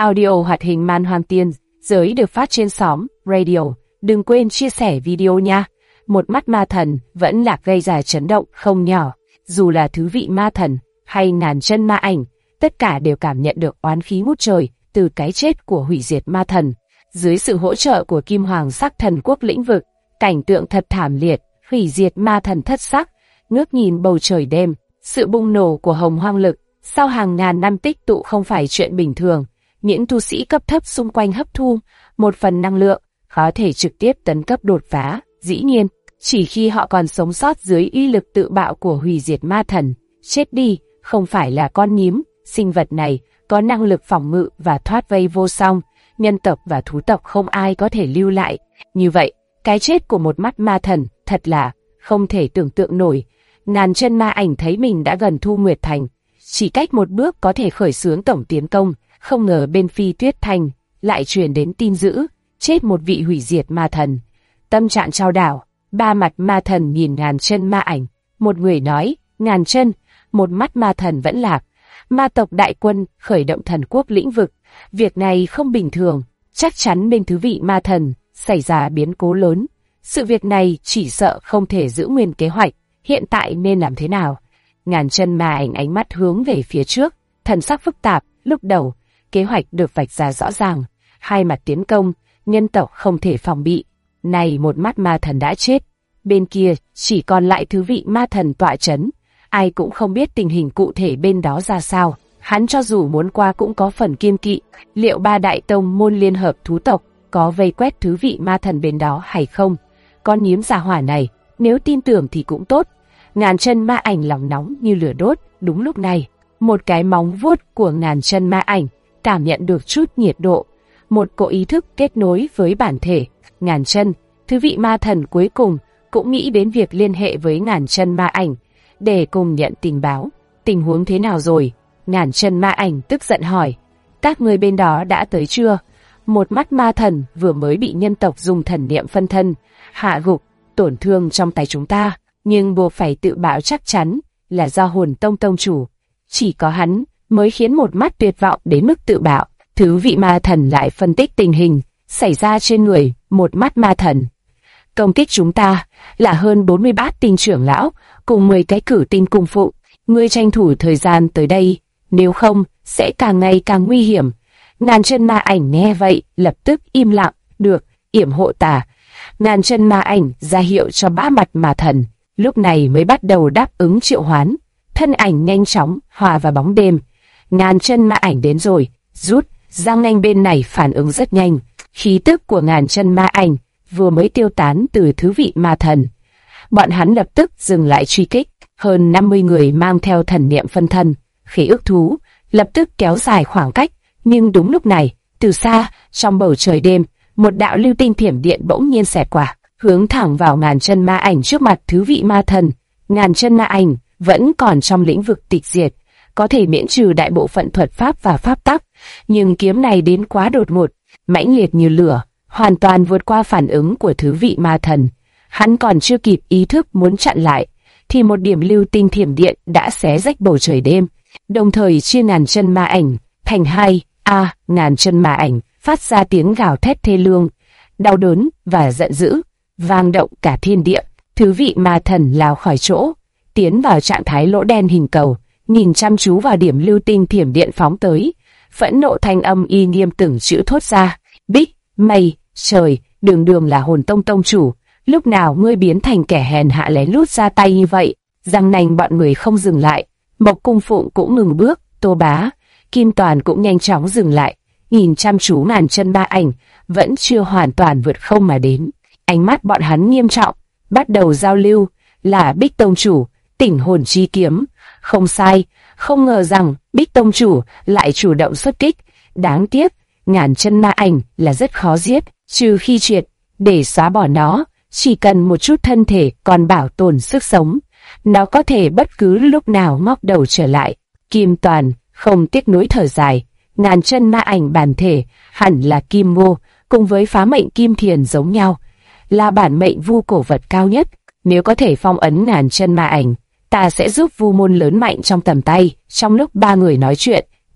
audio hoạt hình man hoang tiên giới được phát trên xóm radio. Đừng quên chia sẻ video nha. Một mắt ma thần vẫn là gây ra chấn động không nhỏ. Dù là thứ vị ma thần hay ngàn chân ma ảnh, tất cả đều cảm nhận được oán khí ngút trời từ cái chết của hủy diệt ma thần. Dưới sự hỗ trợ của Kim Hoàng sắc thần quốc lĩnh vực, cảnh tượng thật thảm liệt, hủy diệt ma thần thất sắc. Ngước nhìn bầu trời đêm, sự bùng nổ của hồng hoang lực sau hàng ngàn năm tích tụ không phải chuyện bình thường. Những tu sĩ cấp thấp xung quanh hấp thu một phần năng lượng, có thể trực tiếp tấn cấp đột phá. Dĩ nhiên, chỉ khi họ còn sống sót dưới uy lực tự bạo của hủy diệt ma thần. Chết đi, không phải là con nhím, sinh vật này có năng lực phòng ngự và thoát vây vô song, nhân tộc và thú tộc không ai có thể lưu lại. Như vậy, cái chết của một mắt ma thần thật là không thể tưởng tượng nổi. Ngàn chân ma ảnh thấy mình đã gần Thu Nguyệt Thành, chỉ cách một bước có thể khởi xướng tổng tiến công, không ngờ bên Phi Tuyết Thành lại truyền đến tin dữ, chết một vị hủy diệt ma thần. Tâm trạng chao đảo, ba mặt ma thần nhìn ngàn chân ma ảnh, một người nói, ngàn chân, một mắt ma thần vẫn lạc. Ma tộc đại quân khởi động thần quốc lĩnh vực, việc này không bình thường, chắc chắn bên thứ vị ma thần xảy ra biến cố lớn. Sự việc này chỉ sợ không thể giữ nguyên kế hoạch, hiện tại nên làm thế nào? Ngàn chân ma ảnh ánh mắt hướng về phía trước, thần sắc phức tạp. Lúc đầu, kế hoạch được vạch ra rõ ràng, hai mặt tiến công, nhân tộc không thể phòng bị. Này một mắt ma thần đã chết, bên kia chỉ còn lại thứ vị ma thần tọa chấn. Ai cũng không biết tình hình cụ thể bên đó ra sao. Hắn cho dù muốn qua cũng có phần kiêng kỵ, liệu ba đại tông môn liên hợp thú tộc có vây quét thứ vị ma thần bên đó hay không? Con nhím già hỏa này, nếu tin tưởng thì cũng tốt. Ngàn chân ma ảnh lòng nóng như lửa đốt. Đúng lúc này, một cái móng vuốt của ngàn chân ma ảnh cảm nhận được chút nhiệt độ. Một cỗ ý thức kết nối với bản thể. Ngàn chân, thứ vị ma thần cuối cùng cũng nghĩ đến việc liên hệ với ngàn chân ma ảnh để cùng nhận tình báo. Tình huống thế nào rồi? Ngàn chân ma ảnh tức giận hỏi. Các người bên đó đã tới chưa? Một mắt ma thần vừa mới bị nhân tộc dùng thần niệm phân thân hạ gục, tổn thương trong tay chúng ta, nhưng buộc phải tự bạo chắc chắn là do hồn tông tông chủ. Chỉ có hắn mới khiến một mắt tuyệt vọng đến mức tự bạo. Thứ vị ma thần lại phân tích tình hình xảy ra trên người một mắt ma thần. Công kích chúng ta là hơn 40 bát tinh trưởng lão cùng 10 cái cử tinh cung phụ. Ngươi tranh thủ thời gian tới đây, nếu không sẽ càng ngày càng nguy hiểm. Ngàn chân ma ảnh nghe vậy lập tức im lặng. Được, yểm hộ ta. Ngàn chân ma ảnh ra hiệu cho ba mặt ma thần, lúc này mới bắt đầu đáp ứng triệu hoán. Thân ảnh nhanh chóng hòa vào bóng đêm. Ngàn chân ma ảnh đến rồi, rút. Giang nanh bên này phản ứng rất nhanh. Khí tức của ngàn chân ma ảnh vừa mới tiêu tán từ thứ vị ma thần, bọn hắn lập tức dừng lại truy kích. Hơn 50 người mang theo thần niệm phân thân, khí ức thú, lập tức kéo dài khoảng cách. Nhưng đúng lúc này, từ xa, trong bầu trời đêm, một đạo lưu tinh thiểm điện bỗng nhiên xẹt qua, hướng thẳng vào ngàn chân ma ảnh trước mặt thứ vị ma thần. Ngàn chân ma ảnh vẫn còn trong lĩnh vực tịch diệt, có thể miễn trừ đại bộ phận thuật pháp và pháp tắc, nhưng kiếm này đến quá đột ngột, mãnh liệt như lửa, hoàn toàn vượt qua phản ứng của thứ vị ma thần. Hắn còn chưa kịp ý thức muốn chặn lại, thì một điểm lưu tinh thiểm điện đã xé rách bầu trời đêm, đồng thời chia ngàn chân ma ảnh thành hai. Ngàn chân ma ảnh phát ra tiếng gào thét thê lương, đau đớn và giận dữ, vang động cả thiên địa. Thứ vị ma thần lao khỏi chỗ, tiến vào trạng thái lỗ đen hình cầu, nhìn chăm chú vào điểm lưu tinh thiểm điện phóng tới. Phẫn nộ thanh âm y nghiêm từng chữ thốt ra. Bích, mây, trời, đường đường là hồn tông tông chủ, lúc nào ngươi biến thành kẻ hèn hạ lén lút ra tay như vậy? Răng nanh bọn người không dừng lại, Mộc Cung Phụng cũng ngừng bước, Tô Bá, Kim Toàn cũng nhanh chóng dừng lại, nhìn chăm chú ngàn chân ma ảnh, vẫn chưa hoàn toàn vượt không mà đến. Ánh mắt bọn hắn nghiêm trọng, bắt đầu giao lưu. Là Bích tông chủ, tỉnh hồn chi kiếm. Không sai, không ngờ rằng Bích tông chủ lại chủ động xuất kích. Đáng tiếc, ngàn chân ma ảnh là rất khó giết, trừ khi triệt để xóa bỏ nó, chỉ cần một chút thân thể còn bảo tồn sức sống, nó có thể bất cứ lúc nào ngóc đầu trở lại. Kim Toàn không tiếc nuối thở dài. Ngàn chân ma ảnh bản thể hẳn là Kim Ngô cùng với phá mệnh Kim Thiền giống nhau, là bản mệnh vu cổ vật cao nhất. Nếu có thể phong ấn ngàn chân ma ảnh, ta sẽ giúp vu môn lớn mạnh trong tầm tay. Trong lúc ba người nói chuyện,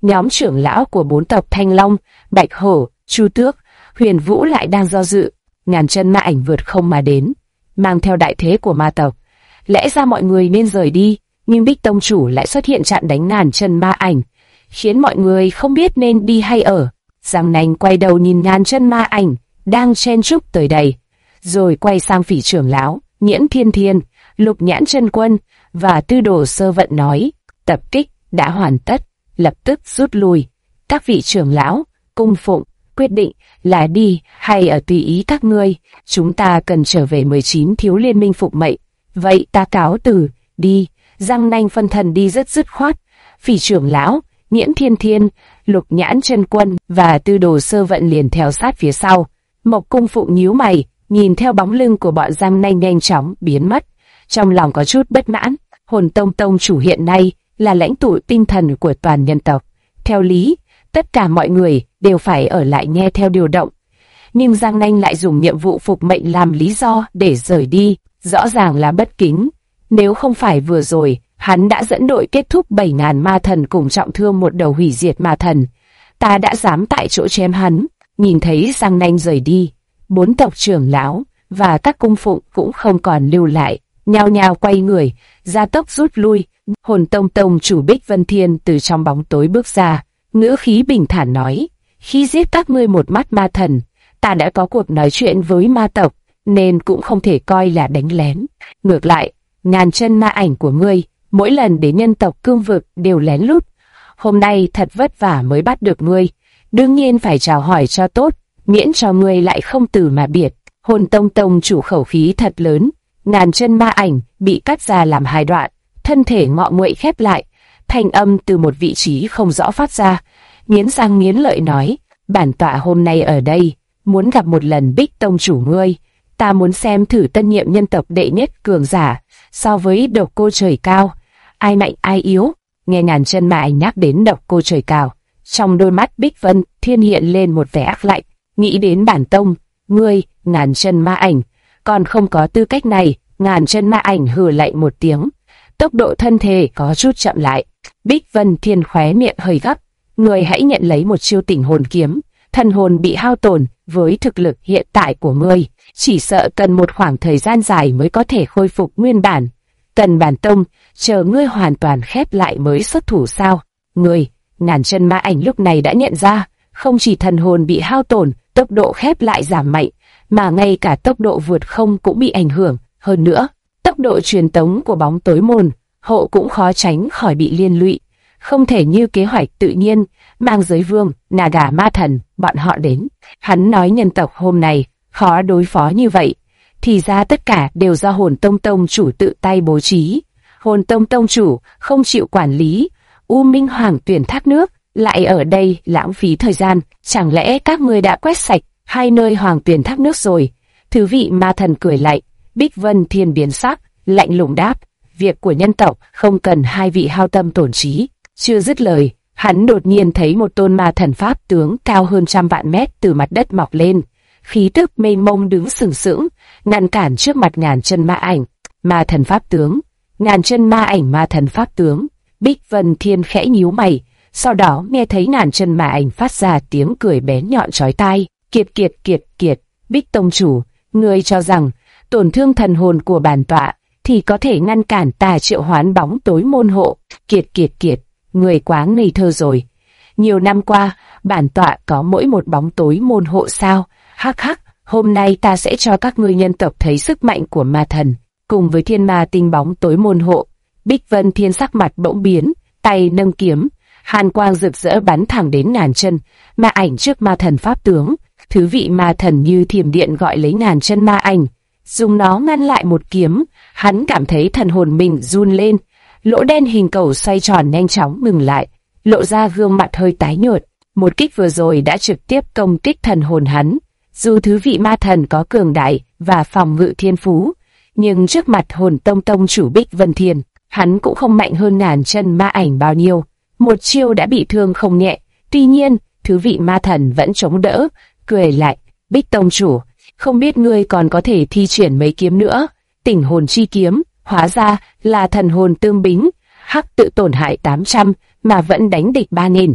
nhóm trưởng lão của 4 tộc Thanh Long, Bạch Hổ, Chu Tước, Huyền Vũ lại đang do dự. Ngàn chân ma ảnh vượt không mà đến, mang theo đại thế của ma tộc. Lẽ ra mọi người nên rời đi, nhưng Bích tông chủ lại xuất hiện chặn đánh ngàn chân ma ảnh, khiến mọi người không biết nên đi hay ở. Giang Nanh quay đầu nhìn ngàn chân ma ảnh đang chen chúc tới đây, rồi quay sang Phỉ trưởng lão, Nhiễn Thiên Thiên, Lục Nhãn Chân Quân và Tư Đồ Sơ Vận nói: tập kích đã hoàn tất, lập tức rút lui. Các vị trưởng lão cung phụng, quyết định là đi hay ở tùy ý các ngươi. Chúng ta cần trở về 19 thiếu liên minh phục mệnh. Vậy ta cáo từ, đi. Giang Nanh phân thần đi rất dứt khoát. Phỉ trưởng lão, Nhiễn Thiên Thiên, Lục Nhãn Chân Quân và Tư Đồ Sơ Vận liền theo sát phía sau. Mộc cung phụng nhíu mày, nhìn theo bóng lưng của bọn Giang Nanh nhanh chóng biến mất, trong lòng có chút bất mãn. Hồn Tông tông chủ hiện nay là lãnh tụ tinh thần của toàn nhân tộc. Theo lý, tất cả mọi người đều phải ở lại nghe theo điều động. Nhưng Giang Nanh lại dùng nhiệm vụ phục mệnh làm lý do để rời đi, rõ ràng là bất kính. Nếu không phải vừa rồi, hắn đã dẫn đội kết thúc 7.000 ma thần cùng trọng thương một đầu hủy diệt ma thần, ta đã dám tại chỗ chém hắn. Nhìn thấy Giang Nanh rời đi, 4 tộc trưởng lão và các cung phụng cũng không còn lưu lại, nhao nhao quay người, gia tốc rút lui. Hồn Tông tông chủ Bích Vân Thiên từ trong bóng tối bước ra, ngữ khí bình thản nói: khi giết các ngươi một mắt ma thần, ta đã có cuộc nói chuyện với ma tộc, nên cũng không thể coi là đánh lén. Ngược lại, ngàn chân ma ảnh của ngươi, mỗi lần đến nhân tộc cương vực đều lén lút. Hôm nay thật vất vả mới bắt được ngươi, đương nhiên phải chào hỏi cho tốt, miễn cho ngươi lại không từ mà biệt. Hồn Tông tông chủ khẩu khí thật lớn, ngàn chân ma ảnh bị cắt ra làm 2 đoạn, thân thể ngọ nguậy khép lại, thanh âm từ một vị trí không rõ phát ra, nghiến răng nghiến lợi nói: bản tọa hôm nay ở đây, muốn gặp một lần Bích tông chủ ngươi. Ta muốn xem thử tân nhiệm nhân tộc đệ nhất cường giả, so với độc cô trời cao, ai mạnh ai yếu. Nghe ngàn chân ma ảnh nhắc đến độc cô trời cao, trong đôi mắt Bích Vân Thiên hiện lên một vẻ ác lạnh, nghĩ đến bản tông, ngươi, ngàn chân ma ảnh, còn không có tư cách này. Ngàn chân ma ảnh hừ lạnh một tiếng, tốc độ thân thể có chút chậm lại. Bích Vân Thiên khóe miệng hơi gấp: người hãy nhận lấy một chiêu tỉnh hồn kiếm, thần hồn bị hao tổn, với thực lực hiện tại của ngươi, chỉ sợ cần một khoảng thời gian dài mới có thể khôi phục nguyên bản. Cần bản tông chờ ngươi hoàn toàn khép lại mới xuất thủ sao? Ngươi, ngàn chân ma ảnh lúc này đã nhận ra, không chỉ thần hồn bị hao tổn, tốc độ khép lại giảm mạnh, mà ngay cả tốc độ vượt không cũng bị ảnh hưởng. Hơn nữa, tốc độ truyền tống của bóng tối môn hộ cũng khó tránh khỏi bị liên lụy, không thể như kế hoạch tự nhiên mang giới vương, Naga ma thần bọn họ đến. Hắn nói nhân tộc hôm nay khó đối phó như vậy, thì ra tất cả đều do Hồn Tông tông chủ tự tay bố trí. Hồn Tông tông chủ không chịu quản lý, U Minh Hoàng tuyển thác nước lại ở đây lãng phí thời gian. Chẳng lẽ các ngươi đã quét sạch 2 nơi Hoàng tuyển thác nước rồi? Thứ vị ma thần cười lạnh. Bích Vân Thiên biến sắc, lạnh lùng đáp: việc của nhân tộc không cần 2 vị hao tâm tổn trí. Chưa dứt lời, hắn đột nhiên thấy một tôn ma thần pháp tướng cao hơn 100 vạn mét từ mặt đất mọc lên, khí tức mênh mông đứng sừng sững, ngăn cản trước mặt ngàn chân ma ảnh. Ma thần pháp tướng, ngàn chân ma ảnh, ma thần pháp tướng. Bích Vân Thiên khẽ nhíu mày, sau đó nghe thấy ngàn chân ma ảnh phát ra tiếng cười bén nhọn chói tai: kiệt kiệt kiệt kiệt, Bích tông chủ, ngươi cho rằng tổn thương thần hồn của bản tọa thì có thể ngăn cản ta triệu hoán bóng tối môn hộ? Kiệt kiệt kiệt, người quá ngây thơ rồi. Nhiều năm qua, bản tọa có mỗi một bóng tối môn hộ sao? Hắc hắc, hôm nay ta sẽ cho các ngươi nhân tộc thấy sức mạnh của ma thần, cùng với thiên ma tinh bóng tối môn hộ. Bích Vân Thiên sắc mặt bỗng biến, tay nâng kiếm, hàn quang rực rỡ bắn thẳng đến ngàn chân ma ảnh trước ma thần pháp tướng. Thứ vị ma thần như thiểm điện gọi lấy ngàn chân ma ảnh, dùng nó ngăn lại một kiếm. Hắn cảm thấy thần hồn mình run lên, lỗ đen hình cầu xoay tròn nhanh chóng ngừng lại, lộ ra gương mặt hơi tái nhợt. Một kích vừa rồi đã trực tiếp công kích thần hồn hắn. Dù thứ vị ma thần có cường đại và phòng ngự thiên phú, nhưng trước mặt Hồn Tông tông chủ Bích Vân Thiên, hắn cũng không mạnh hơn ngàn chân ma ảnh bao nhiêu. Một chiêu đã bị thương không nhẹ. Tuy nhiên, thứ vị ma thần vẫn chống đỡ, cười lại: Bích tông chủ, không biết ngươi còn có thể thi triển mấy kiếm nữa? Tỉnh hồn chi kiếm, hóa ra là thần hồn tương bính, hắc tự tổn hại 800 mà vẫn đánh địch 3.000.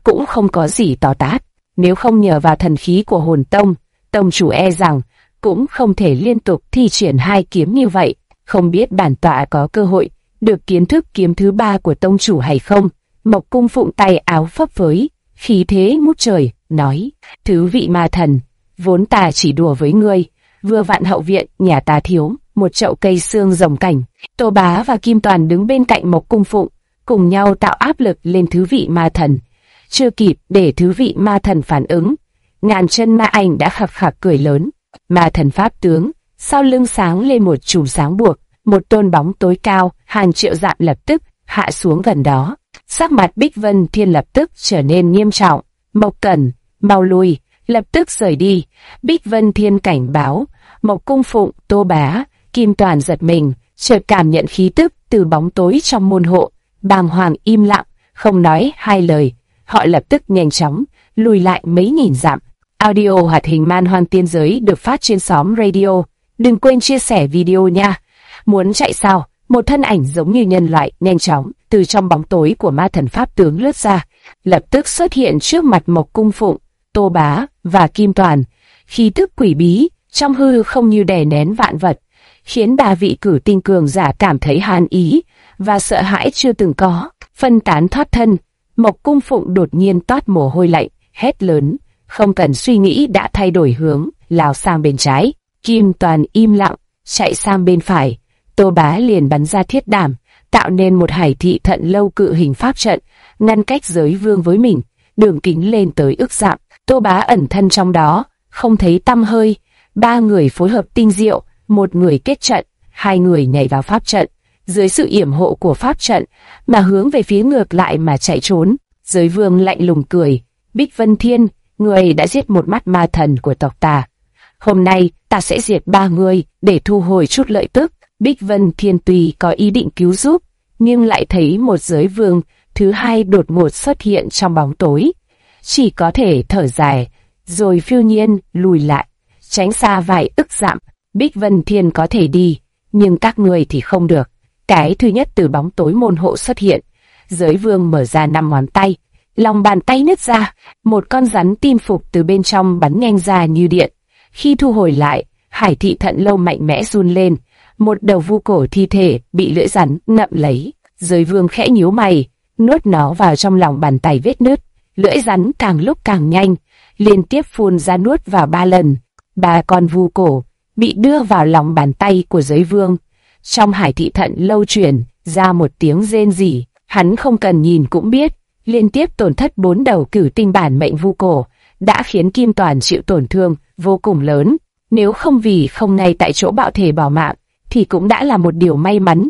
cũng không có gì to tát. Nếu không nhờ vào thần khí của hồn tông, tông chủ e rằng cũng không thể liên tục thi triển 2 kiếm như vậy. Không biết bản tọa có cơ hội được kiến thức kiếm thứ 3 của tông chủ hay không? Mộc Cung Phụng tay áo phấp phới, khí thế ngút trời, nói: Thứ vị ma thần, vốn ta chỉ đùa với ngươi, vừa vặn hậu viện nhà ta thiếu một chậu cây xương rồng cảnh. Tô Bá và Kim Toàn đứng bên cạnh Mộc Cung Phụng, cùng nhau tạo áp lực lên thứ vị ma thần. Chưa kịp để thứ vị ma thần phản ứng, Ngàn Chân Ma Ảnh đã khạc khạc cười lớn. Ma thần pháp tướng, sau lưng sáng lên một chùm sáng buộc, một tôn bóng tối cao, hàng triệu dặm lập tức hạ xuống gần đó. Sắc mặt Bích Vân Thiên lập tức trở nên nghiêm trọng. Mộc Cẩn, mau lui, lập tức rời đi. Bích Vân Thiên cảnh báo. Mộc Cung Phụng, Tô Bá, Kim Toàn giật mình, chợt cảm nhận khí tức từ bóng tối trong môn hộ, bàng hoàng im lặng, không nói 2 lời. Họ lập tức nhanh chóng lùi lại mấy nghìn dặm. Audio hoạt hình Man Hoang Tiên Giới được phát trên xóm radio. Đừng quên chia sẻ video nha. Muốn chạy sao? Một thân ảnh giống như nhân loại nhanh chóng từ trong bóng tối của ma thần pháp tướng lướt ra, lập tức xuất hiện trước mặt Mộc Cung Phụng, Tô Bá và Kim Toàn. Khí tức quỷ bí trong hư không như đè nén vạn vật, khiến 3 vị cử tinh cường giả cảm thấy hàn ý và sợ hãi chưa từng có. Phân tán thoát thân, Mộc Cung Phụng đột nhiên toát mồ hôi lạnh, hét lớn, không cần suy nghĩ đã thay đổi hướng, lao sang bên trái. Kim Toàn im lặng, chạy sang bên phải. Tô Bá liền bắn ra thiết đảm, tạo nên một hải thị thận lâu cự hình pháp trận, ngăn cách giới vương với mình, đường kính lên tới ức dặm. Tô Bá ẩn thân trong đó, không thấy tăm hơi. 3 người phối hợp tinh diệu, 1 người kết trận, 2 người nhảy vào pháp trận, dưới sự yểm hộ của pháp trận mà hướng về phía ngược lại mà chạy trốn. Giới vương lạnh lùng cười, Bích Vân Thiên, người đã giết một mắt ma thần của tộc ta. Hôm nay ta sẽ diệt 3 người để thu hồi chút lợi tức. Bích Vân Thiên tùy có ý định cứu giúp, nhưng lại thấy một giới vương thứ 2 đột ngột xuất hiện trong bóng tối. Chỉ có thể thở dài, rồi phiêu nhiên lùi lại, tránh xa vài ức dặm. Bích Vân Thiên có thể đi, nhưng các người thì không được. Cái thứ nhất từ bóng tối môn hộ xuất hiện. Giới vương mở ra 5 ngón tay, lòng bàn tay nứt ra, một con rắn tim phục từ bên trong bắn nhanh ra như điện. Khi thu hồi lại, hải thị thận lâu mạnh mẽ run lên, một đầu vu cổ thi thể bị lưỡi rắn ngậm lấy. Giới vương khẽ nhíu mày, nuốt nó vào trong lòng bàn tay vết nứt. Lưỡi rắn càng lúc càng nhanh, liên tiếp phun ra nuốt vào 3 lần. 3 con vu cổ bị đưa vào lòng bàn tay của giới vương. Trong hải thị thận lâu truyền ra một tiếng rên rỉ, hắn không cần nhìn cũng biết, liên tiếp tổn thất 4 đầu cửu tinh bản mệnh vu cổ, đã khiến Kim Toàn chịu tổn thương vô cùng lớn. Nếu không vì không ngay tại chỗ bạo thể bỏ mạng, thì cũng đã là một điều may mắn.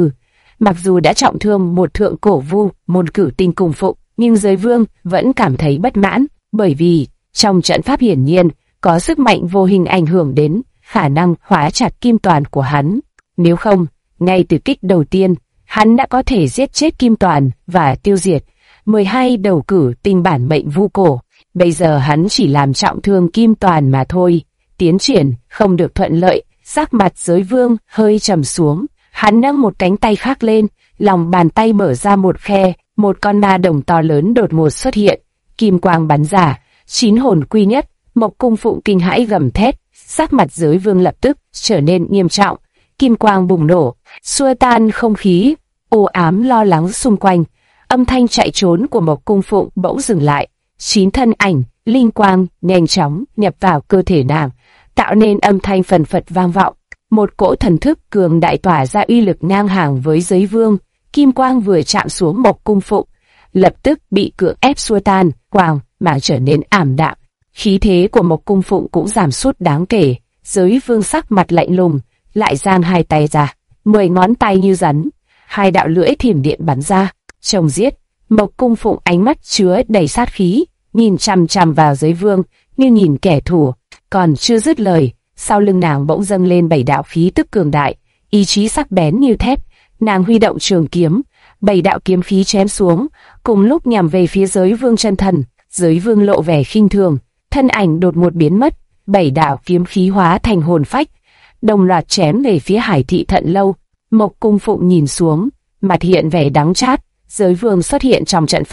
Mặc dù đã trọng thương một thượng cổ vu, môn cửu tinh cùng phụng, nhưng giới vương vẫn cảm thấy bất mãn, bởi vì trong trận pháp hiển nhiên có sức mạnh vô hình ảnh hưởng đến khả năng hóa chặt Kim Toàn của hắn. Nếu không, ngay từ kích đầu tiên, hắn đã có thể giết chết Kim Toàn và tiêu diệt 12 đầu cửu tinh bản mệnh vu cổ. Bây giờ hắn chỉ làm trọng thương Kim Toàn mà thôi. Tiến triển không được thuận lợi, sắc mặt giới vương hơi trầm xuống. Hắn nâng một cánh tay khác lên, lòng bàn tay mở ra một khe, một con ma đồng to lớn đột ngột xuất hiện. Kim quang bắn ra, 9 hồn quy nhất. Mộc Cung Phụng kinh hãi gầm thét, sắc mặt giới vương lập tức trở nên nghiêm trọng. Kim quang bùng nổ, xua tan không khí u ám lo lắng xung quanh. Âm thanh chạy trốn của Mộc Cung Phụng bỗng dừng lại. 9 thân ảnh linh quang nhanh chóng nhập vào cơ thể nàng, tạo nên âm thanh phần phật vang vọng. Một cỗ thần thức cường đại tỏa ra uy lực ngang hàng với giới vương. Kim quang vừa chạm xuống Mộc Cung Phụng, lập tức bị cưỡng ép xua tan, quang mà trở nên ảm đạm. Khí thế của Mộc Cung Phụng cũng giảm sút đáng kể. Giới vương sắc mặt lạnh lùng, lại giang 2 tay ra, 10 ngón tay như rắn, 2 đạo lưỡi thiểm điện bắn ra, chồng giết. Mộc Cung Phụng ánh mắt chứa đầy sát khí, nhìn chằm chằm vào giới vương như nhìn kẻ thù. Còn chưa dứt lời, sau lưng nàng bỗng dâng lên 7 đạo khí tức cường đại, ý chí sắc bén như thép. Nàng huy động trường kiếm, 7 đạo kiếm khí chém xuống, cùng lúc nhằm về phía giới vương chân thần. Giới vương lộ vẻ khinh thường, thân ảnh đột ngột biến mất, 7 đạo kiếm khí hóa thành hồn phách, đồng loạt chém về phía hải thị thận lâu. Mộc Cung Phụng nhìn xuống, mặt hiện vẻ đắng chát. Giới vương xuất hiện trong trận pháp,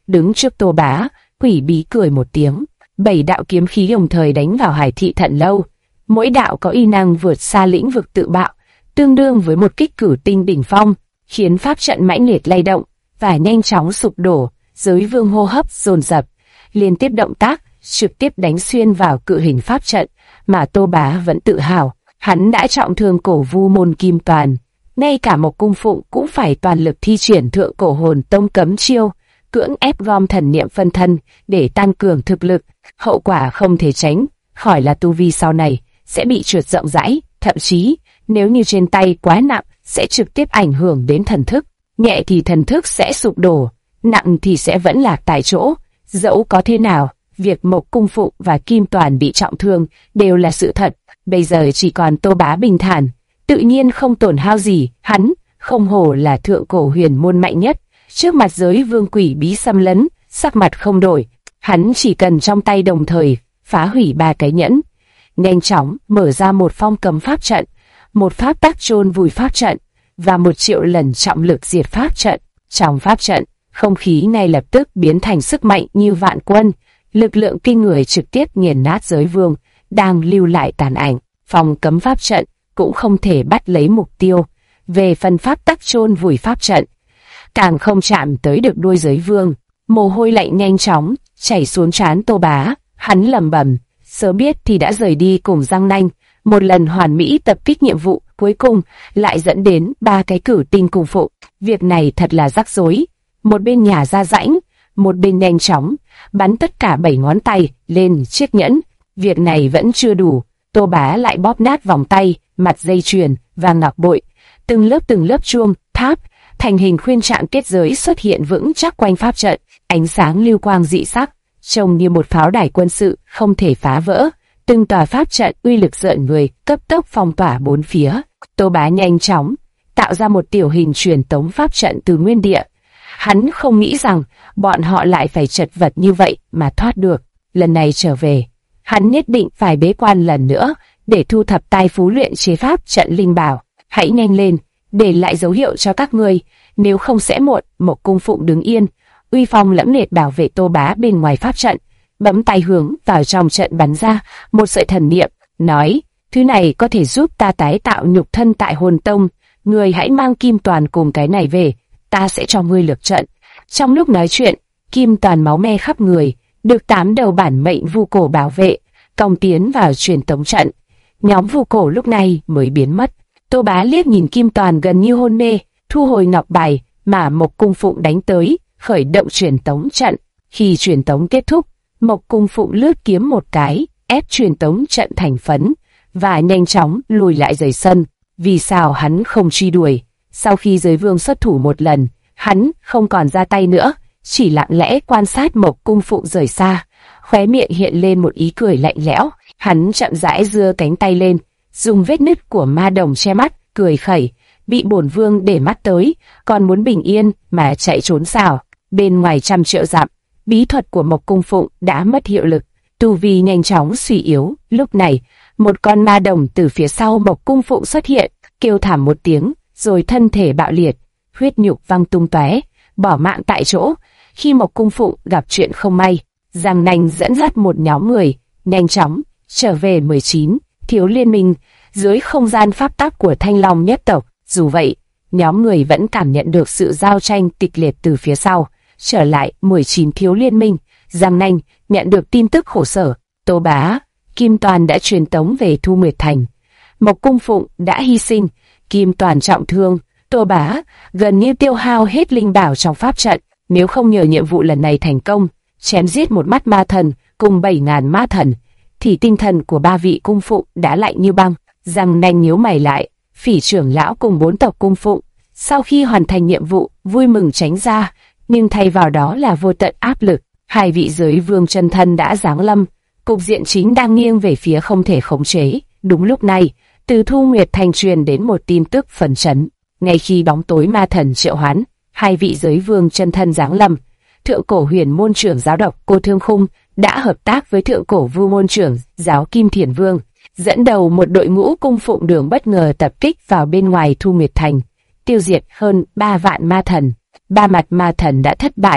đứng trước Tô Bá, quỷ bí cười một tiếng. 7 đạo kiếm khí đồng thời đánh vào Hải Thị Thận Lâu. Mỗi đạo có uy năng vượt xa lĩnh vực tự bạo, tương đương với một kích cử tinh đỉnh phong, khiến pháp trận mãnh liệt lay động và nhanh chóng sụp đổ. Giới vương hô hấp dồn dập, liên tiếp động tác trực tiếp đánh xuyên vào cự hình pháp trận, mà Tô Bá vẫn tự hào, hắn đã trọng thương cổ vu môn Kim Toàn. Ngay cả Mộc Cung Phụng cũng phải toàn lực thi triển Thượng Cổ Hồn Tông cấm chiêu, cưỡng ép gom thần niệm phân thân để tăng cường thực lực. Hậu quả không thể tránh khỏi là tu vi sau này sẽ bị trượt rộng rãi, thậm chí nếu như trên tay quá nặng sẽ trực tiếp ảnh hưởng đến thần thức. Nhẹ thì thần thức sẽ sụp đổ, nặng thì sẽ vẫn lạc tại chỗ. Dẫu có thế nào, việc Mộc Cung Phụng và Kim Toàn bị trọng thương đều là sự thật. Bây giờ chỉ còn Tô Bá bình thản, tự nhiên không tổn hao gì. Hắn không hổ là Thượng Cổ Huyền Môn mạnh nhất, trước mặt giới vương quỷ bí xâm lấn, sắc mặt không đổi. Hắn chỉ cần trong tay đồng thời phá hủy 3 cái nhẫn, nhanh chóng mở ra một phong cấm pháp trận, một pháp tắc chôn vùi pháp trận và 1 triệu lần trọng lực diệt pháp trận. Trong pháp trận, không khí ngay lập tức biến thành sức mạnh như vạn quân, lực lượng kinh người trực tiếp nghiền nát giới vương đang lưu lại tàn ảnh. Phong cấm pháp trận cũng không thể bắt lấy mục tiêu. Về phần pháp tắc chôn vùi pháp trận, càng không chạm tới được đuôi giới vương. Mồ hôi lạnh nhanh chóng chảy xuống trán Tô Bá, hắn lẩm bẩm, sớm biết thì đã rời đi cùng Giang Nanh. Một lần hoàn mỹ tập kích nhiệm vụ, cuối cùng lại dẫn đến 3 cái cử tinh cùng phụ. Việc này thật là rắc rối. Một bên nhả ra rãnh, một bên nhanh chóng bắn tất cả 7 ngón tay lên chiếc nhẫn. Việc này vẫn chưa đủ, Tô Bá lại bóp nát vòng tay, mặt dây chuyền và ngọc bội. Từng lớp chuông, tháp, thành hình khuyên trạng kết giới xuất hiện vững chắc quanh pháp trận, ánh sáng lưu quang dị sắc, trông như một pháo đài quân sự không thể phá vỡ. Từng tòa pháp trận uy lực rợn người, cấp tốc phong tỏa 4 phía. Tô Bá nhanh chóng tạo ra một tiểu hình truyền tống pháp trận từ nguyên địa. Hắn không nghĩ rằng bọn họ lại phải chật vật như vậy mà thoát được. Lần này trở về, hắn nhất định phải bế quan lần nữa để thu thập tài phú luyện chế pháp trận linh bảo. Hãy nhanh lên, để lại dấu hiệu cho các ngươi, nếu không sẽ muộn. Mộc Cung Phụng đứng yên, uy phong lẫm liệt bảo vệ Tô Bá bên ngoài pháp trận, bấm tay hướng vào trong trận bắn ra một sợi thần niệm, nói: thứ này có thể giúp ta tái tạo nhục thân tại Hồn Tông, ngươi hãy mang Kim Toàn cùng cái này về, ta sẽ cho ngươi lược trận. Trong lúc nói chuyện, Kim Toàn máu me khắp người, được 8 đầu bản mệnh vu cổ bảo vệ, cong tiến vào truyền tống trận. Nhóm vu cổ lúc này mới biến mất. Tô Bá liếc nhìn Kim Toàn gần như hôn mê, thu hồi ngọc bài mà Mộc Cung Phụng đánh tới, khởi động truyền tống trận. Khi truyền tống kết thúc, Mộc Cung Phụng lướt kiếm một cái, ép truyền tống trận thành phấn và nhanh chóng lùi lại rời sân. Vì sao hắn không truy đuổi? Sau khi giới vương xuất thủ một lần, hắn không còn ra tay nữa, chỉ lặng lẽ quan sát Mộc Cung Phụng rời xa. Khóe miệng hiện lên một ý cười lạnh lẽo. Hắn chậm rãi giơ cánh tay lên, dùng vết nứt của ma đồng che mắt, cười khẩy: bị bổn vương để mắt tới, còn muốn bình yên mà chạy trốn sao? Bên ngoài trăm triệu dặm, bí thuật của Mộc Cung Phụng đã mất hiệu lực, tu vi nhanh chóng suy yếu. Lúc này, một con ma đồng từ phía sau Mộc Cung Phụng xuất hiện, kêu thảm một tiếng, rồi thân thể bạo liệt, huyết nhục văng tung tóe, bỏ mạng tại chỗ. Khi Mộc Cung Phụng gặp chuyện không may, Giang Nanh dẫn dắt một nhóm người nhanh chóng trở về 19 thiếu liên minh dưới không gian pháp tắc của Thanh Long nhất tộc. Dù vậy, nhóm người vẫn cảm nhận được sự giao tranh kịch liệt từ phía sau. Trở lại 19 thiếu liên minh, Giang Nanh nhận được tin tức khổ sở: Tô Bá, Kim Toàn đã truyền tống về Thu Nguyệt Thành. Mộc Cung Phụng đã hy sinh, Kim Toàn trọng thương, Tô Bá gần như tiêu hao hết linh bảo trong pháp trận. Nếu không nhờ nhiệm vụ lần này thành công, chém giết một mắt ma thần cùng 7.000 ma thần, thì tinh thần của 3 vị cung phụng đã lạnh như băng. Giang Nanh nhíu mày lại. Phỉ trưởng lão cùng 4 tộc cung phụng sau khi hoàn thành nhiệm vụ vui mừng tránh ra, nhưng thay vào đó là vô tận áp lực. 2 vị giới vương chân thân đã giáng lâm, cục diện chính đang nghiêng về phía không thể khống chế. Đúng lúc này, từ Thu Nguyệt Thành truyền đến một tin tức phấn chấn. Ngay khi bóng tối ma thần triệu hoán 2 vị giới vương chân thân giáng lâm, Thượng Cổ Huyền Môn trưởng giáo độc Cô Thương Khung đã hợp tác với Thượng Cổ Vu Môn trưởng giáo Kim Thiền Vương, dẫn đầu một đội ngũ cung phụng đường bất ngờ tập kích vào bên ngoài Thu Nguyệt Thành, tiêu diệt hơn 3 vạn ma thần. 3 mặt ma thần đã thất bại,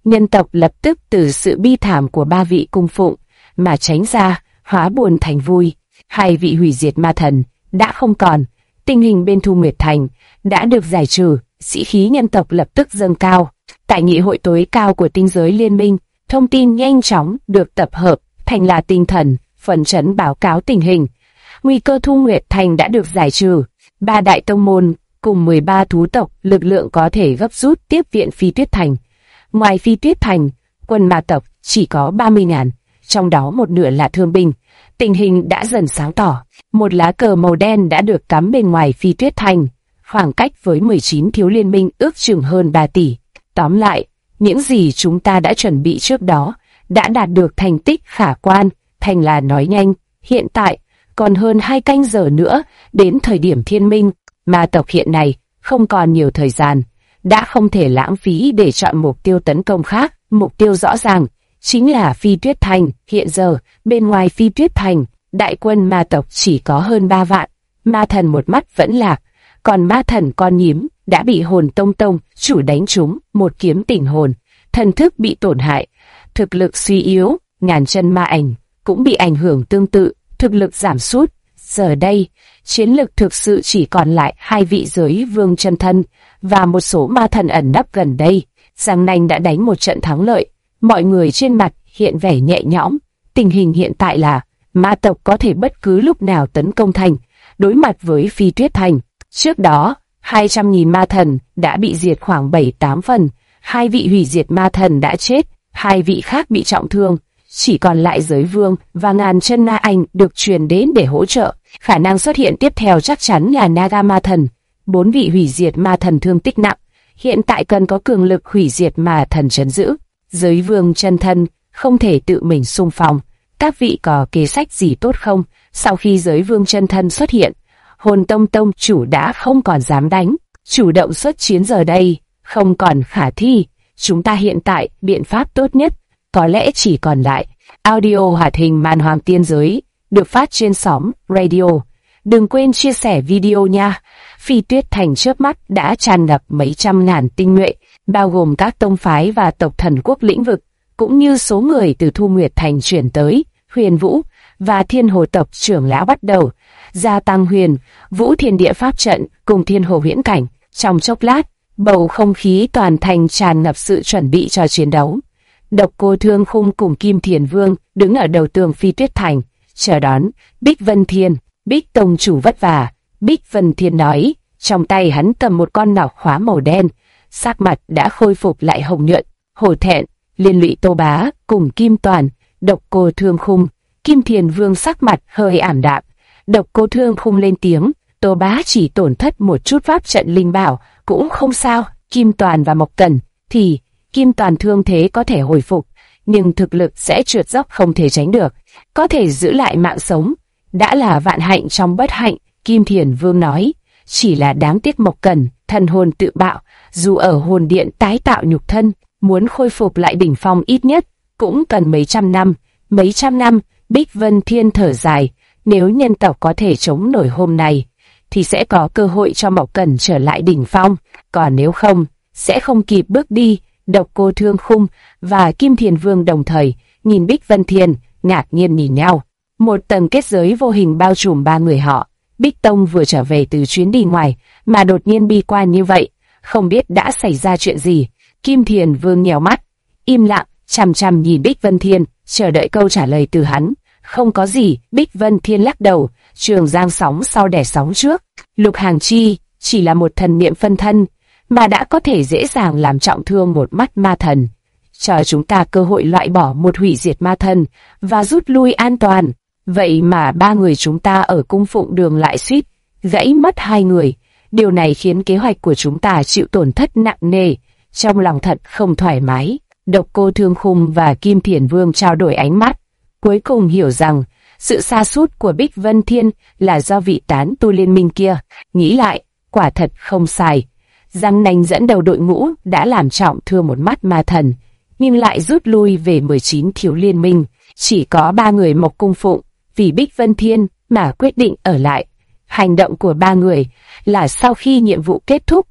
nhân tộc lập tức từ sự bi thảm của ba vị cung phụng mà tránh ra, hóa buồn thành vui. Hai vị hủy diệt ma thần đã không còn, tình hình bên Thu Nguyệt Thành đã được giải trừ, sĩ khí nhân tộc lập tức dâng cao. Tại nghị hội tối cao của tinh giới liên minh, thông tin nhanh chóng được tập hợp thành là tinh thần, phấn chấn báo cáo tình hình. Nguy cơ Thu Nguyệt Thành đã được giải trừ, ba đại tông môn cùng 13 thú tộc lực lượng có thể gấp rút tiếp viện Phi Tuyết Thành. Ngoài Phi Tuyết Thành, quân ma tộc chỉ có 30.000, trong đó một nửa là thương binh. Tình hình đã dần sáng tỏ, một lá cờ màu đen đã được cắm bên ngoài Phi Tuyết Thành, khoảng cách với 19 thiếu liên minh ước chừng hơn 3 tỷ. Tóm lại, những gì chúng ta đã chuẩn bị trước đó đã đạt được thành tích khả quan. Thành là nói nhanh, hiện tại còn hơn 2 canh giờ nữa đến thời điểm thiên minh. Ma tộc hiện nay không còn nhiều thời gian, đã không thể lãng phí để chọn mục tiêu tấn công khác. Mục tiêu rõ ràng chính là Phi Tuyết Thành. Hiện giờ, bên ngoài Phi Tuyết Thành, đại quân ma tộc chỉ có hơn 3 vạn. Ma thần một mắt vẫn lạc, còn ma thần con nhím đã bị hồn tông tông chủ đánh trúng một kiếm tỉnh hồn, thần thức bị tổn hại, thực lực suy yếu. Ngàn chân ma ảnh cũng bị ảnh hưởng tương tự, thực lực giảm sút. Giờ đây, chiến lực thực sự chỉ còn lại 2 vị giới vương chân thân và một số ma thần ẩn nấp gần đây. Giang Nanh đã đánh một trận thắng lợi, mọi người trên mặt hiện vẻ nhẹ nhõm. Tình hình hiện tại là ma tộc có thể bất cứ lúc nào tấn công thành, đối mặt với Phi Tuyết Thành. Trước đó, 200.000 ma thần đã bị diệt khoảng 7-8 phần, 2 vị hủy diệt ma thần đã chết, 2 vị khác bị trọng thương. Chỉ còn lại giới vương và ngàn chân ma ảnh được truyền đến để hỗ trợ. Khả năng xuất hiện tiếp theo chắc chắn là Naga ma thần. 4 vị hủy diệt ma thần thương tích nặng, hiện tại cần có cường lực hủy diệt ma thần trấn giữ. Giới vương chân thân không thể tự mình xung phong. Các vị có kế sách gì tốt không? Sau khi giới vương chân thân xuất hiện, hồn tông tông chủ đã không còn dám đánh. Chủ động xuất chiến giờ đây không còn khả thi. Chúng ta hiện tại biện pháp tốt nhất có lẽ chỉ còn lại audio hoạt hình Man Hoang Tiên Giới, được phát trên sóng radio. Đừng quên chia sẻ video nha. Phi Tuyết Thành chớp mắt đã tràn ngập mấy trăm ngàn tinh nhuệ, bao gồm các tông phái và tộc thần quốc lĩnh vực, cũng như số người từ Thu Nguyệt Thành chuyển tới. Huyền Vũ và Thiên Hồ tộc trưởng lão bắt đầu gia tăng Huyền Vũ Thiên Địa pháp trận cùng Thiên Hồ huyễn cảnh. Trong chốc lát, bầu không khí toàn thành tràn ngập sự chuẩn bị cho chiến đấu. Độc Cô Thương Khung cùng Kim Thiền Vương đứng ở đầu tường Phi Tuyết Thành, chờ đón Bích Vân Thiên. Bích tông chủ vất vả, Bích Vân Thiên nói, trong tay hắn cầm một con ngọc khóa màu đen, sắc mặt đã khôi phục lại hồng nhuận. Hổ Thẹn, liên lụy Tô Bá cùng Kim Toàn, Độc Cô Thương Khung, Kim Thiền Vương sắc mặt hơi ảm đạm. Độc Cô Thương Khung lên tiếng, Tô Bá chỉ tổn thất một chút pháp trận linh bảo, cũng không sao. Kim Toàn và Mộc Cẩn thì Kim Toàn thương thế có thể hồi phục, nhưng thực lực sẽ trượt dốc không thể tránh được. Có thể giữ lại mạng sống đã là vạn hạnh trong bất hạnh. Kim Thiền Vương nói, chỉ là đáng tiếc Mộc Cẩn thần hồn tự bạo, dù ở hồn điện tái tạo nhục thân, muốn khôi phục lại đỉnh phong ít nhất cũng cần mấy trăm năm. Mấy trăm năm. Bích Vân Thiên thở dài, nếu nhân tộc có thể chống nổi hôm nay thì sẽ có cơ hội cho Mộc Cẩn trở lại đỉnh phong, còn nếu không sẽ không kịp bước đi. Độc Cô Thương Khung và Kim Thiền Vương đồng thời nhìn Bích Vân Thiên, ngạc nhiên nhìn nhau. Một tầng kết giới vô hình bao trùm ba người họ. Bích Tông vừa trở về từ chuyến đi ngoài mà đột nhiên bi quan như vậy, không biết đã xảy ra chuyện gì. Kim Thiền Vương nhèo mắt, im lặng, chằm chằm nhìn Bích Vân Thiên, chờ đợi câu trả lời từ hắn. Không có gì. Bích Vân Thiên lắc đầu, Trường Giang sóng sau đẻ sóng trước. Lục Hàng Chi chỉ là một thần niệm phân thân mà đã có thể dễ dàng làm trọng thương một mắt ma thần. Cho chúng ta cơ hội loại bỏ một hủy diệt ma thần và rút lui an toàn. Vậy mà ba người chúng ta ở cung phụng đường lại suýt gãy mất 2 người. Điều này khiến kế hoạch của chúng ta chịu tổn thất nặng nề. Trong lòng thật không thoải mái. Độc Cô Thương Khung và Kim Thiền Vương trao đổi ánh mắt, cuối cùng hiểu rằng sự sa sút của Bích Vân Thiên là do vị tán tu liên minh kia. Nghĩ lại, quả thật không sai. Giang Nanh dẫn đầu đội ngũ đã làm trọng thương một mắt ma thần, nhưng lại rút lui về 19 thiếu liên minh. Chỉ có 3 người Mộc cung phụng vì Bích Vân Thiên mà quyết định ở lại. Hành động của 3 người là sau khi nhiệm vụ kết thúc,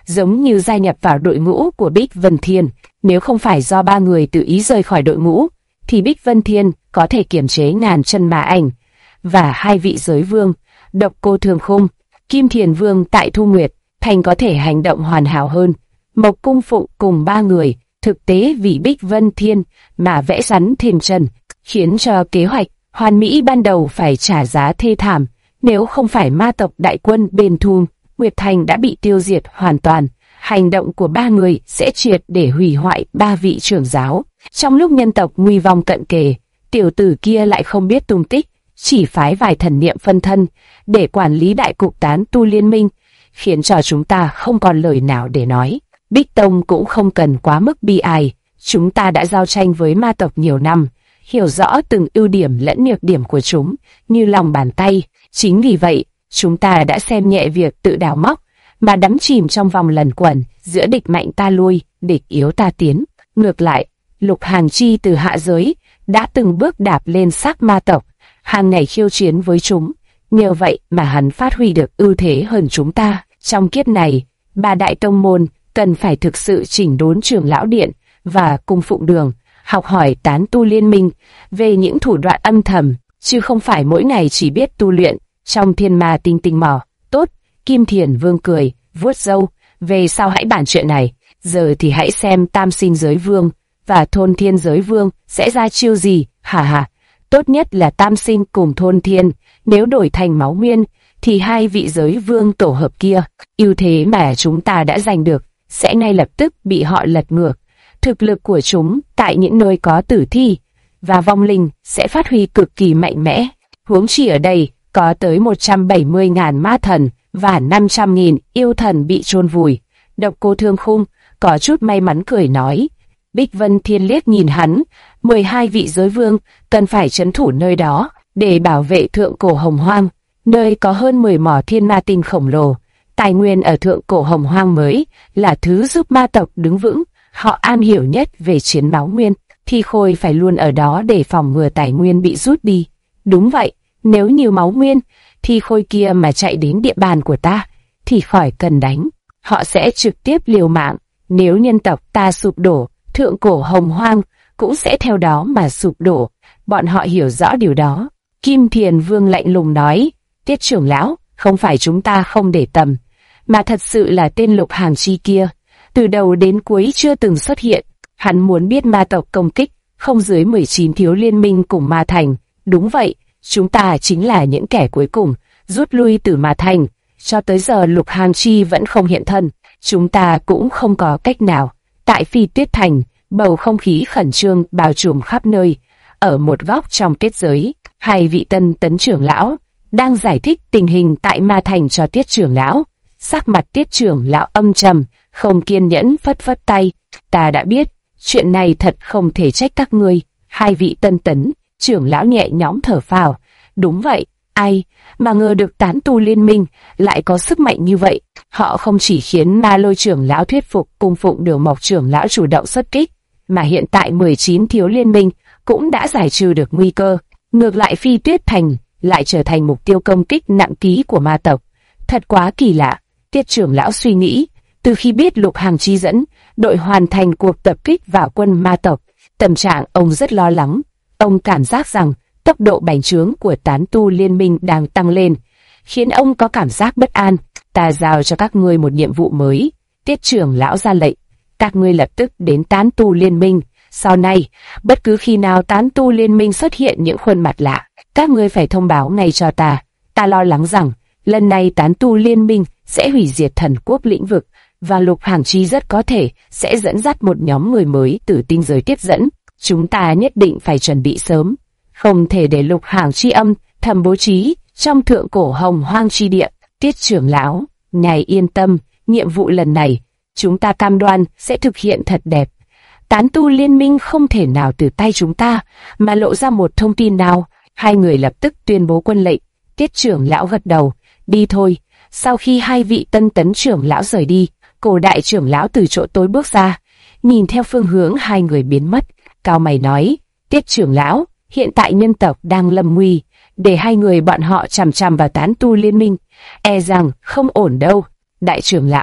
giống như gia nhập vào đội ngũ của Bích Vân Thiên. Nếu không phải do 3 người tự ý rời khỏi đội ngũ, thì Bích Vân Thiên có thể kiềm chế ngàn chân ma ảnh và 2 vị giới vương, Độc Cô Thường Khung, Kim Thiền Vương tại Thu Nguyệt Thành có thể hành động hoàn hảo hơn. Mộc Cung Phụng cùng 3 người thực tế vì Bích Vân Thiên mà vẽ rắn thêm chân, khiến cho kế hoạch hoàn mỹ ban đầu phải trả giá thê thảm. Nếu không phải ma tộc đại quân bên Thu Nguyệt Thành đã bị tiêu diệt hoàn toàn, hành động của 3 người sẽ triệt để hủy hoại 3 vị trưởng giáo. Trong lúc nhân tộc nguy vong cận kề, tiểu tử kia lại không biết tung tích, chỉ phái vài thần niệm phân thân để quản lý đại cục tán tu liên minh, khiến cho chúng ta không còn lời nào để nói. Bích Tông cũng không cần quá mức bi ai, chúng ta đã giao tranh với ma tộc nhiều năm, hiểu rõ từng ưu điểm lẫn nhược điểm của chúng như lòng bàn tay. Chính vì vậy, chúng ta đã xem nhẹ việc tự đào móc, mà đắm chìm trong vòng lẩn quẩn giữa địch mạnh ta lui, địch yếu ta tiến. Ngược lại, Lục Hàng Chi từ hạ giới đã từng bước đạp lên xác ma tộc, hàng ngày khiêu chiến với chúng. Nhờ vậy mà hắn phát huy được ưu thế hơn chúng ta. Trong kiếp này, 3 đại tông môn cần phải thực sự chỉnh đốn Trưởng Lão Điện và Cung Phụng Đường, học hỏi tán tu liên minh về những thủ đoạn âm thầm, chứ không phải mỗi ngày chỉ biết tu luyện trong thiên ma tinh tinh mò. Tốt, Kim Thiền Vương cười, vuốt râu, về sau hãy bàn chuyện này, giờ thì hãy xem Tam Sinh Giới Vương và Thôn Thiên Giới Vương sẽ ra chiêu gì. Hà hà, tốt nhất là Tam Sinh cùng Thôn Thiên, nếu đổi thành máu nguyên thì 2 vị giới vương tổ hợp kia, ưu thế mà chúng ta đã giành được sẽ ngay lập tức bị họ lật ngược. Thực lực của chúng tại những nơi có tử thi và vong linh sẽ phát huy cực kỳ mạnh mẽ. Huống chi ở đây có tới 170.000 ma thần và 500.000 yêu thần bị chôn vùi. Độc Cô Thương Khung có chút may mắn cười nói. Bích Vân Thiên liếc nhìn hắn, 12 vị giới vương cần phải trấn thủ nơi đó để bảo vệ thượng cổ hồng hoang, nơi có hơn 10 mỏ thiên ma tinh khổng lồ. Tài nguyên ở thượng cổ hồng hoang mới là thứ giúp ma tộc đứng vững. Họ am hiểu nhất về chiến máu nguyên, thì Khôi phải luôn ở đó để phòng ngừa tài nguyên bị rút đi. Đúng vậy, nếu nhiều máu nguyên, thì Khôi kia mà chạy đến địa bàn của ta, thì khỏi cần đánh. Họ sẽ trực tiếp liều mạng. Nếu nhân tộc ta sụp đổ, thượng cổ hồng hoang cũng sẽ theo đó mà sụp đổ. Bọn họ hiểu rõ điều đó. Kim Thiền Vương lạnh lùng nói, Tiết trưởng lão, không phải chúng ta không để tầm, mà thật sự là tên Lục Hàng Chi kia từ đầu đến cuối chưa từng xuất hiện. Hắn muốn biết ma tộc công kích không dưới 19 thiếu liên minh cùng ma thành. Đúng vậy, chúng ta chính là những kẻ cuối cùng rút lui từ ma thành. Cho tới giờ Lục Hàng Chi vẫn không hiện thân, chúng ta cũng không có cách nào. Tại Phi Tuyết Thành, bầu không khí khẩn trương bao trùm khắp nơi. Ở một góc trong kết giới, 2 vị tân tấn trưởng lão đang giải thích tình hình tại ma thành cho Tiết trưởng lão. Sắc mặt Tiết trưởng lão âm trầm, không kiên nhẫn phất phất tay. Ta đã biết, chuyện này thật không thể trách các ngươi. 2 vị tân tấn trưởng lão nhẹ nhõm thở phào. Đúng vậy, ai mà ngờ được tán tu liên minh lại có sức mạnh như vậy. Họ không chỉ khiến Ma Lôi trưởng lão thuyết phục Cung Phụng Đường Mộc trưởng lão chủ động xuất kích, mà hiện tại 19 thiếu liên minh cũng đã giải trừ được nguy cơ. Ngược lại Phi Tuyết Thành lại trở thành mục tiêu công kích nặng ký của ma tộc. Thật quá kỳ lạ. Tiết trưởng lão suy nghĩ, từ khi biết Lục Hàng Chi dẫn đội hoàn thành cuộc tập kích vào quân ma tộc, tâm trạng ông rất lo lắng. Ông cảm giác rằng tốc độ bành trướng của tán tu liên minh đang tăng lên, khiến ông có cảm giác bất an. Ta giao cho các ngươi một nhiệm vụ mới. Tiết trưởng lão ra lệnh, các ngươi lập tức đến tán tu liên minh. Sau này, bất cứ khi nào tán tu liên minh xuất hiện những khuôn mặt lạ, các ngươi phải thông báo ngay cho ta. Ta lo lắng rằng lần này tán tu liên minh sẽ hủy diệt thần quốc lĩnh vực, và Lục Hàng Chi rất có thể sẽ dẫn dắt một nhóm người mới từ tinh giới tiếp dẫn. Chúng ta nhất định phải chuẩn bị sớm, không thể để Lục Hàng Chi âm thầm bố trí trong thượng cổ hồng hoang chi địa. Tiết trưởng lão, ngài yên tâm, nhiệm vụ lần này chúng ta cam đoan sẽ thực hiện thật đẹp. Tán tu liên minh không thể nào từ tay chúng ta mà lộ ra một thông tin nào. 2 người lập tức tuyên bố quân lệnh. Tiết trưởng lão gật đầu, đi thôi. Sau khi 2 vị tân tấn trưởng lão rời đi, Cổ đại trưởng lão từ chỗ tối bước ra, nhìn theo phương hướng 2 người biến mất, cau mày nói, Tiết trưởng lão, hiện tại nhân tộc đang lâm nguy, để 2 người bọn họ chằm chằm vào tán tu liên minh, e rằng không ổn đâu. Đại trưởng lão,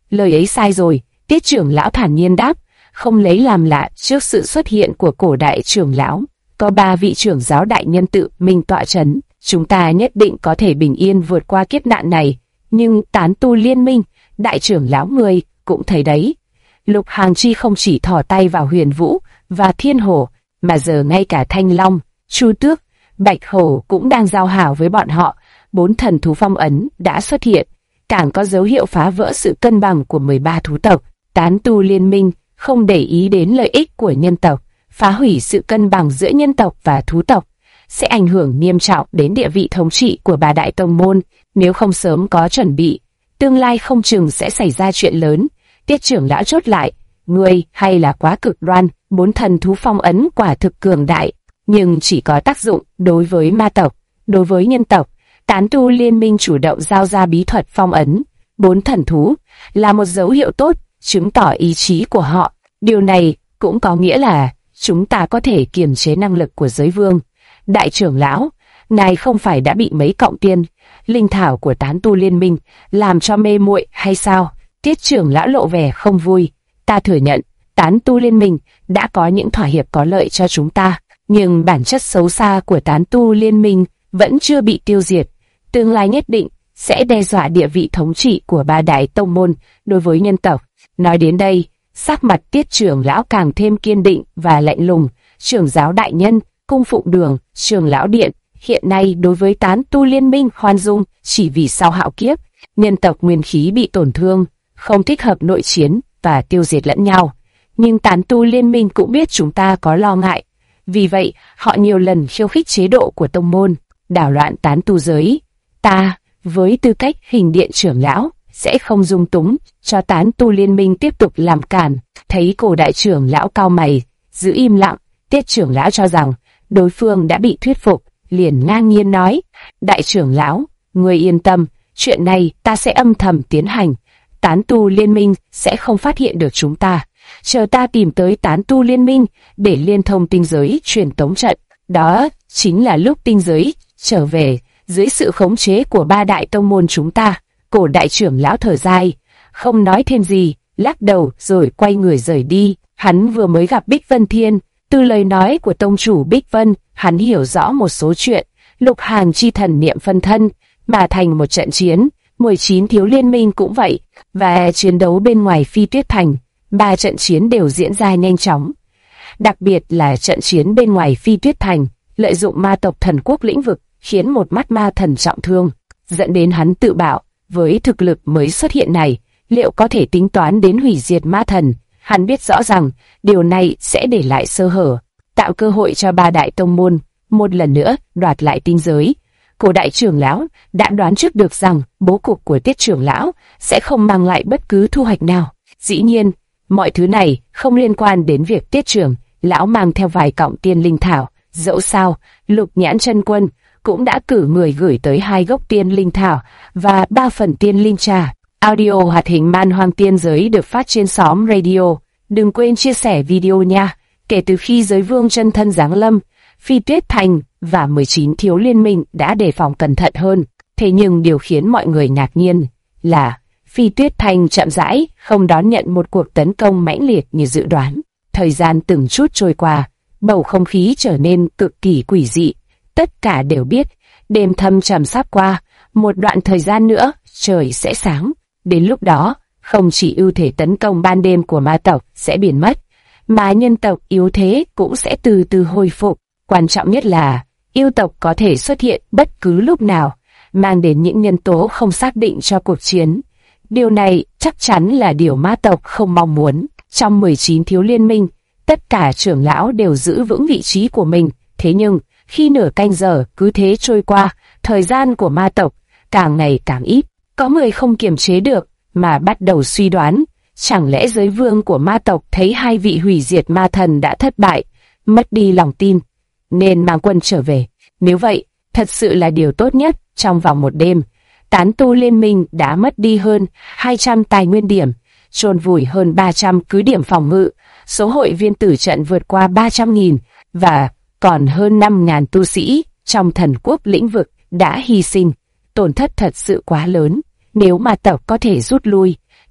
Lời ấy sai rồi, Tiết trưởng lão thản nhiên đáp, không lấy làm lạ trước sự xuất hiện của cổ đại trưởng lão. Có 3 vị trưởng giáo đại nhân tự mình tọa chấn, chúng ta nhất định có thể bình yên vượt qua kiếp nạn này. Nhưng tán tu liên minh, đại trưởng lão người cũng thấy đấy. Lục Hàng Chi không chỉ thò tay vào Huyền Vũ và Thiên Hổ, mà giờ ngay cả Thanh Long, Chu Tước, Bạch Hổ cũng đang giao hảo với bọn họ. 4 thần thú phong ấn đã xuất hiện, càng có dấu hiệu phá vỡ sự cân bằng của 13 thú tộc. Tán tu liên minh không để ý đến lợi ích của nhân tộc, phá hủy sự cân bằng giữa nhân tộc và thú tộc, sẽ ảnh hưởng nghiêm trọng đến địa vị thống trị của 3 đại tông môn. Nếu không sớm có chuẩn bị, tương lai không chừng sẽ xảy ra chuyện lớn. Tiết trưởng lão chốt lại, ngươi hay là quá cực đoan. 4 thần thú phong ấn quả thực cường đại, nhưng chỉ có tác dụng đối với ma tộc. Đối với nhân tộc, tán tu liên minh chủ động giao ra bí thuật phong ấn 4 thần thú là một dấu hiệu tốt, chứng tỏ ý chí của họ. Điều này cũng có nghĩa là chúng ta có thể kiềm chế năng lực của giới vương. Đại trưởng lão, ngài không phải đã bị mấy cọng tiên linh thảo của tán tu liên minh làm cho mê muội hay sao? Tiết trưởng lão lộ vẻ không vui. Ta thừa nhận, tán tu liên minh đã có những thỏa hiệp có lợi cho chúng ta, nhưng bản chất xấu xa của tán tu liên minh vẫn chưa bị tiêu diệt. Tương lai nhất định sẽ đe dọa địa vị thống trị của 3 đại tông môn đối với nhân tộc. Nói đến đây, sắc mặt Tiết trưởng lão càng thêm kiên định và lạnh lùng. Trưởng giáo đại nhân, cung phụng đường, trưởng lão điện, hiện nay đối với tán tu liên minh khoan dung chỉ vì sau hạo kiếp, nhân tộc nguyên khí bị tổn thương, không thích hợp nội chiến và tiêu diệt lẫn nhau. Nhưng tán tu liên minh cũng biết chúng ta có lo ngại, vì vậy họ nhiều lần khiêu khích chế độ của tông môn, đảo loạn tán tu giới. Ta, với tư cách hình điện trưởng lão, sẽ không dung túng cho tán tu liên minh tiếp tục làm cản. Thấy cổ đại trưởng lão cau mày, giữ im lặng, Tiết trưởng lão cho rằng đối phương đã bị thuyết phục, liền ngang nhiên nói, đại trưởng lão, người yên tâm, chuyện này ta sẽ âm thầm tiến hành, tán tu liên minh sẽ không phát hiện được chúng ta. Chờ ta tìm tới tán tu liên minh để liên thông tinh giới truyền tống trận, đó chính là lúc tinh giới trở về dưới sự khống chế của 3 đại tông môn chúng ta. Cổ đại trưởng lão thở dài, không nói thêm gì, lắc đầu rồi quay người rời đi. Hắn vừa mới gặp Bích Vân Thiên, từ lời nói của tông chủ Bích Vân, hắn hiểu rõ một số chuyện. Lục Hàng chi thần niệm phân thân mà thành một trận chiến, 19 thiếu liên minh cũng vậy, và chiến đấu bên ngoài Phi Tuyết Thành, 3 trận chiến đều diễn ra nhanh chóng. Đặc biệt là trận chiến bên ngoài Phi Tuyết Thành, lợi dụng ma tộc thần quốc lĩnh vực, khiến một mắt ma thần trọng thương, dẫn đến hắn tự bảo, với thực lực mới xuất hiện này, liệu có thể tính toán đến hủy diệt ma thần. Hắn biết rõ rằng điều này sẽ để lại sơ hở, tạo cơ hội cho 3 đại tông môn một lần nữa đoạt lại tinh giới. Cổ đại trưởng lão đã đoán trước được rằng bố cục của Tiết trưởng lão sẽ không mang lại bất cứ thu hoạch nào. Dĩ nhiên, mọi thứ này không liên quan đến việc Tiết trưởng lão mang theo vài cọng tiên linh thảo. Dẫu sao, Lục Nhãn Chân Quân cũng đã cử người gửi tới 2 gốc tiên linh thảo và 3 phần tiên linh trà. Audio hoạt hình Man Hoang Tiên Giới được phát trên xóm radio. Đừng quên chia sẻ video nha. Kể từ khi giới vương chân thân giáng lâm, Phi Tuyết Thành và 19 thiếu liên minh đã đề phòng cẩn thận hơn. Thế nhưng điều khiến mọi người ngạc nhiên là Phi Tuyết Thành chậm rãi không đón nhận một cuộc tấn công mãnh liệt như dự đoán. Thời gian từng chút trôi qua, bầu không khí trở nên cực kỳ quỷ dị. Tất cả đều biết, đêm thâm trầm sắp qua, một đoạn thời gian nữa, trời sẽ sáng. Đến lúc đó, không chỉ ưu thế tấn công ban đêm của ma tộc sẽ biến mất, mà nhân tộc yếu thế cũng sẽ từ từ hồi phục. Quan trọng nhất là, yêu tộc có thể xuất hiện bất cứ lúc nào, mang đến những nhân tố không xác định cho cuộc chiến. Điều này chắc chắn là điều ma tộc không mong muốn. Trong 19 thiếu liên minh, tất cả trưởng lão đều giữ vững vị trí của mình. Thế nhưng, khi nửa canh giờ cứ thế trôi qua, thời gian của ma tộc càng ngày càng ít. Có người không kiềm chế được, mà bắt đầu suy đoán, chẳng lẽ giới vương của ma tộc thấy 2 vị hủy diệt ma thần đã thất bại, mất đi lòng tin, nên mang quân trở về. Nếu vậy, thật sự là điều tốt nhất. Trong vòng một đêm, tán tu liên minh đã mất đi hơn 200 tài nguyên điểm, chôn vùi hơn 300 cứ điểm phòng ngự, số hội viên tử trận vượt qua 300.000, và còn hơn 5.000 tu sĩ trong thần quốc lĩnh vực đã hy sinh. Tổn thất thật sự quá lớn. Nếu ma tộc có thể rút lui,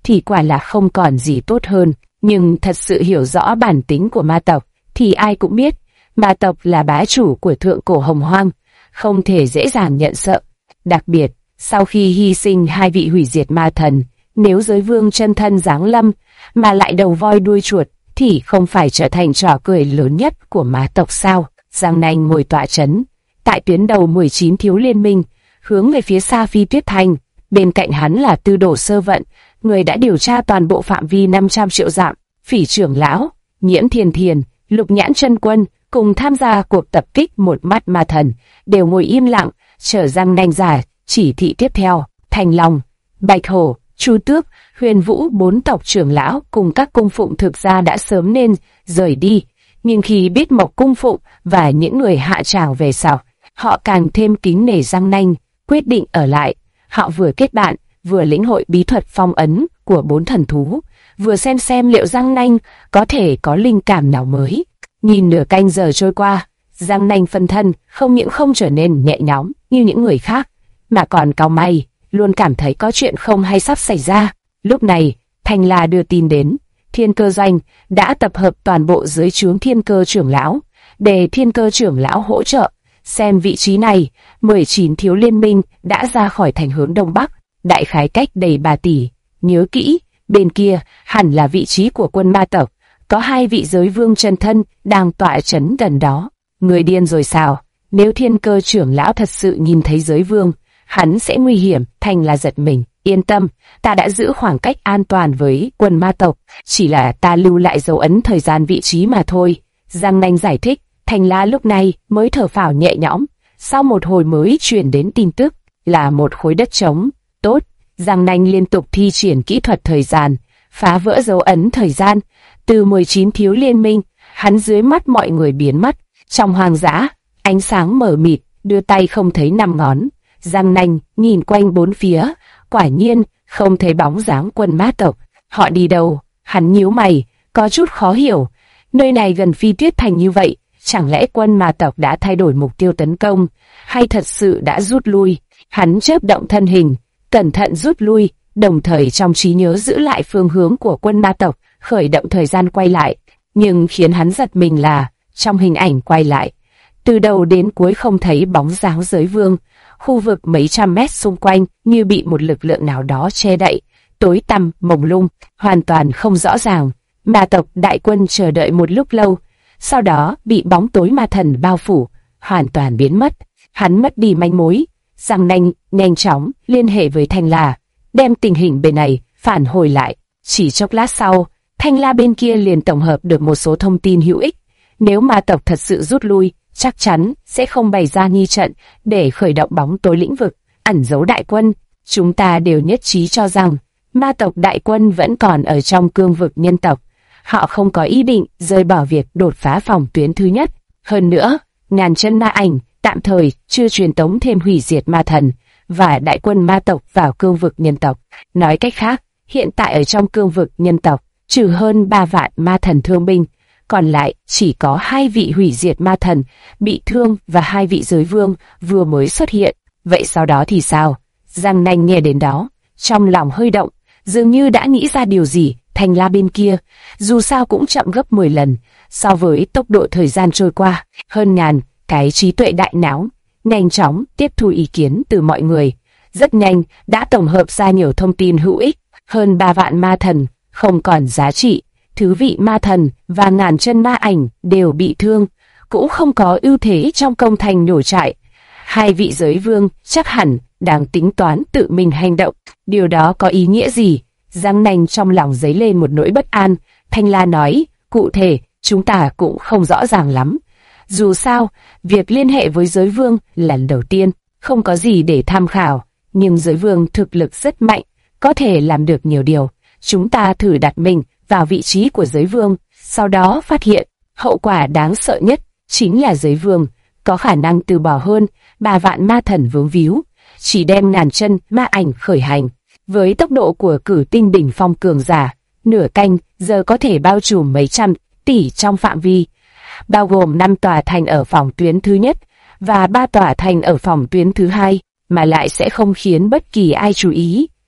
thì quả là không còn gì tốt hơn. Nhưng thật sự hiểu rõ bản tính của ma tộc thì ai cũng biết, ma tộc là bá chủ của thượng cổ hồng hoang, không thể dễ dàng nhận sợ. Đặc biệt, sau khi hy sinh hai vị hủy diệt ma thần, nếu giới vương chân thân giáng lâm mà lại đầu voi đuôi chuột thì không phải trở thành trò cười lớn nhất của ma tộc sao? Giang Nanh ngồi tọa chấn tại tuyến đầu 19 thiếu liên minh, hướng về phía xa Phi Tuyết Thành. Bên cạnh hắn là Tư Đồ Sơ Vận, người đã điều tra toàn bộ phạm vi 500 triệu dặm. Phỉ trưởng lão, Nhiễm Thiền Thiền, Lục Nhãn Chân Quân cùng tham gia cuộc tập kích một mắt ma thần đều ngồi im lặng, chờ Giang Nanh ra chỉ thị tiếp theo. Thành Long, Bạch Hổ, Chu Tước, Huyền Vũ bốn tộc trưởng lão cùng các cung phụng thực ra đã sớm nên rời đi, nhưng khi biết Mộc cung phụng và những người hạ tràng về sau, họ càng thêm kính nể Giang Nanh, quyết định ở lại. Họ vừa kết bạn, vừa lĩnh hội bí thuật phong ấn của 4 thần thú, vừa xem liệu Giang Nanh có thể có linh cảm nào mới. Nhìn nửa canh giờ trôi qua, Giang Nanh phân thân không những không trở nên nhẹ nhõm như những người khác, mà còn cau mày, luôn cảm thấy có chuyện không hay sắp xảy ra. Lúc này, Thanh La đưa tin đến, Thiên Cơ Doanh đã tập hợp toàn bộ dưới trướng Thiên Cơ trưởng lão, để Thiên Cơ trưởng lão hỗ trợ. Xem vị trí này, 19 thiếu liên minh đã ra khỏi thành hướng đông bắc, đại khái cách đầy 3 tỷ. Nhớ kỹ, bên kia hẳn là vị trí của quân ma tộc, có 2 vị giới vương chân thân đang tọa chấn gần đó. Người điên rồi sao? Nếu Thiên Cơ trưởng lão thật sự nhìn thấy giới vương, hắn sẽ nguy hiểm. Thành là giật mình. Yên tâm, ta đã giữ khoảng cách an toàn với quân ma tộc, chỉ là ta lưu lại dấu ấn thời gian vị trí mà thôi. Giang Nanh giải thích. Thành La lúc này mới thở phào nhẹ nhõm, sau một hồi mới truyền đến tin tức là một khối đất trống. Tốt, Giang Nanh liên tục thi triển kỹ thuật thời gian, phá vỡ dấu ấn thời gian. Từ 19 thiếu liên minh, hắn dưới mắt mọi người biến mất. Trong hoang dã, ánh sáng mờ mịt, đưa tay không thấy 5 ngón. Giang Nanh nhìn quanh bốn phía, quả nhiên không thấy bóng dáng quân ma tộc. Họ đi đâu? Hắn nhíu mày, có chút khó hiểu. Nơi này gần Phi Tuyết Thành như vậy, chẳng lẽ quân ma tộc đã thay đổi mục tiêu tấn công, hay thật sự đã rút lui? Hắn chớp động thân hình, cẩn thận rút lui, đồng thời trong trí nhớ giữ lại phương hướng của quân ma tộc, khởi động thời gian quay lại. Nhưng khiến hắn giật mình là, trong hình ảnh quay lại, từ đầu đến cuối không thấy bóng dáng giới vương. Khu vực mấy trăm mét xung quanh như bị một lực lượng nào đó che đậy, tối tăm, mông lung, hoàn toàn không rõ ràng. Ma tộc đại quân chờ đợi một lúc lâu, sau đó bị bóng tối ma thần bao phủ, hoàn toàn biến mất. Hắn mất đi manh mối. Giang Nanh nhanh chóng liên hệ với Thanh La, đem tình hình bên này phản hồi lại. Chỉ chốc lát sau, Thanh La bên kia liền tổng hợp được một số thông tin hữu ích. Nếu ma tộc thật sự rút lui, chắc chắn sẽ không bày ra nghi trận để khởi động bóng tối lĩnh vực, ẩn giấu đại quân. Chúng ta đều nhất trí cho rằng ma tộc đại quân vẫn còn ở trong cương vực nhân tộc. Họ không có ý định rời bỏ việc đột phá phòng tuyến thứ nhất. Hơn nữa, ngàn chân ma ảnh tạm thời chưa truyền tống thêm hủy diệt ma thần và đại quân ma tộc vào cương vực nhân tộc. Nói cách khác, hiện tại ở trong cương vực nhân tộc, trừ hơn 3 vạn ma thần thương binh, còn lại chỉ có 2 vị hủy diệt ma thần bị thương và 2 vị giới vương vừa mới xuất hiện. Vậy sau đó thì sao? Giang Nanh nghe đến đó, trong lòng hơi động, dường như đã nghĩ ra điều gì. Thanh La bên kia, dù sao cũng chậm gấp 10 lần so với tốc độ thời gian trôi qua. Hơn ngàn cái trí tuệ đại não nhanh chóng tiếp thu ý kiến từ mọi người, rất nhanh đã tổng hợp ra nhiều thông tin hữu ích. Hơn 3 vạn ma thần không còn giá trị, thứ vị ma thần và ngàn chân ma ảnh đều bị thương, cũng không có ưu thế trong công thành nổ trại. 2 vị giới vương chắc hẳn đang tính toán tự mình hành động. Điều đó có ý nghĩa gì? Giang Nanh trong lòng dấy lên một nỗi bất an. Thanh La nói, cụ thể, chúng ta cũng không rõ ràng lắm. Dù sao, việc liên hệ với giới vương lần đầu tiên, không có gì để tham khảo. Nhưng giới vương thực lực rất mạnh, có thể làm được nhiều điều. Chúng ta thử đặt mình vào vị trí của giới vương, sau đó phát hiện, hậu quả đáng sợ nhất chính là giới vương có khả năng từ bỏ hơn 3 vạn ma thần vướng víu, chỉ đem ngàn chân ma ảnh khởi hành. Với tốc độ của cử tinh đỉnh phong cường giả, nửa canh giờ có thể bao trùm mấy trăm tỷ trong phạm vi, bao gồm 5 tòa thành ở phòng tuyến thứ nhất và 3 tòa thành ở phòng tuyến thứ hai, mà lại sẽ không khiến bất kỳ ai chú ý.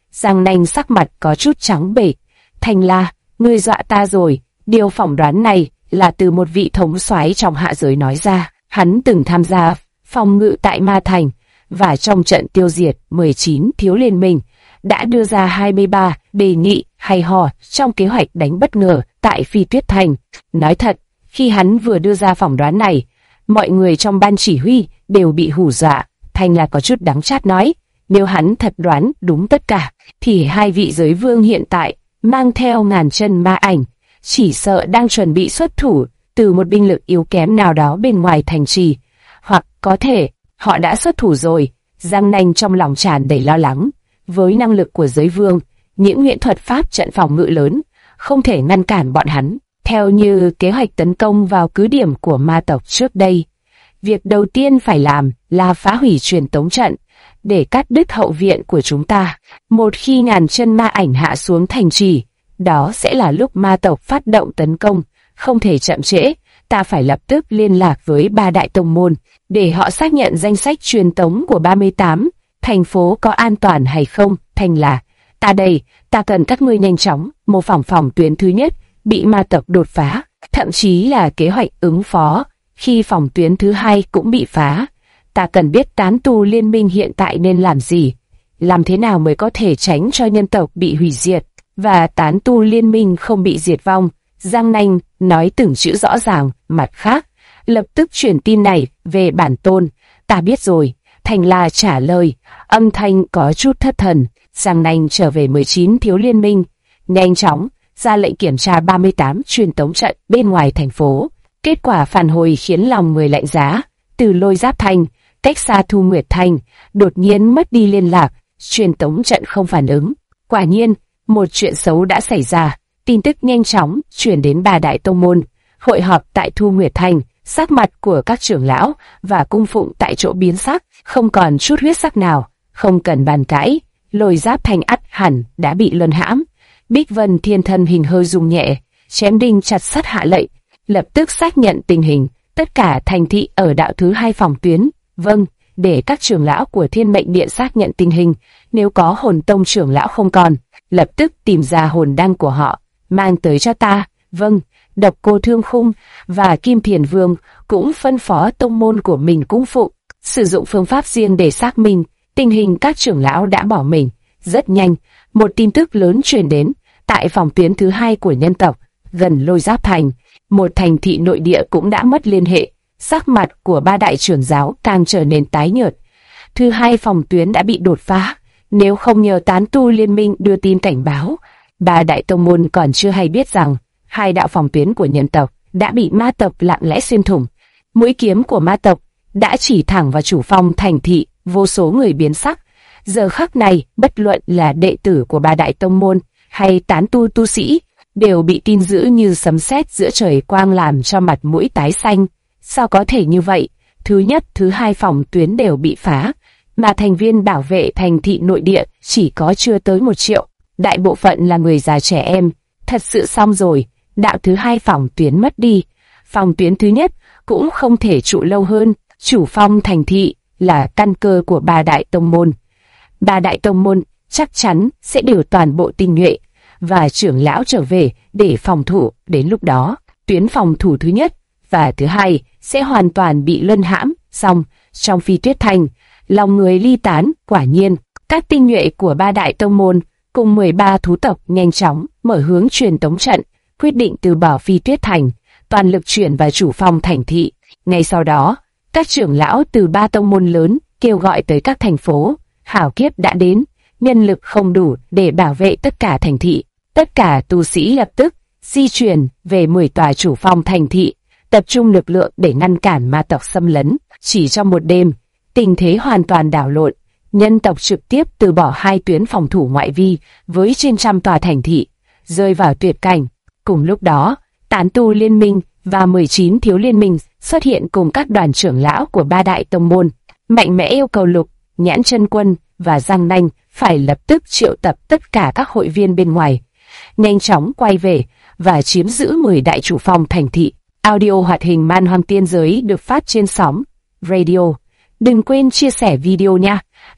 Giang Nanh sắc mặt có chút trắng bệch. Thành La, ngươi dọa ta rồi. Điều phỏng đoán này là từ một vị thống soái trong hạ giới nói ra. Hắn từng tham gia phòng ngự tại Ma Thành, và trong trận tiêu diệt 19 thiếu liên minh, đã đưa ra 23 đề nghị hay ho trong kế hoạch đánh bất ngờ tại Phi Tuyết Thành. Nói thật, khi hắn vừa đưa ra phỏng đoán này, mọi người trong ban chỉ huy đều bị hù dọa. Thành là có chút đắng chát nói, nếu hắn thật đoán đúng tất cả, thì hai vị giới vương hiện tại mang theo ngàn chân ma ảnh, chỉ sợ đang chuẩn bị xuất thủ từ một binh lực yếu kém nào đó bên ngoài thành trì, hoặc có thể họ đã xuất thủ rồi. Giang Nanh trong lòng tràn đầy lo lắng. Với năng lực của giới vương, những huyễn thuật pháp trận phòng ngự lớn không thể ngăn cản bọn hắn. Theo như kế hoạch tấn công vào cứ điểm của ma tộc trước đây, việc đầu tiên phải làm là phá hủy truyền tống trận để cắt đứt hậu viện của chúng ta. Một khi ngàn chân ma ảnh hạ xuống thành trì, đó sẽ là lúc ma tộc phát động tấn công, không thể chậm trễ. Ta phải lập tức liên lạc với ba đại tông môn để họ xác nhận danh sách truyền tống của 38 thành phố có an toàn hay không. Thành là, ta đây, ta cần các ngươi nhanh chóng mô phỏng phòng tuyến thứ nhất bị ma tộc đột phá, thậm chí là kế hoạch ứng phó khi phòng tuyến thứ hai cũng bị phá. Ta cần biết tán tu liên minh hiện tại nên làm gì, làm thế nào mới có thể tránh cho nhân tộc bị hủy diệt và tán tu liên minh không bị diệt vong. Giang Nanh nói từng chữ rõ ràng. Mặt khác, lập tức chuyển tin này về bản tôn. Ta biết rồi. Thành La trả lời, âm thanh có chút thất thần. Giang Nanh trở về 19 thiếu liên minh, nhanh chóng ra lệnh kiểm tra 38 truyền tống trận bên ngoài thành phố. Kết quả phản hồi khiến lòng người lạnh giá. Từ Lôi Giáp Thành, cách xa Thu Nguyệt Thành, đột nhiên mất đi liên lạc, truyền tống trận không phản ứng. Quả nhiên, một chuyện xấu đã xảy ra. Tin tức nhanh chóng chuyển đến ba đại tông môn. Hội họp tại Thu Nguyệt Thành, sắc mặt của các trưởng lão và cung phụng tại chỗ biến sắc, không còn chút huyết sắc nào. Không cần bàn cãi, Lôi Giáp Thành ắt hẳn đã bị luân hãm. Bích Vân Thiên thân hình hơi rung nhẹ, chém đinh chặt sắt hạ lệnh, lập tức xác nhận tình hình. Tất cả thành thị ở đạo thứ hai phòng tuyến. Vâng, để các trưởng lão của Thiên Mệnh Điện xác nhận tình hình. Nếu có hồn tông trưởng lão không còn, lập tức tìm ra hồn đăng của họ, mang tới cho ta. Vâng. Độc Cô Thương Khung và Kim Thiền Vương cũng phân phó tông môn của mình cung phụng, sử dụng phương pháp riêng để xác minh tình hình các trưởng lão đã bỏ mình. Rất nhanh, một tin tức lớn truyền đến, tại phòng tuyến thứ hai của nhân tộc, gần Lôi Giáp Thành, một thành thị nội địa cũng đã mất liên hệ. Sắc mặt của ba đại trưởng giáo càng trở nên tái nhợt. Thứ hai phòng tuyến đã bị đột phá, nếu không nhờ tán tu liên minh đưa tin cảnh báo, ba đại tông môn còn chưa hay biết rằng hai đạo phòng tuyến của nhân tộc đã bị ma tộc lặng lẽ xuyên thủng. Mũi kiếm của ma tộc đã chỉ thẳng vào chủ phong thành thị. Vô số người biến sắc. Giờ khắc này, bất luận là đệ tử của ba đại tông môn hay tán tu tu sĩ, đều bị tin dữ như sấm sét giữa trời quang làm cho mặt mũi tái xanh. Sao có thể như vậy? Thứ nhất, thứ hai phòng tuyến đều bị phá, mà thành viên bảo vệ thành thị nội địa chỉ có chưa tới 1 triệu. Đại bộ phận là người già trẻ em. Thật sự xong rồi. Đạo thứ hai phòng tuyến mất đi, phòng tuyến thứ nhất cũng không thể trụ lâu hơn. Chủ phong thành thị là căn cơ của ba đại tông môn. Ba đại tông môn chắc chắn sẽ điều toàn bộ tinh nhuệ và trưởng lão trở về để phòng thủ. Đến lúc đó, tuyến phòng thủ thứ nhất và thứ hai sẽ hoàn toàn bị luân hãm. Xong, trong Phi Tuyết Thành, lòng người ly tán. Quả nhiên, các tinh nhuệ của ba đại tông môn cùng 13 thú tộc nhanh chóng mở hướng truyền tống trận, quyết định từ bỏ Phi Tuyết Thành, toàn lực chuyển vào chủ phong thành thị. Ngay sau đó, các trưởng lão từ 3 tông môn lớn kêu gọi tới các thành phố. Hảo kiếp đã đến, nhân lực không đủ để bảo vệ tất cả thành thị. Tất cả tu sĩ lập tức di chuyển về 10 tòa chủ phong thành thị, tập trung lực lượng để ngăn cản ma tộc xâm lấn. Chỉ trong một đêm, tình thế hoàn toàn đảo lộn. Nhân tộc trực tiếp từ bỏ 2 tuyến phòng thủ ngoại vi với trên trăm tòa thành thị, rơi vào tuyệt cảnh. Cùng lúc đó, tán tu liên minh và 19 thiếu liên minh xuất hiện cùng các đoàn trưởng lão của ba đại tông môn, mạnh mẽ yêu cầu Lục, Nhãn Chân Quân và Giang Nanh phải lập tức triệu tập tất cả các hội viên bên ngoài, nhanh chóng quay về và chiếm giữ 10 đại chủ phong thành thị. Audio hoạt hình Man Hoang Tiên Giới được phát trên sóng Radio. Đừng quên chia sẻ video nha.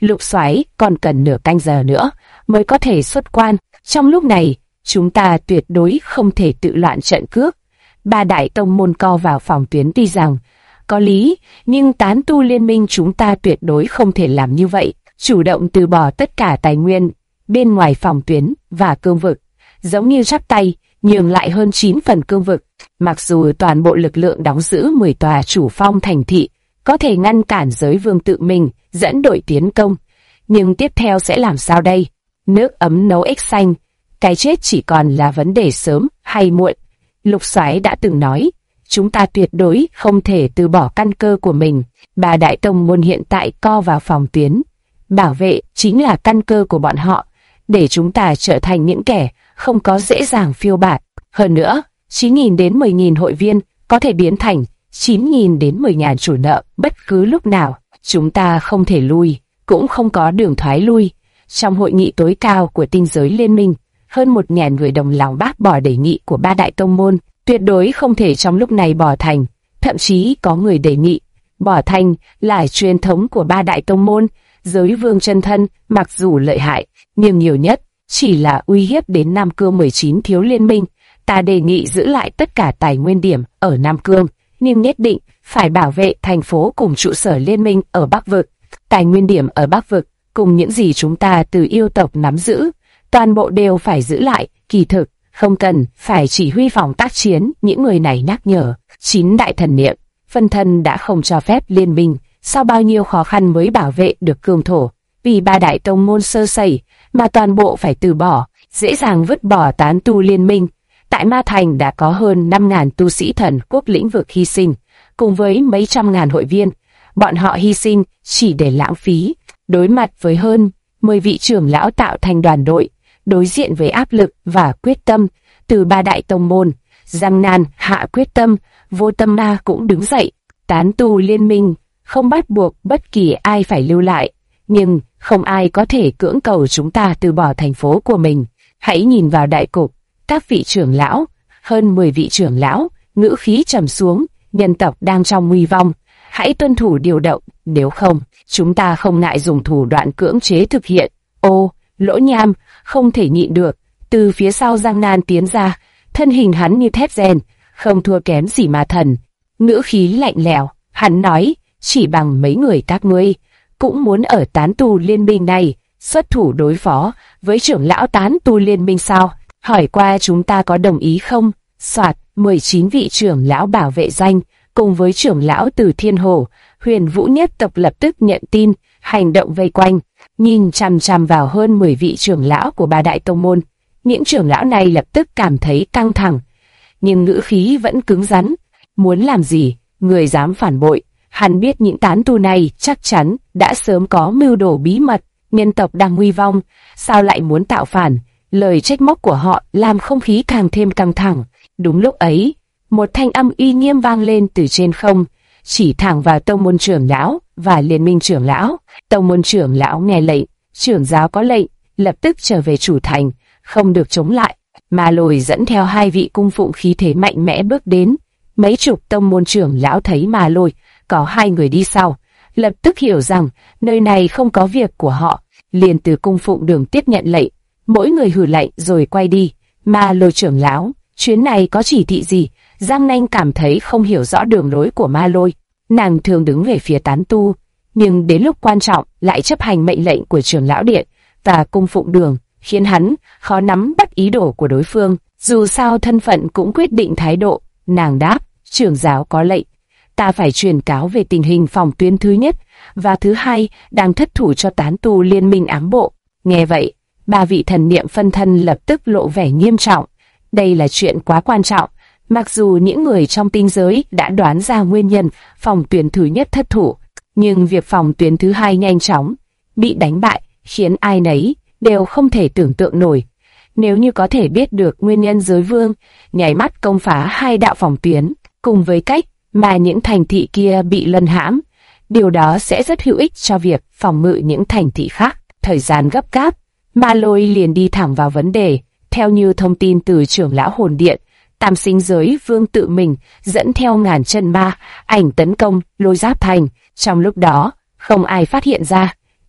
Lục Soái còn cần nửa canh giờ nữa mới có thể xuất quan. Trong lúc này, chúng ta tuyệt đối không thể tự loạn trận cước. Ba đại tông môn co vào phòng tuyến tuy rằng có lý, nhưng tán tu liên minh chúng ta tuyệt đối không thể làm như vậy. Chủ động từ bỏ tất cả tài nguyên bên ngoài phòng tuyến và cương vực, giống như chắp tay nhường lại hơn 9 phần cương vực. Mặc dù toàn bộ lực lượng đóng giữ 10 tòa chủ phong thành thị có thể ngăn cản giới vương tự mình dẫn đội tiến công, nhưng tiếp theo sẽ làm sao đây? Nước ấm nấu ếch xanh, cái chết chỉ còn là vấn đề sớm hay muộn. Lục Soái đã từng nói, chúng ta tuyệt đối không thể từ bỏ căn cơ của mình. Ba đại tông môn hiện tại co vào phòng tuyến, bảo vệ chính là căn cơ của bọn họ, để chúng ta trở thành những kẻ không có dễ dàng phiêu bạt. Hơn nữa, 9.000 đến 10.000 hội viên có thể biến thành 9.000 đến 10.000 chủ nợ bất cứ lúc nào. Chúng ta không thể lui, cũng không có đường thoái lui. Trong hội nghị tối cao của tinh giới liên minh, hơn 1.000 người đồng lòng bác bỏ đề nghị của ba đại tông môn, tuyệt đối không thể trong lúc này bỏ thành. Thậm chí có người đề nghị, bỏ thành là truyền thống của ba đại tông môn. Giới vương chân thân mặc dù lợi hại, nhưng nhiều nhất chỉ là uy hiếp đến Nam Cương 19 thiếu liên minh. Ta đề nghị giữ lại tất cả tài nguyên điểm ở Nam Cương, nhưng nhất định phải bảo vệ thành phố cùng trụ sở liên minh ở Bắc Vực. Tài nguyên điểm ở Bắc Vực cùng những gì chúng ta từ yêu tộc nắm giữ, toàn bộ đều phải giữ lại. Kỳ thực, không cần phải chỉ huy phòng tác chiến. Những người này nhắc nhở, 9 đại thần niệm, phân thân đã không cho phép liên minh. Sau bao nhiêu khó khăn mới bảo vệ được cương thổ, vì ba đại tông môn sơ sẩy mà toàn bộ phải từ bỏ, dễ dàng vứt bỏ tán tu liên minh. Tại Ma Thành đã có hơn 5.000 tu sĩ thần quốc lĩnh vực hy sinh, cùng với mấy trăm ngàn hội viên. Bọn họ hy sinh chỉ để lãng phí, đối mặt với hơn 10 vị trưởng lão tạo thành đoàn đội, đối diện với áp lực và quyết tâm từ ba đại tông môn. Giang Nan hạ quyết tâm, Vô Tâm Ma cũng đứng dậy. Tán tu liên minh không bắt buộc bất kỳ ai phải lưu lại, nhưng không ai có thể cưỡng cầu chúng ta từ bỏ thành phố của mình. Hãy nhìn vào đại cục, các vị trưởng lão, hơn 10 vị trưởng lão, ngữ khí trầm xuống, nhân tộc đang trong nguy vong, hãy tuân thủ điều động, nếu không, chúng ta không ngại dùng thủ đoạn cưỡng chế thực hiện. Ô, Lỗ Nham không thể nhịn được, từ phía sau Giang Nan tiến ra, thân hình hắn như thép rèn, không thua kém gì Ma Thần. Ngữ khí lạnh lẽo, hắn nói, chỉ bằng mấy người các ngươi cũng muốn ở tán tu liên minh này xuất thủ đối phó với trưởng lão tán tu liên minh sao? Hỏi qua chúng ta có đồng ý không? Soạt, 19 vị trưởng lão bảo vệ danh cùng với trưởng lão từ Thiên Hồ, Huyền Vũ nhất tộc lập tức nhận tin, hành động vây quanh, nhìn chằm chằm vào hơn 10 vị trưởng lão của ba đại tông môn. Những trưởng lão này lập tức cảm thấy căng thẳng, nhưng ngữ khí vẫn cứng rắn. Muốn làm gì? Người dám phản bội? Hắn biết những tán tu này chắc chắn đã sớm có mưu đồ bí mật, nhân tộc đang nguy vong, sao lại muốn tạo phản? Lời trách móc của họ làm không khí càng thêm căng thẳng. Đúng lúc ấy, một thanh âm uy nghiêm vang lên từ trên không, chỉ thẳng vào tông môn trưởng lão và liên minh trưởng lão. Tông môn trưởng lão nghe lệnh, trưởng giáo có lệnh, lập tức trở về chủ thành, không được chống lại. Ma Lôi dẫn theo 2 vị cung phụng khí thế mạnh mẽ bước đến. Mấy chục tông môn trưởng lão thấy Ma Lôi có 2 người đi sau, lập tức hiểu rằng nơi này không có việc của họ, liền từ cung phụng đường tiếp nhận lệnh. Mỗi người hử lệnh rồi quay đi. Ma Lôi trưởng lão, chuyến này có chỉ thị gì? Giang Nanh cảm thấy không hiểu rõ đường lối của Ma Lôi. Nàng thường đứng về phía tán tu, nhưng đến lúc quan trọng lại chấp hành mệnh lệnh của trưởng lão điện và cung phụng đường, khiến hắn khó nắm bắt ý đồ của đối phương. Dù sao thân phận cũng quyết định thái độ. Nàng đáp, trưởng giáo có lệnh, ta phải truyền cáo về tình hình phòng tuyến thứ nhất và thứ hai đang thất thủ cho tán tu liên minh ám bộ. Nghe vậy, 3 vị thần niệm phân thân lập tức lộ vẻ nghiêm trọng. Đây là chuyện quá quan trọng. Mặc dù những người trong tinh giới đã đoán ra nguyên nhân phòng tuyến thứ nhất thất thủ, nhưng việc phòng tuyến thứ hai nhanh chóng bị đánh bại khiến ai nấy đều không thể tưởng tượng nổi. Nếu như có thể biết được nguyên nhân giới vương nhảy mắt công phá 2 đạo phòng tuyến, cùng với cách mà những thành thị kia bị lân hãm, điều đó sẽ rất hữu ích cho việc phòng ngự những thành thị khác. Thời gian gấp gáp, Ma Lôi liền đi thẳng vào vấn đề. Theo như thông tin từ trưởng lão hồn điện, Tam Sinh giới vương tự mình dẫn theo ngàn chân ma ảnh tấn công Lôi Giáp Thành. Trong lúc đó, không ai phát hiện ra,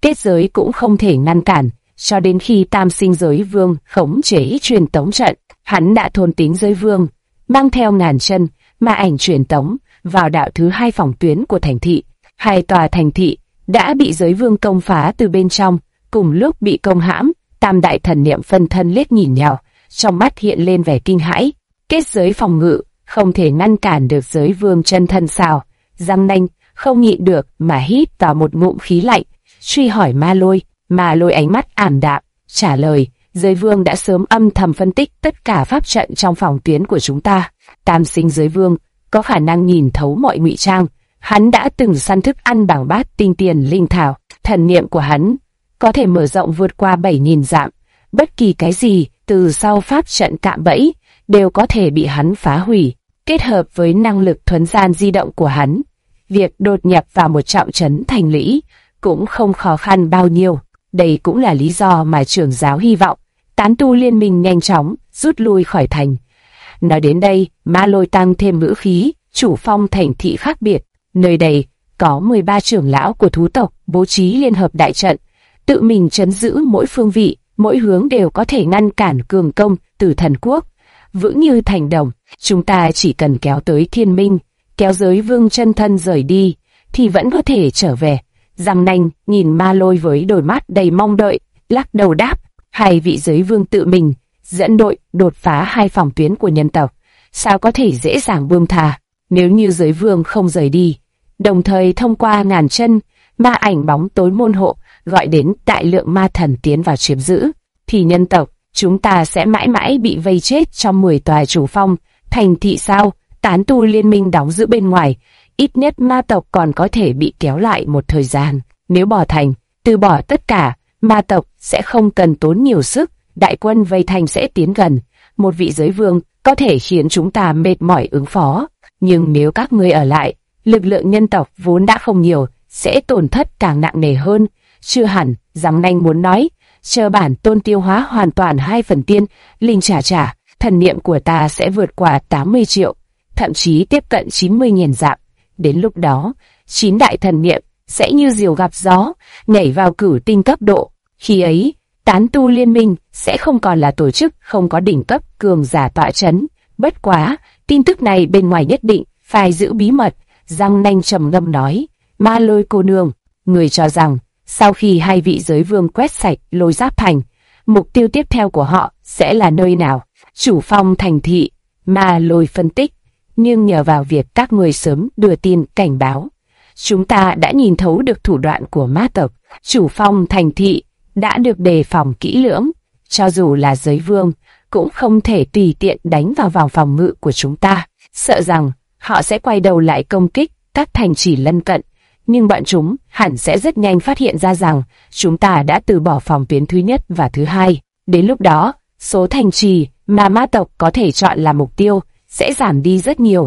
kết giới cũng không thể ngăn cản, cho đến khi Tam Sinh Giới Vương khống chế truyền tống trận, hắn đã thôn tính giới vương, mang theo ngàn chân, ma ảnh truyền tống vào đạo thứ hai phòng tuyến của thành thị. Hai tòa thành thị đã bị giới vương công phá từ bên trong, cùng lúc bị công hãm. Tam đại thần niệm phân thân liếc nhìn nhau, trong mắt hiện lên vẻ kinh hãi. Kết giới phòng ngự không thể ngăn cản được giới vương chân thân sao? Giang Nanh không nhịn được mà hít vào một ngụm khí lạnh, truy hỏi Ma Lôi. Ma Lôi ánh mắt ảm đạm, trả lời: giới vương đã sớm âm thầm phân tích tất cả pháp trận trong phòng tuyến của chúng ta. Tam Sinh Giới Vương có khả năng nhìn thấu mọi ngụy trang. Hắn đã từng săn thức ăn bằng bát tinh tiền linh thảo, thần niệm của hắn có thể mở rộng vượt qua 7.000 dặm. Bất kỳ cái gì từ sau pháp trận cạm bẫy đều có thể bị hắn phá hủy. Kết hợp với năng lực thuấn gian di động của hắn, việc đột nhập vào một trọng trấn thành lũy cũng không khó khăn bao nhiêu. Đây cũng là lý do mà trưởng giáo hy vọng tán tu liên minh nhanh chóng rút lui khỏi thành. Nói đến đây, Ma Lôi tăng thêm ngữ khí: chủ phong thành thị khác biệt, nơi đây có 13 trưởng lão của thú tộc bố trí liên hợp đại trận, tự mình trấn giữ mỗi phương vị, mỗi hướng đều có thể ngăn cản cường công từ thần quốc, vững như thành đồng. Chúng ta chỉ cần kéo tới thiên minh, kéo giới vương chân thân rời đi, thì vẫn có thể trở về. Giang Nanh nhìn Ma Lôi với đôi mắt đầy mong đợi, lắc đầu đáp: hai vị giới vương tự mình dẫn đội đột phá hai phòng tuyến của nhân tộc, sao có thể dễ dàng buông tha? Nếu như giới vương không rời đi, đồng thời thông qua ngàn chân, ma ảnh bóng tối môn hộ gọi đến đại lượng ma thần tiến vào chiếm giữ, thì nhân tộc chúng ta sẽ mãi mãi bị vây chết trong 10 tòa chủ phong thành thị sao? Tán tu liên minh đóng giữ bên ngoài, ít nhất ma tộc còn có thể bị kéo lại một thời gian. Nếu bỏ thành, từ bỏ tất cả, ma tộc sẽ không cần tốn nhiều sức, đại quân vây thành sẽ tiến gần. Một vị giới vương có thể khiến chúng ta mệt mỏi ứng phó, nhưng nếu các ngươi ở lại, lực lượng nhân tộc vốn đã không nhiều, sẽ tổn thất càng nặng nề hơn. Chưa hẳn. Giang Nanh muốn nói, chờ bản tôn tiêu hóa hoàn toàn 2 phần tiên linh trả, thần niệm của ta sẽ vượt qua 80 triệu, thậm chí tiếp cận 90.000 dặm. Đến lúc đó, 9 đại thần niệm sẽ như diều gặp gió, nhảy vào cửu tinh cấp độ. Khi ấy, tán tu liên minh sẽ không còn là tổ chức không có đỉnh cấp cường giả tọa chấn. Bất quá, tin tức này bên ngoài nhất định phải giữ bí mật. Giang Nanh trầm ngâm nói: Ma Lôi cô nương, người cho rằng sau khi hai vị giới vương quét sạch Lôi Giáp thành, mục tiêu tiếp theo của họ sẽ là nơi nào? Chủ phong thành thị. Ma Lôi phân tích: nhưng nhờ vào việc các người sớm đưa tin cảnh báo, chúng ta đã nhìn thấu được thủ đoạn của ma tộc. Chủ phong thành thị đã được đề phòng kỹ lưỡng, cho dù là giới vương cũng không thể tùy tiện đánh vào vòng phòng ngự của chúng ta, sợ rằng họ sẽ quay đầu lại công kích các thành trì lân cận. Nhưng bọn chúng hẳn sẽ rất nhanh phát hiện ra rằng chúng ta đã từ bỏ phòng tuyến thứ nhất và thứ hai. Đến lúc đó, số thành trì mà ma tộc có thể chọn làm mục tiêu sẽ giảm đi rất nhiều.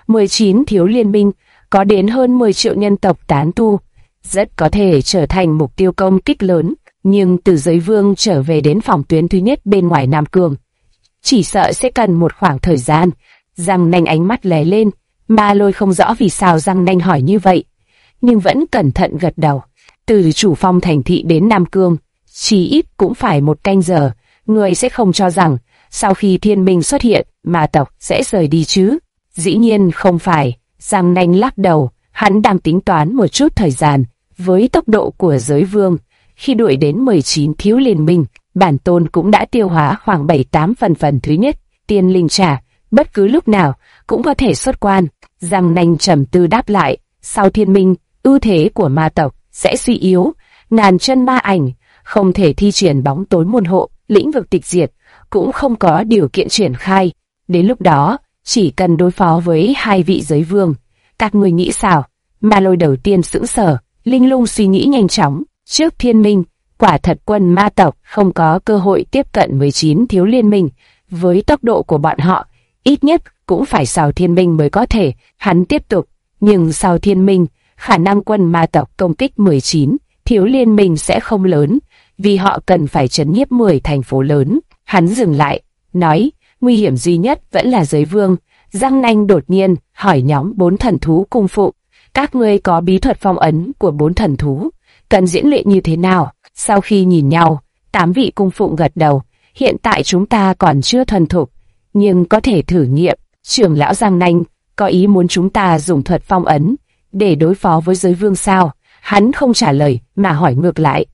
19 thiếu liên minh có đến hơn 10 triệu nhân tộc tán tu, rất có thể trở thành mục tiêu công kích lớn. Nhưng từ giới vương trở về đến phòng tuyến thứ nhất bên ngoài Nam Cương, chỉ sợ sẽ cần một khoảng thời gian. Giang Nanh ánh mắt lóe lên. Ma Lôi không rõ vì sao Giang Nanh hỏi như vậy, nhưng vẫn cẩn thận gật đầu. Từ chủ phong thành thị đến Nam Cương, chỉ ít cũng phải 1 canh giờ. Người sẽ không cho rằng sau khi thiên minh xuất hiện, ma tộc sẽ rời đi chứ? Dĩ nhiên không phải. Giang Nanh lắc đầu. Hắn đang tính toán một chút thời gian. Với tốc độ của giới vương, khi đuổi đến 19 thiếu liên minh, bản tôn cũng đã tiêu hóa khoảng 7-8 phần thứ nhất tiên linh trà, bất cứ lúc nào cũng có thể xuất quan. Giang Nanh trầm tư đáp lại: sau thiên minh, ưu thế của ma tộc sẽ suy yếu, ngàn chân ma ảnh không thể thi triển bóng tối môn hộ, lĩnh vực tịch diệt cũng không có điều kiện triển khai. Đến lúc đó, chỉ cần đối phó với hai vị giới vương, các người nghĩ sao? Ma Lôi đầu tiên sững sờ, linh lung suy nghĩ nhanh chóng. Trước thiên minh, quả thật quân ma tộc không có cơ hội tiếp cận 19 thiếu liên minh. Với tốc độ của bọn họ, ít nhất cũng phải sau thiên minh mới có thể. Hắn tiếp tục: nhưng sau thiên minh, khả năng quân ma tộc công kích 19 thiếu liên minh sẽ không lớn, vì họ cần phải trấn nhiếp 10 thành phố lớn. Hắn dừng lại, nói: nguy hiểm duy nhất vẫn là giới vương. Giang Nanh đột nhiên hỏi nhóm 4 thần thú cung phụ: các ngươi có bí thuật phong ấn của 4 thần thú, cần diễn luyện như thế nào? Sau khi nhìn nhau, 8 vị cung phụng gật đầu. Hiện tại chúng ta còn chưa thuần thục, nhưng có thể thử nghiệm. Trưởng lão Giang Nanh có ý muốn chúng ta dùng thuật phong ấn để đối phó với giới vương sao? Hắn không trả lời mà hỏi ngược lại.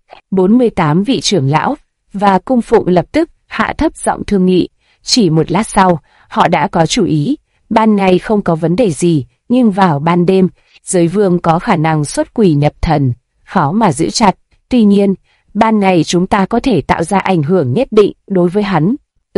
48 vị trưởng lão và cung phụng lập tức hạ thấp giọng thương nghị. Chỉ một lát sau, họ đã có chủ ý. Ban ngày không có vấn đề gì, nhưng vào ban đêm, giới vương có khả năng xuất quỷ nhập thần, khó mà giữ chặt. Tuy nhiên, ban ngày chúng ta có thể tạo ra ảnh hưởng nhất định đối với hắn.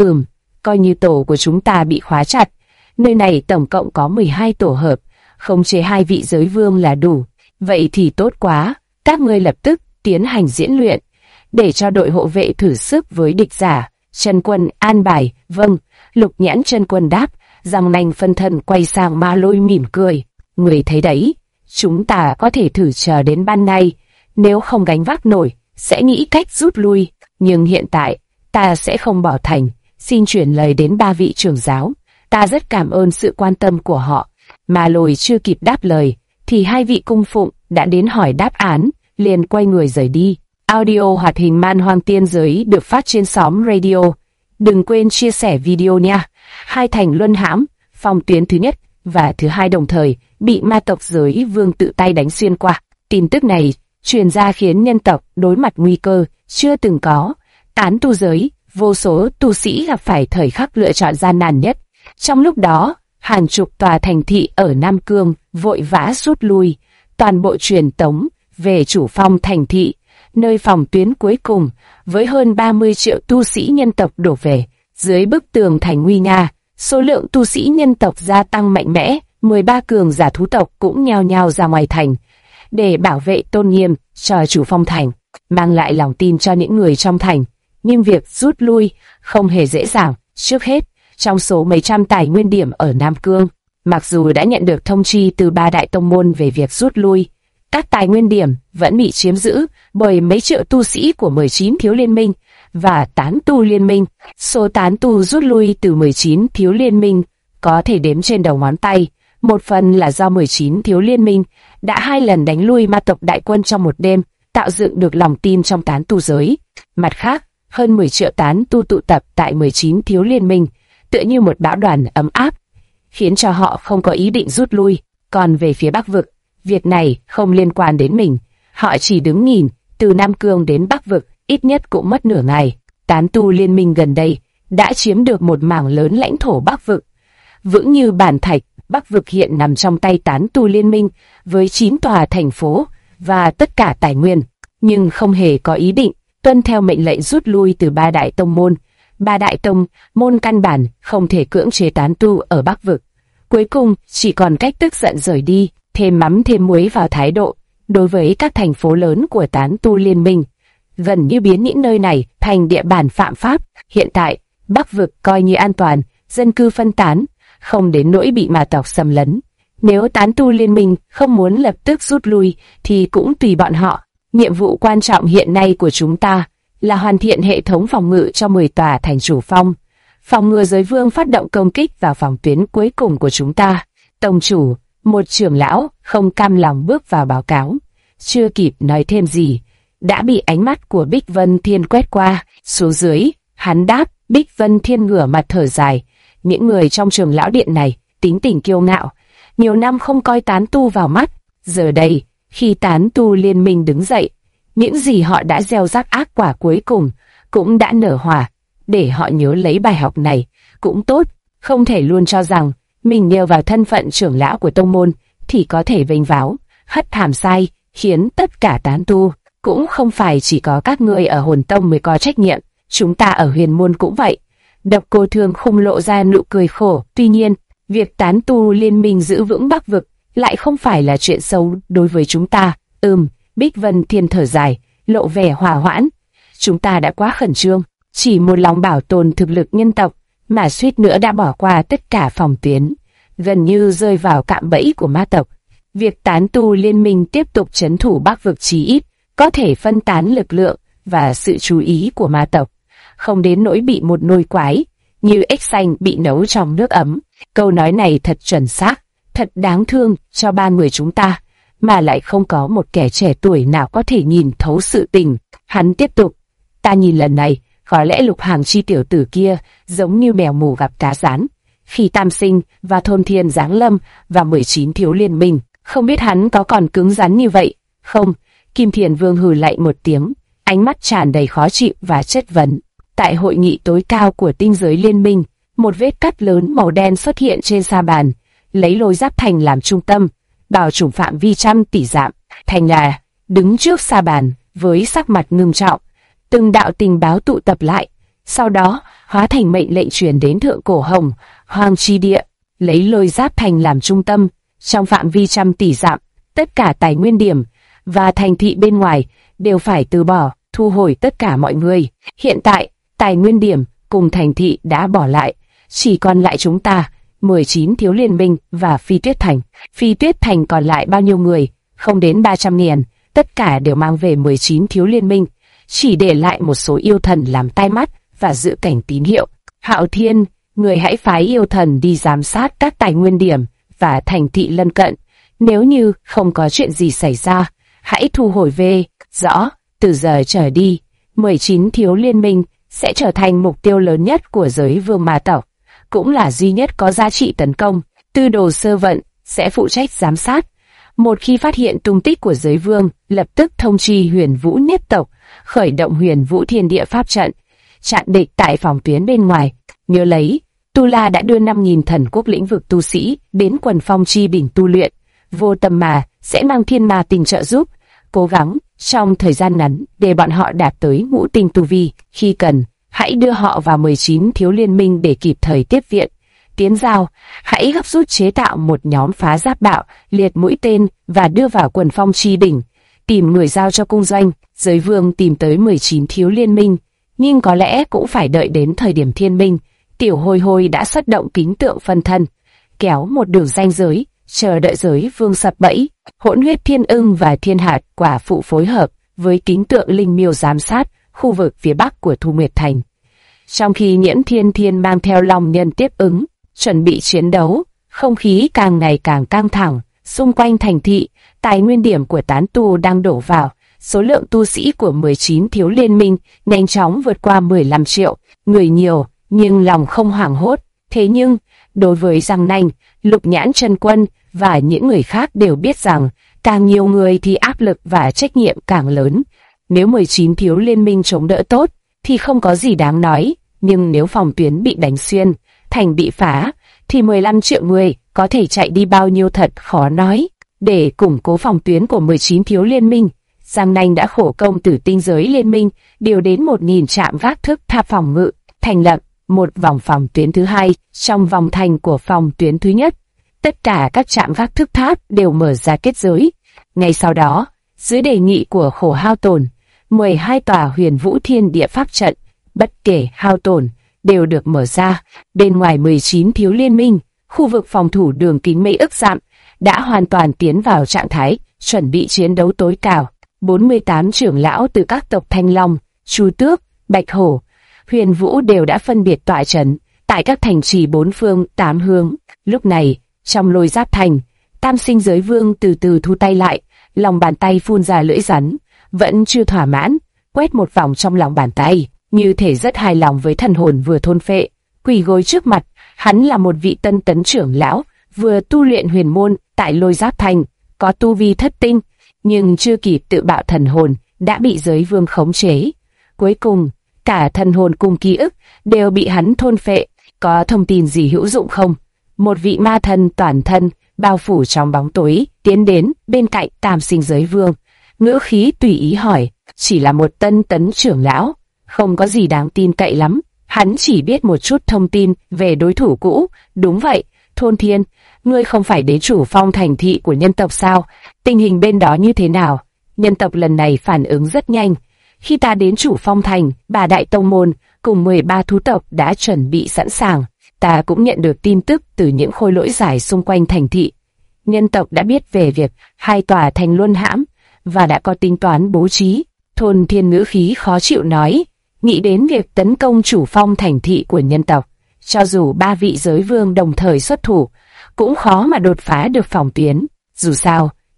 Coi như tổ của chúng ta bị khóa chặt. Nơi này tổng cộng có 12 tổ hợp, khống chế 2 vị giới vương là đủ. Vậy thì tốt quá, các ngươi lập tức tiến hành diễn luyện, để cho đội hộ vệ thử sức với địch giả. Chân Quân an bài. Vâng. Lục Nhãn Chân Quân đáp. Giang Nanh phân thân quay sang Ma Lôi mỉm cười. Người thấy đấy, chúng ta có thể thử chờ đến ban nay, nếu không gánh vác nổi, sẽ nghĩ cách rút lui. Nhưng hiện tại, ta sẽ không bỏ thành. Xin chuyển lời đến 3 vị trưởng giáo. Ta rất cảm ơn sự quan tâm của họ. Ma Lôi chưa kịp đáp lời, thì 2 vị cung phụng đã đến hỏi đáp án, liền quay người rời đi. Audio hoạt hình Man Hoang Tiên Giới được phát trên xóm radio. Đừng quên chia sẻ video nha. Hai thành luân hãm, phòng tuyến thứ nhất và thứ hai đồng thời bị ma tộc giới vương tự tay đánh xuyên qua. Tin tức này truyền ra khiến nhân tộc đối mặt nguy cơ chưa từng có. Tán tu giới, vô số tu sĩ gặp phải thời khắc lựa chọn gian nan nhất. Trong lúc đó, hàng chục tòa thành thị ở Nam Cương vội vã rút lui, toàn bộ truyền tống về chủ phong thành thị, nơi phòng tuyến cuối cùng, với hơn 30 triệu tu sĩ nhân tộc đổ về. Dưới bức tường thành nguy nga, số lượng tu sĩ nhân tộc gia tăng mạnh mẽ, 13 cường giả thú tộc cũng nhao nhao ra ngoài thành, để bảo vệ tôn nghiêm cho chủ phong thành, mang lại lòng tin cho những người trong thành. Nhưng việc rút lui không hề dễ dàng. Trước hết, trong số mấy trăm tài nguyên điểm ở Nam Cương, mặc dù đã nhận được thông chi từ 3 đại tông môn về việc rút lui, các tài nguyên điểm vẫn bị chiếm giữ bởi mấy triệu tu sĩ của 19 thiếu liên minh và tán tu liên minh. Số tán tu rút lui từ 19 thiếu liên minh có thể đếm trên đầu ngón tay. Một phần là do 19 thiếu liên minh đã 2 lần đánh lui ma tộc đại quân trong một đêm, tạo dựng được lòng tin trong tán tu giới. Mặt khác, hơn 10 triệu tán tu tụ tập tại 19 thiếu liên minh, tựa như một bão đoàn ấm áp, khiến cho họ không có ý định rút lui. Còn về phía Bắc Vực, việc này không liên quan đến mình. Họ chỉ đứng nhìn, từ Nam Cương đến Bắc Vực, ít nhất cũng mất nửa ngày. Tán tu liên minh gần đây đã chiếm được một mảng lớn lãnh thổ Bắc Vực. Vững như bàn thạch, Bắc Vực hiện nằm trong tay tán tu liên minh, với 9 tòa thành phố và tất cả tài nguyên, nhưng không hề có ý định tuân theo mệnh lệnh rút lui từ 3 đại tông môn. 3 đại tông môn căn bản không thể cưỡng chế tán tu ở Bắc Vực. Cuối cùng chỉ còn cách tức giận rời đi, thêm mắm thêm muối vào thái độ đối với các thành phố lớn của tán tu liên minh, gần như biến những nơi này thành địa bàn phạm pháp. Hiện tại, Bắc Vực coi như an toàn, dân cư phân tán, không đến nỗi bị ma tộc xâm lấn. Nếu tán tu liên minh không muốn lập tức rút lui thì cũng tùy bọn họ. Nhiệm vụ quan trọng hiện nay của chúng ta là hoàn thiện hệ thống phòng ngự cho 10 tòa thành chủ phong, phòng ngừa giới vương phát động công kích vào phòng tuyến cuối cùng của chúng ta. Tông chủ, một trưởng lão không cam lòng bước vào báo cáo. Chưa kịp nói thêm gì, đã bị ánh mắt của Bích Vân Thiên quét qua. Xuống dưới, hắn đáp. Bích Vân Thiên ngửa mặt thở dài. Những người trong trưởng lão điện này tính tình kiêu ngạo, nhiều năm không coi tán tu vào mắt. Giờ đây, khi tán tu liên minh đứng dậy, những gì họ đã gieo rắc ác quả cuối cùng cũng đã nở hoa. Để họ nhớ lấy bài học này cũng tốt, không thể luôn cho rằng mình nhờ vào thân phận trưởng lão của tông môn thì có thể vênh váo, hất hàm sai, khiến tất cả tán tu. Cũng không phải chỉ có các ngươi ở Hồn Tông mới có trách nhiệm, chúng ta ở Huyền Môn cũng vậy. Độc Cô Thương không lộ ra nụ cười khổ. Tuy nhiên, việc tán tu liên minh giữ vững Bắc Vực lại không phải là chuyện xấu đối với chúng ta. Bích Vân Thiên thở dài, lộ vẻ hòa hoãn. Chúng ta đã quá khẩn trương, chỉ một lòng bảo tồn thực lực nhân tộc mà suýt nữa đã bỏ qua tất cả phòng tuyến, gần như rơi vào cạm bẫy của ma tộc. Việc tán tu liên minh tiếp tục trấn thủ Bắc Vực chí ít có thể phân tán lực lượng và sự chú ý của ma tộc, không đến nỗi bị một nồi quái như ếch xanh bị nấu trong nước ấm. Câu nói này thật chuẩn xác, thật đáng thương cho 3 người chúng ta. mà lại không có một kẻ trẻ tuổi nào có thể nhìn thấu sự tình. Hắn tiếp tục, ta nhìn lần này, có lẽ Lục Hàng Chi tiểu tử kia giống như mèo mù gặp cá rán. Khi Tam Sinh và Thôn Thiên giáng lâm và 19 thiếu liên minh, không biết hắn có còn cứng rắn như vậy không? Kim Thiền Vương hừ lạnh một tiếng, ánh mắt tràn đầy khó chịu và chất vấn. Tại hội nghị tối cao của tinh giới liên minh, một vết cắt lớn màu đen xuất hiện trên sa bàn, lấy Lôi Giáp Thành làm trung tâm, bao trùm phạm vi trăm tỷ dặm. Thành là đứng trước sa bàn với sắc mặt ngưng trọng, từng đạo tình báo tụ tập lại, sau đó hóa thành mệnh lệnh truyền đến Thượng Cổ Hồng Hoang chi địa, lấy Lôi Giáp Thành làm trung tâm, trong phạm vi trăm tỷ dặm, tất cả tài nguyên điểm và thành thị bên ngoài đều phải từ bỏ, thu hồi tất cả mọi người. Hiện tại, tài nguyên điểm cùng thành thị đã bỏ lại, chỉ còn lại chúng ta, 19 thiếu liên minh và Phi Tuyết Thành. Phi Tuyết Thành còn lại bao nhiêu người? Không đến 300.000, tất cả đều mang về 19 thiếu liên minh, chỉ để lại một số yêu thần làm tai mắt và giữ cảnh tín hiệu. Hạo Thiên, người hãy phái yêu thần đi giám sát các tài nguyên điểm và thành thị lân cận. Nếu như không có chuyện gì xảy ra, hãy thu hồi về. Rõ, từ giờ trở đi, 19 thiếu liên minh sẽ trở thành mục tiêu lớn nhất của giới vương ma tộc, cũng là duy nhất có giá trị tấn công. Tư Đồ Sơ Vận sẽ phụ trách giám sát. Một khi phát hiện tung tích của giới vương, lập tức thông chi Huyền Vũ Niết tộc, khởi động Huyền Vũ Thiên Địa pháp trận, chặn địch tại phòng tuyến bên ngoài. Nhớ lấy, Tu La đã đưa 5.000 thần quốc lĩnh vực tu sĩ đến quần phong chi đỉnh tu luyện. Vô Tâm mà sẽ mang thiên ma tinh trợ giúp, cố gắng trong thời gian ngắn để bọn họ đạt tới ngũ tinh tu vi. Khi cần, hãy đưa họ vào 19 thiếu liên minh để kịp thời tiếp viện. Tiến Giao, hãy gấp rút chế tạo một nhóm phá giáp bạo, liệt mũi tên và đưa vào quần phong chi đỉnh. Tìm người giao cho cung doanh. Giới vương tìm tới 19 thiếu liên minh, nhưng có lẽ cũng phải đợi đến thời điểm thiên minh. Tiểu Hôi Hôi đã xuất động kính tượng phân thân, kéo một đường ranh giới, chờ đợi giới vương sập bẫy. Hỗn Huyết Thiên Ưng và Thiên Hạt Quả Phụ phối hợp với kính tượng linh miêu giám sát khu vực phía bắc của Thu Nguyệt Thành. Trong khi Nhiễm Thiên Thiên mang theo Long Nhân tiếp ứng, chuẩn bị chiến đấu, không khí càng ngày càng căng thẳng. Xung quanh thành thị, tài nguyên điểm của tán tu đang đổ vào. Số lượng tu sĩ của 19 thiếu liên minh nhanh chóng vượt qua 15 triệu. Người nhiều, nhưng lòng không hoảng hốt. Thế nhưng, đối với Giang Nanh, Lục Nhãn Chân Quân và những người khác đều biết rằng, càng nhiều người thì áp lực và trách nhiệm càng lớn. Nếu 19 thiếu liên minh chống đỡ tốt, thì không có gì đáng nói. Nhưng nếu phòng tuyến bị đánh xuyên, thành bị phá, thì 15 triệu người có thể chạy đi bao nhiêu thật khó nói. Để củng cố phòng tuyến của 19 thiếu liên minh, Giang Nanh đã khổ công từ tinh giới liên minh điều đến 1.000 trạm gác thức tháp phòng ngự, thành lập một vòng phòng tuyến thứ hai trong vòng thành của phòng tuyến thứ nhất. Tất cả các trạm gác thức tháp đều mở ra kết giới. Ngay sau đó, dưới đề nghị của Khổ Hao Tồn, 12 tòa Huyền Vũ Thiên Địa pháp trận, bất kể hao tổn, đều được mở ra. Bên ngoài 19 thiếu liên minh, khu vực phòng thủ đường kính mấy ức dặm đã hoàn toàn tiến vào trạng thái chuẩn bị chiến đấu tối cao. 48 trưởng lão từ các tộc Thanh Long, Chu Tước, Bạch Hổ, Huyền Vũ đều đã phân biệt tọa trấn tại các thành trì bốn phương tám hướng. Lúc này, trong Lôi Giáp Thành, Tam Sinh Giới Vương từ từ thu tay lại, lòng bàn tay phun ra lưỡi rắn, vẫn chưa thỏa mãn, quét một vòng trong lòng bàn tay, như thể rất hài lòng với thần hồn vừa thôn phệ. Quỳ gối trước mặt, hắn là một vị tân tấn trưởng lão, vừa tu luyện huyền môn tại Lôi Giáp Thành, có tu vi thất tinh, nhưng chưa kịp tự bạo thần hồn, đã bị giới vương khống chế. Cuối cùng, cả thần hồn cùng ký ức đều bị hắn thôn phệ. Có thông tin gì hữu dụng không? Một vị ma thần toàn thân, bao phủ trong bóng tối, tiến đến bên cạnh Tam Sinh Giới Vương. Ngữ khí tùy ý hỏi, chỉ là một tân tấn trưởng lão, không có gì đáng tin cậy lắm. Hắn chỉ biết một chút thông tin về đối thủ cũ. Đúng vậy, Thôn Thiên, ngươi không phải đế chủ phong thành thị của nhân tộc sao? Tình hình bên đó như thế nào? Nhân tộc lần này phản ứng rất nhanh. Khi ta đến chủ phong thành, bà đại tông môn cùng 13 thú tộc đã chuẩn bị sẵn sàng. Ta cũng nhận được tin tức từ những khôi lỗi giải xung quanh thành thị. Nhân tộc đã biết về việc hai tòa thành luân hãm và đã có tính toán bố trí. Thôn Thiên ngữ khí khó chịu nói, nghĩ đến việc tấn công chủ phong thành thị của nhân tộc, cho dù 3 vị giới vương đồng thời xuất thủ, cũng khó mà đột phá được phòng tuyến. Dù sao,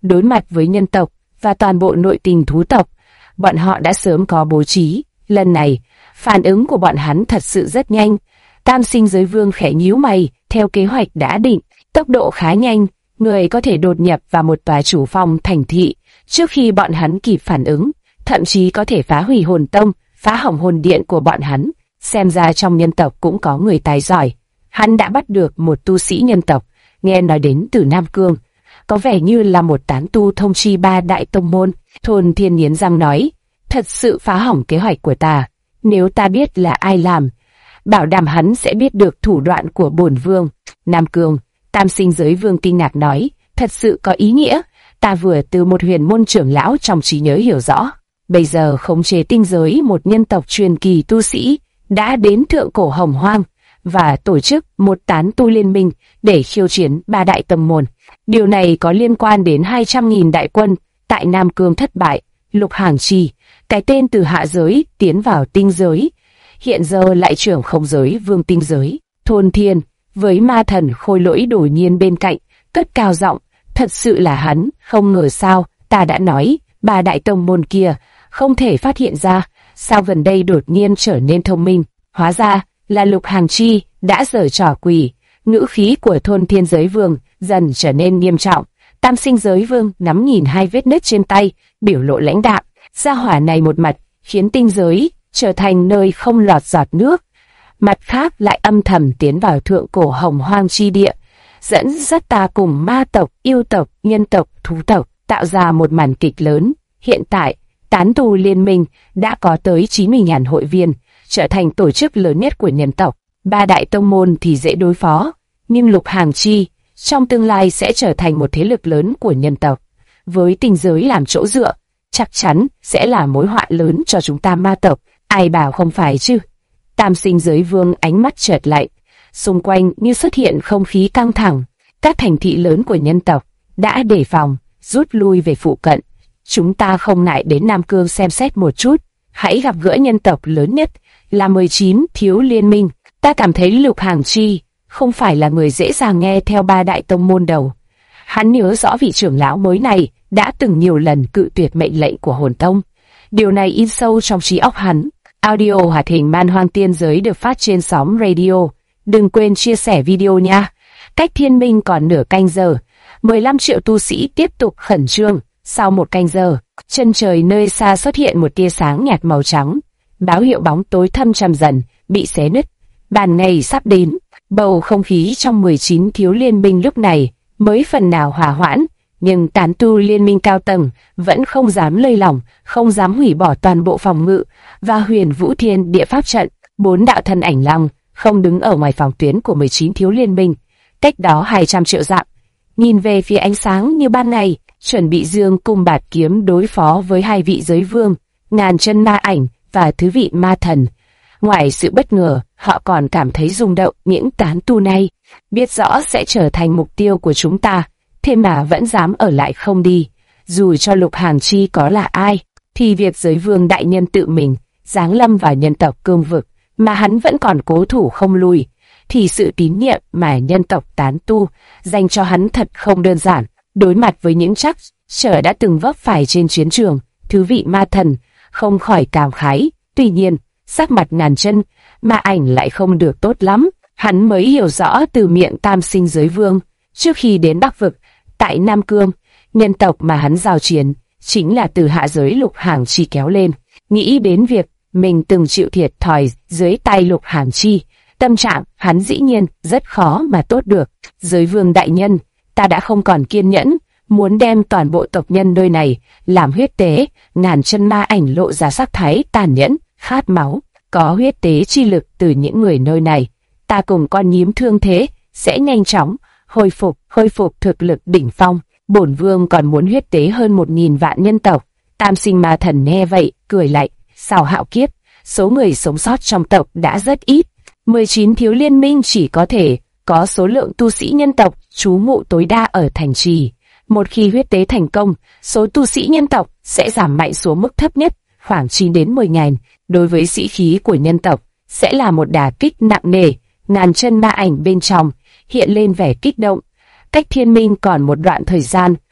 Đối mặt với nhân tộc và toàn bộ nội tình thú tộc, bọn họ đã sớm có bố trí. Lần này, phản ứng của bọn hắn thật sự rất nhanh. Tam Sinh Giới Vương khẽ nhíu mày, theo kế hoạch đã định, tốc độ khá nhanh, người có thể đột nhập vào một tòa chủ phong thành thị trước khi bọn hắn kịp phản ứng, thậm chí có thể phá hủy hồn tông, phá hỏng hồn điện của bọn hắn. Xem ra trong nhân tộc cũng có người tài giỏi. Hắn đã bắt được một tu sĩ nhân tộc, nghe nói đến từ Nam Cương, có vẻ như là một tán tu thông chi 3 đại tông môn. Thôn Thiên nghiến răng nói, thật sự phá hỏng kế hoạch của ta. Nếu ta biết là ai làm, bảo đảm hắn sẽ biết được thủ đoạn của bổn vương. Nam Cương, Tam Sinh Giới Vương kinh ngạc nói, thật sự có ý nghĩa. Ta vừa từ một huyền môn trưởng lão trong trí nhớ hiểu rõ, bây giờ khống chế tinh giới một nhân tộc truyền kỳ tu sĩ đã đến thượng cổ Hồng Hoang và tổ chức một tán tu liên minh để khiêu chiến 3 đại tông môn. Điều này có liên quan đến 200.000 đại quân tại Nam Cương thất bại. Lục Hàng Chi, cái tên từ hạ giới tiến vào tinh giới, hiện giờ lại trưởng không giới vương tinh giới. Thôn Thiên với ma thần Khôi Lỗi đột nhiên bên cạnh, cất cao giọng, thật sự là hắn, không ngờ sao, ta đã nói, 3 đại tông môn kia không thể phát hiện ra, sao gần đây đột nhiên trở nên thông minh. Hóa ra là Lục Hàng Chi đã giở trò quỷ. Ngữ khí của Thôn Thiên Giới Vương dần trở nên nghiêm trọng. Tam Sinh Giới Vương nắm nhìn 2 vết nứt trên tay, biểu lộ lãnh đạm. Gia hỏa này một mặt khiến tinh giới trở thành nơi không lọt giọt nước, mặt khác lại âm thầm tiến vào thượng cổ Hồng Hoang chi địa, dẫn dắt ta cùng ma tộc, yêu tộc, nhân tộc, thú tộc tạo ra một màn kịch lớn. Hiện tại, tán tu liên minh đã có tới 90.000 hội viên, trở thành tổ chức lớn nhất của nhân tộc. 3 đại tông môn thì dễ đối phó, nhưng Lục Hàng Chi trong tương lai sẽ trở thành một thế lực lớn của nhân tộc. Với tinh giới làm chỗ dựa, chắc chắn sẽ là mối họa lớn cho chúng ta ma tộc. Ai bảo không phải chứ? Tam Sinh Giới Vương ánh mắt chợt lạnh, xung quanh như xuất hiện không khí căng thẳng. Các thành thị lớn của nhân tộc đã đề phòng, rút lui về phụ cận. Chúng ta không ngại đến Nam Cương xem xét một chút. Hãy gặp gỡ nhân tộc lớn nhất là 19 thiếu liên minh. Ta cảm thấy Lục Hàng Chi không phải là người dễ dàng nghe theo 3 đại tông môn đầu. Hắn nhớ rõ vị trưởng lão mới này đã từng nhiều lần cự tuyệt mệnh lệnh của hồn tông. Điều này in sâu trong trí óc hắn. Audio hoạt hình Man Hoang Tiên Giới được phát trên sóng radio. Đừng quên chia sẻ video nha. Cách thiên minh còn nửa canh giờ. 15 triệu tu sĩ tiếp tục khẩn trương. Sau 1 canh giờ, chân trời nơi xa xuất hiện một tia sáng nhạt màu trắng. Báo hiệu bóng tối thâm trầm dần, bị xé nứt. Ban ngày sắp đến. Bầu không khí trong 19 thiếu liên minh lúc này mới phần nào hòa hoãn. Nhưng tán tu liên minh cao tầng vẫn không dám lơi lỏng, không dám hủy bỏ toàn bộ phòng ngự và Huyền Vũ Thiên Địa Pháp trận. 4 đạo thân ảnh lăng không đứng ở ngoài phòng tuyến của 19 thiếu liên minh, cách đó 200 triệu dặm, nhìn về phía ánh sáng như ban ngày, chuẩn bị dương cung bạt kiếm đối phó với 2 vị giới vương, Ngàn Chân Ma Ảnh và Thứ Vị Ma Thần. Ngoài sự bất ngờ, họ còn cảm thấy rung động. Những tán tu này biết rõ sẽ trở thành mục tiêu của chúng ta, thế mà vẫn dám ở lại không đi. Dù cho Lục Hàng Chi có là ai, thì việc giới vương đại nhân tự mình giáng lâm vào nhân tộc cương vực mà hắn vẫn còn cố thủ không lui, thì sự tín nhiệm mà nhân tộc tán tu dành cho hắn thật không đơn giản. Đối mặt với những trắc trở đã từng vấp phải trên chiến trường, Thứ Vị Ma Thần không khỏi cảm khái. Tuy nhiên, sắc mặt Ngàn Chân Ma Ảnh lại không được tốt lắm. Hắn mới hiểu rõ từ miệng Tam Sinh Giới Vương, trước khi đến Bắc Vực, tại Nam Cương, nhân tộc mà hắn giao chiến chính là từ hạ giới Lục Hàng Chi kéo lên. Nghĩ đến việc mình từng chịu thiệt thòi dưới tay Lục Hàng Chi, tâm trạng hắn dĩ nhiên rất khó mà tốt được. Giới vương đại nhân, ta đã không còn kiên nhẫn, muốn đem toàn bộ tộc nhân nơi này làm huyết tế. Ngàn Chân Ma Ảnh lộ ra sắc thái tàn nhẫn, khát máu. Có huyết tế chi lực từ những người nơi này, ta cùng con nhím thương thế sẽ nhanh chóng khôi phục thực lực đỉnh phong. Bổn vương còn muốn huyết tế hơn 1.000 vạn nhân tộc. Tam Sinh Ma Thần nghe vậy cười lạnh, sau hạo kiếp, số người sống sót trong tộc đã rất ít. 19 thiếu liên minh chỉ có thể có số lượng tu sĩ nhân tộc trú ngụ tối đa ở thành trì. Một khi huyết tế thành công, số tu sĩ nhân tộc sẽ giảm mạnh xuống mức thấp nhất, khoảng 9 đến 10.000. Đối với sĩ khí của nhân tộc, sẽ là một đả kích nặng nề. Ngàn Chân Ma Ảnh bên trong hiện lên vẻ kích động. Cách thiên minh còn một đoạn thời gian,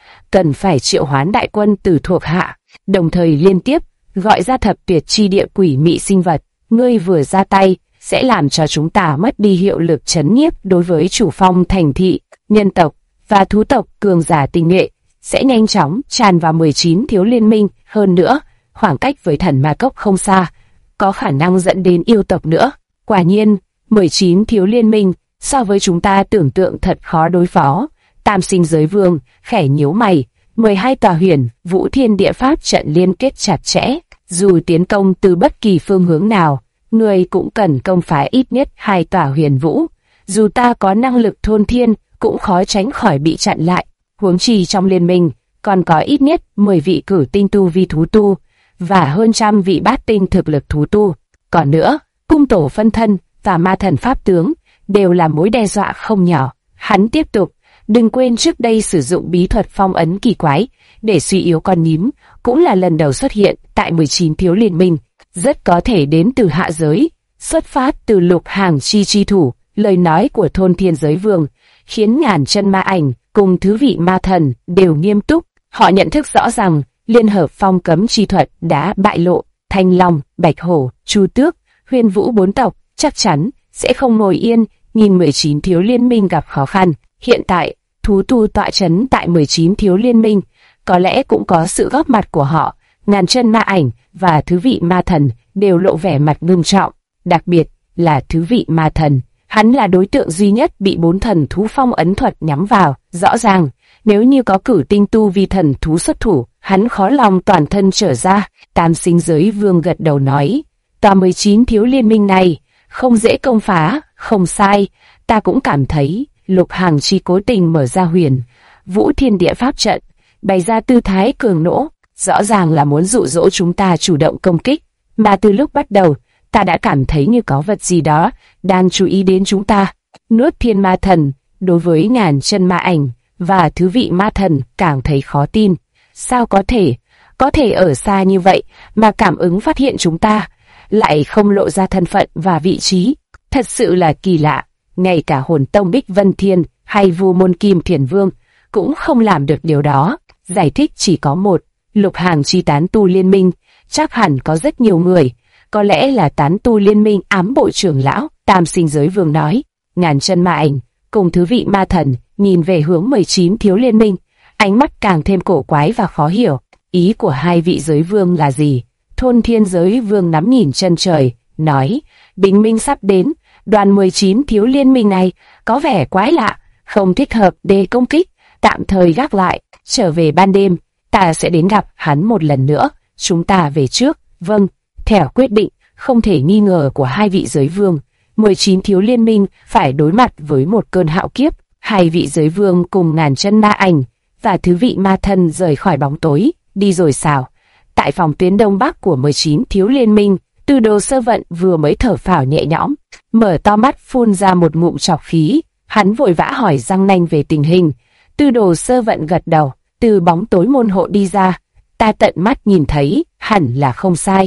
cần phải triệu hoán đại quân từ thuộc hạ, đồng thời liên tiếp gọi ra thập tuyệt chi địa quỷ mị sinh vật. Ngươi vừa ra tay sẽ làm cho chúng ta mất đi hiệu lực trấn nhiếp đối với chủ phong thành thị. Nhân tộc và thú tộc cường giả tinh nhuệ sẽ nhanh chóng tràn vào 19 thiếu liên minh. Hơn nữa, khoảng cách với thần ma cốc không xa, có khả năng dẫn đến yêu tộc nữa. Quả nhiên, 19 thiếu liên minh so với chúng ta tưởng tượng thật khó đối phó. Tam Sinh Giới Vương khẽ nhíu mày. 12 tòa huyền vũ thiên địa pháp trận liên kết chặt chẽ, dù tiến công từ bất kỳ phương hướng nào, người cũng cần công phá ít nhất 2 tòa huyền vũ. Dù ta có năng lực thôn thiên, cũng khó tránh khỏi bị chặn lại. Huống chi trong liên minh còn có ít nhất 10 vị cử tinh tu vi thú tu và hơn trăm vị bát tinh thực lực thú tu. Còn nữa, cung tổ phân thân và ma thần pháp tướng đều là mối đe dọa không nhỏ. Hắn tiếp tục, đừng quên trước đây sử dụng bí thuật phong ấn kỳ quái để suy yếu con nhím, cũng là lần đầu xuất hiện tại 19 thiếu liên minh, rất có thể đến từ hạ giới, xuất phát từ Lục Hàng chi thủ. Lời nói của Thôn Thiên Giới Vương khiến Ngàn Chân Ma Ảnh cùng thứ vị ma thần đều nghiêm túc. Họ nhận thức rõ rằng liên hợp phong cấm chi thuật đã bại lộ. Thanh Long, Bạch Hổ, Chu Tước, Huyền Vũ bốn tộc chắc chắn sẽ không ngồi yên nhìn 19 thiếu liên minh gặp khó khăn. Hiện tại, thú tu tọa chấn tại 19 thiếu liên minh, có lẽ cũng có sự góp mặt của họ. Ngàn Chân Ma Ảnh và thứ vị ma thần đều lộ vẻ mặt ngưng trọng, đặc biệt là thứ vị ma thần. Hắn là đối tượng duy nhất bị 4 thần thú phong ấn thuật nhắm vào. Rõ ràng, nếu như có cử tinh tu vi thần thú xuất thủ, hắn khó lòng toàn thân trở ra. Tam Sinh Giới Vương gật đầu nói, tòa 19 thiếu liên minh này không dễ công phá. Không sai, ta cũng cảm thấy Lục Hàng chi cố tình mở ra huyền vũ thiên địa pháp trận, bày ra tư thái cường nỗ, rõ ràng là muốn dụ dỗ chúng ta chủ động công kích. Mà từ lúc bắt đầu, ta đã cảm thấy như có vật gì đó đang chú ý đến chúng ta. Nuốt thiên ma thần đối với Ngàn Chân Ma Ảnh và thứ vị ma thần càng thấy khó tin. Sao có thể ở xa như vậy mà cảm ứng phát hiện chúng ta, lại không lộ ra thân phận và vị trí. Thật sự là kỳ lạ, ngay cả Hồn Tông Bích Vân Thiên hay Vu Môn Kim Thiền Vương cũng không làm được điều đó. Giải thích chỉ có một, Lục Hàng chi tán tu liên minh, chắc hẳn có rất nhiều người, có lẽ là tán tu liên minh ám bộ trưởng lão. Tam Sinh Giới Vương nói. Ngàn Chân Ma Ảnh cùng thứ vị ma thần nhìn về hướng 19 thiếu liên minh, ánh mắt càng thêm cổ quái và khó hiểu. Ý của hai vị giới vương là gì? Thôn Thiên Giới Vương nắm nhìn chân trời, nói, bình minh sắp đến, đoàn 19 thiếu liên minh này có vẻ quái lạ, không thích hợp để công kích, tạm thời gác lại, trở về ban đêm, ta sẽ đến gặp hắn một lần nữa, chúng ta về trước. Vâng, theo quyết định không thể nghi ngờ của hai vị giới vương, 19 thiếu liên minh phải đối mặt với một cơn hạo kiếp. Hai vị giới vương cùng Ngàn Chân Ma Ảnh và thứ vị ma thần rời khỏi bóng tối, đi rồi sao? Tại phòng tuyến đông bắc của 19 thiếu liên minh, Tư Đồ Sơ Vận vừa mới thở phào nhẹ nhõm, mở to mắt phun ra một ngụm trọc khí. Hắn vội vã hỏi Giang Nanh về tình hình. Tư Đồ Sơ Vận gật đầu, từ bóng tối môn hộ đi ra. Ta tận mắt nhìn thấy, hẳn là không sai.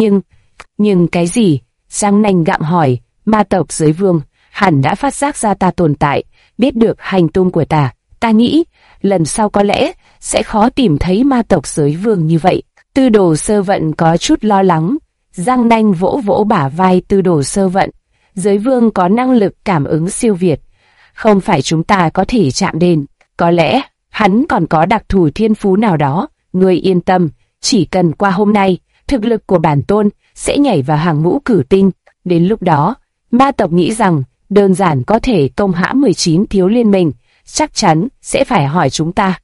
Nhưng cái gì? Giang Nanh gặng hỏi. Ma tộc giới vương hẳn đã phát giác ra ta tồn tại, biết được hành tung của ta. Ta nghĩ lần sau có lẽ sẽ khó tìm thấy ma tộc giới vương như vậy. Tư Đồ Sơ Vận có chút lo lắng. Giang Nanh vỗ vỗ bả vai Tư Đồ Sơ Vận. Giới vương có năng lực cảm ứng siêu việt, không phải chúng ta có thể chạm đến. Có lẽ hắn còn có đặc thù thiên phú nào đó. Ngươi yên tâm, chỉ cần qua hôm nay, thực lực của bản tôn sẽ nhảy vào hàng ngũ cử tinh. Đến lúc đó, ma tộc nghĩ rằng đơn giản có thể công hãm 19 thiếu liên minh, chắc chắn sẽ phải hỏi chúng ta.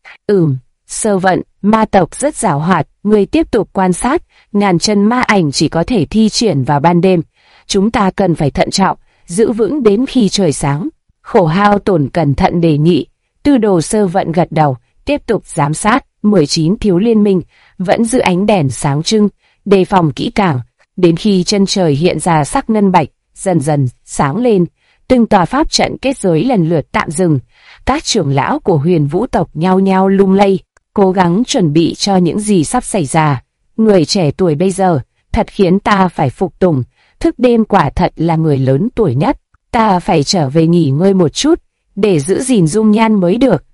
Sơ Vận, ma tộc rất giàu hoạt, người tiếp tục quan sát. Ngàn Chân Ma Ảnh chỉ có thể thi triển vào ban đêm, chúng ta cần phải thận trọng, giữ vững đến khi trời sáng. Khổ Hao Tổn cẩn thận đề nghị. Tư Đồ Sơ Vận gật đầu, tiếp tục giám sát. 19 thiếu liên minh vẫn giữ ánh đèn sáng trưng, đề phòng kỹ càng, đến khi chân trời hiện ra sắc ngân bạch, dần dần sáng lên. Từng tòa pháp trận kết giới lần lượt tạm dừng. Các trưởng lão của Huyền Vũ tộc nhao nhao lung lay, cố gắng chuẩn bị cho những gì sắp xảy ra. Người trẻ tuổi bây giờ thật khiến ta phải phục tùng. Thức đêm quả thật là người lớn tuổi nhất. Ta phải trở về nghỉ ngơi một chút để giữ gìn dung nhan mới được.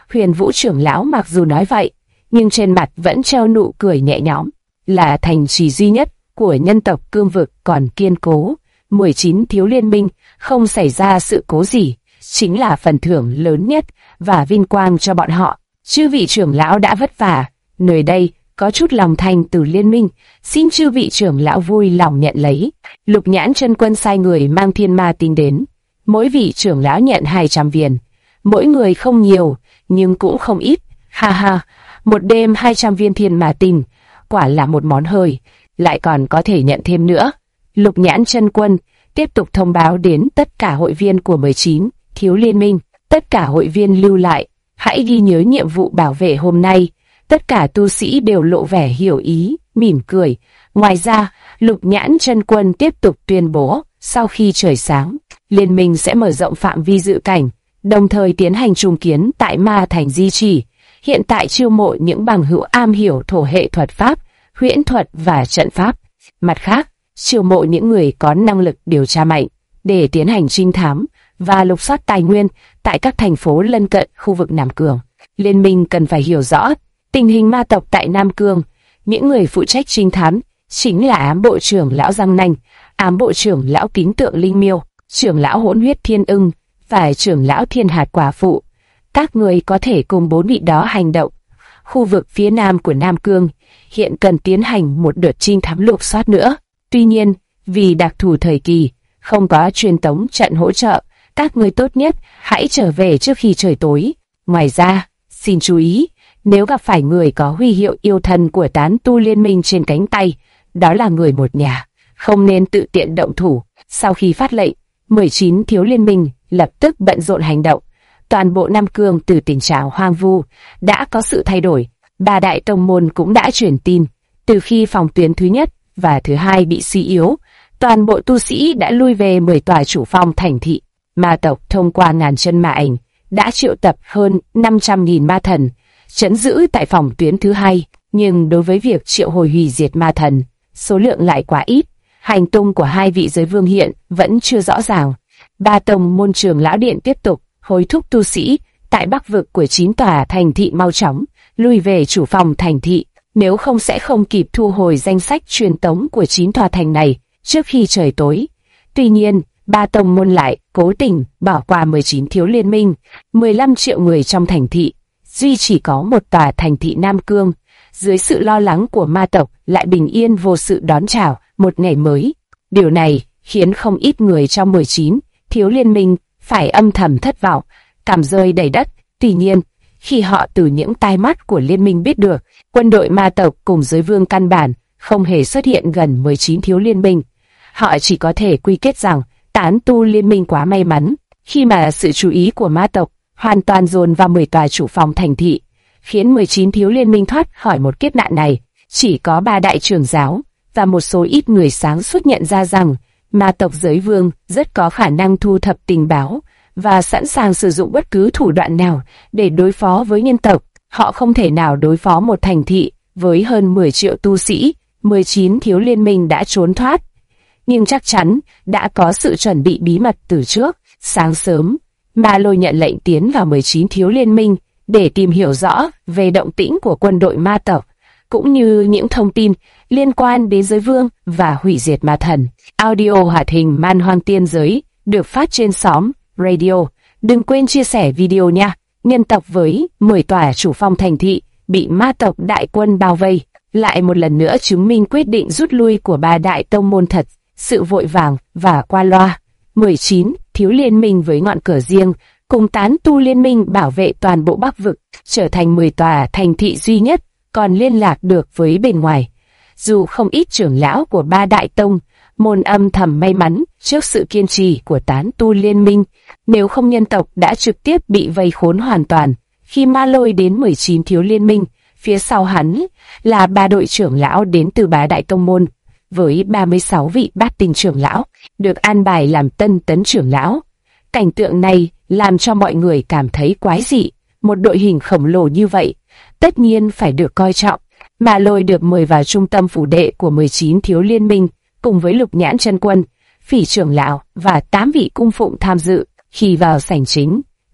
Huyền Vũ trưởng lão mặc dù nói vậy, nhưng trên mặt vẫn treo nụ cười nhẹ nhõm. Là thành trì duy nhất của nhân tộc Cương vực còn kiên cố, 19 thiếu liên minh không xảy ra sự cố gì, chính là phần thưởng lớn nhất và vinh quang cho bọn họ. Chư vị trưởng lão đã vất vả, nơi đây có chút lòng thành từ liên minh, xin chư vị trưởng lão vui lòng nhận lấy. Lục Nhãn Chân Quân sai người mang thiên ma tinh đến, mỗi vị trưởng lão nhận 200 viên, mỗi người không nhiều, nhưng cũng không ít. Ha ha, một đêm 200 viên thiên ma tinh, quả là một món hời, lại còn có thể nhận thêm nữa. Lục Nhãn Chân Quân tiếp tục thông báo đến tất cả hội viên của 19 thiếu liên minh, tất cả hội viên lưu lại, hãy ghi nhớ nhiệm vụ bảo vệ hôm nay. Tất cả tu sĩ đều lộ vẻ hiểu ý, mỉm cười. Ngoài ra, Lục Nhãn Chân Quân tiếp tục tuyên bố, sau khi trời sáng, liên minh sẽ mở rộng phạm vi dự cảnh, đồng thời tiến hành trùng kiến tại Ma Thành Di Chỉ. Hiện tại chiêu mộ những bằng hữu am hiểu thổ hệ thuật pháp, huyễn thuật và trận pháp. Mặt khác, chiêu mộ những người có năng lực điều tra mạnh để tiến hành trinh thám và lục soát tài nguyên tại các thành phố lân cận khu vực Nam Cương. Liên minh cần phải hiểu rõ tình hình ma tộc tại Nam Cương. Những người phụ trách trinh thám chính là ám bộ trưởng lão Giang Nanh, ám bộ trưởng lão Kính Tượng Linh Miêu, trưởng lão Hỗn Huyết Thiên Ưng và trưởng lão Thiên Hạt Quả Phụ. Các người có thể cùng 4 vị đó hành động. Khu vực phía nam của Nam Cương hiện cần tiến hành một đợt trinh thám lục soát nữa. Tuy nhiên, vì đặc thù thời kỳ, không có truyền tống trận hỗ trợ, các người tốt nhất hãy trở về trước khi trời tối. Ngoài ra, xin chú ý, nếu gặp phải người có huy hiệu yêu thần của tán tu liên minh trên cánh tay, đó là người một nhà, không nên tự tiện động thủ. Sau khi phát lệnh, 19 thiếu liên minh lập tức bận rộn hành động. Toàn bộ Nam Cương từ tình trạng hoang vu đã có sự thay đổi. 3 đại tông môn cũng đã truyền tin. Từ khi phòng tuyến thứ nhất và thứ hai bị suy yếu, toàn bộ tu sĩ đã lui về 10 tòa chủ phong thành thị. Ma tộc thông qua ngàn chân ma ảnh đã triệu tập hơn 500.000 ma thần trấn giữ tại phòng tuyến thứ hai, nhưng đối với việc triệu hồi hủy diệt ma thần, số lượng lại quá ít. Hành tung của hai vị giới vương hiện vẫn chưa rõ ràng. 3 tông môn Trường Lão Điện tiếp tục hối thúc tu sĩ tại bắc vực của 9 tòa thành thị mau chóng lui về chủ phòng thành thị, nếu không sẽ không kịp thu hồi danh sách truyền tống của 9 tòa thành này trước khi trời tối. Tuy nhiên, 3 tông môn lại cố tình bỏ qua 19 thiếu liên minh, 15 triệu người trong thành thị, duy chỉ có một tòa thành thị Nam Cương, dưới sự lo lắng của ma tộc lại bình yên vô sự đón chào một ngày mới. Điều này khiến không ít người trong 19 thiếu liên minh phải âm thầm thất vọng, cảm rơi đầy đất. Tuy nhiên, khi họ từ những tai mắt của liên minh biết được, quân đội ma tộc cùng giới vương căn bản không hề xuất hiện gần 19 thiếu liên minh, họ chỉ có thể quy kết rằng tán tu liên minh quá may mắn, khi mà sự chú ý của ma tộc hoàn toàn dồn vào 10 tòa chủ phòng thành thị, khiến 19 thiếu liên minh thoát khỏi một kiếp nạn này. Chỉ có 3 đại trưởng giáo và một số ít người sáng suốt nhận ra rằng ma tộc giới vương rất có khả năng thu thập tình báo và sẵn sàng sử dụng bất cứ thủ đoạn nào để đối phó với nhân tộc. Họ không thể nào đối phó một thành thị với hơn 10 triệu tu sĩ. 19 thiếu liên minh đã trốn thoát, nhưng chắc chắn đã có sự chuẩn bị bí mật từ trước. Sáng sớm, Ma Lôi nhận lệnh tiến vào 19 thiếu liên minh để tìm hiểu rõ về động tĩnh của quân đội ma tộc, cũng như những thông tin liên quan đến giới vương và hủy diệt ma thần. Audio hoạt hình Man Hoang Tiên Giới được phát trên xóm Radio. Đừng quên chia sẻ video nha. Nhân tộc với 10 tòa chủ phong thành thị bị ma tộc đại quân bao vây, lại một lần nữa chứng minh quyết định rút lui của 3 đại tông môn thật sự vội vàng và qua loa. 19 thiếu liên minh với ngọn cờ riêng cùng tán tu liên minh bảo vệ toàn bộ Bắc vực, trở thành 10 tòa thành thị duy nhất còn liên lạc được với bên ngoài. Dù không ít trưởng lão của 3 đại tông môn âm thầm may mắn trước sự kiên trì của tán tu liên minh, nếu không nhân tộc đã trực tiếp bị vây khốn hoàn toàn. Khi Ma Lôi đến 19 thiếu liên minh, phía sau hắn là 3 đội trưởng lão đến từ 3 đại tông môn, với 36 vị bát tinh trưởng lão, được an bài làm tân tấn trưởng lão. Cảnh tượng này làm cho mọi người cảm thấy quái dị. Một đội hình khổng lồ như vậy, tất nhiên phải được coi trọng. Ma Lôi được mời vào trung tâm phủ đệ của 19 thiếu liên minh, cùng với Lục Nhãn Chân Quân, Phỉ trưởng lão và 8 vị cung phụng tham dự. Khi vào sảnh chính,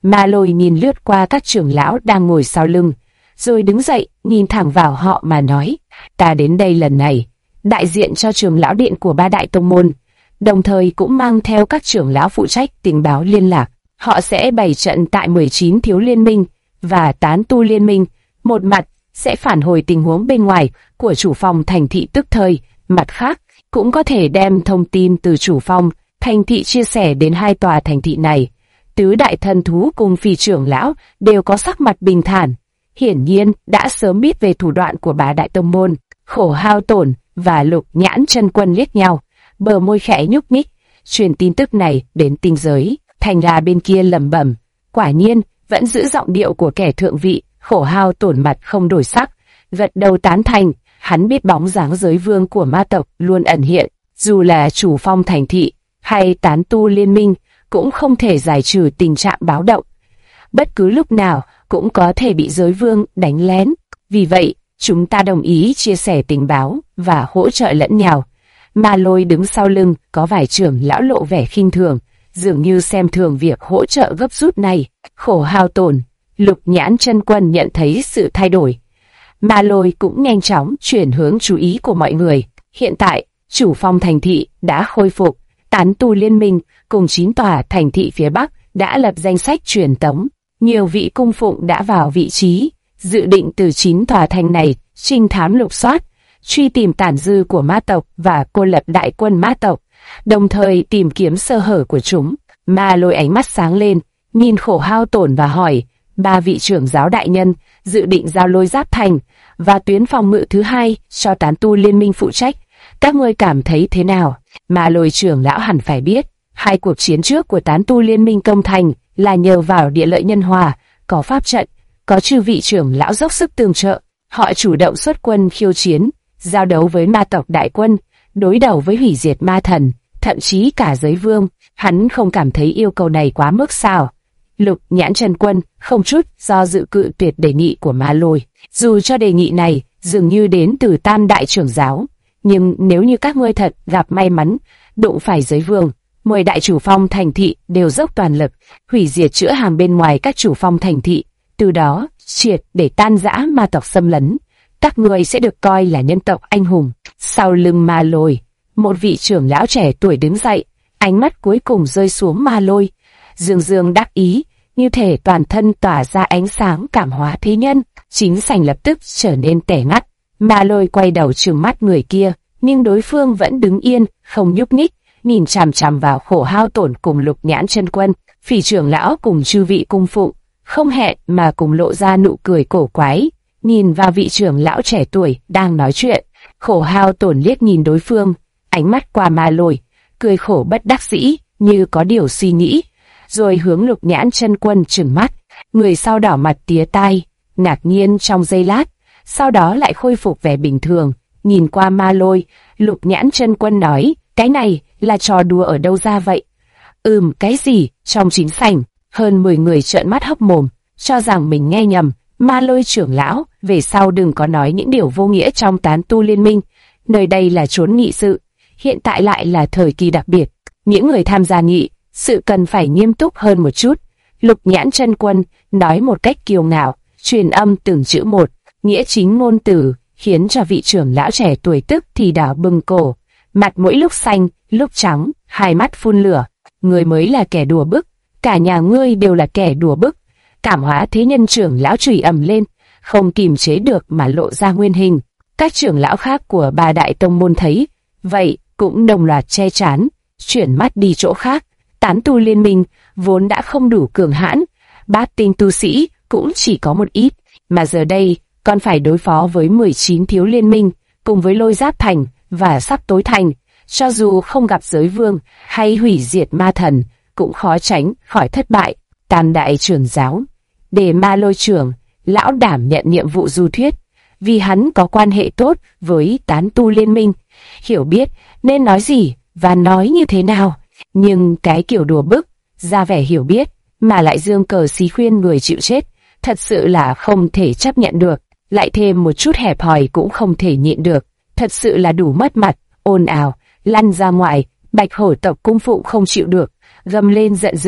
Ma Lôi nhìn lướt qua các trưởng lão đang ngồi sau lưng, rồi đứng dậy, nhìn thẳng vào họ mà nói, ta đến đây lần này, đại diện cho trưởng lão điện của ba đại tông môn, đồng thời cũng mang theo các trưởng lão phụ trách tình báo liên lạc. Họ sẽ bày trận tại 19 thiếu liên minh và tán tu liên minh, một mặt sẽ phản hồi tình huống bên ngoài của chủ phong thành thị tức thời, mặt khác cũng có thể đem thông tin từ chủ phong thành thị chia sẻ đến hai tòa thành thị này. Tứ đại thần thú cùng phi trưởng lão đều có sắc mặt bình thản, hiển nhiên đã sớm biết về thủ đoạn của ba đại tông môn. Khổ Hao Tổn và Lục Nhãn Chân Quân liếc nhau, bờ môi khẽ nhúc nhích, truyền tin tức này đến tinh giới. Thành Ra bên kia lẩm bẩm, quả nhiên vẫn giữ giọng điệu của kẻ thượng vị. Khổ Hao Tổn mặt không đổi sắc, gật đầu tán thành. Hắn biết bóng dáng giới vương của ma tộc luôn ẩn hiện, dù là chủ phong thành thị hay tán tu liên minh cũng không thể giải trừ tình trạng báo động. Bất cứ lúc nào cũng có thể bị giới vương đánh lén. Vì vậy, chúng ta đồng ý chia sẻ tình báo và hỗ trợ lẫn nhau. Ma Lôi đứng sau lưng, có vài trưởng lão lộ vẻ khinh thường, dường như xem thường việc hỗ trợ gấp rút này. Khổ Hao Tổn, Lục Nhãn Chân Quân nhận thấy sự thay đổi. Ma Lôi cũng nhanh chóng chuyển hướng chú ý của mọi người. Hiện tại, chủ phong thành thị đã khôi phục, tán tu liên minh cùng 9 tòa thành thị phía Bắc đã lập danh sách truyền tống. Nhiều vị cung phụng đã vào vị trí, dự định từ 9 tòa thành này trinh thám lục soát, truy tìm tàn dư của ma tộc và cô lập đại quân ma tộc, đồng thời tìm kiếm sơ hở của chúng. Ma Lôi ánh mắt sáng lên, nhìn Khổ Hao Tổn và hỏi, ba vị trưởng giáo đại nhân dự định giao Lôi Giáp Thành và tuyến phòng ngự thứ hai cho tán tu liên minh phụ trách. Các ngươi cảm thấy thế nào? Ma Lôi trưởng lão hẳn phải biết, hai cuộc chiến trước của tán tu liên minh công thành là nhờ vào địa lợi nhân hòa, có pháp trận, có chư vị trưởng lão dốc sức tương trợ. Họ chủ động xuất quân khiêu chiến, giao đấu với ma tộc đại quân, đối đầu với hủy diệt ma thần, thậm chí cả giới vương. Hắn không cảm thấy yêu cầu này quá mức sao? Lục Nhãn Chân Quân không chút do dự cự tuyệt đề nghị của Ma Lôi. Dù cho đề nghị này dường như đến từ tam đại trưởng giáo, nhưng nếu như các ngươi thật gặp may mắn đụng phải giới vương, 10 đại chủ phong thành thị đều dốc toàn lực hủy diệt chữa hàng bên ngoài các chủ phong thành thị, từ đó triệt để tan rã ma tộc xâm lấn, các ngươi sẽ được coi là nhân tộc anh hùng. Sau lưng Ma Lôi, một vị trưởng lão trẻ tuổi đứng dậy, ánh mắt cuối cùng rơi xuống Ma Lôi, dương dương đắc ý, như thể toàn thân tỏa ra ánh sáng cảm hóa thế nhân. Chính sảnh lập tức trở nên tẻ ngắt. Ma Lôi quay đầu trừng mắt người kia, nhưng đối phương vẫn đứng yên, không nhúc nhích, nhìn chằm chằm vào Khổ Hao Tổn cùng Lục Nhãn Chân Quân. Phỉ trưởng lão cùng chư vị cung phụng không hẹn mà cùng lộ ra nụ cười cổ quái, nhìn vào vị trưởng lão trẻ tuổi đang nói chuyện. Khổ Hao Tổn liếc nhìn đối phương, ánh mắt qua Ma Lôi, cười khổ bất đắc dĩ, như có điều suy nghĩ, rồi hướng Lục Nhãn Chân Quân trừng mắt. Người sau đỏ mặt tía tai, ngạc nhiên trong giây lát, sau đó lại khôi phục vẻ bình thường, nhìn qua Ma Lôi. Lục Nhãn Chân Quân nói, cái này là trò đùa ở đâu ra vậy? Cái gì? Trong chính sảnh, hơn 10 người trợn mắt hốc mồm, cho rằng mình nghe nhầm. Ma Lôi trưởng lão, về sau đừng có nói những điều vô nghĩa trong tán tu liên minh, nơi đây là chốn nghị sự, hiện tại lại là thời kỳ đặc biệt, những người tham gia nghị sự cần phải nghiêm túc hơn một chút. Lục Nhãn Chân Quân nói một cách kiêu ngạo, truyền âm từng chữ một, nghĩa chính ngôn từ, khiến cho vị trưởng lão trẻ tuổi tức thì đỏ bừng cổ, mặt mỗi lúc xanh, lúc trắng, hai mắt phun lửa. Ngươi mới là kẻ đùa bức, cả nhà ngươi đều là kẻ đùa bức. Cảm hóa thế nhân trưởng lão chửi ầm lên, không kìm chế được mà lộ ra nguyên hình. Các trưởng lão khác của ba đại tông môn thấy vậy cũng đồng loạt che chán, chuyển mắt đi chỗ khác. Tán tu liên minh vốn đã không đủ cường hãn, bát tinh tu sĩ cũng chỉ có một ít, mà giờ đây còn phải đối phó với 19 thiếu liên minh, cùng với Lôi Giáp Thành và Sắc Tối Thành. Cho dù không gặp giới vương hay hủy diệt ma thần, cũng khó tránh khỏi thất bại. Tam đại trưởng giáo để Ma Lôi trưởng lão đảm nhận nhiệm vụ du thuyết, vì hắn có quan hệ tốt với tán tu liên minh, hiểu biết nên nói gì và nói như thế nào. Nhưng cái kiểu đùa bức, ra vẻ hiểu biết mà lại dương cờ xí khuyên người chịu chết, thật sự là không thể chấp nhận được. Lại thêm một chút hẹp hòi cũng không thể nhịn được, thật sự là đủ mất mặt. Ồn ào, lăn ra ngoài. Bạch Hổ tộc cung phụng không chịu được, gầm lên giận dữ,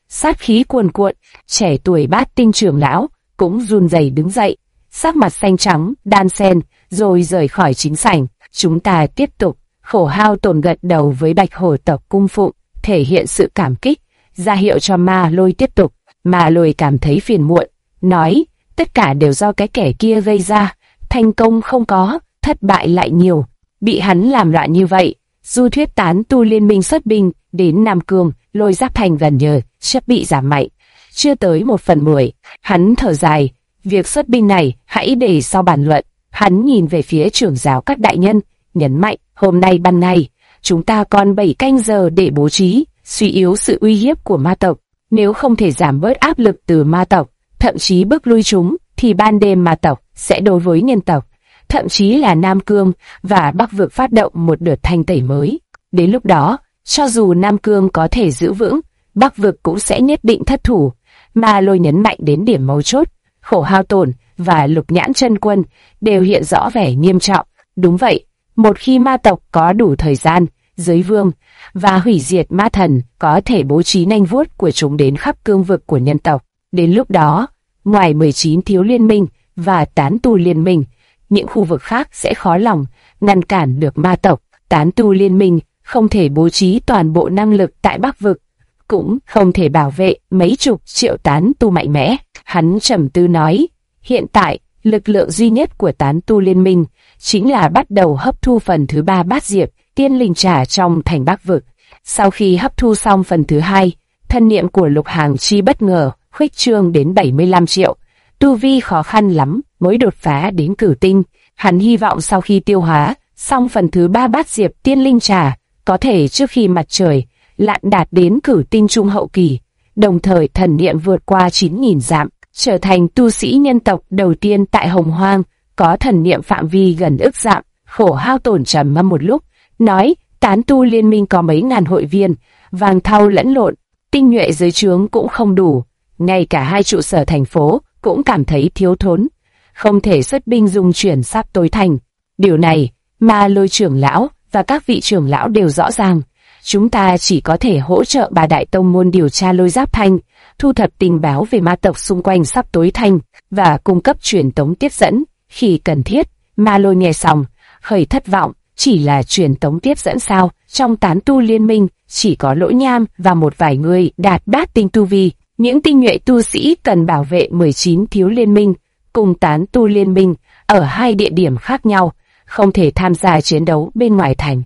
sát khí cuồn cuộn. Trẻ tuổi Bát Tinh trưởng lão cũng run rẩy đứng dậy, sắc mặt xanh trắng đan xen, rồi rời khỏi chính sảnh. Chúng ta tiếp tục. Khổ Hao Tổn gật đầu với Bạch Hổ tộc cung phụng, thể hiện sự cảm kích, ra hiệu cho Ma Lôi tiếp tục. Ma Lôi cảm thấy phiền muộn, nói, tất cả đều do cái kẻ kia gây ra, thành công không có, thất bại lại nhiều, bị hắn làm loạn như vậy. Du thuyết tán tu liên minh xuất binh đến Nam Cương, Lôi Giáp Thành gần như sắp bị giảm mạnh, chưa tới 1/10. Hắn thở dài, việc xuất binh này hãy để sau bàn luận. Hắn nhìn về phía trưởng giáo các đại nhân, nhấn mạnh, hôm nay ban ngày, chúng ta còn 7 canh giờ để bố trí, suy yếu sự uy hiếp của ma tộc. Nếu không thể giảm bớt áp lực từ ma tộc, thậm chí bước lui chúng, thì ban đêm ma tộc sẽ đối với nhân tộc, thậm chí là Nam Cương và Bắc Vực phát động một đợt thanh tẩy mới. Đến lúc đó, cho dù Nam Cương có thể giữ vững, Bắc Vực cũng sẽ nhất định thất thủ. Ma Lôi nhấn mạnh đến điểm mấu chốt. Khổ Hao Tổn và Lục Nhãn Chân Quân đều hiện rõ vẻ nghiêm trọng. Đúng vậy, một khi ma tộc có đủ thời gian, Giới Vương và hủy diệt ma thần có thể bố trí nanh vuốt của chúng đến khắp cương vực của nhân tộc. Đến lúc đó, ngoài 19 thiếu liên minh và tán tu liên minh, những khu vực khác sẽ khó lòng ngăn cản được ma tộc. Tán tu liên minh không thể bố trí toàn bộ năng lực tại Bắc Vực, cũng không thể bảo vệ mấy chục triệu tán tu mạnh mẽ. Hắn trầm tư nói, hiện tại, lực lượng duy nhất của tán tu liên minh chính là bắt đầu hấp thu phần thứ 3 bát diệp tiên linh trà trong thành Bắc Vực. Sau khi hấp thu xong phần thứ 2, thân niệm của Lục Hàng Chi bất ngờ khuếch trương đến 75 triệu. Tu vi khó khăn lắm mới đột phá đến cửu tinh. Hắn hy vọng sau khi tiêu hóa xong phần thứ 3 bát diệp tiên linh trà, có thể trước khi mặt trời lặn đạt đến cửu tinh trung hậu kỳ, đồng thời thần niệm vượt qua 9.000 dặm, trở thành tu sĩ nhân tộc đầu tiên tại Hồng Hoang có thần niệm phạm vi gần ức dặm. Khổ Hao Tổn trầm ngâm một lúc, nói, tán tu liên minh có mấy ngàn hội viên, vàng thau lẫn lộn, tinh nhuệ dưới trướng cũng không đủ, ngay cả 2 trụ sở thành phố cũng cảm thấy thiếu thốn, không thể xuất binh dung chuyển Sắp Tối Thành. Điều này, Ma Lôi trưởng lão và các vị trưởng lão đều rõ ràng. Chúng ta chỉ có thể hỗ trợ 3 đại tông môn điều tra Lôi Giáp Thành, thu thập tình báo về ma tộc xung quanh Sắp Tối Thành và cung cấp truyền tống tiếp dẫn khi cần thiết. Ma Lôi nghe xong, khởi thất vọng. Chỉ là truyền tống tiếp dẫn sao? Trong tán tu liên minh chỉ có Lỗ Nham và một vài người đạt bát tinh tu vi. Những tinh nhuệ tu sĩ cần bảo vệ 19 thiếu liên minh cùng tán tu liên minh ở 2 địa điểm khác nhau, không thể tham gia chiến đấu bên ngoài thành.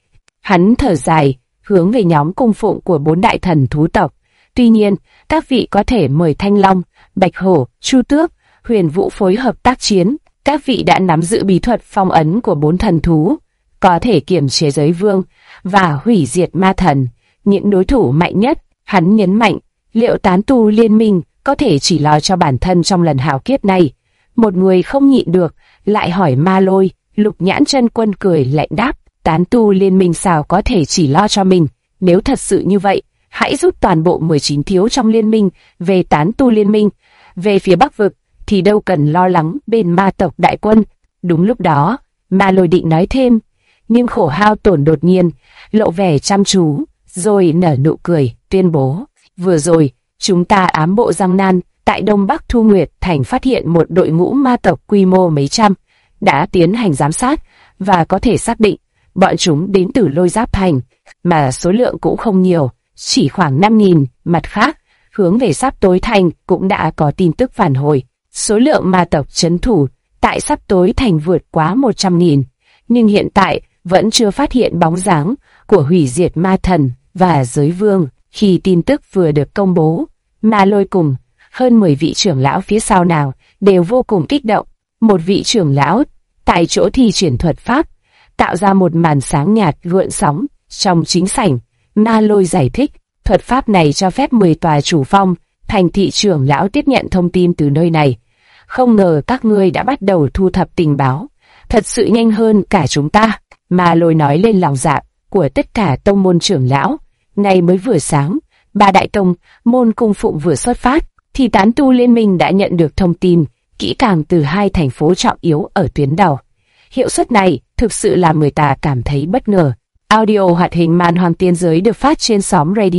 Hắn thở dài, hướng về nhóm cung phụng của 4 đại thần thú tộc. Tuy nhiên, các vị có thể mời Thanh Long, Bạch Hổ, Chu Tước, Huyền Vũ phối hợp tác chiến. Các vị đã nắm giữ bí thuật phong ấn của 4 thần thú, có thể kiểm chế Giới Vương và hủy diệt ma thần, những đối thủ mạnh nhất. Hắn nhấn mạnh, liệu tán tu liên minh có thể chỉ lo cho bản thân trong lần hào kiếp này? Một người không nhịn được, lại hỏi Ma Lôi. Lục Nhãn Chân Quân cười lạnh đáp, tán tu liên minh sao có thể chỉ lo cho mình? Nếu thật sự như vậy, hãy rút toàn bộ 19 thiếu trong liên minh về tán tu liên minh. Về phía Bắc Vực thì đâu cần lo lắng bên ma tộc đại quân. Đúng lúc đó, Ma Lôi định nói thêm, nhưng Khổ Hao Tổn đột nhiên lộ vẻ chăm chú, rồi nở nụ cười, tuyên bố, vừa rồi, chúng ta ám bộ Giang Nan tại Đông Bắc Thu Nguyệt Thành phát hiện một đội ngũ ma tộc quy mô mấy trăm, đã tiến hành giám sát, và có thể xác định, bọn chúng đến từ Lôi Giáp Thành, mà số lượng cũng không nhiều, chỉ khoảng 5.000, mặt khác, hướng về Sắp Tối Thành cũng đã có tin tức phản hồi. Số lượng ma tộc trấn thủ tại Sắp Tối Thành vượt quá 100.000, nhưng hiện tại vẫn chưa phát hiện bóng dáng của hủy diệt ma thần và Giới Vương. Khi tin tức vừa được công bố, Ma Lôi cùng hơn 10 vị trưởng lão phía sau nào đều vô cùng kích động. Một vị trưởng lão tại chỗ thi triển thuật pháp, tạo ra một màn sáng nhạt gợn sóng trong chính sảnh. Ma Lôi giải thích, thuật pháp này cho phép 10 tòa chủ phong, thành thị trưởng lão tiếp nhận thông tin từ nơi này. Không ngờ các ngươi đã bắt đầu thu thập tình báo, thật sự nhanh hơn cả chúng ta. Ma Lôi nói lên lòng dạ của tất cả tông môn trưởng lão. Ngày mới vừa sáng, 3 đại tông môn cung phụng vừa xuất phát, thì tán tu liên minh đã nhận được thông tin kỹ càng từ 2 thành phố trọng yếu ở tuyến đầu. Hiệu suất này thực sự làm người ta cảm thấy bất ngờ. Audio hoạt hình Man Hoang Tiên Giới được phát trên xóm radio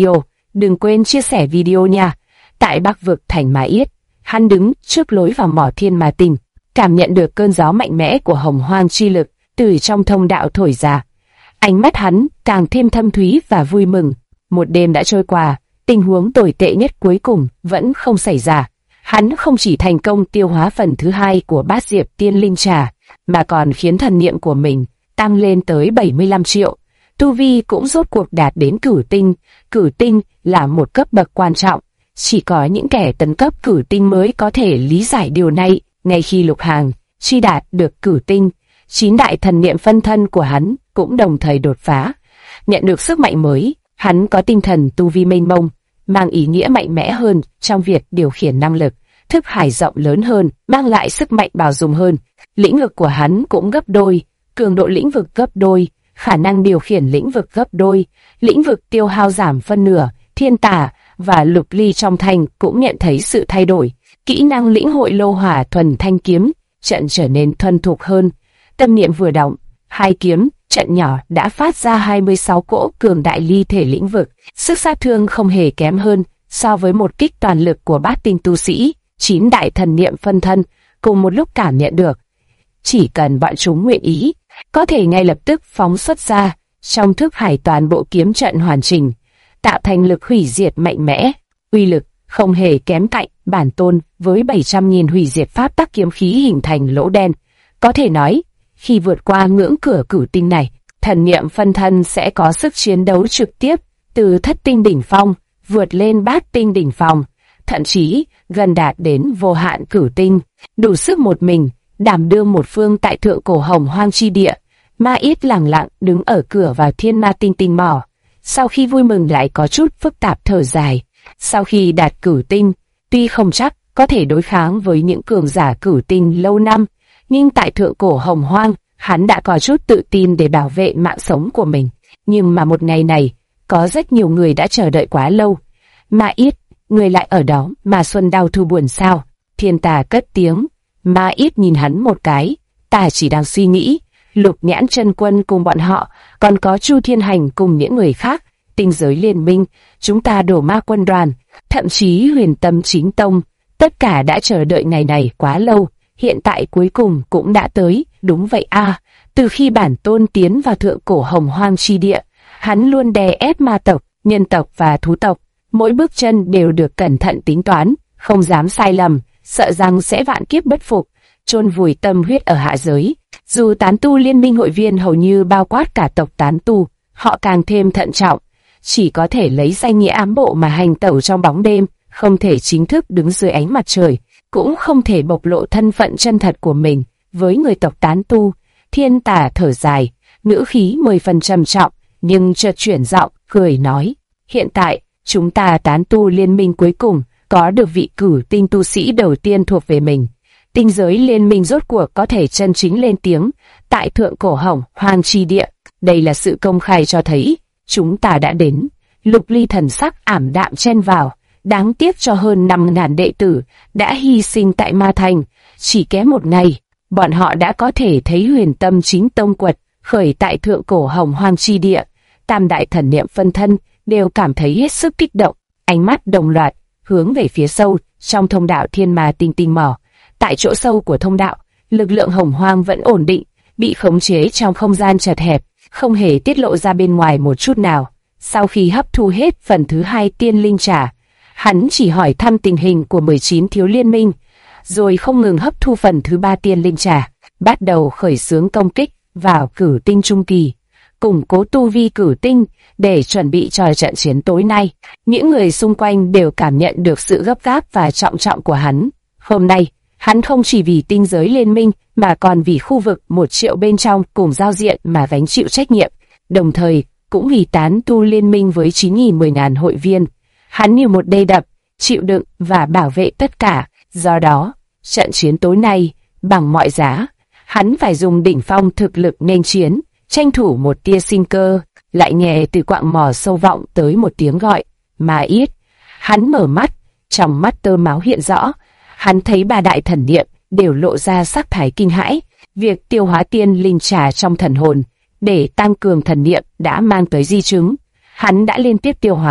đừng quên chia sẻ video nha. Tại Bắc vực thành Ma Yết, hắn đứng trước lối vào mỏ thiên ma tinh, cảm nhận được cơn gió mạnh mẽ của hồng hoang chi lực từ trong thông đạo thổi ra. Ánh mắt hắn càng thêm thâm thúy và vui mừng. Một đêm đã trôi qua, tình huống tồi tệ nhất cuối cùng vẫn không xảy ra. Hắn không chỉ thành công tiêu hóa phần thứ 2 của bát diệp tiên linh trà, mà còn khiến thần niệm của mình tăng lên tới 75 triệu. Tu vi cũng rốt cuộc đạt đến cửu tinh. Cửu tinh là một cấp bậc quan trọng. Chỉ có những kẻ tấn cấp cửu tinh mới có thể lý giải điều này. Ngay khi Lục Hàng chi đạt được cửu tinh, 9 đại thần niệm phân thân của hắn cũng đồng thời đột phá. Nhận được sức mạnh mới, hắn có tinh thần tu vi mênh mông, mang ý nghĩa mạnh mẽ hơn trong việc điều khiển năng lực. Thức hải rộng lớn hơn, mang lại sức mạnh bao dung hơn. Lĩnh vực của hắn cũng gấp đôi, cường độ lĩnh vực gấp đôi, khả năng điều khiển lĩnh vực gấp đôi, lĩnh vực tiêu hao giảm phân nửa. Thiên Tà và Lục Ly trong thành cũng nhận thấy sự thay đổi. Kỹ năng lĩnh hội lô hỏa thuần thanh kiếm trận trở nên thuần thục hơn. Tâm niệm vừa động, 2 kiếm trận nhỏ đã phát ra 26 cỗ cường đại ly thể lĩnh vực. Sức sát thương không hề kém hơn so với một kích toàn lực của bát tinh tu sĩ. 9 đại thần niệm phân thân cùng một lúc cảm nhận được. Chỉ cần bọn chúng nguyện ý, có thể ngay lập tức phóng xuất ra trong thức hải toàn bộ kiếm trận hoàn chỉnh, tạo thành lực hủy diệt mạnh mẽ. Uy lực không hề kém cạnh bản tôn với 700.000 hủy diệt pháp tắc kiếm khí hình thành lỗ đen. Có thể nói, khi vượt qua ngưỡng cửa cửu tinh này, thần niệm phân thân sẽ có sức chiến đấu trực tiếp từ thất tinh đỉnh phong vượt lên bát tinh đỉnh phong, thậm chí gần đạt đến vô hạn cửu tinh, đủ sức một mình đảm đương một phương tại thượng cổ hồng hoang chi địa. Ma Yết lặng lặng đứng ở cửa vào thiên ma tinh tinh mỏ. Sau khi vui mừng lại có chút phức tạp thở dài. Sau khi đạt cửu tinh, tuy không chắc có thể đối kháng với những cường giả cửu tinh lâu năm, nhưng tại thượng cổ hồng hoang, hắn đã có chút tự tin để bảo vệ mạng sống của mình. Nhưng mà một ngày này, có rất nhiều người đã chờ đợi quá lâu. Ma Yết, người lại ở đó mà Xuân đau thu buồn sao? Thiên Tà cất tiếng. Ma Yết nhìn hắn một cái. Ta chỉ đang suy nghĩ, Lục Nhãn Chân Quân cùng bọn họ, còn có Chu Thiên Hành cùng những người khác, tinh giới liên minh, chúng ta đổ ma quân đoàn, thậm chí Huyền Tâm Chính Tông, tất cả đã chờ đợi ngày này quá lâu, hiện tại cuối cùng cũng đã tới. Đúng vậy a, từ khi bản tôn tiến vào thượng cổ hồng hoang chi địa, hắn luôn đè ép ma tộc, nhân tộc và thú tộc, mỗi bước chân đều được cẩn thận tính toán, không dám sai lầm, sợ rằng sẽ vạn kiếp bất phục, chôn vùi tâm huyết ở hạ giới. Dù tán tu liên minh hội viên hầu như bao quát cả tộc tán tu, họ càng thêm thận trọng, chỉ có thể lấy danh nghĩa ám bộ mà hành tẩu trong bóng đêm, không thể chính thức đứng dưới ánh mặt trời, cũng không thể bộc lộ thân phận chân thật của mình với người tộc tán tu. Thiên Tà thở dài, ngữ khí 10 phần trầm trọng, nhưng chợt chuyển giọng, cười nói: hiện tại, chúng ta tán tu liên minh cuối cùng có được vị cửu tinh tu sĩ đầu tiên thuộc về mình. Tinh giới liên minh rốt cuộc có thể chân chính lên tiếng tại thượng cổ hồng hoang chi địa. Đây là sự công khai cho thấy chúng ta đã đến. Lục Ly thần sắc ảm đạm chen vào. Đáng tiếc cho hơn 5.000 đệ tử đã hy sinh tại Ma Thành. Chỉ kém một ngày, bọn họ đã có thể thấy Huyền Tâm Chính Tông quật khởi tại thượng cổ hồng hoang chi địa. Tam đại thần niệm phân thân đều cảm thấy hết sức kích động, ánh mắt đồng loạt hướng về phía sâu trong thông đạo thiên ma tinh tinh mỏ. Tại chỗ sâu của thông đạo, lực lượng hồng hoang vẫn ổn định, bị khống chế trong không gian chật hẹp, không hề tiết lộ ra bên ngoài một chút nào. Sau khi hấp thu hết phần thứ 2 tiên linh trà, hắn chỉ hỏi thăm tình hình của 19 thiếu liên minh, rồi không ngừng hấp thu phần thứ 3 tiên linh trà, bắt đầu khởi xướng công kích vào cửu tinh trung kỳ, củng cố tu vi cửu tinh để chuẩn bị cho trận chiến tối nay. Những người xung quanh đều cảm nhận được sự gấp gáp và trọng trọng của hắn. Hôm nay, hắn không chỉ vì tinh giới liên minh mà còn vì khu vực 1 triệu bên trong cùng giao diện mà gánh chịu trách nhiệm, đồng thời cũng vì tán tu liên minh với 9.000-10.000 hội viên. Hắn như một đê đập, chịu đựng và bảo vệ tất cả. Do đó, trận chiến tối nay, bằng mọi giá, hắn phải dùng đỉnh phong thực lực nên chiến, tranh thủ một tia sinh cơ. Lại nghe từ quạng mỏ sâu vọng tới một tiếng gọi, Ma Yết. Hắn mở mắt, trong mắt tơ máu hiện rõ. Hắn thấy 3 đại thần niệm đều lộ ra sắc thái kinh hãi. Việc tiêu hóa tiên linh trà trong thần hồn để tăng cường thần niệm đã mang tới di chứng. Hắn đã liên tiếp tiêu hóa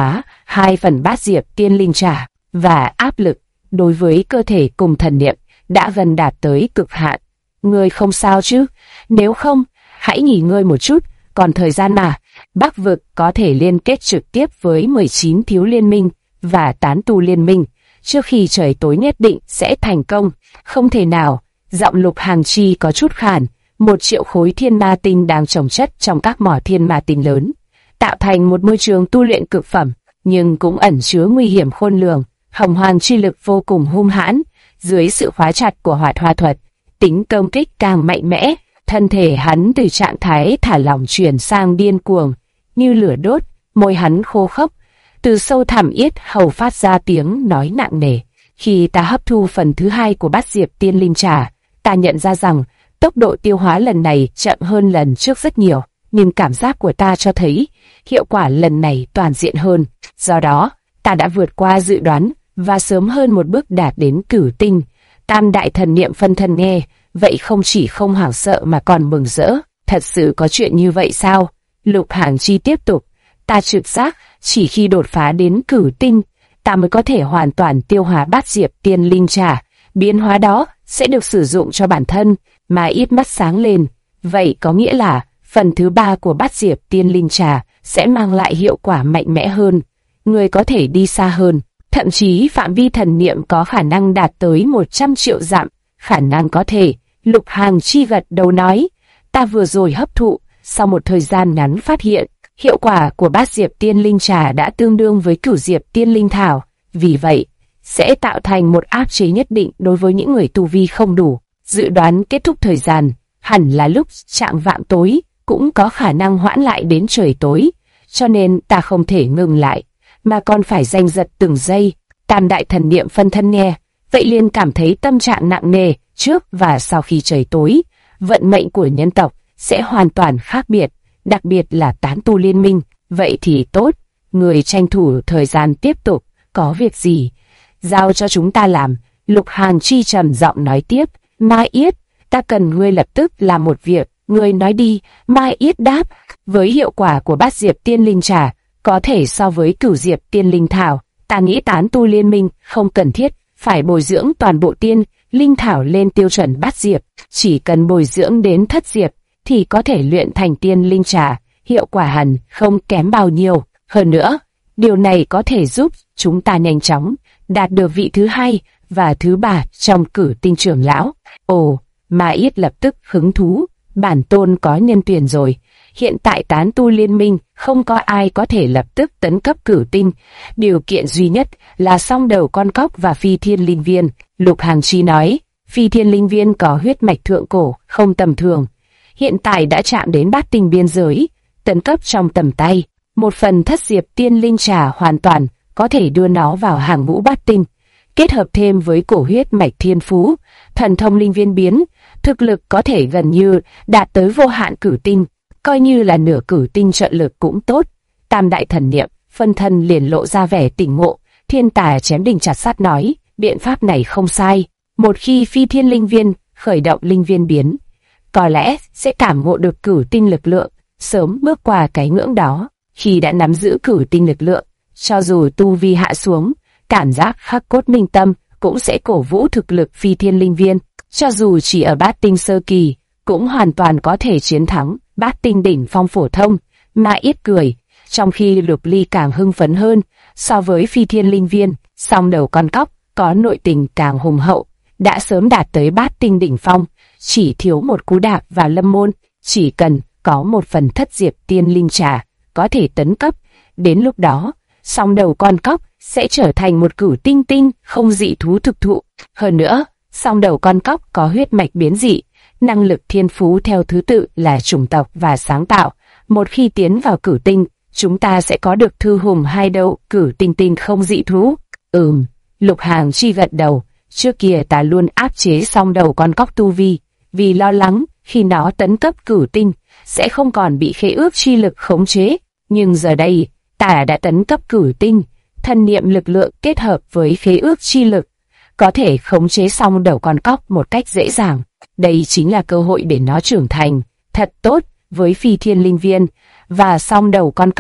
2 phần bát diệp tiên linh trà và áp lực đối với cơ thể cùng thần niệm đã gần đạt tới cực hạn. Ngươi không sao chứ? Nếu không, hãy nghỉ ngơi một chút, còn thời gian mà. Bắc vực có thể liên kết trực tiếp với 19 thiếu liên minh và tán tu liên minh. Trước khi trời tối nhất định sẽ thành công. Không thể nào. Giọng Lục Hàng Chi có chút khàn. 1 triệu khối thiên ma tinh đang trồng chất trong các mỏ thiên ma tinh lớn, tạo thành một môi trường tu luyện cực phẩm, nhưng cũng ẩn chứa nguy hiểm khôn lường. Hồng Hoàng chi lực vô cùng hung hãn, dưới sự khóa chặt của Hoạt Hoa thuật, tính công kích càng mạnh mẽ. Thân thể hắn từ trạng thái thả lỏng chuyển sang điên cuồng, như lửa đốt, môi hắn khô khốc, từ sâu thẳm yết hầu phát ra tiếng nói nặng nề. Khi ta hấp thu phần thứ 2 của bát diệp tiên linh trà, ta nhận ra rằng tốc độ tiêu hóa lần này chậm hơn lần trước rất nhiều, nhưng cảm giác của ta cho thấy hiệu quả lần này toàn diện hơn. Do đó, ta đã vượt qua dự đoán và sớm hơn một bước đạt đến cửu tinh. Tam đại thần niệm phân thân nghe, vậy không chỉ không hoảng sợ mà còn mừng rỡ. Thật sự có chuyện như vậy sao? Lục Hàng Chi tiếp tục. Ta trực giác chỉ khi đột phá đến cửu tinh, ta mới có thể hoàn toàn tiêu hóa bát diệp tiên linh trà. Biến hóa đó sẽ được sử dụng cho bản thân. Mà ít mắt sáng lên. Vậy có nghĩa là phần thứ 3 của bát diệp tiên linh trà sẽ mang lại hiệu quả mạnh mẽ hơn. Người có thể đi xa hơn. Thậm chí phạm vi thần niệm có khả năng đạt tới 100 triệu dặm. Khả năng có thể. Lục Hàng Chi gật đầu nói. Ta vừa rồi hấp thụ, sau một thời gian ngắn phát hiện, hiệu quả của bát diệp tiên linh trà đã tương đương với cửu diệp tiên linh thảo. Vì vậy, sẽ tạo thành một áp chế nhất định đối với những người tu vi không đủ. Dự đoán kết thúc thời gian, hẳn là lúc chạng vạng tối, cũng có khả năng hoãn lại đến trời tối. Cho nên ta không thể ngừng lại, mà còn phải giành giật từng giây. Tam đại thần niệm phân thân nghe, vậy liền cảm thấy tâm trạng nặng nề. Trước và sau khi trời tối, vận mệnh của nhân tộc sẽ hoàn toàn khác biệt, đặc biệt là tán tu liên minh. Vậy thì tốt, người tranh thủ thời gian tiếp tục, có việc gì giao cho chúng ta làm. Lục Hàng Chi trầm giọng nói tiếp. Mai Yết, ta cần ngươi lập tức làm một việc. Ngươi nói đi. Mai Yết đáp. Với hiệu quả của bát diệp tiên linh trà có thể so với cửu diệp tiên linh thảo, ta nghĩ tán tu liên minh không cần thiết phải bồi dưỡng toàn bộ tiên linh thảo lên tiêu chuẩn bát diệp, chỉ cần bồi dưỡng đến thất diệp thì có thể luyện thành tiên linh trà. Hiệu quả hẳn không kém bao nhiêu. Hơn nữa, điều này có thể giúp chúng ta nhanh chóng đạt được vị thứ 2 và thứ 3 trong cử tinh trưởng lão. Ồ, Mai Yết lập tức hứng thú. Bản tôn có nhân tuyển rồi. Hiện tại tán tu liên minh không có ai có thể lập tức tấn cấp cửu tinh. Điều kiện duy nhất là song đầu con cóc và phi thiên linh viên. Lục Hàng Chi nói, phi thiên linh viên có huyết mạch thượng cổ, không tầm thường. Hiện tại đã chạm đến bát tinh biên giới, tấn cấp trong tầm tay. Một phần thất diệp tiên linh trà hoàn toàn có thể đưa nó vào hàng ngũ bát tinh. Kết hợp thêm với cổ huyết mạch thiên phú, thần thông linh viên biến, thực lực có thể gần như đạt tới vô hạn cửu tinh, coi như là nửa cửu tinh trợ lực cũng tốt. Tam đại thần niệm phân thân liền lộ ra vẻ tỉnh ngộ. Thiên Tà chém đinh chặt sắt nói, biện pháp này không sai. Một khi phi thiên linh viên khởi động linh viên biến, có lẽ sẽ cảm ngộ được cửu tinh lực lượng, sớm bước qua cái ngưỡng đó. Khi đã nắm giữ cửu tinh lực lượng, cho dù tu vi hạ xuống, cảm giác khắc cốt minh tâm cũng sẽ cổ vũ thực lực phi thiên linh viên. Cho dù chỉ ở bát tinh sơ kỳ, cũng hoàn toàn có thể chiến thắng bát tinh đỉnh phong phổ thông. Mai Yết cười, trong khi Lục Ly càng hưng phấn hơn. So với phi thiên linh viên, song đầu con cóc có nội tình càng hùng hậu, đã sớm đạt tới bát tinh đỉnh phong, chỉ thiếu một cú đạp vào lâm môn. Chỉ cần có một phần thất diệp tiên linh trà có thể tấn cấp. Đến lúc đó, song đầu con cóc sẽ trở thành một cửu tinh tinh không dị thú thực thụ. Hơn nữa, song đầu con cóc có huyết mạch biến dị, năng lực thiên phú theo thứ tự là chủng tộc và sáng tạo. Một khi tiến vào cửu tinh, chúng ta sẽ có được thư hùng 2 đầu cửu tinh tinh không dị thú. Lục Hàng Chi gật đầu. Trước kia ta luôn áp chế song đầu con cóc tu vi, vì lo lắng khi nó tấn cấp cửu tinh sẽ không còn bị khế ước chi lực khống chế. Nhưng giờ đây, ta đã tấn cấp cửu tinh, thần niệm lực lượng kết hợp với khế ước chi lực, có thể khống chế song đầu con cóc một cách dễ dàng. Đây chính là cơ hội để nó trưởng thành thật tốt với phi thiên linh viên, và song đầu con cóc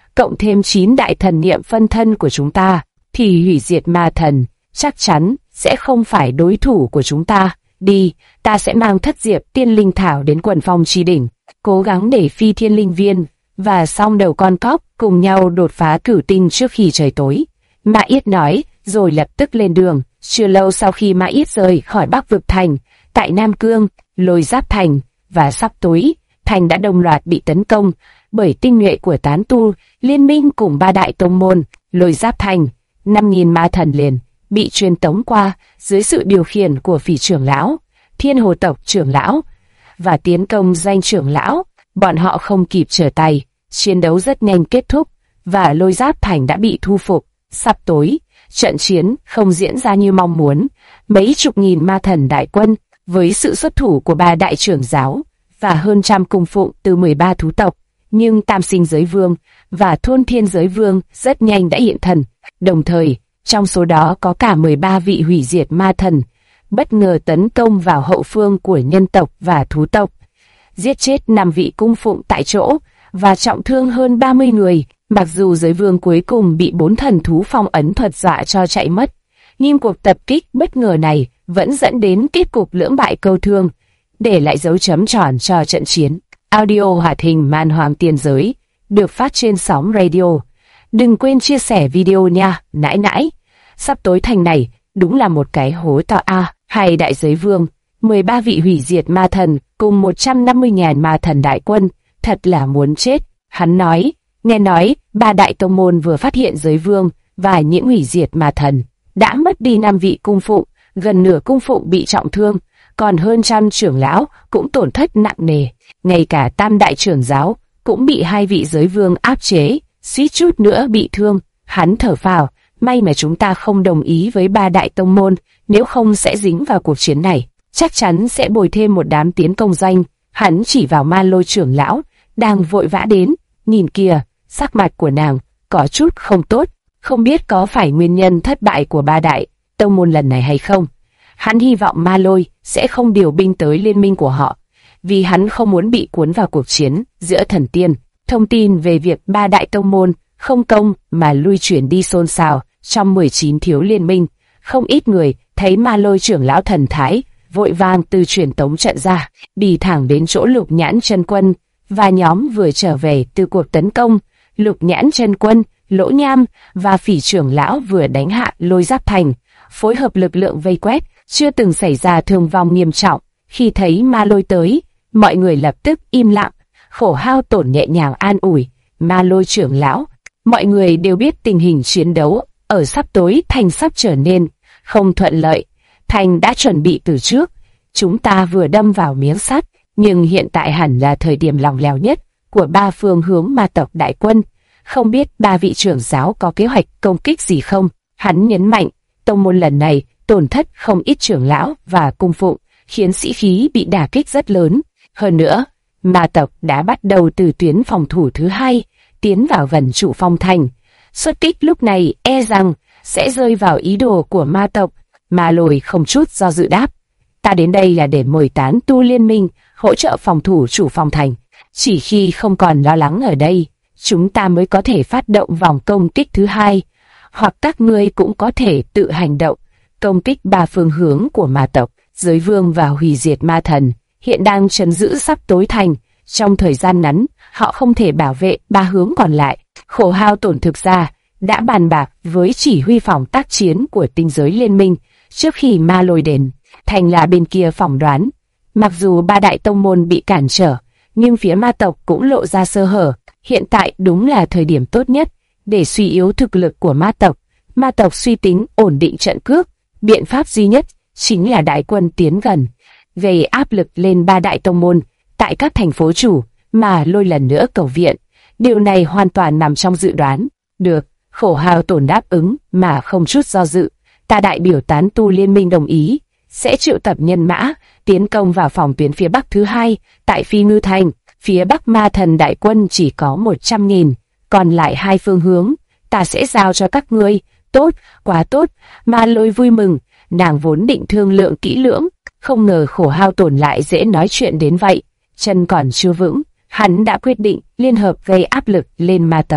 cộng thêm 9 đại thần niệm phân thân của chúng ta, thì hủy diệt ma thần chắc chắn sẽ không phải đối thủ của chúng ta. Đi, ta sẽ mang Thất Diệp Tiên Linh Thảo đến Quần Phong Chi Đỉnh, cố gắng để Phi Thiên Linh Viên và Song Đầu Con Cóc cùng nhau đột phá cửu tinh trước khi trời tối. Mã Yết nói, rồi lập tức lên đường. Chưa lâu sau khi Mã Yết rời khỏi Bắc Vực Thành, tại Nam Cương, Lôi Giáp Thành và sắp tối, thành đã đồng loạt bị tấn công bởi tinh nhuệ của tán tu liên minh cùng 3 đại tông môn. Lôi Giáp Thành, 5.000 ma thần liền bị truyền tống qua dưới sự điều khiển của Phỉ trưởng lão, Thiên Hồ tộc trưởng lão và tiến công Danh trưởng lão. Bọn họ không kịp trở tay, chiến đấu rất nhanh kết thúc và Lôi Giáp Thành đã bị thu phục. Sắp tối, trận chiến không diễn ra như mong muốn. Mấy chục nghìn ma thần đại quân với sự xuất thủ của 3 đại trưởng giáo và hơn trăm cung phụng từ 13 thú tộc, nhưng Tam Sinh Giới Vương và Thôn Thiên Giới Vương rất nhanh đã hiện thân. Đồng thời, trong số đó có cả 13 vị hủy diệt ma thần, bất ngờ tấn công vào hậu phương của nhân tộc và thú tộc, giết chết 5 vị cung phụng tại chỗ và trọng thương hơn 30 người. Mặc dù Giới Vương cuối cùng bị 4 thần thú phong ấn thuật dọa cho chạy mất, nhưng cuộc tập kích bất ngờ này vẫn dẫn đến kết cục lưỡng bại câu thương, để lại dấu chấm tròn cho trận chiến. Audio hoạt hình Man Hoang Tiên Giới được phát trên sóng radio. Đừng quên chia sẻ video nha, nãi nãi. Sắp tối thành này đúng là một cái hố to a. Hai đại giới vương, 13 vị hủy diệt ma thần cùng 150.000 ma thần đại quân, thật là muốn chết. Hắn nói, nghe nói 3 đại tông môn vừa phát hiện giới vương và những hủy diệt ma thần đã mất đi 5 vị cung phụng, gần nửa cung phụng bị trọng thương, còn hơn trăm trưởng lão cũng tổn thất nặng nề. Ngay cả Tam đại trưởng giáo cũng bị 2 vị giới vương áp chế, suýt chút nữa bị thương. Hắn thở phào, may mà chúng ta không đồng ý với 3 đại tông môn, nếu không sẽ dính vào cuộc chiến này, chắc chắn sẽ bồi thêm một đám tiến công danh. Hắn chỉ vào Ma Lôi trưởng lão đang vội vã đến, nhìn kìa, sắc mặt của nàng có chút không tốt, không biết có phải nguyên nhân thất bại của 3 đại tông môn lần này hay không. Hắn hy vọng Ma Lôi sẽ không điều binh tới liên minh của họ, vì hắn không muốn bị cuốn vào cuộc chiến giữa thần tiên. Thông tin về việc 3 đại tông môn không công mà lui chuyển đi xôn xao trong 19 thiếu liên minh. Không ít người thấy Ma Lôi trưởng lão thần thái, vội vàng từ truyền tống trận ra, đi thẳng đến chỗ Lục Nhãn Chân Quân và nhóm vừa trở về từ cuộc tấn công. Lục Nhãn Chân Quân, Lỗ Nham và Phỉ trưởng lão vừa đánh hạ Lôi Giáp Thành, phối hợp lực lượng vây quét, chưa từng xảy ra thương vong nghiêm trọng. Khi thấy Ma Lôi tới, mọi người lập tức im lặng. Khổ Hao Tổn nhẹ nhàng an ủi Ma Lôi trưởng lão. Mọi người đều biết tình hình chiến đấu ở Sắp Tối Thành sắp trở nên không thuận lợi. Thành đã chuẩn bị từ trước, chúng ta vừa đâm vào miếng sắt, nhưng hiện tại hẳn là thời điểm lỏng lẻo nhất của 3 phương hướng ma tộc đại quân. Không biết 3 vị trưởng giáo có kế hoạch công kích gì không? Hắn nhấn mạnh, tông môn lần này tổn thất không ít trưởng lão và cung phụng, khiến sĩ khí bị đả kích rất lớn. Hơn nữa, ma tộc đã bắt đầu từ tuyến phòng thủ thứ 2, tiến vào gần trụ phong thành. Xuất kích lúc này e rằng sẽ rơi vào ý đồ của ma tộc. Ma Lôi không chút do dự đáp, ta đến đây là để mời tán tu liên minh hỗ trợ phòng thủ chủ phong thành. Chỉ khi không còn lo lắng ở đây, chúng ta mới có thể phát động vòng công kích thứ 2, hoặc các ngươi cũng có thể tự hành động, công kích 3 phương hướng của ma tộc. Giới vương và hủy diệt ma thần hiện đang trấn giữ Sắp Tối Thành. Trong thời gian ngắn, họ không thể bảo vệ 3 hướng còn lại. Khổ Hao Tổn thực ra đã bàn bạc với chỉ huy phòng tác chiến của tinh giới liên minh trước khi Ma Lôi đến. Thành là bên kia phỏng đoán, mặc dù 3 đại tông môn bị cản trở, nhưng phía ma tộc cũng lộ ra sơ hở. Hiện tại đúng là thời điểm tốt nhất để suy yếu thực lực của ma tộc. Ma tộc suy tính ổn định trận cước, biện pháp duy nhất chính là đại quân tiến gần, gây áp lực lên 3 đại tông môn tại các thành phố chủ, mà Lôi lần nữa cầu viện. Điều này hoàn toàn nằm trong dự đoán. Được, Khổ Hao Tổn đáp ứng mà không chút do dự. Ta đại biểu tán tu liên minh đồng ý, sẽ triệu tập nhân mã, tiến công vào phòng tuyến phía Bắc thứ 2, tại Phi Ngư Thành. Phía Bắc ma thần đại quân chỉ có 100.000, còn lại 2 phương hướng, ta sẽ giao cho các ngươi. Tốt, quá tốt. Ma Lôi vui mừng, nàng vốn định thương lượng kỹ lưỡng, không ngờ Khổ Hao Tổn lại dễ nói chuyện đến vậy. Chân còn chưa vững, hắn đã quyết định liên hợp gây áp lực lên ma tộc.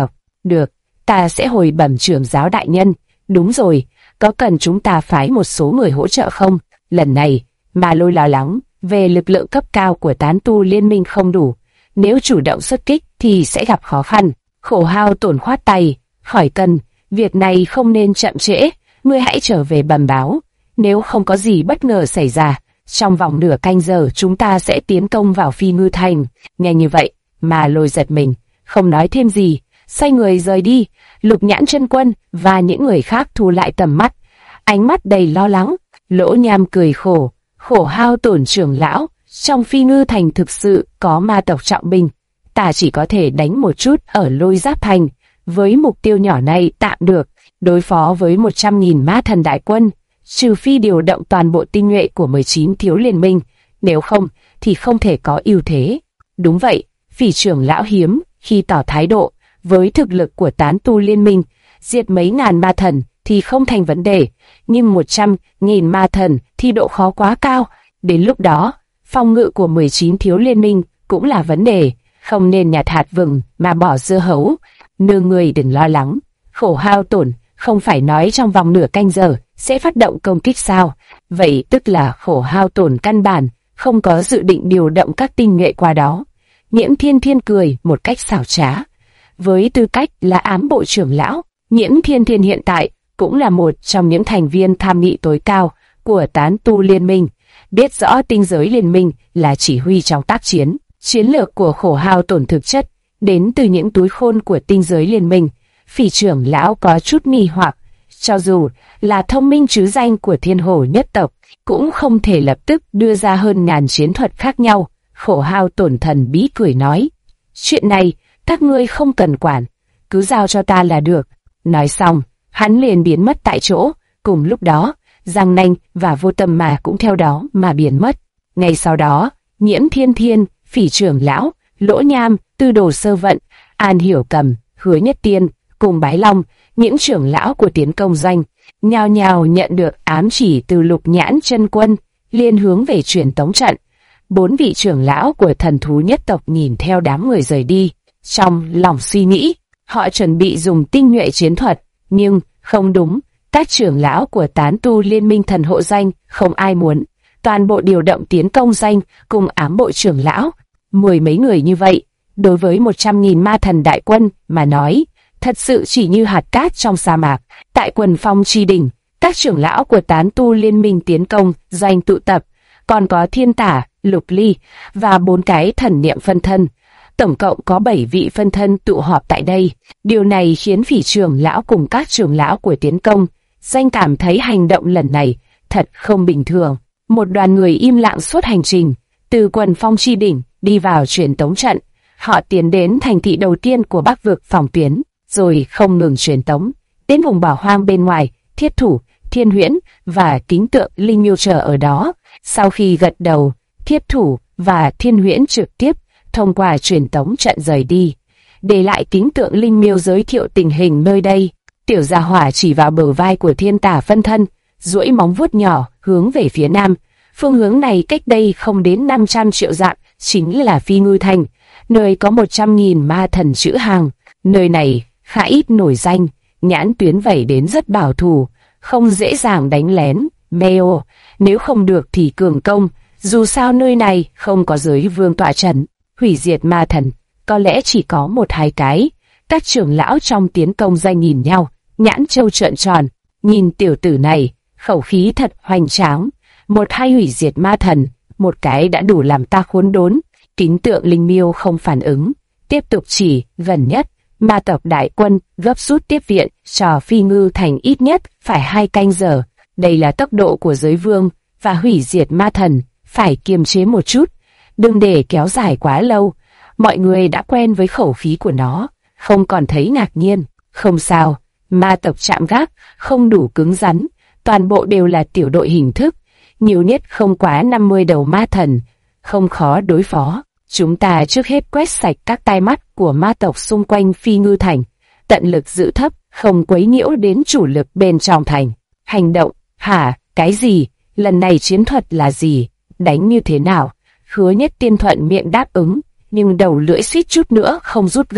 Được, ta sẽ hồi bẩm trưởng giáo đại nhân. Đúng rồi, có cần chúng ta phái một số người hỗ trợ không? Lần này, Ma Lôi lo lắng về lực lượng cấp cao của tán tu liên minh không đủ. Nếu chủ động xuất kích thì sẽ gặp khó khăn. Khổ Hao Tổn khoát tay, khỏi cần, việc này không nên chậm trễ, ngươi hãy trở về bẩm báo. Nếu không có gì bất ngờ xảy ra, trong vòng nửa canh giờ chúng ta sẽ tiến công vào Phi Ngư Thành. Nghe như vậy, Ma Lôi giật mình, không nói thêm gì, xoay người rời đi. Lục Nhãn Chân Quân và những người khác thu lại tầm mắt, ánh mắt đầy lo lắng. Lỗ Nham cười khổ, Khổ Hao Tổn trưởng lão, trong Phi Ngư Thành thực sự có ma tộc trọng binh, ta chỉ có thể đánh một chút ở Lôi Giáp Thành. Với mục tiêu nhỏ này tạm được, đối phó với 100.000 ma thần đại quân, trừ phi điều động toàn bộ tinh nhuệ của 19 thiếu liên minh, nếu không thì không thể có ưu thế. Đúng vậy, Phỉ trưởng lão hiếm khi tỏ thái độ, với thực lực của tán tu liên minh, diệt mấy ngàn ma thần thì không thành vấn đề, nhưng 100.000 ma thần thì độ khó quá cao. Đến lúc đó, phòng ngự của 19 thiếu liên minh cũng là vấn đề, không nên nhặt hạt vừng mà bỏ dưa hấu. Nương người đừng lo lắng, Khổ Hao Tổn không phải nói trong vòng nửa canh giờ sẽ phát động công kích sao? Vậy tức là Khổ Hao Tổn căn bản không có dự định điều động các tinh nhuệ qua đó. Nhiễm Thiên Thiên cười một cách xảo trá. Với tư cách là ám bộ trưởng lão, Nhiễm Thiên Thiên hiện tại cũng là một trong những thành viên tham nghị tối cao của tán tu liên minh, biết rõ tinh giới liên minh là chỉ huy trong tác chiến. Chiến lược của Khổ Hao Tổn thực chất đến từ những túi khôn của tinh giới liên minh. Phỉ trưởng lão có chút nghi hoặc, cho dù là thông minh chứ danh của Thiên Hổ nhất tộc, cũng không thể lập tức đưa ra hơn ngàn chiến thuật khác nhau. Khổ Hao Tổn thần bí cười nói, chuyện này các ngươi không cần quản, cứ giao cho ta là được. Nói xong, hắn liền biến mất tại chỗ. Cùng lúc đó, Giang Nanh và Vô Tâm Mà cũng theo đó mà biến mất. Ngay sau đó, Nhiễm Thiên Thiên, Phỉ trưởng lão, Lỗ Nham, Tư Đồ Sơ Vận, An Hiểu Cầm, Hứa Nhất Tiên cùng Bái Long, những trưởng lão của Tiến Công Doanh, nhao nhao nhận được ám chỉ từ Lục Nhãn Chân Quân, liên hướng về truyền tống trận. 4 vị trưởng lão của thần thú nhất tộc nhìn theo đám người rời đi, trong lòng suy nghĩ, họ chuẩn bị dùng tinh nhuệ chiến thuật, nhưng không đúng, các trưởng lão của tán tu liên minh thần hộ danh không ai muốn, toàn bộ điều động Tiến Công Danh cùng ám bộ trưởng lão, 10 mấy người như vậy, đối với 100.000 ma thần đại quân mà nói, thật sự chỉ như hạt cát trong sa mạc. Tại Quần Phong Chi Đỉnh, các trưởng lão của tán tu liên minh Tiến Công Danh tụ tập, còn có Thiên Tả, Lục Ly và 4 cái thần niệm phân thân. Tổng cộng có 7 vị phân thân tụ họp tại đây. Điều này khiến Phỉ trưởng lão cùng các trưởng lão của Tiến Công Danh cảm thấy hành động lần này thật không bình thường. Một đoàn người im lặng suốt hành trình, từ Quần Phong Chi Đỉnh đi vào truyền tống trận. Họ tiến đến thành thị đầu tiên của Bắc vực Phòng Tuyến, rồi không ngừng truyền tống đến vùng bỏ hoang bên ngoài. Thiết Thủ, Thiên Huyễn và Kính Tượng Linh Miêu chờ ở đó. Sau khi gật đầu, Thiết Thủ và Thiên Huyễn trực tiếp thông qua truyền tống trận rời đi, để lại Kính Tượng Linh Miêu giới thiệu tình hình nơi đây. Tiểu gia hỏa chỉ vào bờ vai của Thiên Tả phân thân, duỗi móng vuốt nhỏ hướng về phía nam. Phương hướng này cách đây không đến 500 triệu dặm, chính là Phi Ngư Thành, nơi có 100.000 ma thần trữ hàng. Nơi này khá ít nổi danh, nhãn tuyến vẩy đến rất bảo thủ, không dễ dàng đánh lén. Meo, nếu không được thì cường công, dù sao nơi này không có giới vương tọa trấn. Hủy diệt ma thần, có lẽ chỉ có 1-2 cái. Các trưởng lão trong Tiến Công Danh nhìn nhau, nhãn châu trợn tròn, nhìn tiểu tử này, khẩu khí thật hoành tráng. 1-2 hủy diệt ma thần, một cái đã đủ làm ta khốn đốn. Kính Tượng Linh Miêu không phản ứng, tiếp tục chỉ, gần nhất, ma tộc đại quân gấp rút tiếp viện cho Phi Ngư Thành ít nhất phải 2 canh giờ. Đây là tốc độ của giới vương, và hủy diệt ma thần, phải kiềm chế một chút, đừng để kéo dài quá lâu. Mọi người đã quen với khẩu khí của nó, không còn thấy ngạc nhiên. Không sao, ma tộc chạm gác không đủ cứng rắn, toàn bộ đều là tiểu đội hình thức, nhiều nhất không quá 50 đầu ma thần, không khó đối phó. Chúng ta trước hết quét sạch các tai mắt của ma tộc xung quanh Phi Ngư Thành, tận lực giữ thấp, không quấy nhiễu đến chủ lực bên trong thành. Hành động, hả, cái gì? Lần này chiến thuật là gì? Đánh như thế nào? Hứa Nhất Tiên thuận miệng đáp ứng, nhưng đầu lưỡi suýt chút nữa không rút gân.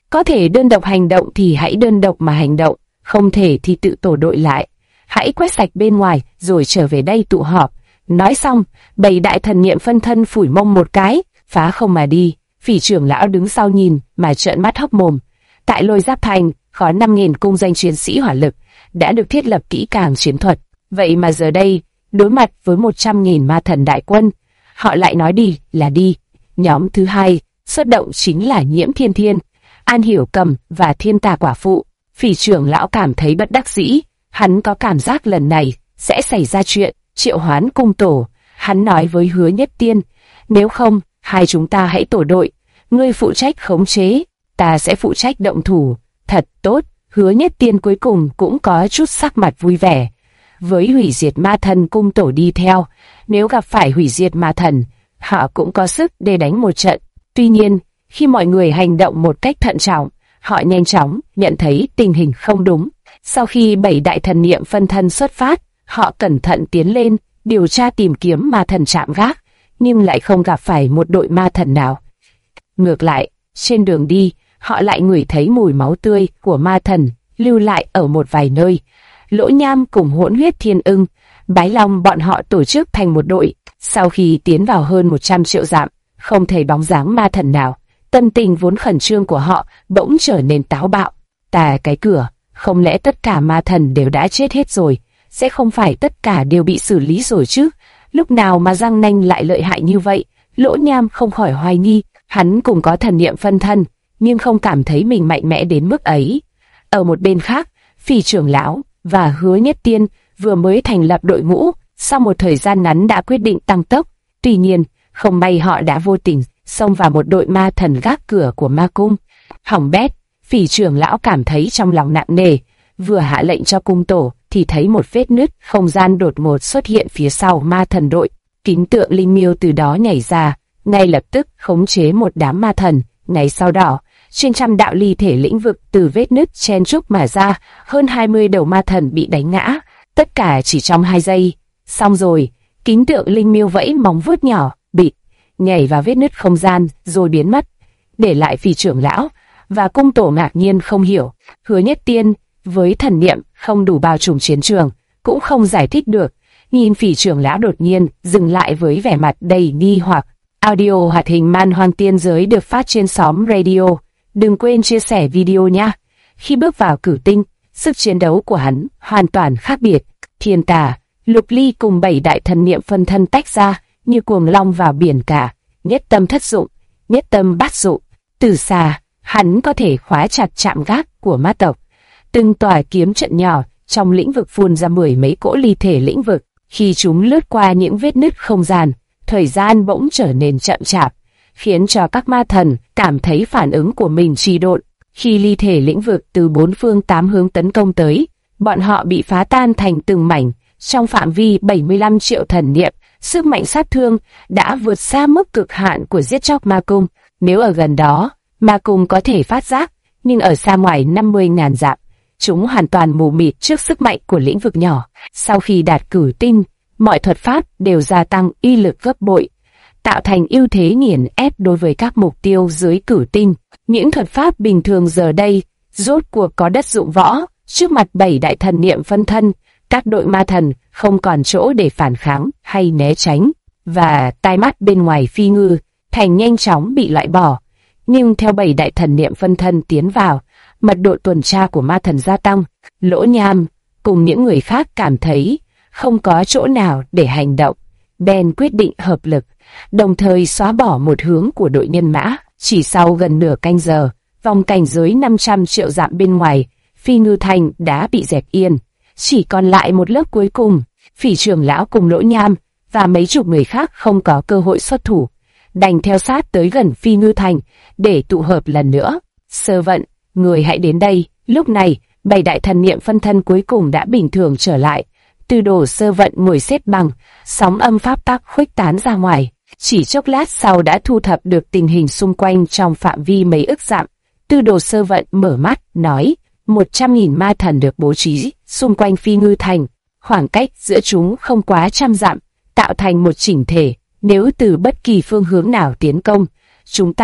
Có thể đơn độc hành động thì hãy đơn độc mà hành động, không thể thì tự tổ đội lại. Hãy quét sạch bên ngoài rồi trở về đây tụ họp. Nói xong, 7 đại thần niệm phân thân phủi mông một cái, phá không mà đi. Phỉ trưởng lão đứng sau nhìn mà trợn mắt hốc mồm. Tại Lôi Giáp Thành, có 5.000 cung danh chiến sĩ hỏa lực đã được thiết lập kỹ càng chiến thuật. Vậy mà giờ đây, đối mặt với 100.000 ma thần đại quân, họ lại nói đi là đi. Nhóm thứ hai xuất động chính là Nhiễm Thiên Thiên, An Hiểu Cầm và Thiên Tà Quả Phụ. Phỉ trưởng lão cảm thấy bất đắc dĩ, hắn có cảm giác lần này sẽ xảy ra chuyện. Triệu hoán cung tổ, hắn nói với Hứa Nhất Tiên, nếu không, hai chúng ta hãy tổ đội, ngươi phụ trách khống chế, ta sẽ phụ trách động thủ. Thật tốt, Hứa Nhất Tiên cuối cùng cũng có chút sắc mặt vui vẻ. Với hủy diệt ma thần cung tổ đi theo, nếu gặp phải hủy diệt ma thần, họ cũng có sức để đánh một trận. Tuy nhiên, khi mọi người hành động một cách thận trọng, họ nhanh chóng nhận thấy tình hình không đúng. Sau khi 7 đại thần niệm phân thân xuất phát, họ cẩn thận tiến lên, điều tra tìm kiếm ma thần chạm gác, nhưng lại không gặp phải một đội ma thần nào. Ngược lại, trên đường đi, họ lại ngửi thấy mùi máu tươi của ma thần lưu lại ở một vài nơi. Lỗ Nham cùng Hỗn Huyết Thiên Ưng, Bái Long bọn họ tổ chức thành một đội. Sau khi tiến vào hơn 100 triệu dặm, không thấy bóng dáng ma thần nào, tâm tình vốn khẩn trương của họ bỗng trở nên táo bạo. Cái cửa, không lẽ tất cả ma thần đều đã chết hết rồi? Sẽ không phải tất cả đều bị xử lý rồi chứ? Lúc nào mà răng nanh lại lợi hại như vậy? Lỗ Nham không khỏi hoài nghi. Hắn cũng có thần niệm phân thân, nhưng không cảm thấy mình mạnh mẽ đến mức ấy. Ở một bên khác, Phỉ trưởng lão và Hứa Nhất Tiên vừa mới thành lập đội ngũ, sau một thời gian ngắn đã quyết định tăng tốc. Tuy nhiên, không may họ đã vô tình xông vào một đội ma thần gác cửa của ma cung. Hỏng bét, Phỉ trưởng lão cảm thấy trong lòng nặng nề. Vừa hạ lệnh cho cung tổ thì thấy một vết nứt không gian đột ngột xuất hiện phía sau ma thần đội. Kính tượng linh miêu từ đó nhảy ra, ngay lập tức khống chế một đám ma thần. Ngay sau đó, trên trăm đạo ly thể lĩnh vực từ vết nứt chen chúc mà ra, hơn 20 đầu ma thần bị đánh ngã, tất cả chỉ trong 2 giây. Xong rồi, kính tượng linh miêu vẫy móng vuốt nhỏ, bị nhảy vào vết nứt không gian rồi biến mất, để lại Phỉ trưởng lão và cung tổ ngạc nhiên không hiểu. Hứa Nhất Tiên với thần niệm không đủ bao trùm chiến trường, cũng không giải thích được. Nhìn Phỉ trưởng lão đột nhiên dừng lại với vẻ mặt đầy nghi hoặc. Audio hoạt hình Man Hoang Tiên Giới được phát trên xóm radio. Đừng quên chia sẻ video nha. Khi bước vào Cửu Tinh, sức chiến đấu của hắn hoàn toàn khác biệt. Thiên Tà, Lục Ly cùng 7 đại thần niệm phân thân tách ra như cuồng long vào biển cả. Nhất tâm thất dụng, nhất tâm bát dụng. Từ xa, hắn có thể khóa chặt trạm gác của ma tộc. Từng tòa kiếm trận nhỏ trong lĩnh vực phun ra 10 mấy cỗ ly thể lĩnh vực. Khi chúng lướt qua những vết nứt không gian, thời gian bỗng trở nên chậm chạp, khiến cho các ma thần cảm thấy phản ứng của mình trì độn. Khi ly thể lĩnh vực từ 4 phương 8 hướng tấn công tới, bọn họ bị phá tan thành từng mảnh. Trong phạm vi 75 triệu thần niệm, sức mạnh sát thương đã vượt xa mức cực hạn của giết chóc ma cung. Nếu ở gần đó, ma cung có thể phát giác, nhưng ở xa ngoài 50.000 dặm, chúng hoàn toàn mù mịt trước sức mạnh của lĩnh vực nhỏ. Sau khi đạt Cửu Tinh, mọi thuật pháp đều gia tăng uy lực gấp bội, tạo thành ưu thế nghiền ép đối với các mục tiêu dưới Cửu Tinh. Những thuật pháp bình thường giờ đây rốt cuộc có đất dụng võ. Trước mặt 7 đại thần niệm phân thân, các đội ma thần không còn chỗ để phản kháng hay né tránh, và tai mắt bên ngoài Phi Ngư Thành nhanh chóng bị loại bỏ. Nhưng theo 7 đại thần niệm phân thân tiến vào, mật độ tuần tra của ma thần gia tăng. Lỗ Nham cùng những người khác cảm thấy không có chỗ nào để hành động, bèn quyết định hợp lực, đồng thời xóa bỏ một hướng của đội nhân mã. Chỉ sau gần nửa canh giờ, vòng cảnh giới 500 triệu dặm bên ngoài Phi Ngư Thành đã bị dẹp yên, chỉ còn lại một lớp cuối cùng. Phỉ trưởng lão cùng Lỗ Nham và mấy chục người khác không có cơ hội xuất thủ, đành theo sát tới gần Phi Ngư Thành để tụ hợp lần nữa. Sơ Vận, người hãy đến đây. Lúc này, 7 đại thần niệm phân thân cuối cùng đã bình thường trở lại. Tư Đồ Sơ Vận ngồi xếp bằng, sóng âm pháp tắc khuếch tán ra ngoài. Chỉ chốc lát sau đã thu thập được tình hình xung quanh trong phạm vi mấy ức dặm. Tư Đồ Sơ Vận mở mắt, nói, 100.000 ma thần được bố trí xung quanh Phi Ngư Thành. Khoảng cách giữa chúng không quá trăm dặm, tạo thành một chỉnh thể. Nếu từ bất kỳ phương hướng nào tiến công, chúng ta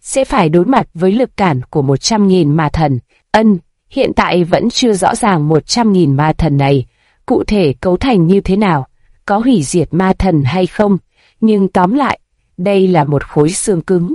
sẽ phải đối mặt với lực cản của 100.000 ma thần. Hiện tại vẫn chưa rõ ràng 100.000 ma thần này cụ thể cấu thành như thế nào, có hủy diệt ma thần hay không, nhưng tóm lại, đây là một khối xương cứng.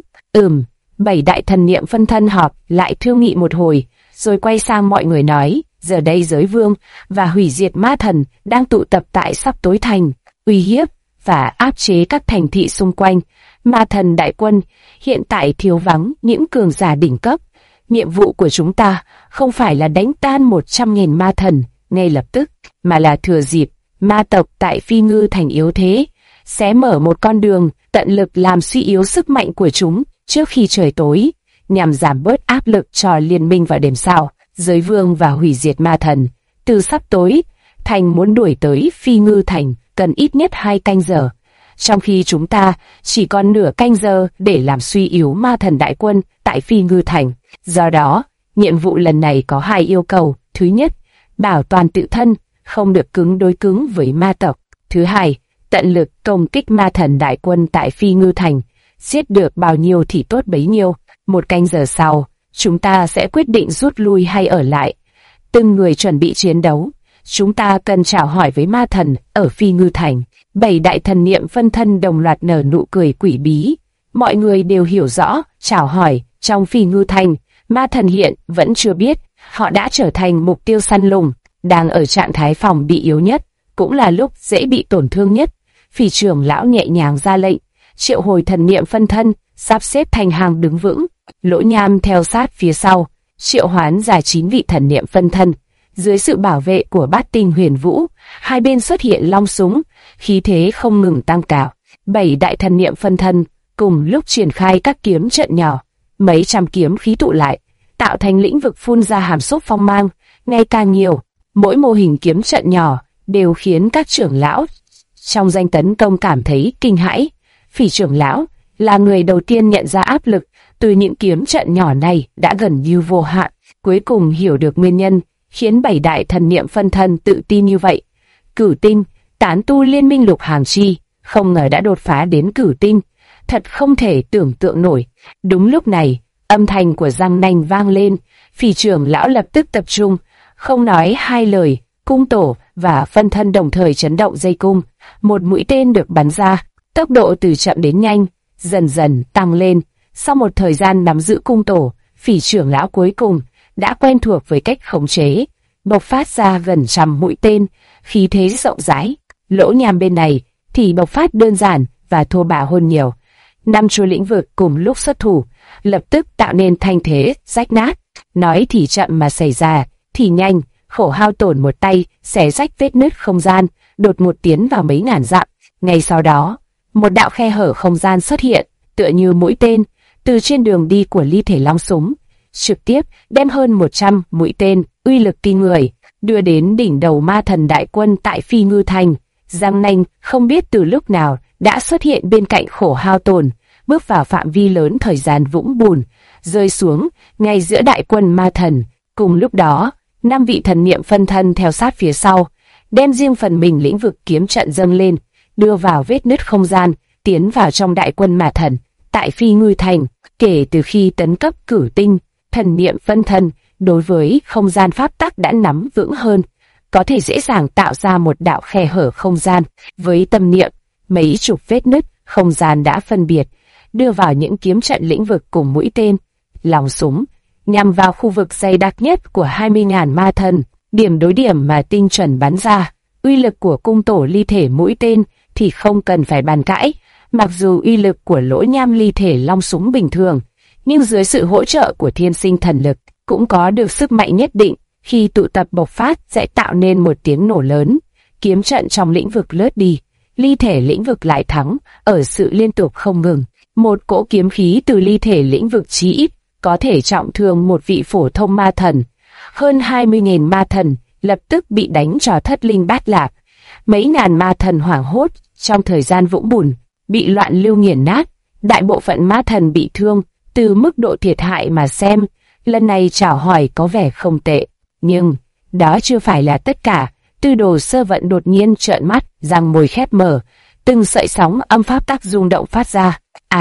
7 đại thần niệm phân thân họp lại thương nghị một hồi, rồi quay sang mọi người nói, giờ đây giới vương và hủy diệt ma thần đang tụ tập tại Sắp Tối Thành, uy hiếp và áp chế các thành thị xung quanh. Ma thần đại quân hiện tại thiếu vắng những cường giả đỉnh cấp. Nhiệm vụ của chúng ta không phải là đánh tan 100.000 ma thần ngay lập tức, mà là thừa dịp ma tộc tại Phi Ngư Thành yếu thế, sẽ mở một con đường tận lực làm suy yếu sức mạnh của chúng trước khi trời tối, nhằm giảm bớt áp lực cho liên minh vào đêm sau. Giới vương và hủy diệt ma thần từ Sắp Tối Thành muốn đuổi tới Phi Ngư Thành cần ít nhất 2 canh giờ, trong khi chúng ta chỉ còn nửa canh giờ để làm suy yếu ma thần đại quân tại Phi Ngư Thành. Do đó, nhiệm vụ lần này có 2 yêu cầu. Thứ nhất, bảo toàn tự thân, không được cứng đối cứng với ma tộc. Thứ hai, tận lực công kích ma thần đại quân tại Phi Ngư Thành, giết được bao nhiêu thì tốt bấy nhiêu. 1 canh giờ sau, chúng ta sẽ quyết định rút lui hay ở lại. Từng người chuẩn bị chiến đấu. Chúng ta cần chào hỏi với ma thần ở Phi Ngư Thành. 7 đại thần niệm phân thân đồng loạt nở nụ cười quỷ bí. Mọi người đều hiểu rõ, chào hỏi trong Phi Ngư Thành, ma thần hiện vẫn chưa biết họ đã trở thành mục tiêu săn lùng, đang ở trạng thái phòng bị yếu nhất, cũng là lúc dễ bị tổn thương nhất. Phỉ trưởng lão nhẹ nhàng ra lệnh, triệu hồi thần niệm phân thân, sắp xếp thành hàng đứng vững. Lỗ Nham theo sát phía sau, triệu hoán ra 9 vị thần niệm phân thân. Dưới sự bảo vệ của Bát Tinh Huyền Vũ, hai bên xuất hiện long súng, khí thế không ngừng tăng cao. 7 đại thần niệm phân thân cùng lúc triển khai các kiếm trận nhỏ, mấy trăm kiếm khí tụ lại, tạo thành lĩnh vực phun ra hàm xúc phong mang, ngày càng nhiều. Mỗi mô hình kiếm trận nhỏ đều khiến các trưởng lão trong danh tấn công cảm thấy kinh hãi. Phỉ trưởng lão là người đầu tiên nhận ra áp lực từ những kiếm trận nhỏ này đã gần như vô hạn, cuối cùng hiểu được nguyên nhân khiến 7 đại thần niệm phân thân tự tin như vậy. Cửu tinh, tán tu liên minh Lục Hàng Chi, không ngờ đã đột phá đến cửu tinh, thật không thể tưởng tượng nổi. Đúng lúc này, âm thanh của răng nanh vang lên, Phỉ trưởng lão lập tức tập trung, không nói hai lời, cung tổ và phân thân đồng thời chấn động dây cung. Một mũi tên được bắn ra, tốc độ từ chậm đến nhanh, dần dần tăng lên. Sau một thời gian nắm giữ cung tổ, Phỉ trưởng lão cuối cùng đã quen thuộc với cách khống chế, bộc phát ra gần 100 mũi tên, khí thế rộng rãi. Lỗ Nham bên này thì bộc phát đơn giản và thô bạo hơn nhiều. 5 chuôi lĩnh vực cùng lúc xuất thủ, lập tức tạo nên thanh thế rách nát. Nói thì chậm mà xảy ra thì nhanh, khổ hao tổn một tay xé rách vết nứt không gian, đột ngột tiến vào mấy ngàn dặm. Ngay sau đó, một đạo khe hở không gian xuất hiện, tựa như mũi tên từ trên đường đi của ly thể long súng, trực tiếp đem hơn 100 mũi tên uy lực kinh người đưa đến đỉnh đầu ma thần đại quân tại Phi Ngư Thành. Giang Nanh không biết từ lúc nào đã xuất hiện bên cạnh khổ hao tổn, bước vào phạm vi lớn thời gian vũng bùn, rơi xuống ngay giữa đại quân ma thần. Cùng lúc đó, 5 vị thần niệm phân thân theo sát phía sau, đem riêng phần mình lĩnh vực kiếm trận dâng lên, đưa vào vết nứt không gian, tiến vào trong đại quân ma thần tại Phi Ngư Thành. Kể từ khi tấn cấp cửu tinh, thần niệm phân thân đối với không gian pháp tắc đã nắm vững hơn, có thể dễ dàng tạo ra một đạo khe hở không gian. Với tâm niệm, mấy chục vết nứt không gian đã phân biệt, đưa vào những kiếm trận lĩnh vực cùng mũi tên, lòng súng, nhằm vào khu vực dày đặc nhất của 20.000 ma thần. Điểm đối điểm mà tinh chuẩn bắn ra, uy lực của cung tổ ly thể mũi tên thì không cần phải bàn cãi. Mặc dù uy lực của Lỗ Nham ly thể long súng bình thường, nhưng dưới sự hỗ trợ của thiên sinh thần lực cũng có được sức mạnh nhất định. Khi tụ tập bộc phát sẽ tạo nên một tiếng nổ lớn, kiếm trận trong lĩnh vực lướt đi, ly thể lĩnh vực lại thắng ở sự liên tục không ngừng. Một cỗ kiếm khí từ ly thể lĩnh vực chí ít có thể trọng thương một vị phổ thông ma thần. Hơn 20.000 ma thần lập tức bị đánh cho thất linh bát lạc. Mấy ngàn ma thần hoảng hốt trong thời gian vũng bùn, bị loạn lưu nghiền nát. Đại bộ phận ma thần bị thương. Từ mức độ thiệt hại mà xem, lần này chào hỏi có vẻ không tệ. Nhưng, đó chưa phải là tất cả. Tư Đồ Sơ Vận đột nhiên trợn mắt, răng môi khép mở, từng sợi sóng âm pháp tắc rung động phát ra. Ai,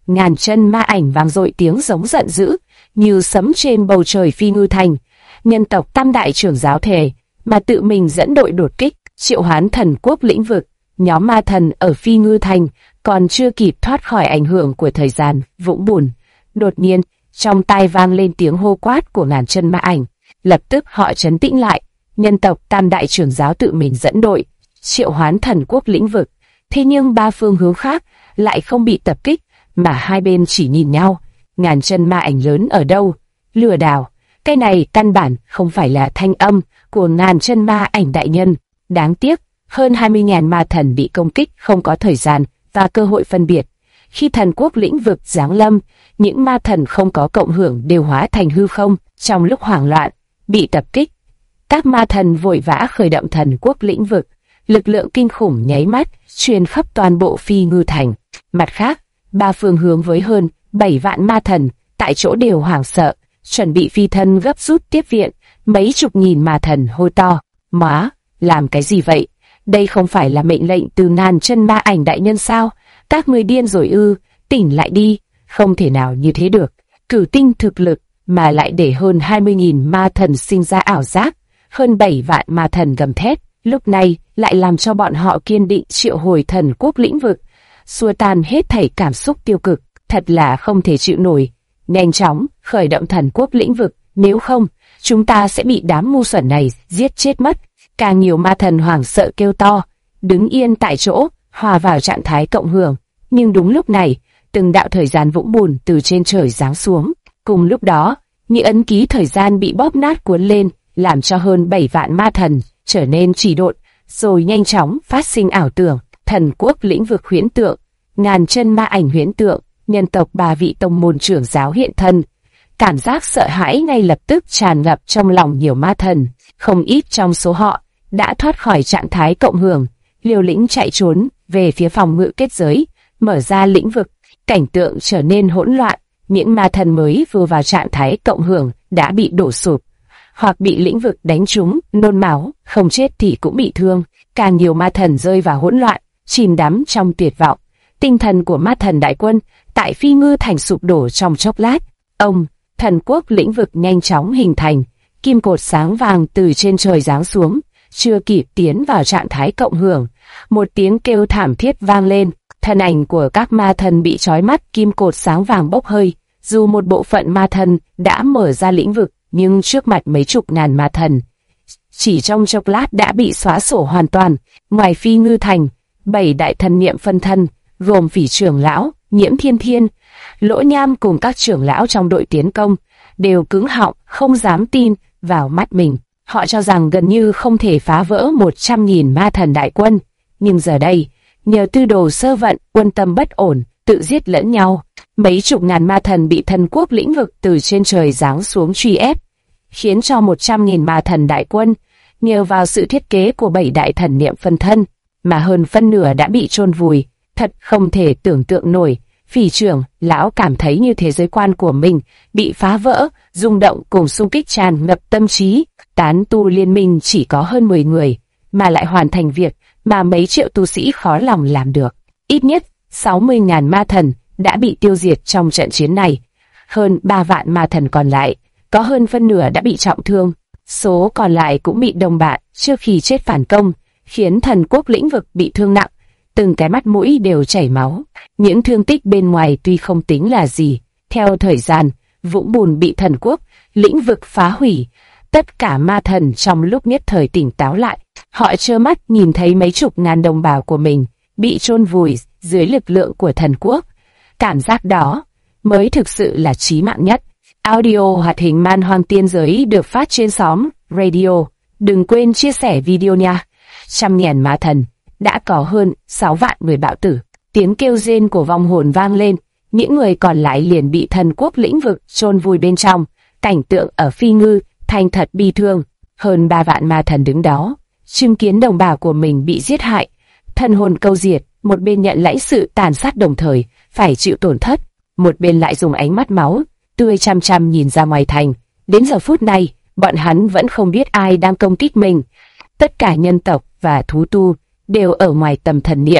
ngàn chân ma ảnh vang dội tiếng giống giận dữ, như sấm trên bầu trời Phi Ngư Thành. Nhân tộc Tam Đại trưởng giáo thề mà tự mình dẫn đội đột kích, triệu hoán thần quốc lĩnh vực. Nhóm ma thần ở Phi Ngư Thành còn chưa kịp thoát khỏi ảnh hưởng của thời gian vũng bùn. Đột nhiên, trong tai vang lên tiếng hô quát của ngàn chân ma ảnh. Lập tức họ trấn tĩnh lại. Nhân tộc Tam Đại trưởng giáo tự mình dẫn đội, triệu hoán thần quốc lĩnh vực. Thế nhưng ba phương hướng khác lại không bị tập kích, mà hai bên chỉ nhìn nhau. Ngàn chân ma ảnh lớn ở đâu? Lừa đảo. Cái này căn bản không phải là thanh âm của ngàn chân ma ảnh đại nhân. Đáng tiếc, hơn 20.000 ma thần bị công kích không có thời gian và cơ hội phân biệt. Khi thần quốc lĩnh vực giáng lâm, những ma thần không có cộng hưởng đều hóa thành hư không. Trong lúc hoảng loạn, bị tập kích, các ma thần vội vã khởi động thần quốc lĩnh vực. Lực lượng kinh khủng nháy mắt truyền khắp toàn bộ Phi Ngư Thành. Mặt khác, ba phương hướng với hơn 7 vạn ma thần tại chỗ đều hoảng sợ, chuẩn bị phi thân gấp rút tiếp viện. Mấy chục nghìn ma thần hô to: "Má, làm cái gì vậy? Đây không phải là mệnh lệnh từ ngàn chân ma ảnh đại nhân sao? Các người điên rồi ư? Tỉnh lại đi, không thể nào như thế được. Cử tinh thực lực mà lại để hơn 20.000 ma thần sinh ra ảo giác, hơn 7 vạn ma thần gầm thét, lúc này lại làm cho bọn họ kiên định triệu hồi thần quốc lĩnh vực, xua tan hết thảy cảm xúc tiêu cực, thật là không thể chịu nổi. Nhanh chóng khởi động thần quốc lĩnh vực, nếu không, chúng ta sẽ bị đám ngu xuẩn này giết chết mất." Càng nhiều ma thần hoảng sợ kêu to, đứng yên tại chỗ, hòa vào trạng thái cộng hưởng. Nhưng đúng lúc này, từng đạo thời gian vũng bùn từ trên trời giáng xuống. Cùng lúc đó, những ấn ký thời gian bị bóp nát cuốn lên, làm cho hơn 7 vạn ma thần trở nên chỉ độn, rồi nhanh chóng phát sinh ảo tưởng. Thần quốc lĩnh vực huyễn tượng, ngàn chân ma ảnh huyễn tượng, nhân tộc 3 vị tông môn trưởng giáo hiện thân. Cảm giác sợ hãi ngay lập tức tràn ngập trong lòng nhiều ma thần. Không ít trong số họ đã thoát khỏi trạng thái cộng hưởng, liều lĩnh chạy trốn về phía phòng ngự kết giới, mở ra lĩnh vực. Cảnh tượng trở nên hỗn loạn. Những ma thần mới vừa vào trạng thái cộng hưởng đã bị đổ sụp, hoặc bị lĩnh vực đánh trúng, nôn máu, không chết thì cũng bị thương. Càng nhiều ma thần rơi vào hỗn loạn, chìm đắm trong tuyệt vọng. Tinh thần của ma thần đại quân tại Phi Ngư Thành sụp đổ trong chốc lát. Thần quốc lĩnh vực nhanh chóng hình thành, kim cột sáng vàng từ trên trời giáng xuống, chưa kịp tiến vào trạng thái cộng hưởng, một tiếng kêu thảm thiết vang lên. Thân ảnh của các ma thần bị trói mắt kim cột sáng vàng bốc hơi. Dù một bộ phận ma thần đã mở ra lĩnh vực, nhưng trước mặt mấy chục ngàn ma thần, chỉ trong chốc lát đã bị xóa sổ hoàn toàn. Ngoài Phi Ngư Thành, 7 đại thần niệm phân thân, gồm Phỉ trưởng lão, Nhiễm Thiên Thiên, Lỗ Nham cùng các trưởng lão trong đội tiến công, đều cứng họng, không dám tin vào mắt mình. Họ cho rằng gần như không thể phá vỡ 100.000 ma thần đại quân. Nhưng giờ đây, nhờ tư đồ sơ vận, quân tâm bất ổn, tự giết lẫn nhau, mấy chục ngàn ma thần bị thần quốc lĩnh vực từ trên trời giáng xuống truy ép, khiến cho 100.000 ma thần đại quân, nhờ vào sự thiết kế của 7 đại thần niệm phân thân, mà hơn phân nửa đã bị chôn vùi. Thật không thể tưởng tượng nổi. Phỉ trưởng lão cảm thấy như thế giới quan của mình bị phá vỡ, rung động cùng xung kích tràn ngập tâm trí. Tán tu liên minh chỉ có hơn 10 người, mà lại hoàn thành việc mà mấy triệu tu sĩ khó lòng làm được. Ít nhất 60.000 ma thần đã bị tiêu diệt trong trận chiến này. Hơn 3 vạn ma thần còn lại, có hơn phân nửa đã bị trọng thương. Số còn lại cũng bị đồng bạn trước khi chết phản công, khiến thần quốc lĩnh vực bị thương nặng. Từng cái mắt mũi đều chảy máu. Những thương tích bên ngoài tuy không tính là gì. Theo thời gian, vũng bùn bị thần quốc lĩnh vực phá hủy. Tất cả ma thần trong lúc nhất thời tỉnh táo lại. Họ trơ mắt nhìn thấy mấy chục ngàn đồng bào của mình bị chôn vùi dưới lực lượng của thần quốc. Cảm giác đó mới thực sự là chí mạng nhất. Audio hoạt hình Man Hoang Tiên Giới được phát trên xóm Radio. Đừng quên chia sẻ video nha. 100.000 ma thần, đã có hơn 6 vạn người bạo tử. Tiếng kêu rên của vong hồn vang lên, những người còn lại liền bị thần quốc lĩnh vực chôn vùi bên trong. Cảnh tượng ở Phi Ngư Thành thật bi thương. Hơn 3 vạn ma thần đứng đó, chứng kiến đồng bào của mình bị giết hại, thần hồn câu diệt. Một bên nhận lãnh sự tàn sát đồng thời phải chịu tổn thất, một bên lại dùng ánh mắt máu tươi chăm chăm nhìn ra ngoài thành. Đến giờ phút này, bọn hắn vẫn không biết ai đang công kích mình. Tất cả nhân tộc và thú tu đều ở ngoài tầm thần niệm,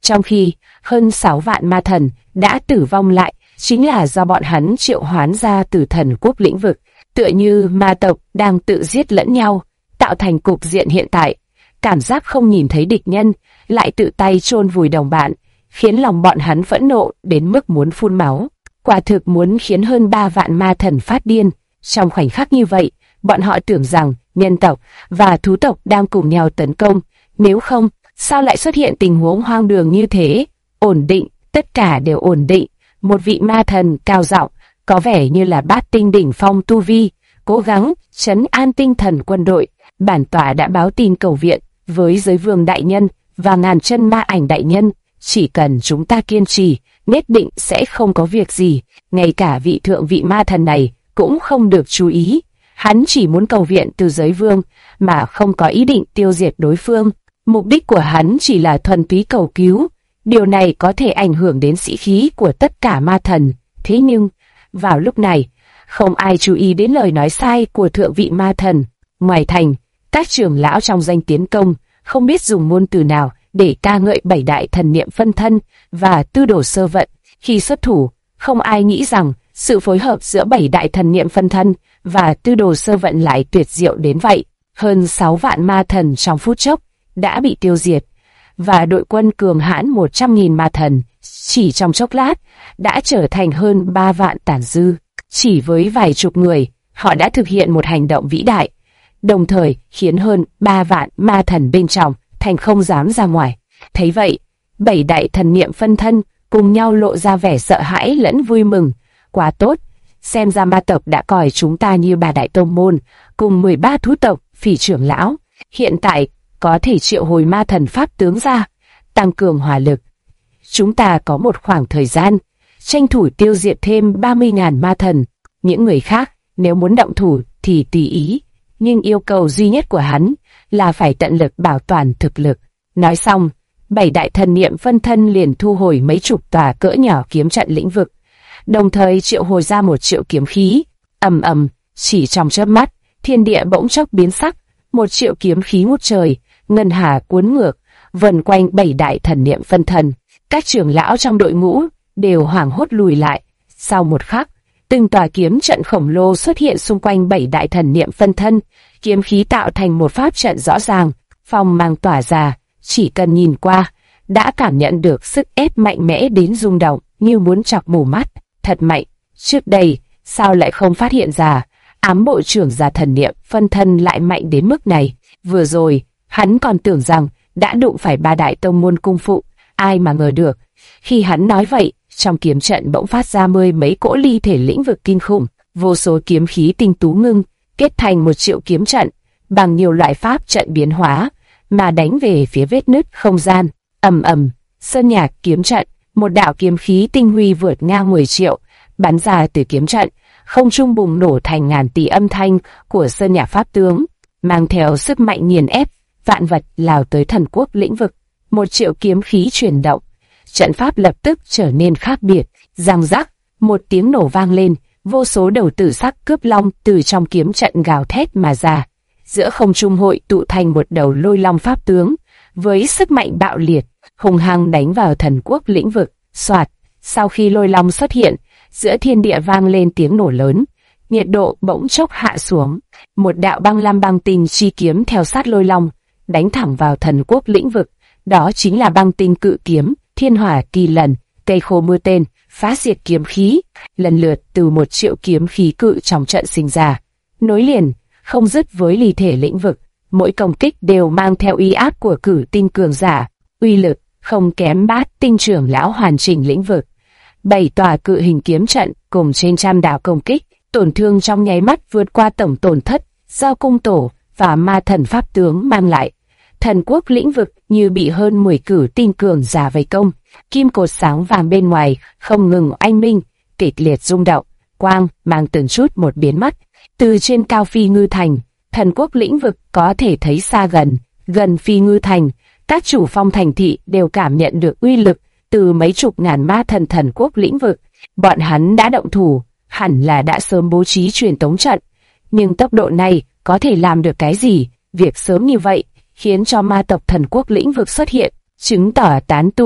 Trong khi hơn 6 vạn ma thần đã tử vong lại, chính là do bọn hắn triệu hoán ra từ thần quốc lĩnh vực, tựa như ma tộc đang tự giết lẫn nhau, tạo thành cục diện hiện tại. Cảm giác không nhìn thấy địch nhân, lại tự tay chôn vùi đồng bạn, khiến lòng bọn hắn phẫn nộ đến mức muốn phun máu. Quả thực muốn khiến hơn 3 vạn ma thần phát điên. Trong khoảnh khắc như vậy, bọn họ tưởng rằng nhân tộc và thú tộc đang cùng nhau tấn công. Nếu không, sao lại xuất hiện tình huống hoang đường như thế? Ổn định, tất cả đều ổn định. Một vị ma thần cao giọng, có vẻ như là bát tinh đỉnh phong tu vi, cố gắng trấn an tinh thần quân đội. Bản tọa đã báo tin cầu viện với giới vương đại nhân và ngàn chân ma ảnh đại nhân. Chỉ cần chúng ta kiên trì, nhất định sẽ không có việc gì. Ngay cả vị thượng vị ma thần này cũng không được chú ý. Hắn chỉ muốn cầu viện từ giới vương, mà không có ý định tiêu diệt đối phương. Mục đích của hắn chỉ là thuần túy cầu cứu. Điều này có thể ảnh hưởng đến sĩ khí của tất cả ma thần. Thế nhưng, vào lúc này, không ai chú ý đến lời nói sai của thượng vị ma thần. Ngoài thành, các trưởng lão trong danh tiến công, không biết dùng ngôn từ nào để ca ngợi 7 đại thần niệm phân thân và tư đồ sơ vận. Khi xuất thủ, không ai nghĩ rằng sự phối hợp giữa 7 đại thần niệm phân thân và tư đồ sơ vận lại tuyệt diệu đến vậy. Hơn 6 vạn ma thần trong phút chốc đã bị tiêu diệt, và đội quân cường hãn 100.000 ma thần chỉ trong chốc lát đã trở thành hơn 3 vạn tàn dư. Chỉ với vài chục người, họ đã thực hiện một hành động vĩ đại, đồng thời khiến hơn 3 vạn ma thần bên trong thành không dám ra ngoài. Thấy vậy, 7 đại thần niệm phân thân cùng nhau lộ ra vẻ sợ hãi lẫn vui mừng. Quá tốt, xem ra ma tộc đã coi chúng ta như 3 đại tông môn cùng 13 thú tộc phỉ trưởng lão. Hiện tại có thể triệu hồi ma thần pháp tướng ra, tăng cường hỏa lực. Chúng ta có một khoảng thời gian, tranh thủ tiêu diệt thêm 30.000 ma thần. Những người khác, nếu muốn động thủ thì tùy ý, nhưng yêu cầu duy nhất của hắn là phải tận lực bảo toàn thực lực. Nói xong, 7 đại thần niệm phân thân liền thu hồi mấy chục tòa cỡ nhỏ kiếm trận lĩnh vực, đồng thời triệu hồi ra 1 triệu kiếm khí. Ầm ầm, chỉ trong chớp mắt, thiên địa bỗng chốc biến sắc, 1 triệu kiếm khí ngút trời, ngân hà cuốn ngược, vần quanh 7 đại thần niệm phân thân. Các trưởng lão trong đội ngũ đều hoảng hốt lùi lại. Sau một khắc, từng tòa kiếm trận khổng lồ xuất hiện xung quanh 7 đại thần niệm phân thân, kiếm khí tạo thành một pháp trận rõ ràng, phong mang tỏa ra, chỉ cần nhìn qua, đã cảm nhận được sức ép mạnh mẽ đến rung động, như muốn chọc mù mắt. Thật mạnh, trước đây, sao lại không phát hiện ra, ám bộ trưởng gia thần niệm phân thân lại mạnh đến mức này. Vừa rồi, hắn còn tưởng rằng đã đụng phải 3 đại tông môn cung phụ, ai mà ngờ được. Khi hắn nói vậy, trong kiếm trận bỗng phát ra 10 mấy cỗ ly thể lĩnh vực kinh khủng, vô số kiếm khí tinh tú ngưng, kết thành 1 triệu kiếm trận, bằng nhiều loại pháp trận biến hóa, mà đánh về phía vết nứt không gian. Ầm ầm, sơn nhạc kiếm trận, một đạo kiếm khí tinh huy vượt ngang 10 triệu, bắn ra từ kiếm trận, không trung bùng nổ thành ngàn tỷ âm thanh của sơn nhạc pháp tướng, mang theo sức mạnh nghiền ép, vạn vật lao tới thần quốc lĩnh vực. 1 triệu kiếm khí chuyển động, trận pháp lập tức trở nên khác biệt. Răng rắc, một tiếng nổ vang lên, vô số đầu tử sắc cướp long từ trong kiếm trận gào thét mà ra. Giữa không trung hội tụ thành một đầu lôi long pháp tướng, với sức mạnh bạo liệt, hùng hăng đánh vào thần quốc lĩnh vực. Soạt, sau khi lôi long xuất hiện, giữa thiên địa vang lên tiếng nổ lớn, nhiệt độ bỗng chốc hạ xuống. Một đạo băng lam băng tinh chi kiếm theo sát lôi long, đánh thẳng vào thần quốc lĩnh vực. Đó chính là băng tinh cự kiếm, thiên hỏa kỳ lần, cây khô mưa tên, phá diệt kiếm khí, lần lượt từ 1 triệu kiếm khí cự trong trận sinh ra, nối liền không dứt với ly thể lĩnh vực. Mỗi công kích đều mang theo uy áp của cử tinh cường giả, uy lực không kém bát tinh trưởng lão hoàn chỉnh lĩnh vực. 7 tòa cự hình kiếm trận cùng trên trăm đạo công kích, tổn thương trong nháy mắt vượt qua tổng tổn thất do cung tổ và ma thần pháp tướng mang lại. Thần quốc lĩnh vực như bị hơn 10 cử tinh cường giả vây công, kim cột sáng vàng bên ngoài không ngừng oanh minh, kịch liệt rung động, quang mang từng chút một biến mất. Từ trên cao Phi Ngư Thành, thần quốc lĩnh vực có thể thấy xa gần. Gần Phi Ngư Thành, các chủ phong thành thị đều cảm nhận được uy lực từ mấy chục ngàn ma thần thần quốc lĩnh vực. Bọn hắn đã động thủ, hẳn là đã sớm bố trí truyền tống trận. Nhưng tốc độ này có thể làm được cái gì? Việc sớm như vậy khiến cho ma tộc thần quốc lĩnh vực xuất hiện, chứng tỏ tán tu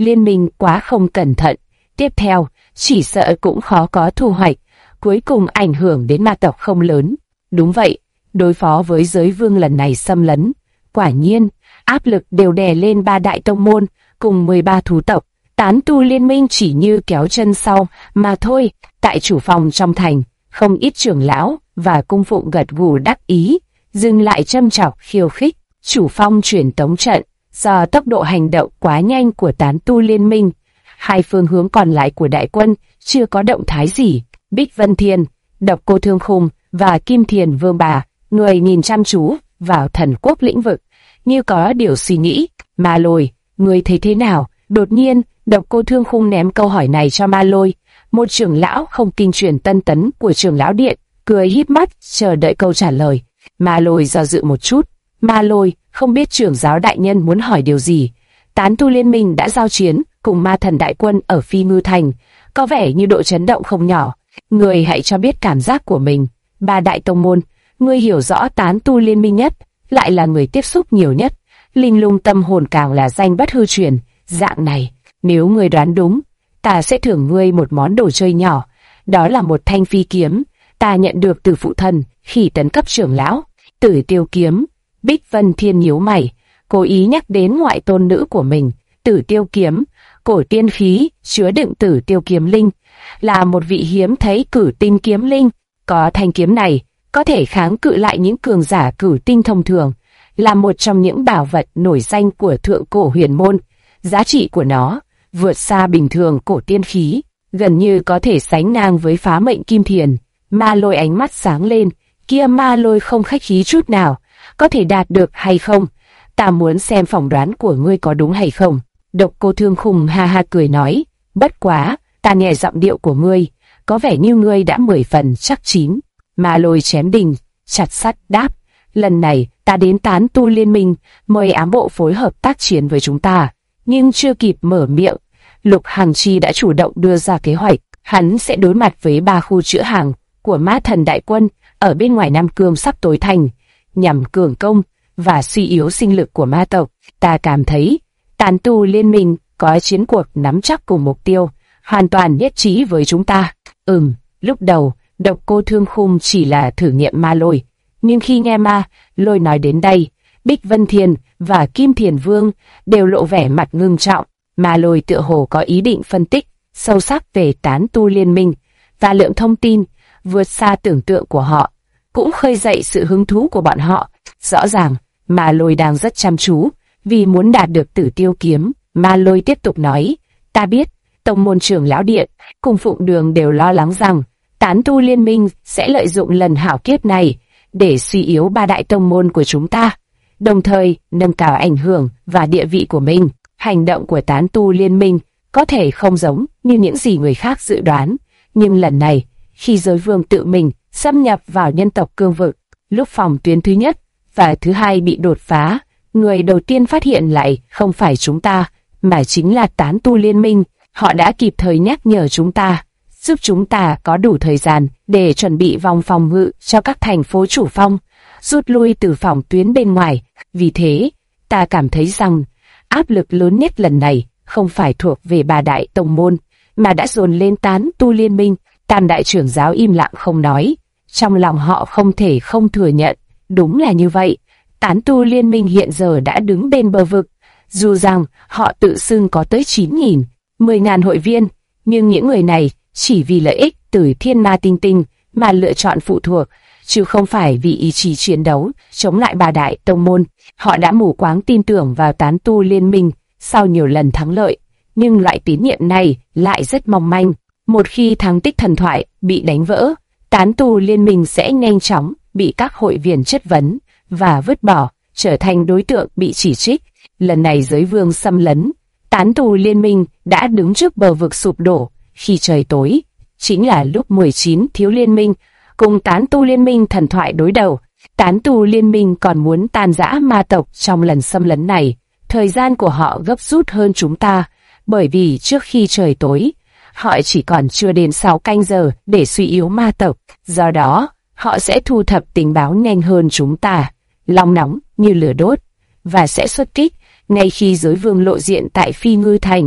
liên minh quá không cẩn thận, tiếp theo chỉ sợ cũng khó có thu hoạch, cuối cùng ảnh hưởng đến ma tộc không lớn. Đúng vậy, đối phó với giới vương lần này xâm lấn, quả nhiên áp lực đều đè lên 3 đại tông môn cùng 13 thú tộc. Tán tu liên minh chỉ như kéo chân sau mà thôi. Tại chủ phòng trong thành, không ít trưởng lão và cung phụng gật gù đắc ý, dừng lại châm chọc khiêu khích. Chủ phong truyền tống trận, do tốc độ hành động quá nhanh của tán tu liên minh, hai phương hướng còn lại của đại quân chưa có động thái gì. Bích Vân Thiên, Độc Cô Thương Khung và Kim Thiền Vương Bà, người nhìn chăm chú vào thần quốc lĩnh vực, như có điều suy nghĩ. Ma Lôi, người thấy thế nào? Đột nhiên, Độc Cô Thương Khung ném câu hỏi này cho Ma Lôi, một trưởng lão không kinh truyền tân tấn của trưởng lão điện, cười híp mắt chờ đợi câu trả lời. Ma Lôi do dự một chút. Ma Lôi không biết trưởng giáo đại nhân muốn hỏi điều gì. Tán tu liên minh đã giao chiến cùng ma thần đại quân ở Phi Ngư Thành, có vẻ như độ chấn động không nhỏ. Người hãy cho biết cảm giác của mình. 3 đại tông môn, người hiểu rõ tán tu liên minh nhất, lại là người tiếp xúc nhiều nhất. Linh lung tâm hồn càng là danh bất hư truyền. Dạng này, nếu người đoán đúng, ta sẽ thưởng ngươi một món đồ chơi nhỏ. Đó là một thanh phi kiếm, ta nhận được từ phụ thân khi tấn cấp trưởng lão. Tử Tiêu kiếm. Bích Vân Thiên nhíu mày, cố ý nhắc đến ngoại tôn nữ của mình. Tử Tiêu kiếm, cổ tiên khí chứa đựng Tử Tiêu kiếm linh, là một vị hiếm thấy cửu tinh kiếm linh. Có thanh kiếm này, có thể kháng cự lại những cường giả cửu tinh thông thường, là một trong những bảo vật nổi danh của thượng cổ huyền môn. Giá trị của nó vượt xa bình thường cổ tiên khí, gần như có thể sánh ngang với phá mệnh kim thiền. Ma Lôi ánh mắt sáng lên, kia Ma Lôi không khách khí chút nào. Có thể đạt được hay không? Ta muốn xem phỏng đoán của ngươi có đúng hay không. Độc Cô Thương Khung ha ha cười nói, bất quá, ta nghe giọng điệu của ngươi, có vẻ như ngươi đã 10 phần chắc chín. Ma Lôi chém đình, chặt sắt đáp, lần này ta đến tán tu liên minh, mời ám bộ phối hợp tác chiến với chúng ta. Nhưng chưa kịp mở miệng, Lục Hằng Chi đã chủ động đưa ra kế hoạch, hắn sẽ đối mặt với 3 khu chữa hàng của ma thần đại quân ở bên ngoài Nam Cương sắp tối thành, nhằm cường công và suy yếu sinh lực của ma tộc. Ta cảm thấy tán tu liên minh có chiến cuộc nắm chắc cùng mục tiêu, hoàn toàn nhất trí với chúng ta. Lúc đầu Độc Cô Thương Khung chỉ là thử nghiệm Ma Lôi, nhưng khi nghe Ma Lôi nói đến đây, Bích Vân Thiên và Kim Thiền Vương đều lộ vẻ mặt ngưng trọng. Ma Lôi tựa hồ có ý định phân tích sâu sắc về tán tu liên minh, và lượng thông tin vượt xa tưởng tượng của họ cũng khơi dậy sự hứng thú của bọn họ. Rõ ràng, Ma Lôi đang rất chăm chú, vì muốn đạt được Tử Tiêu kiếm. Ma Lôi tiếp tục nói, ta biết, tông môn trưởng lão điện, cùng Phụng Đường đều lo lắng rằng, tán tu liên minh sẽ lợi dụng lần hảo kiếp này, để suy yếu 3 đại tông môn của chúng ta, đồng thời nâng cao ảnh hưởng và địa vị của mình. Hành động của tán tu liên minh có thể không giống như những gì người khác dự đoán, nhưng lần này, khi giới vương tự mình xâm nhập vào nhân tộc cương vực, lúc phòng tuyến thứ nhất và thứ hai bị đột phá, người đầu tiên phát hiện lại không phải chúng ta, mà chính là tán tu liên minh. Họ đã kịp thời nhắc nhở chúng ta, giúp chúng ta có đủ thời gian để chuẩn bị vòng phòng ngự cho các thành phố chủ phong, rút lui từ phòng tuyến bên ngoài. Vì thế, ta cảm thấy rằng áp lực lớn nhất lần này không phải thuộc về 3 đại tông môn, mà đã dồn lên tán tu liên minh. Tam đại trưởng giáo im lặng không nói, trong lòng họ không thể không thừa nhận, đúng là như vậy. Tán tu liên minh hiện giờ đã đứng bên bờ vực, dù rằng họ tự xưng có tới 9.000, 10.000 hội viên, nhưng những người này chỉ vì lợi ích từ thiên ma tinh tinh mà lựa chọn phụ thuộc, chứ không phải vì ý chí chiến đấu chống lại 3 đại tông môn. Họ đã mù quáng tin tưởng vào tán tu liên minh sau nhiều lần thắng lợi, nhưng loại tín nhiệm này lại rất mong manh. Một khi thắng tích thần thoại bị đánh vỡ, tán tu liên minh sẽ nhanh chóng bị các hội viên chất vấn và vứt bỏ, trở thành đối tượng bị chỉ trích. Lần này giới vương xâm lấn, tán tu liên minh đã đứng trước bờ vực sụp đổ. Khi trời tối, chính là lúc 19 thiếu liên minh cùng tán tu liên minh thần thoại đối đầu. Tán tu liên minh còn muốn tan rã ma tộc trong lần xâm lấn này. Thời gian của họ gấp rút hơn chúng ta, bởi vì trước khi trời tối, họ chỉ còn chưa đến 6 canh giờ để suy yếu ma tộc. Do đó, họ sẽ thu thập tình báo nhanh hơn chúng ta, lòng nóng như lửa đốt, và sẽ xuất kích ngay khi giới vương lộ diện tại Phi Ngư Thành.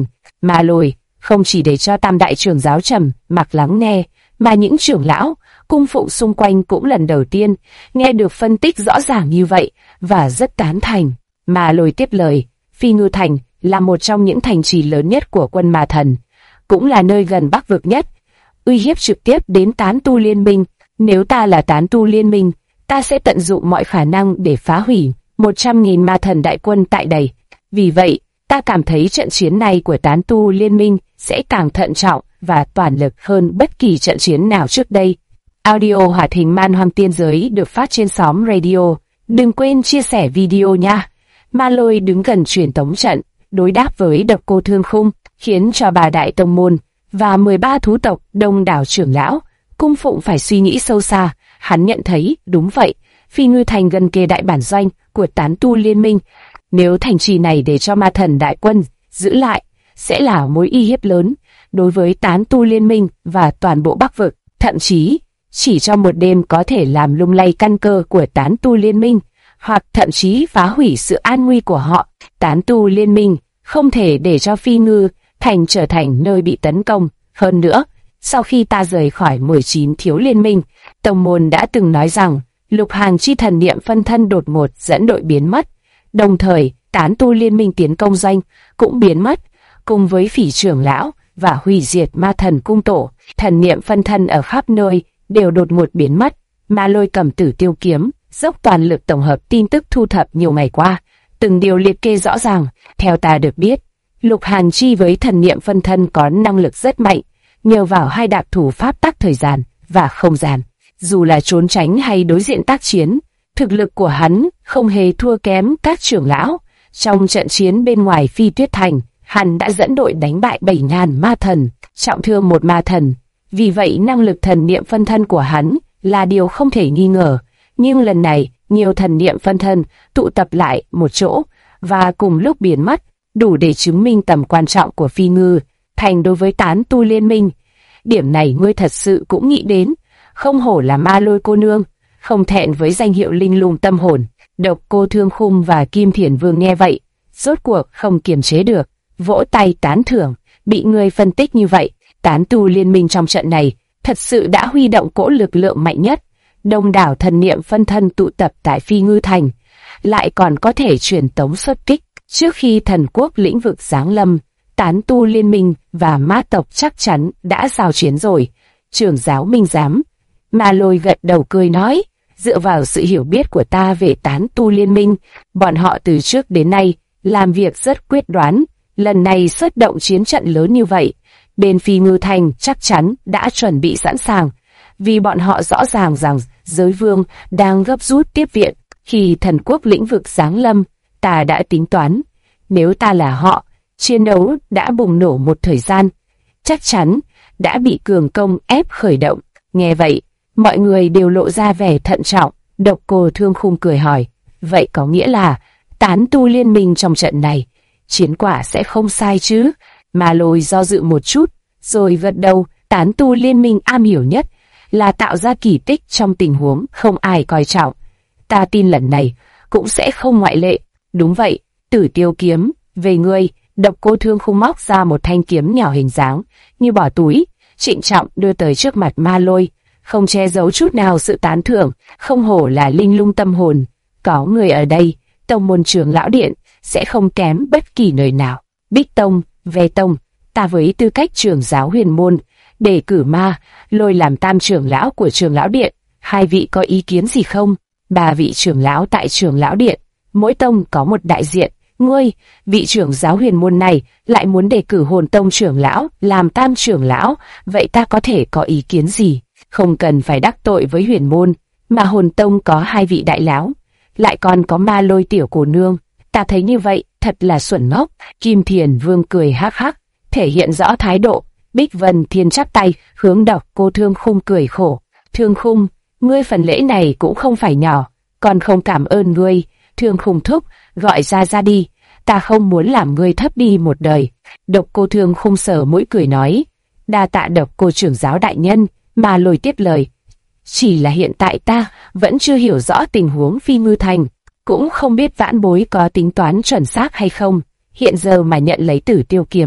Ma Lôi không chỉ để cho tam đại trưởng giáo trầm mặc lắng nghe, mà những trưởng lão, cung phụng xung quanh cũng lần đầu tiên nghe được phân tích rõ ràng như vậy và rất tán thành. Ma Lôi tiếp lời, Phi Ngư Thành là một trong những thành trì lớn nhất của quân Ma Thần, cũng là nơi gần Bắc vực nhất, uy hiếp trực tiếp đến tán tu liên minh. Nếu ta là tán tu liên minh, ta sẽ tận dụng mọi khả năng để phá hủy 100.000 Ma Thần đại quân tại đây. Vì vậy, ta cảm thấy trận chiến này của tán tu liên minh sẽ càng thận trọng và toàn lực hơn bất kỳ trận chiến nào trước đây. Audio hoạt hình Man Hoang Tiên Giới được phát trên xóm radio. Đừng quên chia sẻ video nha. Ma Lôi đứng gần truyền tống trận, đối đáp với Độc Cô Thương Khung, khiến cho bà đại tông môn và 13 thú tộc đông đảo trưởng lão, cung phụng phải suy nghĩ sâu xa. Hắn nhận thấy, đúng vậy, Phi Ngư Thành gần kề đại bản doanh của tán tu liên minh. Nếu thành trì này để cho Ma Thần đại quân giữ lại, sẽ là mối uy hiếp lớn đối với tán tu liên minh và toàn bộ Bắc vực. Thậm chí, chỉ trong một đêm có thể làm lung lay căn cơ của tán tu liên minh, hoặc thậm chí phá hủy sự an nguy của họ. Tán tu liên minh không thể để cho Phi Ngư Thành trở thành nơi bị tấn công. Hơn nữa, sau khi ta rời khỏi 19 thiếu liên minh, tông môn đã từng nói rằng Lục Hàng chi thần niệm phân thân đột ngột dẫn đội biến mất. Đồng thời, tán tu liên minh tiến công doanh cũng biến mất, cùng với Phỉ trưởng lão và hủy diệt Ma Thần cung tổ. Thần niệm phân thân ở khắp nơi đều đột ngột biến mất. Ma Lôi cầm Tử Tiêu kiếm, dốc toàn lực tổng hợp tin tức thu thập nhiều ngày qua, từng điều liệt kê rõ ràng. Theo ta được biết, Lục Hàn Chi với thần niệm phân thân có năng lực rất mạnh, nhờ vào hai đặc thủ pháp tắc thời gian và không gian. Dù là trốn tránh hay đối diện tác chiến, thực lực của hắn không hề thua kém các trưởng lão. Trong trận chiến bên ngoài Phi Tuyết Thành, hắn đã dẫn đội đánh bại 7.000 ma thần, trọng thương một ma thần. Vì vậy năng lực thần niệm phân thân của hắn là điều không thể nghi ngờ. Nhưng lần này, nhiều thần niệm phân thân tụ tập lại một chỗ và cùng lúc biến mất, đủ để chứng minh tầm quan trọng của Phi Ngư Thành đối với tán tu liên minh. Điểm này ngươi thật sự cũng nghĩ đến, không hổ là Ma Lôi cô nương, không thẹn với danh hiệu linh lung tâm hồn. Độc Cô Thương Khung và Kim Thiền Vương nghe vậy, rốt cuộc không kiềm chế được, vỗ tay tán thưởng. Bị ngươi phân tích như vậy, tán tu liên minh trong trận này thật sự đã huy động cỗ lực lượng mạnh nhất. Đông đảo thần niệm phân thân tụ tập tại Phi Ngư Thành, lại còn có thể truyền tống xuất kích. Trước khi thần quốc lĩnh vực giáng lâm, tán tu liên minh và ma tộc chắc chắn đã giao chiến rồi. Trưởng giáo Minh Giám. Ma Lôi gật đầu cười nói, dựa vào sự hiểu biết của ta về tán tu liên minh, bọn họ từ trước đến nay làm việc rất quyết đoán. Lần này xuất động chiến trận lớn như vậy, bên Phi Ngư Thành chắc chắn đã chuẩn bị sẵn sàng, vì bọn họ rõ ràng rằng giới vương đang gấp rút tiếp viện. Khi thần quốc lĩnh vực giáng lâm, ta đã tính toán, nếu ta là họ, chiến đấu đã bùng nổ một thời gian, chắc chắn đã bị cường công ép khởi động. Nghe vậy, mọi người đều lộ ra vẻ thận trọng. Độc Cô Thương Khung cười hỏi, vậy có nghĩa là tán tu liên minh trong trận này, chiến quả sẽ không sai chứ? Ma Lôi do dự một chút, rồi gật đầu. Tán tu liên minh am hiểu nhất là tạo ra kỳ tích trong tình huống không ai coi trọng. Ta tin lần này cũng sẽ không ngoại lệ. Đúng vậy, Tử Tiêu kiếm, về ngươi. Độc Cô Thương Khung móc ra một thanh kiếm nhỏ hình dáng như bỏ túi, trịnh trọng đưa tới trước mặt Ma Lôi, không che giấu chút nào sự tán thưởng. Không hổ là linh lung tâm hồn, có người ở đây, tông môn trưởng lão điện sẽ không kém bất kỳ nơi nào. Bích Tông, Ve Tông, ta với tư cách trưởng giáo huyền môn, đề cử Ma Lôi làm tam trưởng lão của trưởng lão điện, hai vị có ý kiến gì không? 3 vị trưởng lão tại trưởng lão điện, mỗi tông có một đại diện. Ngươi, vị trưởng giáo huyền môn này, lại muốn đề cử Hồn Tông trưởng lão làm tam trưởng lão, vậy ta có thể có ý kiến gì? Không cần phải đắc tội với huyền môn, mà Hồn Tông có 2 vị đại lão, lại còn có Ma Lôi tiểu cô nương, ta thấy như vậy thật là xuẩn ngốc. Kim Thiền Vương cười hắc hắc, thể hiện rõ thái độ. Bích Vân Thiên chắp tay hướng Độc Cô Thương Khung cười khổ, Thương Khung, ngươi phần lễ này cũng không phải nhỏ, còn không cảm ơn ngươi. Thương Khung thúc, gọi ra đi, ta không muốn làm ngươi thấp đi một đời. Độc Cô Thương Khung sờ mũi cười nói, đa tạ Độc Cô trưởng giáo đại nhân. Ma Lôi tiếp lời, chỉ là hiện tại ta vẫn chưa hiểu rõ tình huống Phi Ngư Thành, cũng không biết vãn bối có tính toán chuẩn xác hay không. Hiện giờ mà nhận lấy Tử Tiêu kiếm,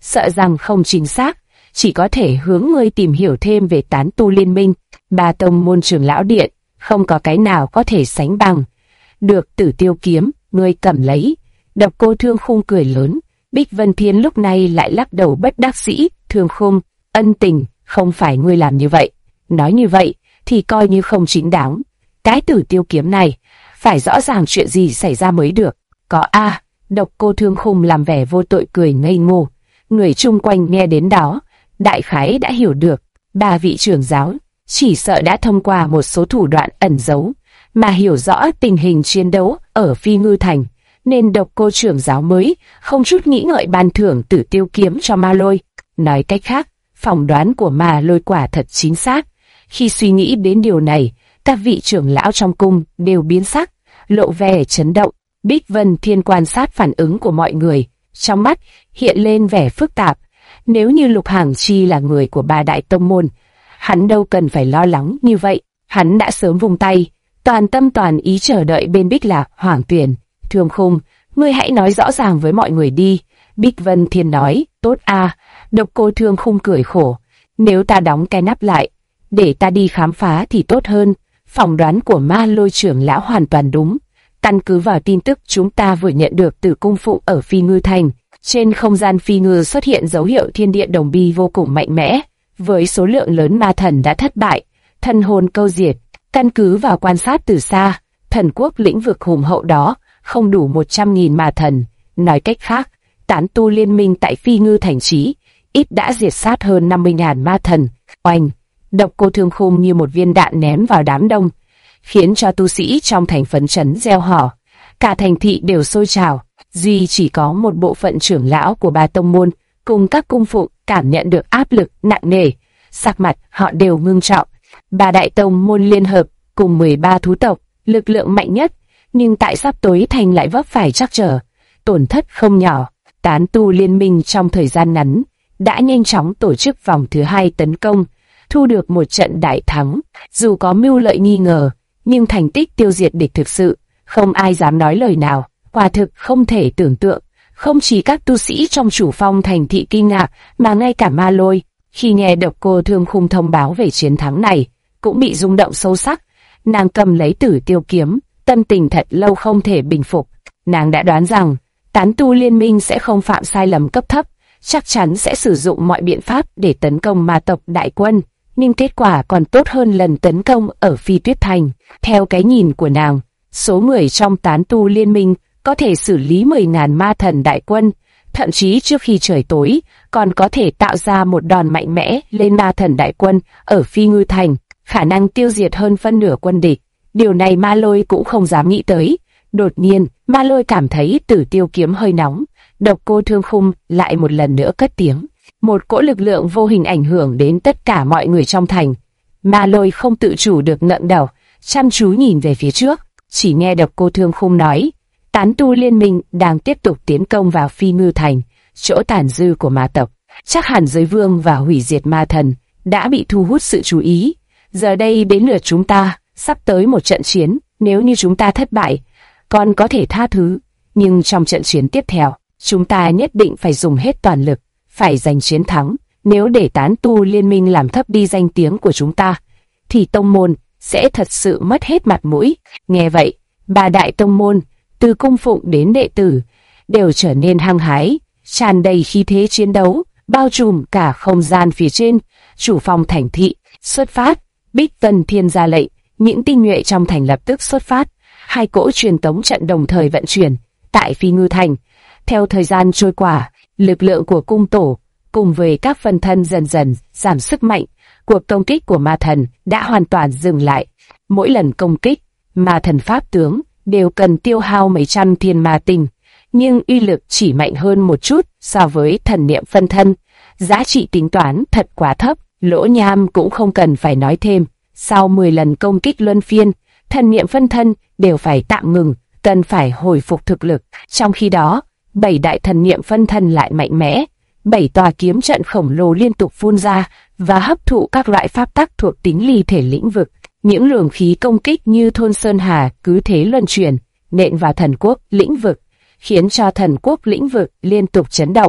sợ rằng không chính xác, chỉ có thể hướng ngươi tìm hiểu thêm về tán tu liên minh. Ba tông môn trưởng lão điện, không có cái nào có thể sánh bằng. Được, Tử Tiêu kiếm, ngươi cầm lấy. Độc Cô Thương Khung cười lớn. Bích Vân Thiên lúc này lại lắc đầu bất đắc dĩ. Thương Khung, ân tình, không phải ngươi làm như vậy. Nói như vậy, thì coi như không chính đáng. Cái Tử Tiêu kiếm này, phải rõ ràng chuyện gì xảy ra mới được. Có a. Độc Cô Thương Khung làm vẻ vô tội cười ngây ngô. Người chung quanh nghe đến đó, đại khái đã hiểu được. Ba vị trưởng giáo chỉ sợ đã thông qua một số thủ đoạn ẩn giấu mà hiểu rõ tình hình chiến đấu ở Phi Ngư Thành, nên Độc Cô trưởng giáo mới không chút nghĩ ngợi ban thưởng Tử Tiêu kiếm cho Ma Lôi. Nói cách khác, phỏng đoán của Ma Lôi quả thật chính xác. Khi suy nghĩ đến điều này, các vị trưởng lão trong cung đều biến sắc, lộ vẻ chấn động. Bích Vân Thiên quan sát phản ứng của mọi người, trong mắt hiện lên vẻ phức tạp. Nếu như Lục Hàng Chi là người của ba đại tông môn, hắn đâu cần phải lo lắng như vậy. Hắn đã sớm vung tay, toàn tâm toàn ý chờ đợi bên Bích Lạc Hoàng Tuyền. Thương Khung, ngươi hãy nói rõ ràng với mọi người đi. Bích Vân Thiên nói, tốt a. Độc Cô Thương Khung cười khổ, nếu ta đóng cái nắp lại, để ta đi khám phá thì tốt hơn. Phỏng đoán của Ma Lôi trưởng lão hoàn toàn đúng. Căn cứ vào tin tức chúng ta vừa nhận được từ cung phụ ở Phi Ngư Thành, trên không gian Phi Ngư xuất hiện dấu hiệu thiên địa đồng bi vô cùng mạnh mẽ, với số lượng lớn ma thần đã thất bại, thần hồn câu diệt. Căn cứ vào quan sát từ xa, thần quốc lĩnh vực hùng hậu đó không đủ 100.000 ma thần. Nói cách khác, tán tu liên minh tại Phi Ngư Thành trí ít đã diệt sát hơn 50.000 ma thần. Oanh! Độc Cô Thương Khung như một viên đạn ném vào đám đông, khiến cho tu sĩ trong thành phấn chấn reo hò. Cả thành thị đều sôi trào, duy chỉ có một bộ phận trưởng lão của ba tông môn cùng các cung phụ cảm nhận được áp lực nặng nề, sắc mặt họ đều ngưng trọng. Ba đại tông môn liên hợp cùng 13 thú tộc, lực lượng mạnh nhất, nhưng tại sắp tối thành lại vấp phải trắc trở, tổn thất không nhỏ. Tán tu liên minh trong thời gian ngắn đã nhanh chóng tổ chức vòng thứ 2 tấn công, thu được một trận đại thắng. Dù có mưu lợi nghi ngờ, nhưng thành tích tiêu diệt địch thực sự không ai dám nói lời nào, quả thực không thể tưởng tượng. Không chỉ các tu sĩ trong chủ phong thành thị kinh ngạc, mà ngay cả Ma Lôi, khi nghe Độc Cô Thương Khung thông báo về chiến thắng này, cũng bị rung động sâu sắc. Nàng cầm lấy Tử Tiêu kiếm, tâm tình thật lâu không thể bình phục. Nàng đã đoán rằng tán tu liên minh sẽ không phạm sai lầm cấp thấp, chắc chắn sẽ sử dụng mọi biện pháp để tấn công ma tộc đại quân, nhưng kết quả còn tốt hơn lần tấn công ở Phi Tuyết Thành. Theo cái nhìn của nàng, số người trong tán tu liên minh có thể xử lý 10.000 ma thần đại quân, thậm chí trước khi trời tối còn có thể tạo ra một đòn mạnh mẽ lên ma thần đại quân ở Phi Ngư Thành, khả năng tiêu diệt hơn phân nửa quân địch. Điều này Ma Lôi cũng không dám nghĩ tới. Đột nhiên, Ma Lôi cảm thấy Tử Tiêu kiếm hơi nóng. Độc Cô Thương Khung lại một lần nữa cất tiếng. Một cỗ lực lượng vô hình ảnh hưởng đến tất cả mọi người trong thành. Ma Lôi không tự chủ được ngẩng đầu, chăm chú nhìn về phía trước. Chỉ nghe Độc Cô Thương Khung nói, tán tu liên minh đang tiếp tục tiến công vào Phi Ngư Thành, chỗ tàn dư của ma tộc. Chắc hẳn giới vương và hủy diệt ma thần đã bị thu hút sự chú ý. Giờ đây đến lượt chúng ta, sắp tới một trận chiến. Nếu như chúng ta thất bại, còn có thể tha thứ, nhưng trong trận chiến tiếp theo, chúng ta nhất định phải dùng hết toàn lực, phải giành chiến thắng. Nếu để tán tu liên minh làm thấp đi danh tiếng của chúng ta, thì tông môn sẽ thật sự mất hết mặt mũi. Nghe vậy, ba đại tông môn, từ cung phụng đến đệ tử, đều trở nên hăng hái, tràn đầy khí thế chiến đấu, bao trùm cả không gian phía trên. Chủ phong thành thị, xuất phát. Bích Vân Thiên ra lệnh, những tinh nhuệ trong thành lập tức xuất phát. 2 cỗ truyền tống trận đồng thời vận chuyển tại Phi Ngư Thành. Theo thời gian trôi qua, lực lượng của cung tổ cùng với các phân thân dần dần giảm sức mạnh. Cuộc công kích của ma thần đã hoàn toàn dừng lại. Mỗi lần công kích, ma thần pháp tướng đều cần tiêu hao mấy trăm thiên ma tinh, nhưng uy lực chỉ mạnh hơn một chút so với thần niệm phân thân. Giá trị tính toán thật quá thấp. Lỗ Nham cũng không cần phải nói thêm. Sau 10 lần công kích luân phiên, thần niệm phân thân đều phải tạm ngừng, cần phải hồi phục thực lực. Trong khi đó, 7 đại thần niệm phân thân lại mạnh mẽ. 7 tòa kiếm trận khổng lồ liên tục phun ra và hấp thụ các loại pháp tắc thuộc tính ly thể lĩnh vực. Những luồng khí công kích như thôn sơn hà cứ thế luân chuyển, nện vào thần quốc lĩnh vực, khiến cho thần quốc lĩnh vực liên tục chấn động.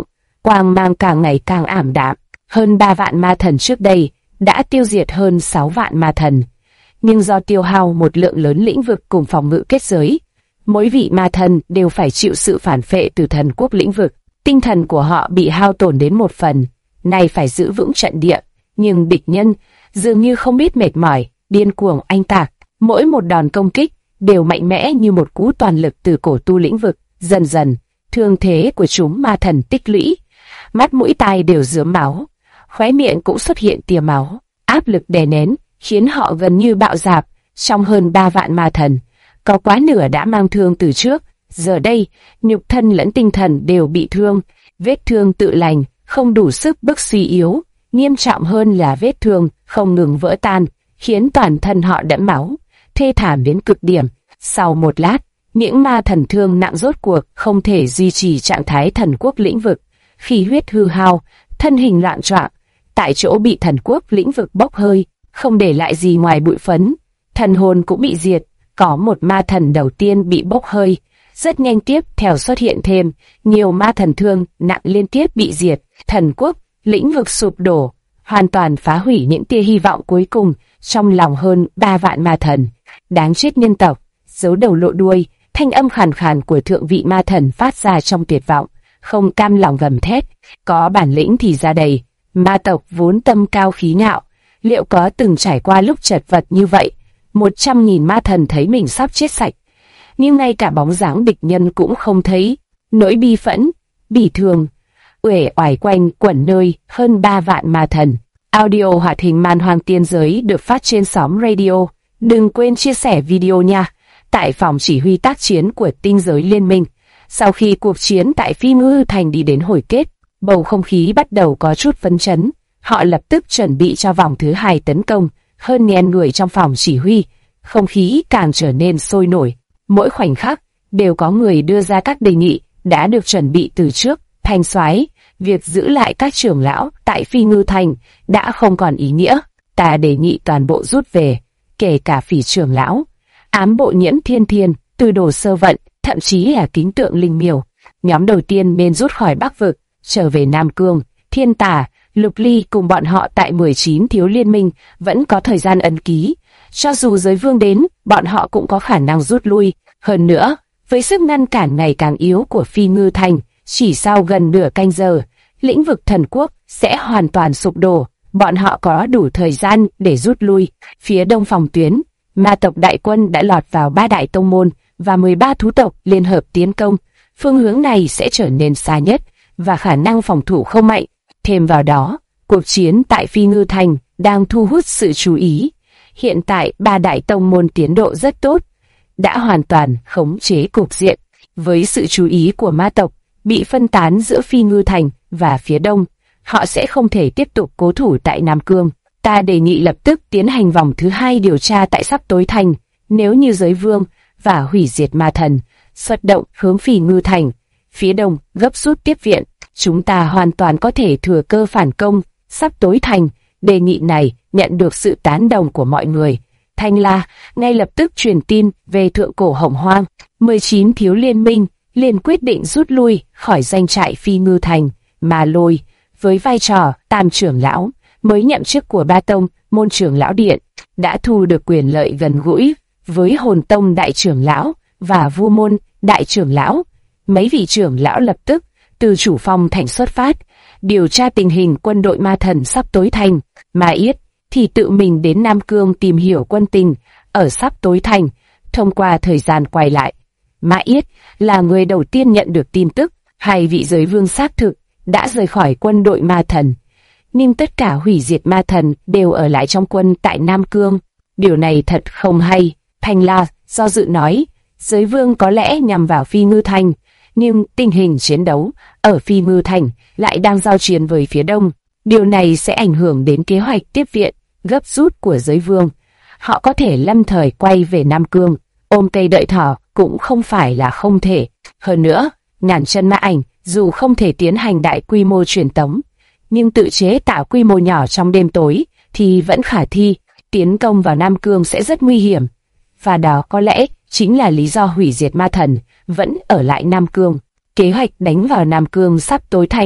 quang mang càng ngày càng ảm đạm. Hơn 3 vạn ma thần trước đây đã tiêu diệt hơn 6 vạn ma thần, nhưng do tiêu hao một lượng lớn lĩnh vực cùng phòng ngự kết giới, mỗi vị ma thần đều phải chịu sự phản phệ từ thần quốc lĩnh vực. Tinh thần của họ bị hao tổn đến một phần, nay phải giữ vững trận địa, nhưng địch nhân dường như không biết mệt mỏi, điên cuồng oanh tạc, mỗi một đòn công kích đều mạnh mẽ như một cú toàn lực từ cổ tu lĩnh vực. Dần dần, thương thế của chúng ma thần tích lũy, mắt mũi tai đều rớm máu, khóe miệng cũng xuất hiện tia máu. Áp lực đè nén khiến họ gần như bạo dạp. Trong hơn 3 vạn ma thần, có quá nửa đã mang thương từ trước, giờ đây nhục thân lẫn tinh thần đều bị thương, vết thương tự lành, không đủ sức bức suy yếu. Nghiêm trọng hơn là vết thương không ngừng vỡ tan, khiến toàn thân họ đẫm máu, thê thảm đến cực điểm. Sau một lát, những ma thần thương nặng rốt cuộc không thể duy trì trạng thái thần quốc lĩnh vực, khí huyết hư hao, thân hình loạn choạng, tại chỗ bị thần quốc lĩnh vực bốc hơi, không để lại gì ngoài bụi phấn. Thần hồn cũng bị diệt, có một ma thần đầu tiên bị bốc hơi, rất nhanh tiếp theo xuất hiện thêm nhiều ma thần thương nặng liên tiếp bị diệt. Thần quốc lĩnh vực sụp đổ, hoàn toàn phá hủy những tia hy vọng cuối cùng trong lòng hơn 3 vạn ma thần. Đáng chết nhân tộc, giấu đầu lộ đuôi, thanh âm khàn khàn của thượng vị ma thần phát ra trong tuyệt vọng, không cam lòng gầm thét. Có bản lĩnh thì ra đây. Ma tộc vốn tâm cao khí ngạo, liệu có từng trải qua lúc chật vật như vậy? 100.000 ma thần thấy mình sắp chết sạch, nhưng ngay cả bóng dáng địch nhân cũng không thấy. Nỗi bi phẫn, bỉ thường, uể oải quanh quẩn nơi hơn 3 vạn ma thần. Audio hoạt hình Man Hoang Tiên Giới được phát trên Xóm Radio. Đừng quên chia sẻ video nha. Tại phòng chỉ huy tác chiến của Tinh Giới Liên Minh, sau khi cuộc chiến tại Phi Ngư Thành đi đến hồi kết, bầu không khí bắt đầu có chút phấn chấn. Họ lập tức chuẩn bị cho vòng thứ 2 tấn công. Hơn 1000 người trong phòng chỉ huy, không khí càng trở nên sôi nổi. Mỗi khoảnh khắc đều có người đưa ra các đề nghị đã được chuẩn bị từ trước. Thanh soái, việc giữ lại các trưởng lão tại Phi Ngư Thành đã không còn ý nghĩa. Ta đề nghị toàn bộ rút về, kể cả Phỉ trưởng lão, ám bộ Nhiễm Thiên Thiên, Từ Đồ Sơ Vận, thậm chí là Kính Tượng Linh Miểu. Nhóm đầu tiên nên rút khỏi Bắc Vực, trở về Nam Cương. Thiên Tà, Lục Ly cùng bọn họ tại 19 thiếu liên minh vẫn có thời gian ấn ký. Cho dù giới vương đến, bọn họ cũng có khả năng rút lui. Hơn nữa, với sức ngăn cản ngày càng yếu của Phi Ngư Thành, chỉ sau gần nửa canh giờ, lĩnh vực thần quốc sẽ hoàn toàn sụp đổ. Bọn họ có đủ thời gian để rút lui. Phía đông phòng tuyến, ma tộc đại quân đã lọt vào 3 đại tông môn và 13 thú tộc liên hợp tiến công. Phương hướng này sẽ trở nên xa nhất và khả năng phòng thủ không mạnh. Thêm vào đó, cuộc chiến tại Phi Ngư Thành đang thu hút sự chú ý. Hiện tại 3 đại tông môn tiến độ rất tốt, đã hoàn toàn khống chế cục diện. Với sự chú ý của ma tộc bị phân tán giữa Phi Ngư Thành và phía đông, họ sẽ không thể tiếp tục cố thủ tại Nam Cương. Ta đề nghị lập tức tiến hành vòng thứ 2 điều tra tại Sắp Tối Thành. Nếu như giới vương và hủy diệt ma thần xuất động hướng Phi Ngư Thành, phía đông gấp rút tiếp viện, chúng ta hoàn toàn có thể thừa cơ phản công Sắp Tối Thành. Đề nghị này nhận được sự tán đồng của mọi người. Thanh La ngay lập tức truyền tin về Thượng Cổ Hồng Hoang. 19 thiếu liên minh liền quyết định rút lui khỏi doanh trại Phi Ngư Thành. Mà Lôi, với vai trò tam trưởng lão mới nhậm chức của Ba Tông môn trưởng lão điện, đã thu được quyền lợi gần gũi với Hồn Tông đại trưởng lão và Vu môn đại trưởng lão. Mấy vị trưởng lão lập tức từ Chủ Phong Thành xuất phát, điều tra tình hình quân đội ma thần Sắp Tối Thành. Ma Yết thì tự mình đến Nam Cương tìm hiểu quân tình ở Sắp Tối Thành. Thông qua thời gian quay lại, Ma Yết là người đầu tiên nhận được tin tức 2 vị giới vương xác thực đã rời khỏi quân đội ma thần, nhưng tất cả hủy diệt ma thần đều ở lại trong quân tại Nam Cương. Điều này thật không hay. Thanh La do dự nói, giới vương có lẽ nhằm vào Phi Ngư Thành, nhưng tình hình chiến đấu ở Phi Ngư Thành lại đang giao chiến với phía đông. Điều này sẽ ảnh hưởng đến kế hoạch tiếp viện gấp rút của giới vương. Họ có thể lâm thời quay về Nam Cương, ôm cây đợi thỏ cũng không phải là không thể. Hơn nữa, Ngàn Chân Ma Ảnh dù không thể tiến hành đại quy mô truyền tống, nhưng tự chế tạo quy mô nhỏ trong đêm tối thì vẫn khả thi. Tiến công vào Nam Cương sẽ rất nguy hiểm, và đó có lẽ chính là lý do hủy diệt ma thần vẫn ở lại Nam Cương. Kế hoạch đánh vào Nam Cương Sắp Tối Thành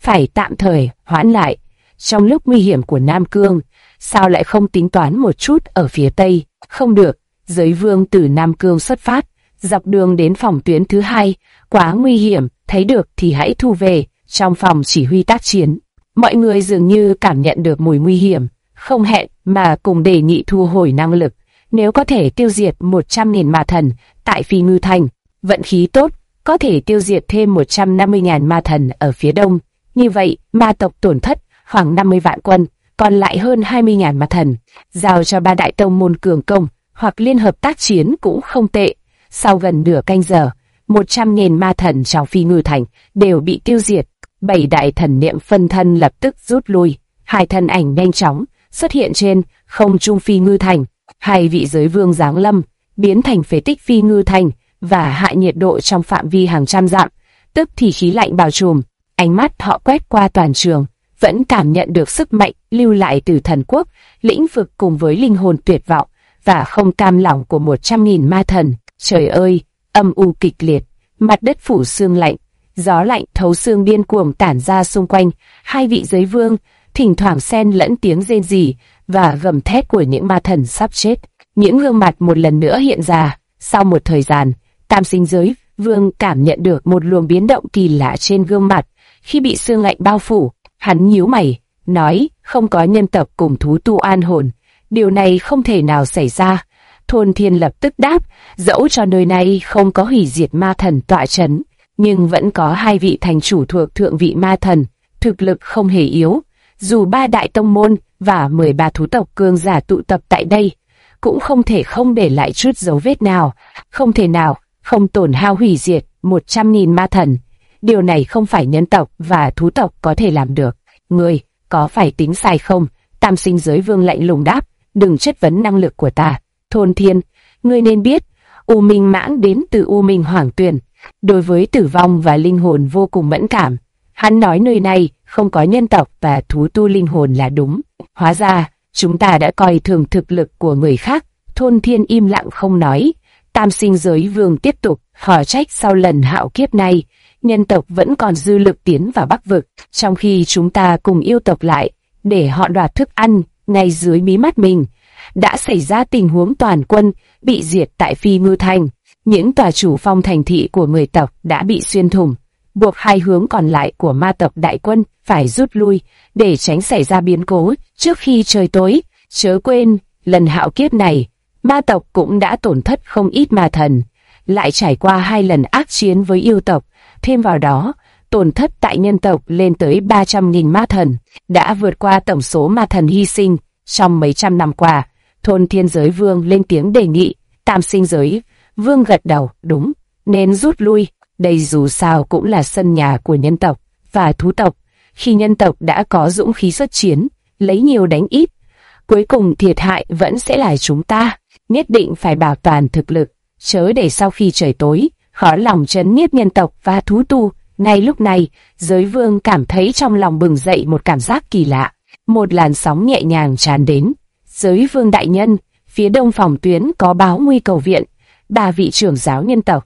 phải tạm thời hoãn lại. Trong lúc nguy hiểm của Nam Cương, sao lại không tính toán một chút ở phía Tây? Không được, Giới Vương từ Nam Cương xuất phát, dọc đường đến phòng tuyến thứ hai, quá nguy hiểm, thấy được thì hãy thu về. Trong phòng chỉ huy tác chiến, mọi người dường như cảm nhận được mùi nguy hiểm, không hẹn mà cùng đề nghị thu hồi năng lực. Nếu có thể tiêu diệt 100.000 ma thần tại Phi Ngư Thành, vận khí tốt, có thể tiêu diệt thêm 150.000 ma thần ở phía đông. Như vậy, ma tộc tổn thất khoảng 50 vạn quân, còn lại hơn 20.000 ma thần. Giao cho ba đại tông môn cường công, hoặc liên hợp tác chiến cũng không tệ. Sau gần nửa canh giờ, 100.000 ma thần trong Phi Ngư Thành đều bị tiêu diệt. 7 đại thần niệm phân thân lập tức rút lui. 2 thân ảnh nhanh chóng xuất hiện trên không trung Phi Ngư Thành. 2 vị giới vương giáng lâm, biến thành phế tích Phi Ngư Thành và hạ nhiệt độ trong phạm vi hàng trăm dặm. Tức thì khí lạnh bao trùm. Ánh mắt họ quét qua toàn trường, vẫn cảm nhận được sức mạnh lưu lại từ thần quốc, lĩnh vực cùng với linh hồn tuyệt vọng và không cam lòng của 100.000 ma thần. Trời ơi, âm u kịch liệt, mặt đất phủ sương lạnh, gió lạnh thấu xương điên cuồng tản ra xung quanh. 2 vị giới vương thỉnh thoảng xen lẫn tiếng rên rỉ và gầm thét của những ma thần sắp chết. Những gương mặt một lần nữa hiện ra. Sau một thời gian, Tam Sinh Giới Vương cảm nhận được một luồng biến động kỳ lạ trên gương mặt. Khi bị sương lạnh bao phủ, hắn nhíu mày, nói, không có nhân tộc cùng thú tu an hồn. Điều này không thể nào xảy ra. Thôn Thiên lập tức đáp, dẫu cho nơi này không có hủy diệt ma thần tọa chấn, nhưng vẫn có 2 vị thành chủ thuộc thượng vị ma thần, thực lực không hề yếu. Dù 3 đại tông môn và 13 thú tộc cường giả tụ tập tại đây, cũng không thể không để lại chút dấu vết nào, không thể nào không tổn hao hủy diệt 100.000 ma thần. Điều này không phải nhân tộc và thú tộc có thể làm được. Ngươi, có phải tính sai không? Tam Sinh Giới Vương lạnh lùng đáp, đừng chất vấn năng lực của ta. Thôn Thiên, ngươi nên biết, U Minh Mãng đến từ U Minh Hoàng Tuyền, đối với tử vong và linh hồn vô cùng mẫn cảm. Hắn nói nơi này không có nhân tộc và thú tu linh hồn là đúng. Hóa ra, chúng ta đã coi thường thực lực của người khác. Thôn Thiên im lặng không nói. Tam Sinh Giới Vương tiếp tục, hỏi trách sau lần hạo kiếp này, nhân tộc vẫn còn dư lực tiến vào Bắc Vực, trong khi chúng ta cùng yêu tộc lại, để họ đoạt thức ăn, ngay dưới mí mắt mình. Đã xảy ra tình huống toàn quân bị diệt tại Phi Ngư Thành. Những tòa chủ phong thành thị của người tộc đã bị xuyên thủng, buộc 2 hướng còn lại của ma tộc đại quân phải rút lui để tránh xảy ra biến cố trước khi trời tối. Chớ quên, lần hạo kiếp này, ma tộc cũng đã tổn thất không ít ma thần, lại trải qua 2 lần ác chiến với yêu tộc, thêm vào đó, tổn thất tại nhân tộc lên tới 300.000 ma thần, đã vượt qua tổng số ma thần hy sinh trong mấy trăm năm qua. Thôn Thiên Giới Vương lên tiếng đề nghị. Tam Sinh Giới Vương gật đầu, đúng, nên rút lui. Đây dù sao cũng là sân nhà của nhân tộc và thú tộc. Khi nhân tộc đã có dũng khí xuất chiến, lấy nhiều đánh ít, cuối cùng thiệt hại vẫn sẽ là chúng ta. Nhất định phải bảo toàn thực lực, chớ để sau khi trời tối, khó lòng trấn nhiếp nhân tộc và thú tu. Ngay lúc này, Giới Vương cảm thấy trong lòng bừng dậy một cảm giác kỳ lạ. Một làn sóng nhẹ nhàng tràn đến. Giới Vương đại nhân, phía đông phòng tuyến có báo nguy cầu viện. 3 vị trưởng giáo nhân tộc,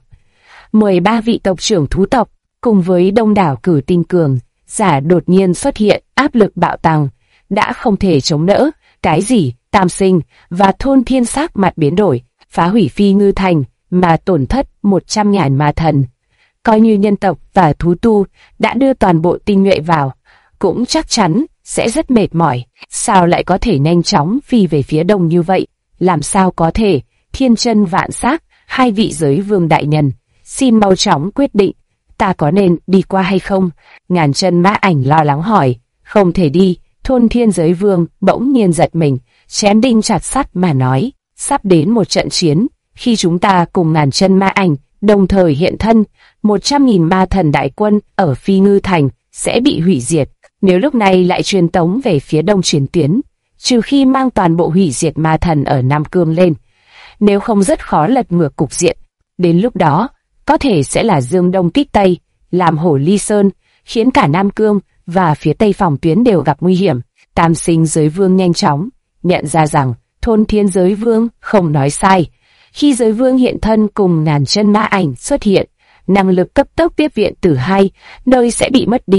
13 vị tộc trưởng thú tộc, cùng với đông đảo cử tinh cường giả đột nhiên xuất hiện, áp lực bạo tăng, đã không thể chống đỡ. Cái gì? Tam Sinh và Thôn Thiên sắc mặt biến đổi, phá hủy Phi Ngư Thành mà tổn thất 100.000 ma thần. Coi như nhân tộc và thú tu đã đưa toàn bộ tinh nhuệ vào, cũng chắc chắn sẽ rất mệt mỏi. Sao lại có thể nhanh chóng phi về phía đông như vậy? Làm sao có thể? Thiên Chân Vạn Sắc, 2 vị Giới Vương đại nhân, xin mau chóng quyết định, ta có nên đi qua hay không? Ngàn Chân Mã Ảnh lo lắng hỏi. Không thể đi. Thôn Thiên Giới Vương bỗng nhiên giật mình, chém đinh chặt sắt mà nói, sắp đến một trận chiến. Khi chúng ta cùng Ngàn Chân Ma Ảnh đồng thời hiện thân, 100.000 ma thần đại quân ở Phi Ngư Thành sẽ bị hủy diệt. Nếu lúc này lại truyền tống về phía đông chiến tuyến, trừ khi mang toàn bộ hủy diệt ma thần ở Nam Cương lên, nếu không rất khó lật ngược cục diện. Đến lúc đó, có thể sẽ là dương đông kích tây, làm hổ ly sơn, khiến cả Nam Cương và phía tây phòng tuyến đều gặp nguy hiểm. Tam Sinh Giới Vương nhanh chóng nhận ra rằng Thôn Thiên Giới Vương không nói sai. Khi Giới Vương hiện thân cùng Ngàn Chân Ma Ảnh xuất hiện, năng lực cấp tốc tiếp viện từ 2 nơi sẽ bị mất đi.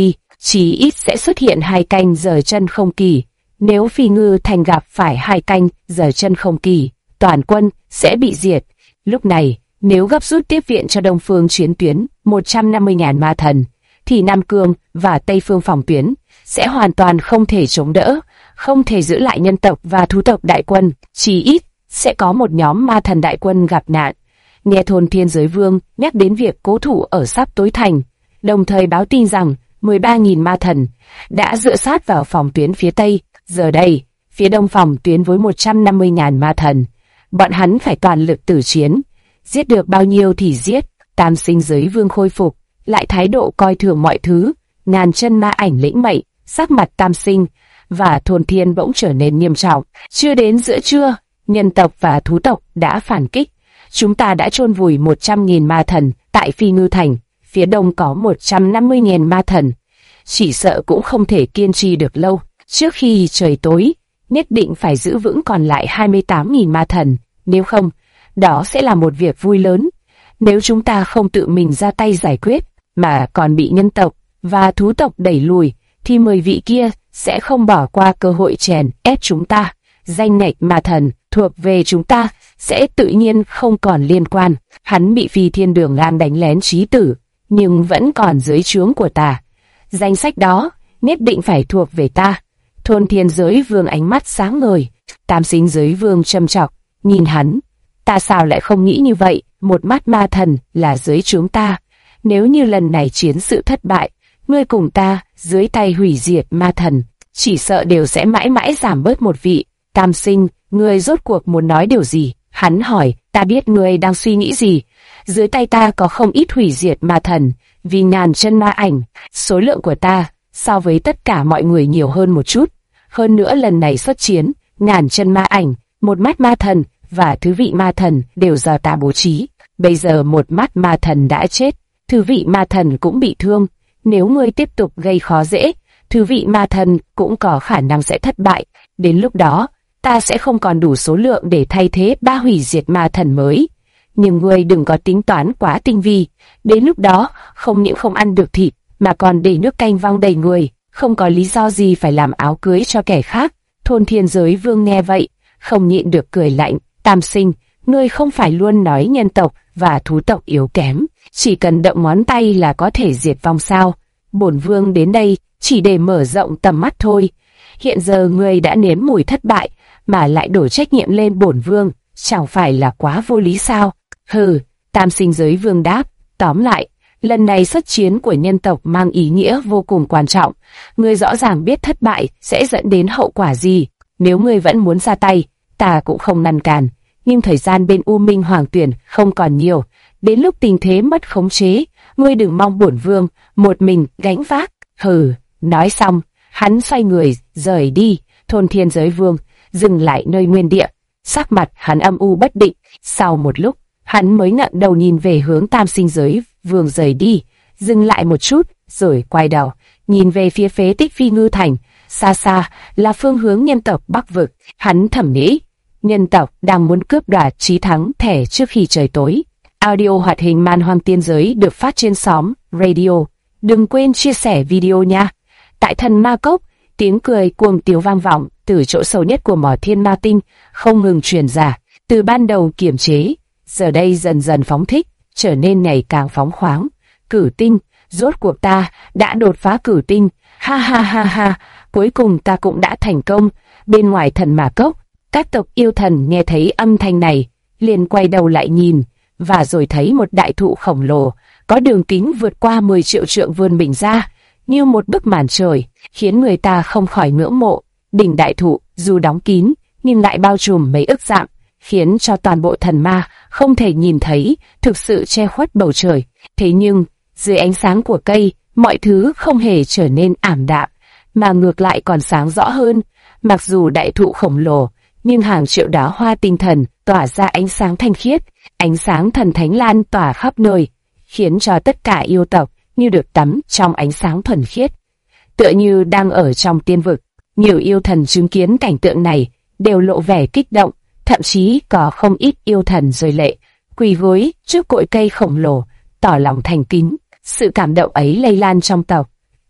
chí ít sẽ xuất hiện 2 canh giờ chân không kỳ. Nếu Phi Ngư Thành gặp phải 2 canh giờ chân không kỳ, toàn quân sẽ bị diệt. Lúc này, nếu gấp rút tiếp viện cho Đông Phương chiến tuyến 150.000 ma thần, thì Nam Cương và Tây Phương phòng tuyến sẽ hoàn toàn không thể chống đỡ, không thể giữ lại nhân tộc và thú tộc đại quân, chỉ ít sẽ có một nhóm ma thần đại quân gặp nạn. Nghe Thôn Thiên Giới Vương nhắc đến việc cố thủ ở Sắp Tối Thành, đồng thời báo tin rằng 13.000 ma thần đã dựa sát vào phòng tuyến phía Tây. Giờ đây, phía Đông phòng tuyến với 150.000 ma thần, bọn hắn phải toàn lực tử chiến, giết được bao nhiêu thì giết. Tam Sinh Giới Vương khôi phục lại thái độ coi thường mọi thứ. Ngàn chân ma ảnh lĩnh mệnh, sắc mặt Tam Sinh và Thôn Thiên bỗng trở nên nghiêm trọng. Chưa đến giữa trưa, nhân tộc và thú tộc đã phản kích. Chúng ta đã chôn vùi 100.000 ma thần tại Phi Ngư Thành. Phía đông có 150.000 ma thần, chỉ sợ cũng không thể kiên trì được lâu. Trước khi trời tối, nhất định phải giữ vững còn lại 28.000 ma thần, nếu không, đó sẽ là một việc vui lớn. Nếu chúng ta không tự mình ra tay giải quyết, mà còn bị nhân tộc và thú tộc đẩy lùi, thì 10 vị kia sẽ không bỏ qua cơ hội chèn ép chúng ta. Danh ngạch ma thần thuộc về chúng ta sẽ tự nhiên không còn liên quan. Hắn bị Phi Thiên Đường Lam đánh lén chí tử, nhưng vẫn còn dưới trướng của ta. Danh sách đó nhất định phải thuộc về ta. Thôn Thiên Giới Vương ánh mắt sáng ngời. Tam Sinh Giới Vương châm chọc nhìn hắn. Ta sao lại không nghĩ như vậy? Một mắt ma thần là dưới trướng ta. Nếu như lần này chiến sự thất bại, ngươi cùng ta dưới tay hủy diệt ma thần, chỉ sợ đều sẽ mãi mãi giảm bớt một vị. Tam Sinh, ngươi rốt cuộc muốn nói điều gì? Hắn hỏi. Ta biết ngươi đang suy nghĩ gì. Dưới tay ta có không ít hủy diệt ma thần, vì ngàn chân ma ảnh, số lượng của ta so với tất cả mọi người nhiều hơn một chút. Hơn nữa lần này xuất chiến, ngàn chân ma ảnh, một mắt ma thần và thứ vị ma thần đều do ta bố trí. Bây giờ một mắt ma thần đã chết, thứ vị ma thần cũng bị thương. Nếu ngươi tiếp tục gây khó dễ, thứ vị ma thần cũng có khả năng sẽ thất bại. Đến lúc đó, ta sẽ không còn đủ số lượng để thay thế 3 hủy diệt ma thần mới. Nhưng ngươi đừng có tính toán quá tinh vi, đến lúc đó không những không ăn được thịt, mà còn để nước canh văng đầy người, không có lý do gì phải làm áo cưới cho kẻ khác. Thôn Thiên Giới Vương nghe vậy, không nhịn được cười lạnh. Tam Sinh, ngươi không phải luôn nói nhân tộc và thú tộc yếu kém, chỉ cần động ngón tay là có thể diệt vong sao? Bổn Vương đến đây chỉ để mở rộng tầm mắt thôi. Hiện giờ ngươi đã nếm mùi thất bại, mà lại đổ trách nhiệm lên bổn Vương, chẳng phải là quá vô lý sao? Hừ, Tam Sinh Giới Vương đáp. Tóm lại, lần này xuất chiến của nhân tộc mang ý nghĩa vô cùng quan trọng. Ngươi rõ ràng biết thất bại sẽ dẫn đến hậu quả gì. Nếu ngươi vẫn muốn ra tay, ta cũng không ngăn cản. Nhưng thời gian bên U Minh Hoàng Tuyển không còn nhiều. Đến lúc tình thế mất khống chế, ngươi đừng mong bổn Vương một mình gánh vác. Hừ, nói xong, hắn xoay người rời đi. Thôn Thiên Giới Vương dừng lại nơi nguyên địa, sắc mặt hắn âm u bất định. Sau một lúc, hắn mới ngẩng đầu nhìn về hướng Tam Sinh Giới Vương rời đi, dừng lại một chút, rồi quay đầu, nhìn về phía phế tích Phi Ngư Thành, xa xa là phương hướng nhân tộc Bắc Vực. Hắn thầm nghĩ, nhân tộc đang muốn cướp đoạt chí thắng thẻ trước khi trời tối. Audio hoạt hình Man Hoang Tiên Giới được phát trên xóm Radio. Đừng quên chia sẻ video nha. Tại Thần Ma Cốc, tiếng cười cuồng tiếu vang vọng từ chỗ sâu nhất của mỏ thiên ma tinh, không ngừng truyền ra. Từ ban đầu kiềm chế, giờ đây dần dần phóng thích, trở nên ngày càng phóng khoáng. Cửu tinh, rốt cuộc ta đã đột phá cửu tinh. Ha ha ha ha, cuối cùng ta cũng đã thành công. Bên ngoài Thần Ma Cốc, các tộc yêu thần nghe thấy âm thanh này, liền quay đầu lại nhìn, và rồi thấy một đại thụ khổng lồ, có đường kính vượt qua 10 triệu trượng vươn mình ra, như một bức màn trời, khiến người ta không khỏi ngưỡng mộ. Đỉnh đại thụ, dù đóng kín, nhưng lại bao trùm mấy ức dặm, khiến cho toàn bộ thần ma không thể nhìn thấy, thực sự che khuất bầu trời. Thế nhưng, dưới ánh sáng của cây, mọi thứ không hề trở nên ảm đạm, mà ngược lại còn sáng rõ hơn. Mặc dù đại thụ khổng lồ, nhưng hàng triệu đóa hoa tinh thần tỏa ra ánh sáng thanh khiết, ánh sáng thần thánh lan tỏa khắp nơi, khiến cho tất cả yêu tộc như được tắm trong ánh sáng thuần khiết, tựa như đang ở trong tiên vực. Nhiều yêu thần chứng kiến cảnh tượng này đều lộ vẻ kích động, thậm chí có không ít yêu thần rơi lệ, quỳ gối trước cội cây khổng lồ, tỏ lòng thành kính. Sự cảm động ấy lây lan trong tộc,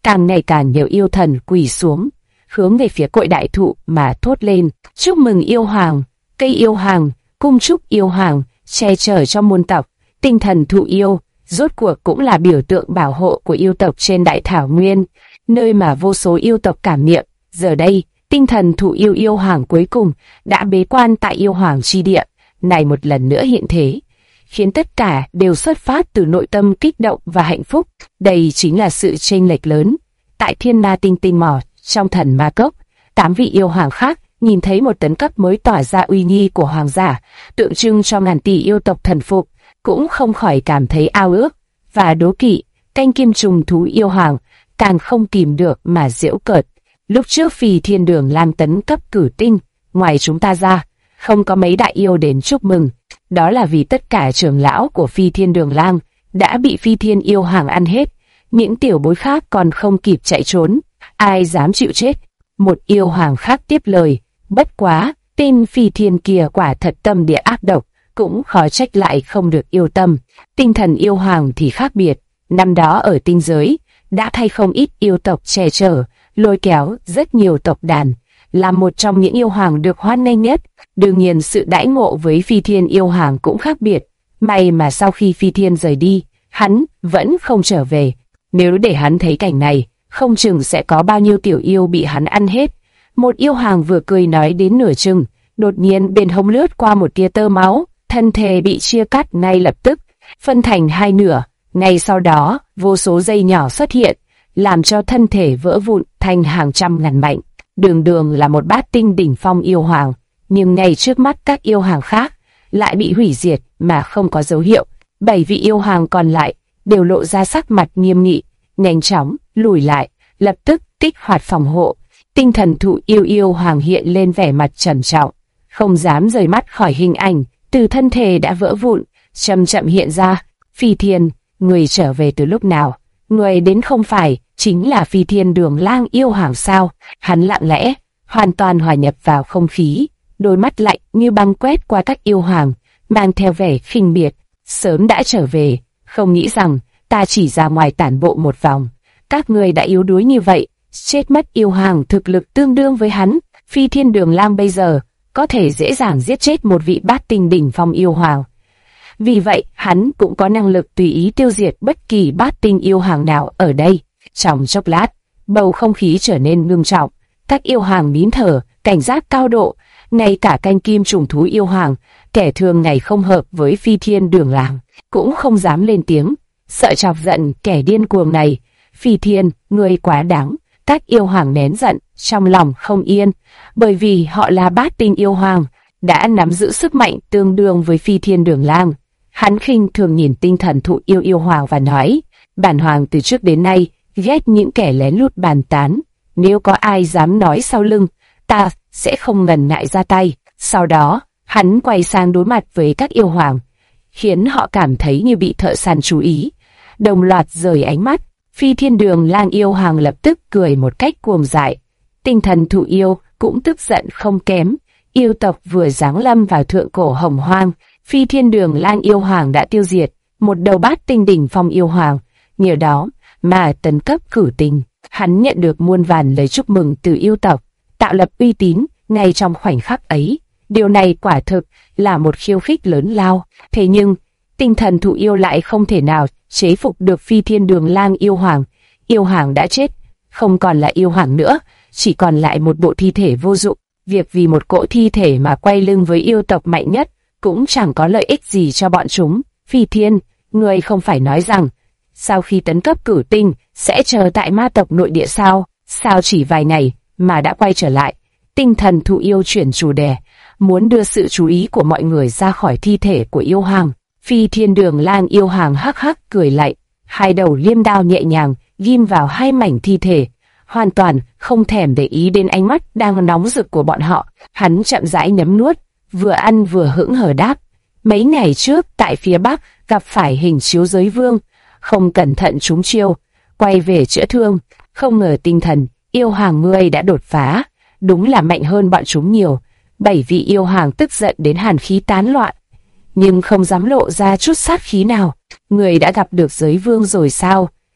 càng ngày càng nhiều yêu thần quỳ xuống, hướng về phía cội đại thụ mà thốt lên: chúc mừng yêu hoàng, cây yêu hoàng, cung chúc yêu hoàng, che chở cho muôn tộc. Tinh thần thụ yêu rốt cuộc cũng là biểu tượng bảo hộ của yêu tộc trên đại thảo nguyên, nơi mà vô số yêu tộc cảm niệm. Giờ đây, tinh thần thụ yêu yêu hoàng cuối cùng đã bế quan tại yêu hoàng chi địa này một lần nữa hiện thế, khiến tất cả đều xuất phát từ nội tâm kích động và hạnh phúc. Đây chính là sự chênh lệch lớn. Tại Thiên Ma Tinh Tinh Mỏ, trong Thần Ma Cốc, 8 vị yêu hoàng khác nhìn thấy một tấn cấp mới tỏa ra uy nghi của hoàng giả, tượng trưng cho ngàn tỷ yêu tộc thần phục, cũng không khỏi cảm thấy ao ước và đố kỵ. Canh kim trùng thú yêu hoàng càng không kìm được mà giễu cợt: lúc trước Phi Thiên Đường Lang tấn cấp cử tinh, ngoài chúng ta ra, không có mấy đại yêu đến chúc mừng. Đó là vì tất cả trưởng lão của Phi Thiên Đường Lang đã bị Phi Thiên yêu hoàng ăn hết, những tiểu bối khác còn không kịp chạy trốn, ai dám chịu chết. Một yêu hoàng khác tiếp lời: bất quá, tên Phi Thiên kia quả thật tâm địa ác độc, cũng khó trách lại không được yêu tâm. Tinh thần yêu hoàng thì khác biệt, năm đó ở tinh giới đã thay không ít yêu tộc che chở, lôi kéo rất nhiều tộc đàn, là một trong những yêu hoàng được hoan nghênh nhất. Đương nhiên sự đãi ngộ với Phi Thiên yêu hoàng cũng khác biệt. May mà sau khi Phi Thiên rời đi, hắn vẫn không trở về. Nếu để hắn thấy cảnh này, không chừng sẽ có bao nhiêu tiểu yêu bị hắn ăn hết. Một yêu hoàng vừa cười nói đến nửa chừng, đột nhiên bên hông lướt qua một tia tơ máu, thân thể bị chia cắt ngay lập tức, phân thành hai nửa. Ngay sau đó, vô số dây nhỏ xuất hiện, làm cho thân thể vỡ vụn thành hàng trăm ngàn mảnh. Đường đường là một bát tinh đỉnh phong yêu hoàng, nhưng ngay trước mắt các yêu hoàng khác lại bị hủy diệt mà không có dấu hiệu. 7 vị yêu hoàng còn lại đều lộ ra sắc mặt nghiêm nghị, nhanh chóng lùi lại, lập tức kích hoạt phòng hộ. Tinh thần thụ yêu yêu hoàng hiện lên vẻ mặt trầm trọng, không dám rời mắt khỏi hình ảnh từ thân thể đã vỡ vụn, chậm chậm hiện ra. Phi Thiên, người trở về từ lúc nào? Người đến không phải chính là Phi Thiên Đường Lang yêu hoàng sao? Hắn lặng lẽ, hoàn toàn hòa nhập vào không khí, đôi mắt lạnh như băng quét qua các yêu hoàng, mang theo vẻ khinh miệt. Sớm đã trở về, không nghĩ rằng ta chỉ ra ngoài tản bộ một vòng, các người đã yếu đuối như vậy. Chết mất yêu hoàng thực lực tương đương với hắn, Phi Thiên Đường Lang bây giờ có thể dễ dàng giết chết một vị bát tinh đỉnh phong yêu hoàng. Vì vậy, hắn cũng có năng lực tùy ý tiêu diệt bất kỳ bát tinh yêu hoàng nào ở đây. Trong chốc lát, bầu không khí trở nên ngưng trọng, các yêu hoàng nín thở, cảnh giác cao độ. Ngay cả canh kim trùng thú yêu hoàng, kẻ thường ngày không hợp với Phi Thiên Đường Lang, cũng không dám lên tiếng, sợ chọc giận kẻ điên cuồng này. Phi Thiên, ngươi quá đáng. Các yêu hoàng nén giận, trong lòng không yên, bởi vì họ là bát tinh yêu hoàng, đã nắm giữ sức mạnh tương đương với Phi Thiên Đường Lang. Hắn khinh thường nhìn tinh thần thụ yêu yêu hoàng và nói: bản hoàng từ trước đến nay ghét những kẻ lén lút bàn tán, nếu có ai dám nói sau lưng, ta sẽ không ngần ngại ra tay. Sau đó, hắn quay sang đối mặt với các yêu hoàng, khiến họ cảm thấy như bị thợ săn chú ý, đồng loạt rời ánh mắt. Phi Thiên Đường Lang yêu hoàng lập tức cười một cách cuồng dại. Tinh thần thụ yêu cũng tức giận không kém. Yêu tộc vừa giáng lâm vào thượng cổ hồng hoang, Phi Thiên Đường Lang yêu hoàng đã tiêu diệt một đầu bát tinh đỉnh phong yêu hoàng, nhờ đó mà tấn cấp cử tinh. Hắn nhận được muôn vàn lời chúc mừng từ yêu tộc, tạo lập uy tín ngay trong khoảnh khắc ấy. Điều này quả thực là một khiêu khích lớn lao. Thế nhưng tinh thần thụ yêu lại không thể nào chế phục được Phi Thiên Đường Lang yêu hoàng. Yêu hoàng đã chết, không còn là yêu hoàng nữa, chỉ còn lại một bộ thi thể vô dụng. Việc vì một cỗ thi thể mà quay lưng với yêu tộc mạnh nhất cũng chẳng có lợi ích gì cho bọn chúng. Phi Thiên, ngươi không phải nói rằng sau khi tấn cấp cử tinh sẽ chờ tại ma tộc nội địa sao? Sao chỉ vài ngày mà đã quay trở lại? Tinh thần thụ yêu chuyển chủ đề, muốn đưa sự chú ý của mọi người ra khỏi thi thể của yêu hoàng. Phi Thiên Đường Lang yêu hoàng hắc hắc cười lạnh, hai đầu liêm đao nhẹ nhàng ghim vào hai mảnh thi thể, hoàn toàn không thèm để ý đến ánh mắt đang nóng rực của bọn họ. Hắn chậm rãi nhấm nuốt, vừa ăn vừa hững hờ đáp: mấy ngày trước tại phía bắc gặp phải hình chiếu giới vương, không cẩn thận trúng chiêu, quay về chữa thương, không ngờ tinh thần yêu hoàng ngươi đã đột phá, đúng là mạnh hơn bọn chúng nhiều. 7 vị yêu hoàng tức giận đến hàn khí tán loạn, nhưng không dám lộ ra chút sát khí nào. Người đã gặp được giới vương rồi sao?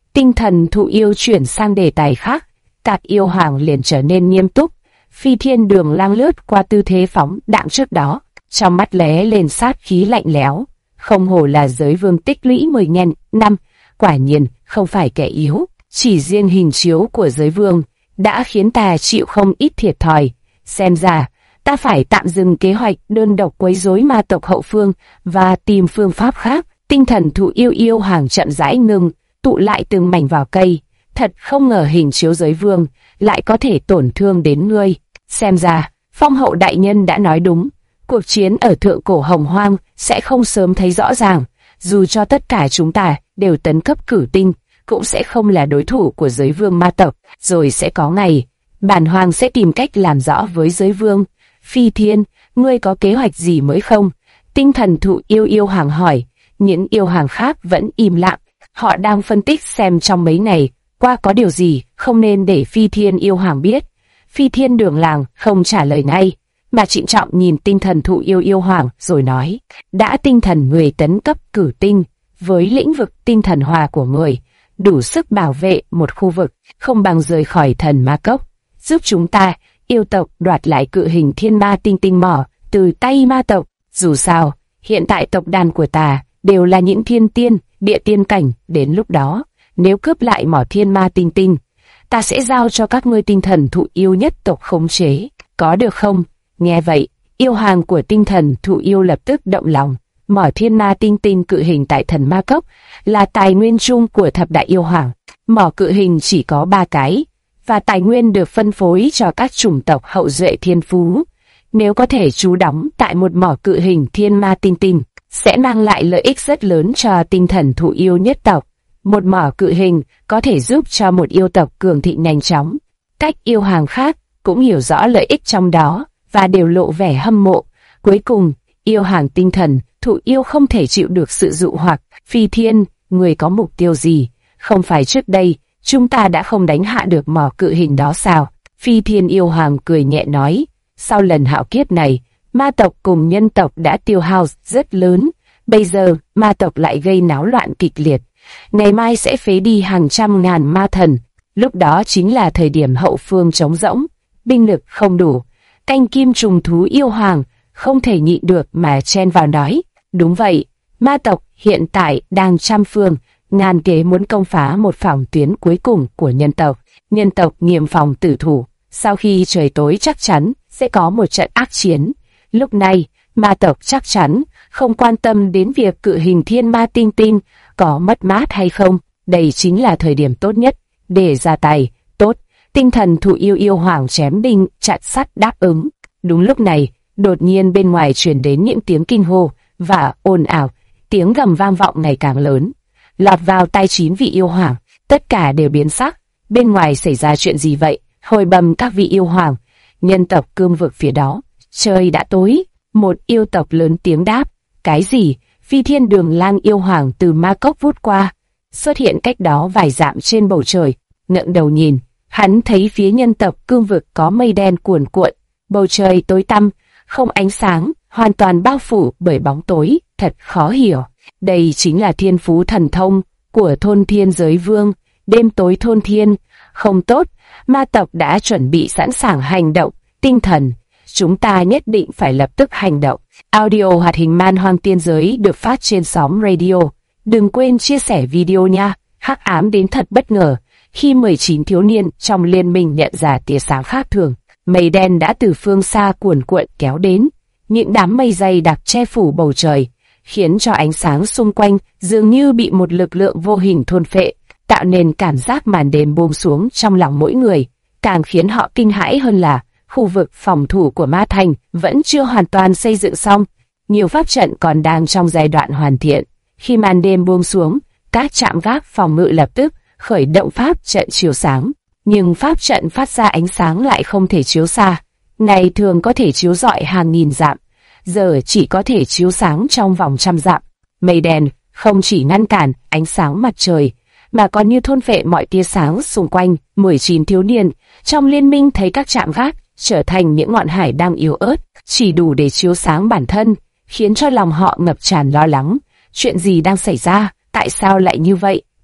Tinh thần thụ yêu chuyển sang đề tài khác, các yêu hoàng liền trở nên nghiêm túc. Phi Thiên Đường Lang lướt qua tư thế phóng đạn trước đó, trong mắt lóe lên sát khí lạnh lẽo. Không hổ là giới vương tích lũy 10.000 năm, quả nhiên không phải kẻ yếu. Chỉ riêng hình chiếu của giới vương đã khiến ta chịu không ít thiệt thòi. Xem ra, ta phải tạm dừng kế hoạch đơn độc quấy rối ma tộc hậu phương và tìm phương pháp khác. Tinh thần thụ yêu hoàng chậm rãi ngừng, tụ lại từng mảnh vào cây. Thật không ngờ hình chiếu giới vương lại có thể tổn thương đến ngươi. Xem ra, phong hậu đại nhân đã nói đúng. Cuộc chiến ở thượng cổ hồng hoang sẽ không sớm thấy rõ ràng. Dù cho tất cả chúng ta đều tấn cấp cử tinh, cũng sẽ không là đối thủ của giới vương ma tộc. Rồi sẽ có ngày, bản hoàng sẽ tìm cách làm rõ với giới vương. Phi Thiên, ngươi có kế hoạch gì mới không? Tinh thần thụ yêu hoàng hỏi. Những yêu hoàng khác vẫn im lặng. Họ đang phân tích xem trong mấy ngày qua có điều gì không nên để Phi Thiên yêu hoàng biết. Phi Thiên Đường Lang không trả lời ngay, mà trịnh trọng nhìn tinh thần thụ yêu hoàng rồi nói: đã tinh thần người tấn cấp cử tinh, với lĩnh vực tinh thần hòa của người, đủ sức bảo vệ một khu vực, không bằng rời khỏi thần ma cốc, giúp chúng ta yêu tộc đoạt lại cự hình thiên ma tinh mỏ từ tay ma tộc. Dù sao, hiện tại tộc đàn của ta đều là những thiên tiên, địa tiên cảnh. Đến lúc đó, nếu cướp lại mỏ thiên ma tinh, ta sẽ giao cho các ngươi tinh thần thụ yêu nhất tộc khống chế, có được không? Nghe vậy, yêu hoàng của tinh thần thụ yêu lập tức động lòng. Mỏ thiên ma tinh cự hình tại thần ma cốc là tài nguyên chung của thập đại yêu hoàng. Mỏ cự hình chỉ có 3 cái, và tài nguyên được phân phối cho các chủng tộc hậu duệ thiên phú. Nếu có thể trú đóng tại một mỏ cự hình thiên ma tinh, sẽ mang lại lợi ích rất lớn cho tinh thần thụ yêu nhất tộc. Một mỏ cự hình có thể giúp cho một yêu tộc cường thịnh nhanh chóng. Các yêu hoàng khác cũng hiểu rõ lợi ích trong đó và đều lộ vẻ hâm mộ. Cuối cùng, yêu hoàng tinh thần thụ yêu không thể chịu được sự dụ hoặc. Phi Thiên, người có mục tiêu gì? Không phải trước đây chúng ta đã không đánh hạ được mỏ cự hình đó sao? Phi Thiên yêu hoàng cười nhẹ nói: sau lần hạo kiếp này, ma tộc cùng nhân tộc đã tiêu hao rất lớn. Bây giờ, ma tộc lại gây náo loạn kịch liệt. Ngày mai sẽ phế đi hàng trăm ngàn ma thần. Lúc đó chính là thời điểm hậu phương trống rỗng, binh lực không đủ. Canh kim trùng thú yêu hoàng không thể nhịn được mà chen vào nói: đúng vậy, ma tộc hiện tại đang trăm phương ngàn kế muốn công phá một phòng tuyến cuối cùng của nhân tộc. Nhân tộc nghiêm phòng tử thủ, sau khi trời tối chắc chắn sẽ có một trận ác chiến. Lúc này, ma tộc chắc chắn không quan tâm đến việc cự hình thiên ma tinh có mất mát hay không. Đây chính là thời điểm tốt nhất để ra tay. Tốt, tinh thần thụ yêu hoàng chém đinh chặt sắt đáp ứng. Đúng lúc này, đột nhiên bên ngoài truyền đến những tiếng kinh hô và ồn ào, tiếng gầm vang vọng ngày càng lớn, lọt vào tai 9 vị yêu hoàng. Tất cả đều biến sắc. Bên ngoài xảy ra chuyện gì vậy? Hồi bẩm các vị yêu hoàng, nhân tộc cương vực phía đó, trời đã tối. Một yêu tộc lớn tiếng đáp. Cái gì? Phi Thiên Đường Lang yêu hoàng từ ma cốc vút qua, xuất hiện cách đó vài dặm trên bầu trời. Ngẩng đầu nhìn, hắn thấy phía nhân tộc cương vực có mây đen cuồn cuộn, bầu trời tối tăm, không ánh sáng, hoàn toàn bao phủ bởi bóng tối. Thật khó hiểu. Đây chính là thiên phú thần thông của thôn thiên giới vương, đêm tối thôn thiên. Không tốt, ma tộc đã chuẩn bị sẵn sàng hành động. Tinh thần, chúng ta nhất định phải lập tức hành động. Audio hoạt hình Man Hoang Tiên Giới được phát trên sóng radio. Đừng quên chia sẻ video nha. Hắc ám đến thật bất ngờ khi 19 thiếu niên trong liên minh nhận ra tia sáng khác thường. Mây đen đã từ phương xa cuồn cuộn kéo đến. Những đám mây dày đặc che phủ bầu trời, khiến cho ánh sáng xung quanh dường như bị một lực lượng vô hình thôn phệ, tạo nên cảm giác màn đêm buông xuống trong lòng mỗi người. Càng khiến họ kinh hãi hơn là khu vực phòng thủ của Ma Thành vẫn chưa hoàn toàn xây dựng xong, nhiều pháp trận còn đang trong giai đoạn hoàn thiện. Khi màn đêm buông xuống, các trạm gác phòng ngự lập tức khởi động pháp trận chiếu sáng, nhưng pháp trận phát ra ánh sáng lại không thể chiếu xa. Ngày thường có thể chiếu rọi hàng nghìn dặm, giờ chỉ có thể chiếu sáng trong vòng trăm dặm. Mây đen không chỉ ngăn cản ánh sáng mặt trời, mà còn như thôn phệ mọi tia sáng xung quanh. 19 thiếu niên trong liên minh thấy các trạm gác trở thành những ngọn hải đang yếu ớt, chỉ đủ để chiếu sáng bản thân, khiến cho lòng họ ngập tràn lo lắng. Chuyện gì đang xảy ra? Tại sao lại như vậy?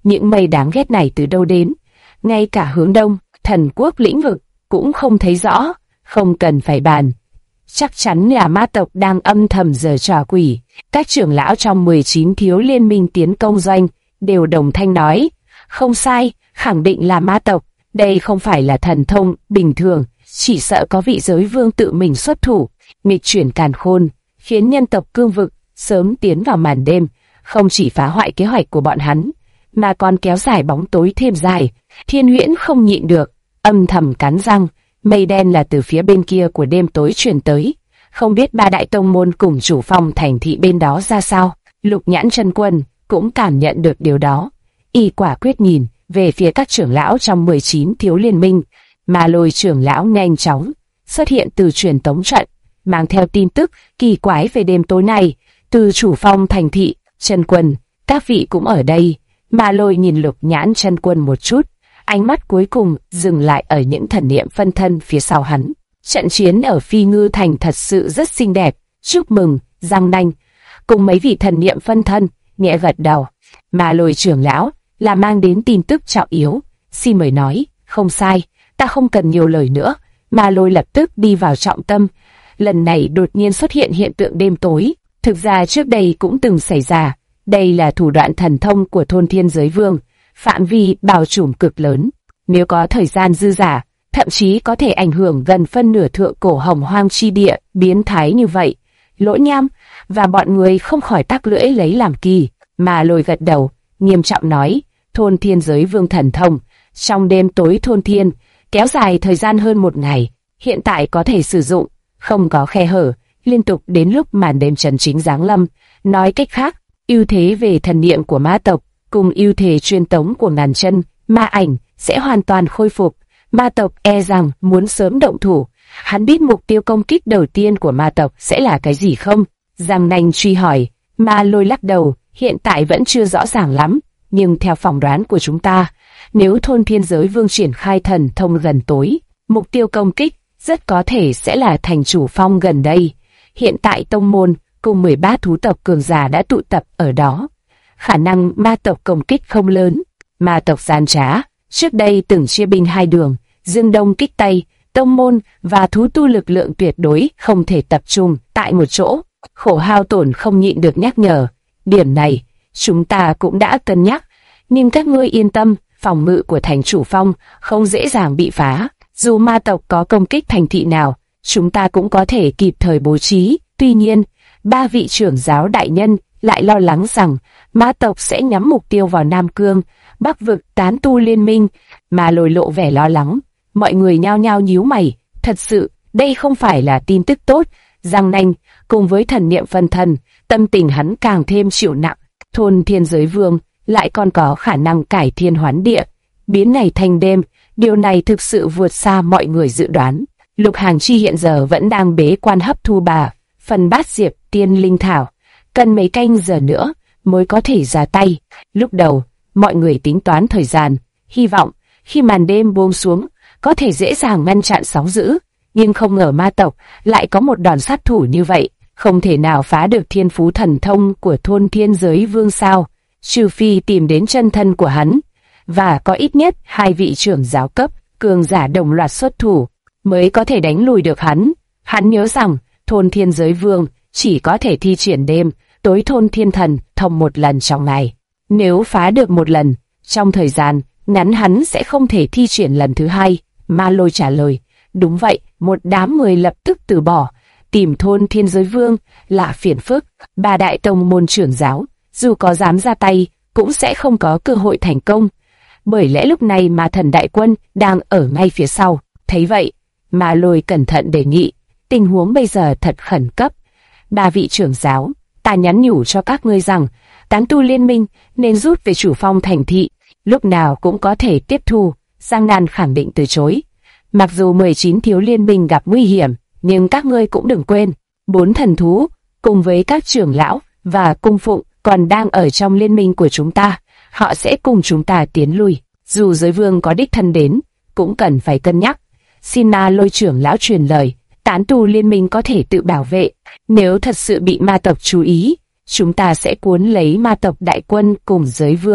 những mây đáng ghét này từ đâu đến? Ngay cả hướng đông, thần quốc lĩnh vực, cũng không thấy rõ, không cần phải bàn. Chắc chắn là ma tộc đang âm thầm giở trò quỷ. Các trưởng lão trong 19 thiếu liên minh tiến công doanh, đều đồng thanh nói, không sai, khẳng định là ma tộc, đây không phải là thần thông bình thường, chỉ sợ có vị giới vương tự mình xuất thủ, nghịch chuyển càn khôn, khiến nhân tộc cương vực sớm tiến vào màn đêm, không chỉ phá hoại kế hoạch của bọn hắn, mà còn kéo dài bóng tối thêm dài. Thiên Huyễn không nhịn được, âm thầm cắn răng, mây đen là từ phía bên kia của đêm tối truyền tới, không biết ba đại tông môn cùng chủ phong thành thị bên đó ra sao. Lục Nhãn Chân Quân cũng cảm nhận được điều đó, y quả quyết nhìn về phía các trưởng lão trong 19 thiếu liên minh, mà Lôi trưởng lão nhanh chóng xuất hiện từ truyền tống trận, mang theo tin tức kỳ quái về đêm tối này. Từ chủ phong thành thị, Chân Quân, các vị cũng ở đây. Mà Lôi nhìn Lục Nhãn Chân Quân một chút, ánh mắt cuối cùng dừng lại ở những thần niệm phân thân phía sau hắn. Trận chiến ở Phi Ngư Thành thật sự rất xinh đẹp, chúc mừng. Giang Nanh cùng mấy vị thần niệm phân thân nhẹ gật đầu. Mà Lôi trưởng lão là mang đến tin tức trọng yếu, xin mời nói. Không sai, ta không cần nhiều lời nữa. Mà Lôi lập tức đi vào trọng tâm. Lần này đột nhiên xuất hiện hiện tượng đêm tối, thực ra trước đây cũng từng xảy ra. Đây là thủ đoạn thần thông của thôn thiên giới vương, phạm vi bao trùm cực lớn. Nếu có thời gian dư dả, thậm chí có thể ảnh hưởng gần phân nửa thượng cổ hồng hoang chi địa biến thái như vậy. Lỗ Nham và bọn người không khỏi tắc lưỡi lấy làm kỳ. Mà Lôi gật đầu, nghiêm trọng nói, thôn thiên giới vương thần thông, trong đêm tối thôn thiên, kéo dài thời gian hơn một ngày, hiện tại có thể sử dụng, không có khe hở, liên tục đến lúc màn đêm trần chính giáng lâm. Nói cách khác, ưu thế về thần niệm của ma tộc cùng ưu thế truyền tống của ngàn chân ma ảnh sẽ hoàn toàn khôi phục. Ma tộc e rằng muốn sớm động thủ. Hắn biết mục tiêu công kích đầu tiên của ma tộc sẽ là cái gì không? Giang Nanh truy hỏi. Ma Lôi lắc đầu, hiện tại vẫn chưa rõ ràng lắm, nhưng theo phỏng đoán của chúng ta, nếu thôn thiên giới vương triển khai thần thông gần tối, mục tiêu công kích rất có thể sẽ là thành chủ phong gần đây. Hiện tại tông môn cùng 13 thú tộc cường giả đã tụ tập ở đó. Khả năng ma tộc công kích không lớn. Ma tộc gian trá, trước đây từng chia binh hai đường, dương đông kích tây, tông môn và thú tu lực lượng tuyệt đối không thể tập trung tại một chỗ. Khổ Hao Tổn không nhịn được nhắc nhở, điểm này chúng ta cũng đã cân nhắc, nhưng các ngươi yên tâm, phòng ngự của thành chủ phong không dễ dàng bị phá. Dù ma tộc có công kích thành thị nào, chúng ta cũng có thể kịp thời bố trí. Tuy nhiên, ba vị trưởng giáo đại nhân lại lo lắng rằng ma tộc sẽ nhắm mục tiêu vào Nam Cương, Bắc vực tán tu liên minh. Mà Lôi lộ vẻ lo lắng, mọi người nhao nhao nhíu mày, thật sự, đây không phải là tin tức tốt. Giang Nanh cùng với thần niệm phân thân, tâm tình hắn càng thêm chịu nặng. Thôn thiên giới vương lại còn có khả năng cải thiên hoán địa, biến ngày thành đêm, điều này thực sự vượt xa mọi người dự đoán. Lục Hàng Chi hiện giờ vẫn đang bế quan hấp thu phần bát diệp tiên linh thảo, cần mấy canh giờ nữa mới có thể ra tay. Lúc đầu, mọi người tính toán thời gian, hy vọng khi màn đêm buông xuống, có thể dễ dàng ngăn chặn sóng dữ, nhưng không ngờ ma tộc lại có một đòn sát thủ như vậy, không thể nào phá được thiên phú thần thông của thôn thiên giới vương sao, trừ phi tìm đến chân thân của hắn, và có ít nhất hai vị trưởng giáo cấp cường giả đồng loạt xuất thủ mới có thể đánh lùi được hắn. Hắn nhớ rằng thôn thiên giới vương chỉ có thể thi triển đêm tối thôn thiên thần thông một lần trong ngày. Nếu phá được một lần, trong thời gian ngắn hắn sẽ không thể thi triển lần thứ hai. Ma Lôi trả lời, đúng vậy. Một đám người lập tức từ bỏ, tìm thôn thiên giới vương là phiền phức. Ba đại tông môn trưởng giáo, dù có dám ra tay, cũng sẽ không có cơ hội thành công. Bởi lẽ lúc này Ma Thần đại quân đang ở ngay phía sau. Thấy vậy, Ma Lôi cẩn thận đề nghị, tình huống bây giờ thật khẩn cấp. Ba vị trưởng giáo, ta nhắn nhủ cho các ngươi rằng, tán tu liên minh nên rút về chủ phong thành thị, lúc nào cũng có thể tiếp thu. Giang Nan khẳng định từ chối. Mặc dù 19 thiếu liên minh gặp nguy hiểm, nhưng các ngươi cũng đừng quên, 4 thần thú, cùng với các trưởng lão và cung phụng còn đang ở trong liên minh của chúng ta, họ sẽ cùng chúng ta tiến lui. Dù giới vương có đích thân đến, cũng cần phải cân nhắc. Xin Ma Lôi trưởng lão truyền lời, tán tu liên minh có thể tự bảo vệ. Nếu thật sự bị ma tộc chú ý, chúng ta sẽ cuốn lấy ma tộc đại quân cùng giới vương,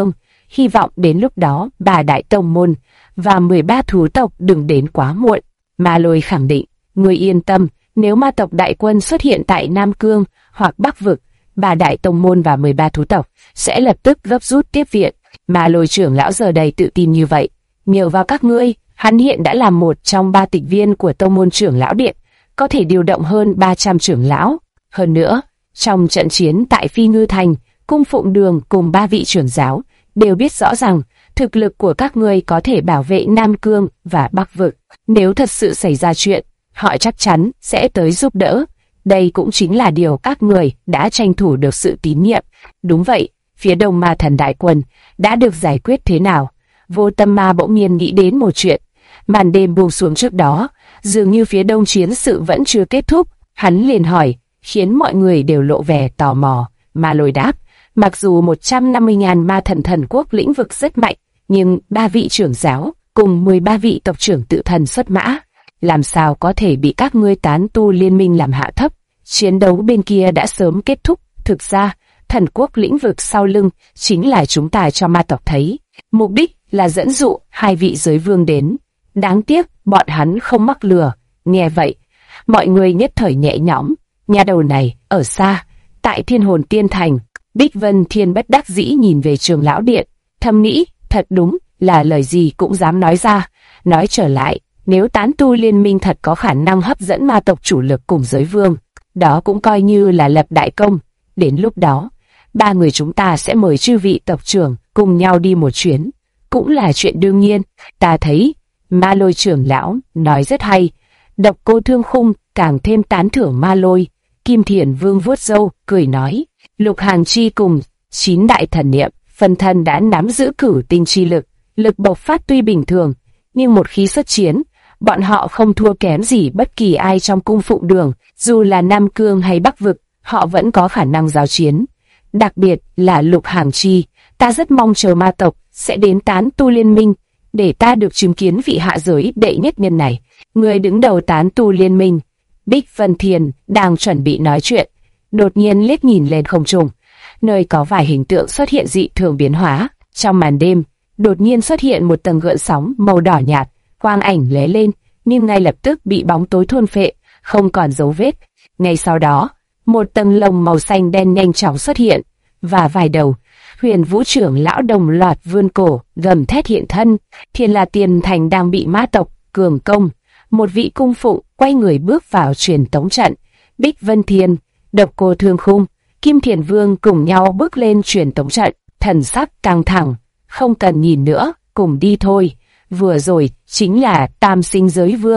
hy vọng đến lúc đó bà đại tông môn và 13 thú tộc đừng đến quá muộn. Ma Lôi khẳng định, ngươi yên tâm, nếu ma tộc đại quân xuất hiện tại Nam Cương hoặc Bắc Vực, bà đại tông môn và 13 thú tộc sẽ lập tức gấp rút tiếp viện. Ma Lôi trưởng lão giờ đầy tự tin như vậy, nhờ vào các ngươi, hắn hiện đã là một trong 3 tịch viên của tông môn trưởng lão điện, có thể điều động hơn 300 trưởng lão. Hơn nữa, trong trận chiến tại Phi Ngư Thành, Cung Phụng Đường cùng 3 vị trưởng giáo đều biết rõ rằng thực lực của các ngươi có thể bảo vệ Nam Cương và Bắc Vực. Nếu thật sự xảy ra chuyện, họ chắc chắn sẽ tới giúp đỡ. Đây cũng chính là điều các người đã tranh thủ được sự tín nhiệm. Đúng vậy, phía đông ma thần đại quân đã được giải quyết thế nào? Vô Tâm Ma bỗng nhiên nghĩ đến một chuyện. Màn đêm buông xuống trước đó, dường như phía đông chiến sự vẫn chưa kết thúc. Hắn liền hỏi, khiến mọi người đều lộ vẻ tò mò. Ma Lôi đáp, mặc dù 150.000 ma thần quốc lĩnh vực rất mạnh, nhưng 3 vị trưởng giáo cùng 13 vị tộc trưởng tự thần xuất mã, làm sao có thể bị các ngươi tán tu liên minh làm hạ thấp? Chiến đấu bên kia đã sớm kết thúc. Thực ra, thần quốc lĩnh vực sau lưng chính là chúng ta cho ma tộc thấy. Mục đích là dẫn dụ 2 vị giới vương đến. Đáng tiếc, bọn hắn không mắc lừa. Nghe vậy, mọi người nhất thời nhẹ nhõm. Nhà đầu này, ở xa, tại Thiên Hồn Tiên Thành. Bích Vân Thiên bất đắc dĩ nhìn về Trường lão điện, thầm nghĩ, thật đúng là lời gì cũng dám nói ra. Nói trở lại, nếu tán tu liên minh thật có khả năng hấp dẫn ma tộc chủ lực cùng giới vương, đó cũng coi như là lập đại công. Đến lúc đó, 3 người chúng ta sẽ mời chư vị tộc trưởng cùng nhau đi một chuyến, cũng là chuyện đương nhiên. Ta thấy Ma Lôi trưởng lão nói rất hay. Độc Cô Thương Khung càng thêm tán thưởng Ma Lôi. Kim Thiền Vương vuốt râu cười nói, Lục Hàng Chi cùng 9 đại thần niệm phân thân đã nắm giữ cửu tinh chi lực, lực bộc phát tuy bình thường, nhưng một khi xuất chiến, bọn họ không thua kém gì bất kỳ ai trong Cung Phụng Đường. Dù là Nam Cương hay Bắc Vực, họ vẫn có khả năng giao chiến. Đặc biệt là Lục Hàng Chi, ta rất mong chờ ma tộc sẽ đến tán tu liên minh, để ta được chứng kiến vị hạ giới đệ nhất nhân này. Người đứng đầu tán tu liên minh, Bích Vân Thiền, đang chuẩn bị nói chuyện, đột nhiên liếc nhìn lên không trung, nơi có vài hình tượng xuất hiện dị thường biến hóa. Trong màn đêm, đột nhiên xuất hiện một tầng gợn sóng màu đỏ nhạt, quang ảnh lóe lên, nhưng ngay lập tức bị bóng tối thôn phệ, không còn dấu vết. Ngay sau đó, một tầng lồng màu xanh đen nhanh chóng xuất hiện, và vài đầu Huyền Vũ trưởng lão đồng loạt vươn cổ, gầm thét hiện thân. Thiên La Tiên Thành đang bị ma tộc cường công. Một vị cung phụng quay người bước vào truyền tống trận. Bích Vân Thiên, Độc Cô Thương Khung, Kim Thiền Vương cùng nhau bước lên truyền tống trận, thần sắc căng thẳng. Không cần nhìn nữa, cùng đi thôi. Vừa rồi chính là Tam Sinh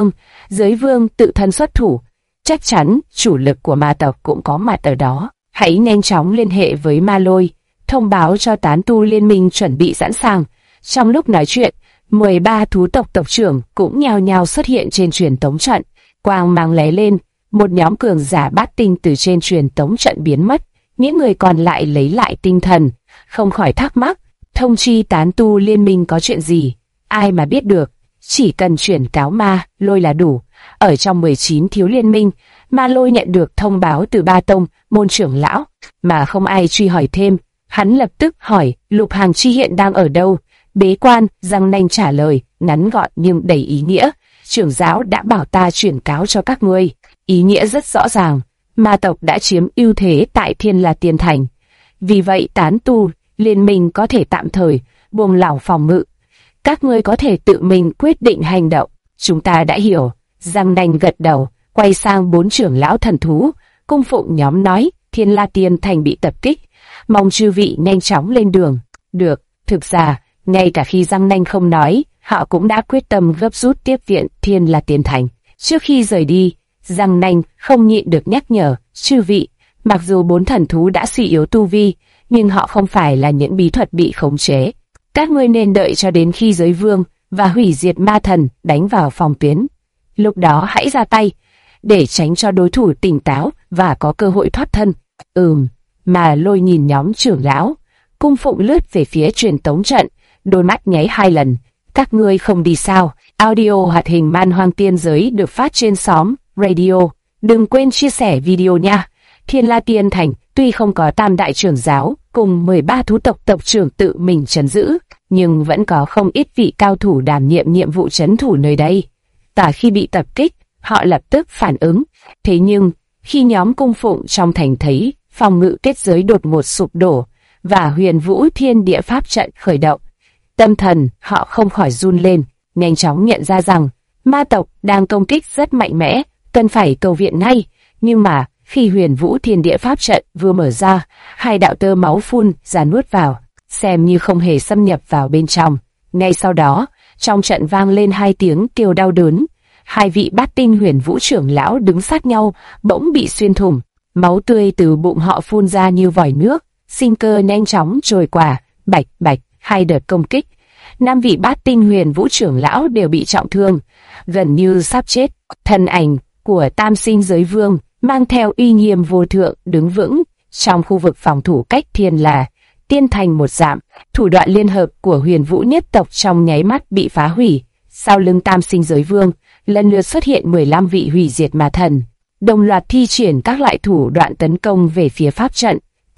giới vương tự thân xuất thủ. Chắc chắn chủ lực của ma tộc cũng có mặt ở đó. Hãy nhanh chóng liên hệ với Ma Lôi, thông báo cho tán tu liên minh chuẩn bị sẵn sàng. Trong lúc nói chuyện, 13 thú tộc tộc trưởng cũng nhao nhao xuất hiện trên truyền tống trận. Quang mang lóe lên, một nhóm cường giả bát tinh từ trên truyền tống trận biến mất. Những người còn lại lấy lại tinh thần, không khỏi thắc mắc, thông chi tán tu liên minh có chuyện gì? Ai mà biết được, chỉ cần chuyển cáo Ma Lôi là đủ. Ở trong 19 thiếu liên minh, Ma Lôi nhận được thông báo từ 3 tông môn trưởng lão, mà không ai truy hỏi thêm. Hắn lập tức hỏi Lục Hàng Chi hiện đang ở đâu. Bế quan, răng nanh trả lời, ngắn gọn nhưng đầy ý nghĩa. Trưởng giáo đã bảo ta chuyển cáo cho các ngươi. Ý nghĩa rất rõ ràng, ma tộc đã chiếm ưu thế tại Thiên La Tiên Thành. Vì vậy tán tu liên minh có thể tạm thời buông lỏng phòng ngự. Các ngươi có thể tự mình quyết định hành động. Chúng ta đã hiểu. Răng nanh gật đầu, quay sang 4 trưởng lão thần thú. Cung phụng nhóm nói, Thiên La Tiên Thành bị tập kích, mong chư vị nhanh chóng lên đường. Được, thực ra, ngay cả khi răng nanh không nói, họ cũng đã quyết tâm gấp rút tiếp viện Thiên La Tiên Thành. Trước khi rời đi, răng nanh không nhịn được nhắc nhở, chư vị, mặc dù 4 thần thú đã suy yếu tu vi, nhưng họ không phải là những bí thuật bị khống chế. Các ngươi nên đợi cho đến khi giới vương và hủy diệt ma thần đánh vào phòng tuyến. Lúc đó hãy ra tay, để tránh cho đối thủ tỉnh táo và có cơ hội thoát thân. Ma Lôi nhìn nhóm trưởng lão. Cung phụng lướt về phía truyền tống trận, đôi mắt nháy 2 lần. Các ngươi không đi sao? Audio hoạt hình Man Hoang Tiên Giới được phát trên xóm Radio. Đừng quên chia sẻ video nha. Thiên La Tiên Thành tuy không có tam đại trưởng giáo cùng 13 thú tộc tộc trưởng tự mình trấn giữ, nhưng vẫn có không ít vị cao thủ đảm nhiệm nhiệm vụ trấn thủ nơi đây. Và khi bị tập kích, họ lập tức phản ứng. Thế nhưng, khi nhóm cung phụng trong thành thấy phòng ngự kết giới đột ngột sụp đổ và Huyền Vũ Thiên Địa Pháp trận khởi động, tâm thần họ không khỏi run lên, nhanh chóng nhận ra rằng ma tộc đang công kích rất mạnh mẽ, cần phải cầu viện ngay. Nhưng mà khi Huyền Vũ Thiên Địa Pháp trận vừa mở ra, hai đạo tơ máu phun ra nuốt vào, xem như không hề xâm nhập vào bên trong. Ngay sau đó, trong trận vang lên hai tiếng kêu đau đớn. Hai vị bát tinh Huyền Vũ trưởng lão đứng sát nhau, bỗng bị xuyên thủng, máu tươi từ bụng họ phun ra như vòi nước, sinh cơ nhanh chóng trôi qua. Bạch bạch, hai đợt công kích, 5 vị bát tinh Huyền Vũ trưởng lão đều bị trọng thương, gần như sắp chết. Thân ảnh của Tam Sinh Giới Vương mang theo uy nghiêm vô thượng đứng vững trong khu vực phòng thủ cách Thiên La Tiên Thành một dặm. Thủ đoạn liên hợp của Huyền Vũ nhất tộc trong nháy mắt bị phá hủy. Sau lưng Tam Sinh Giới Vương lần lượt xuất hiện 15 vị hủy diệt ma thần, đồng loạt thi triển các loại thủ đoạn tấn công về phía pháp trận.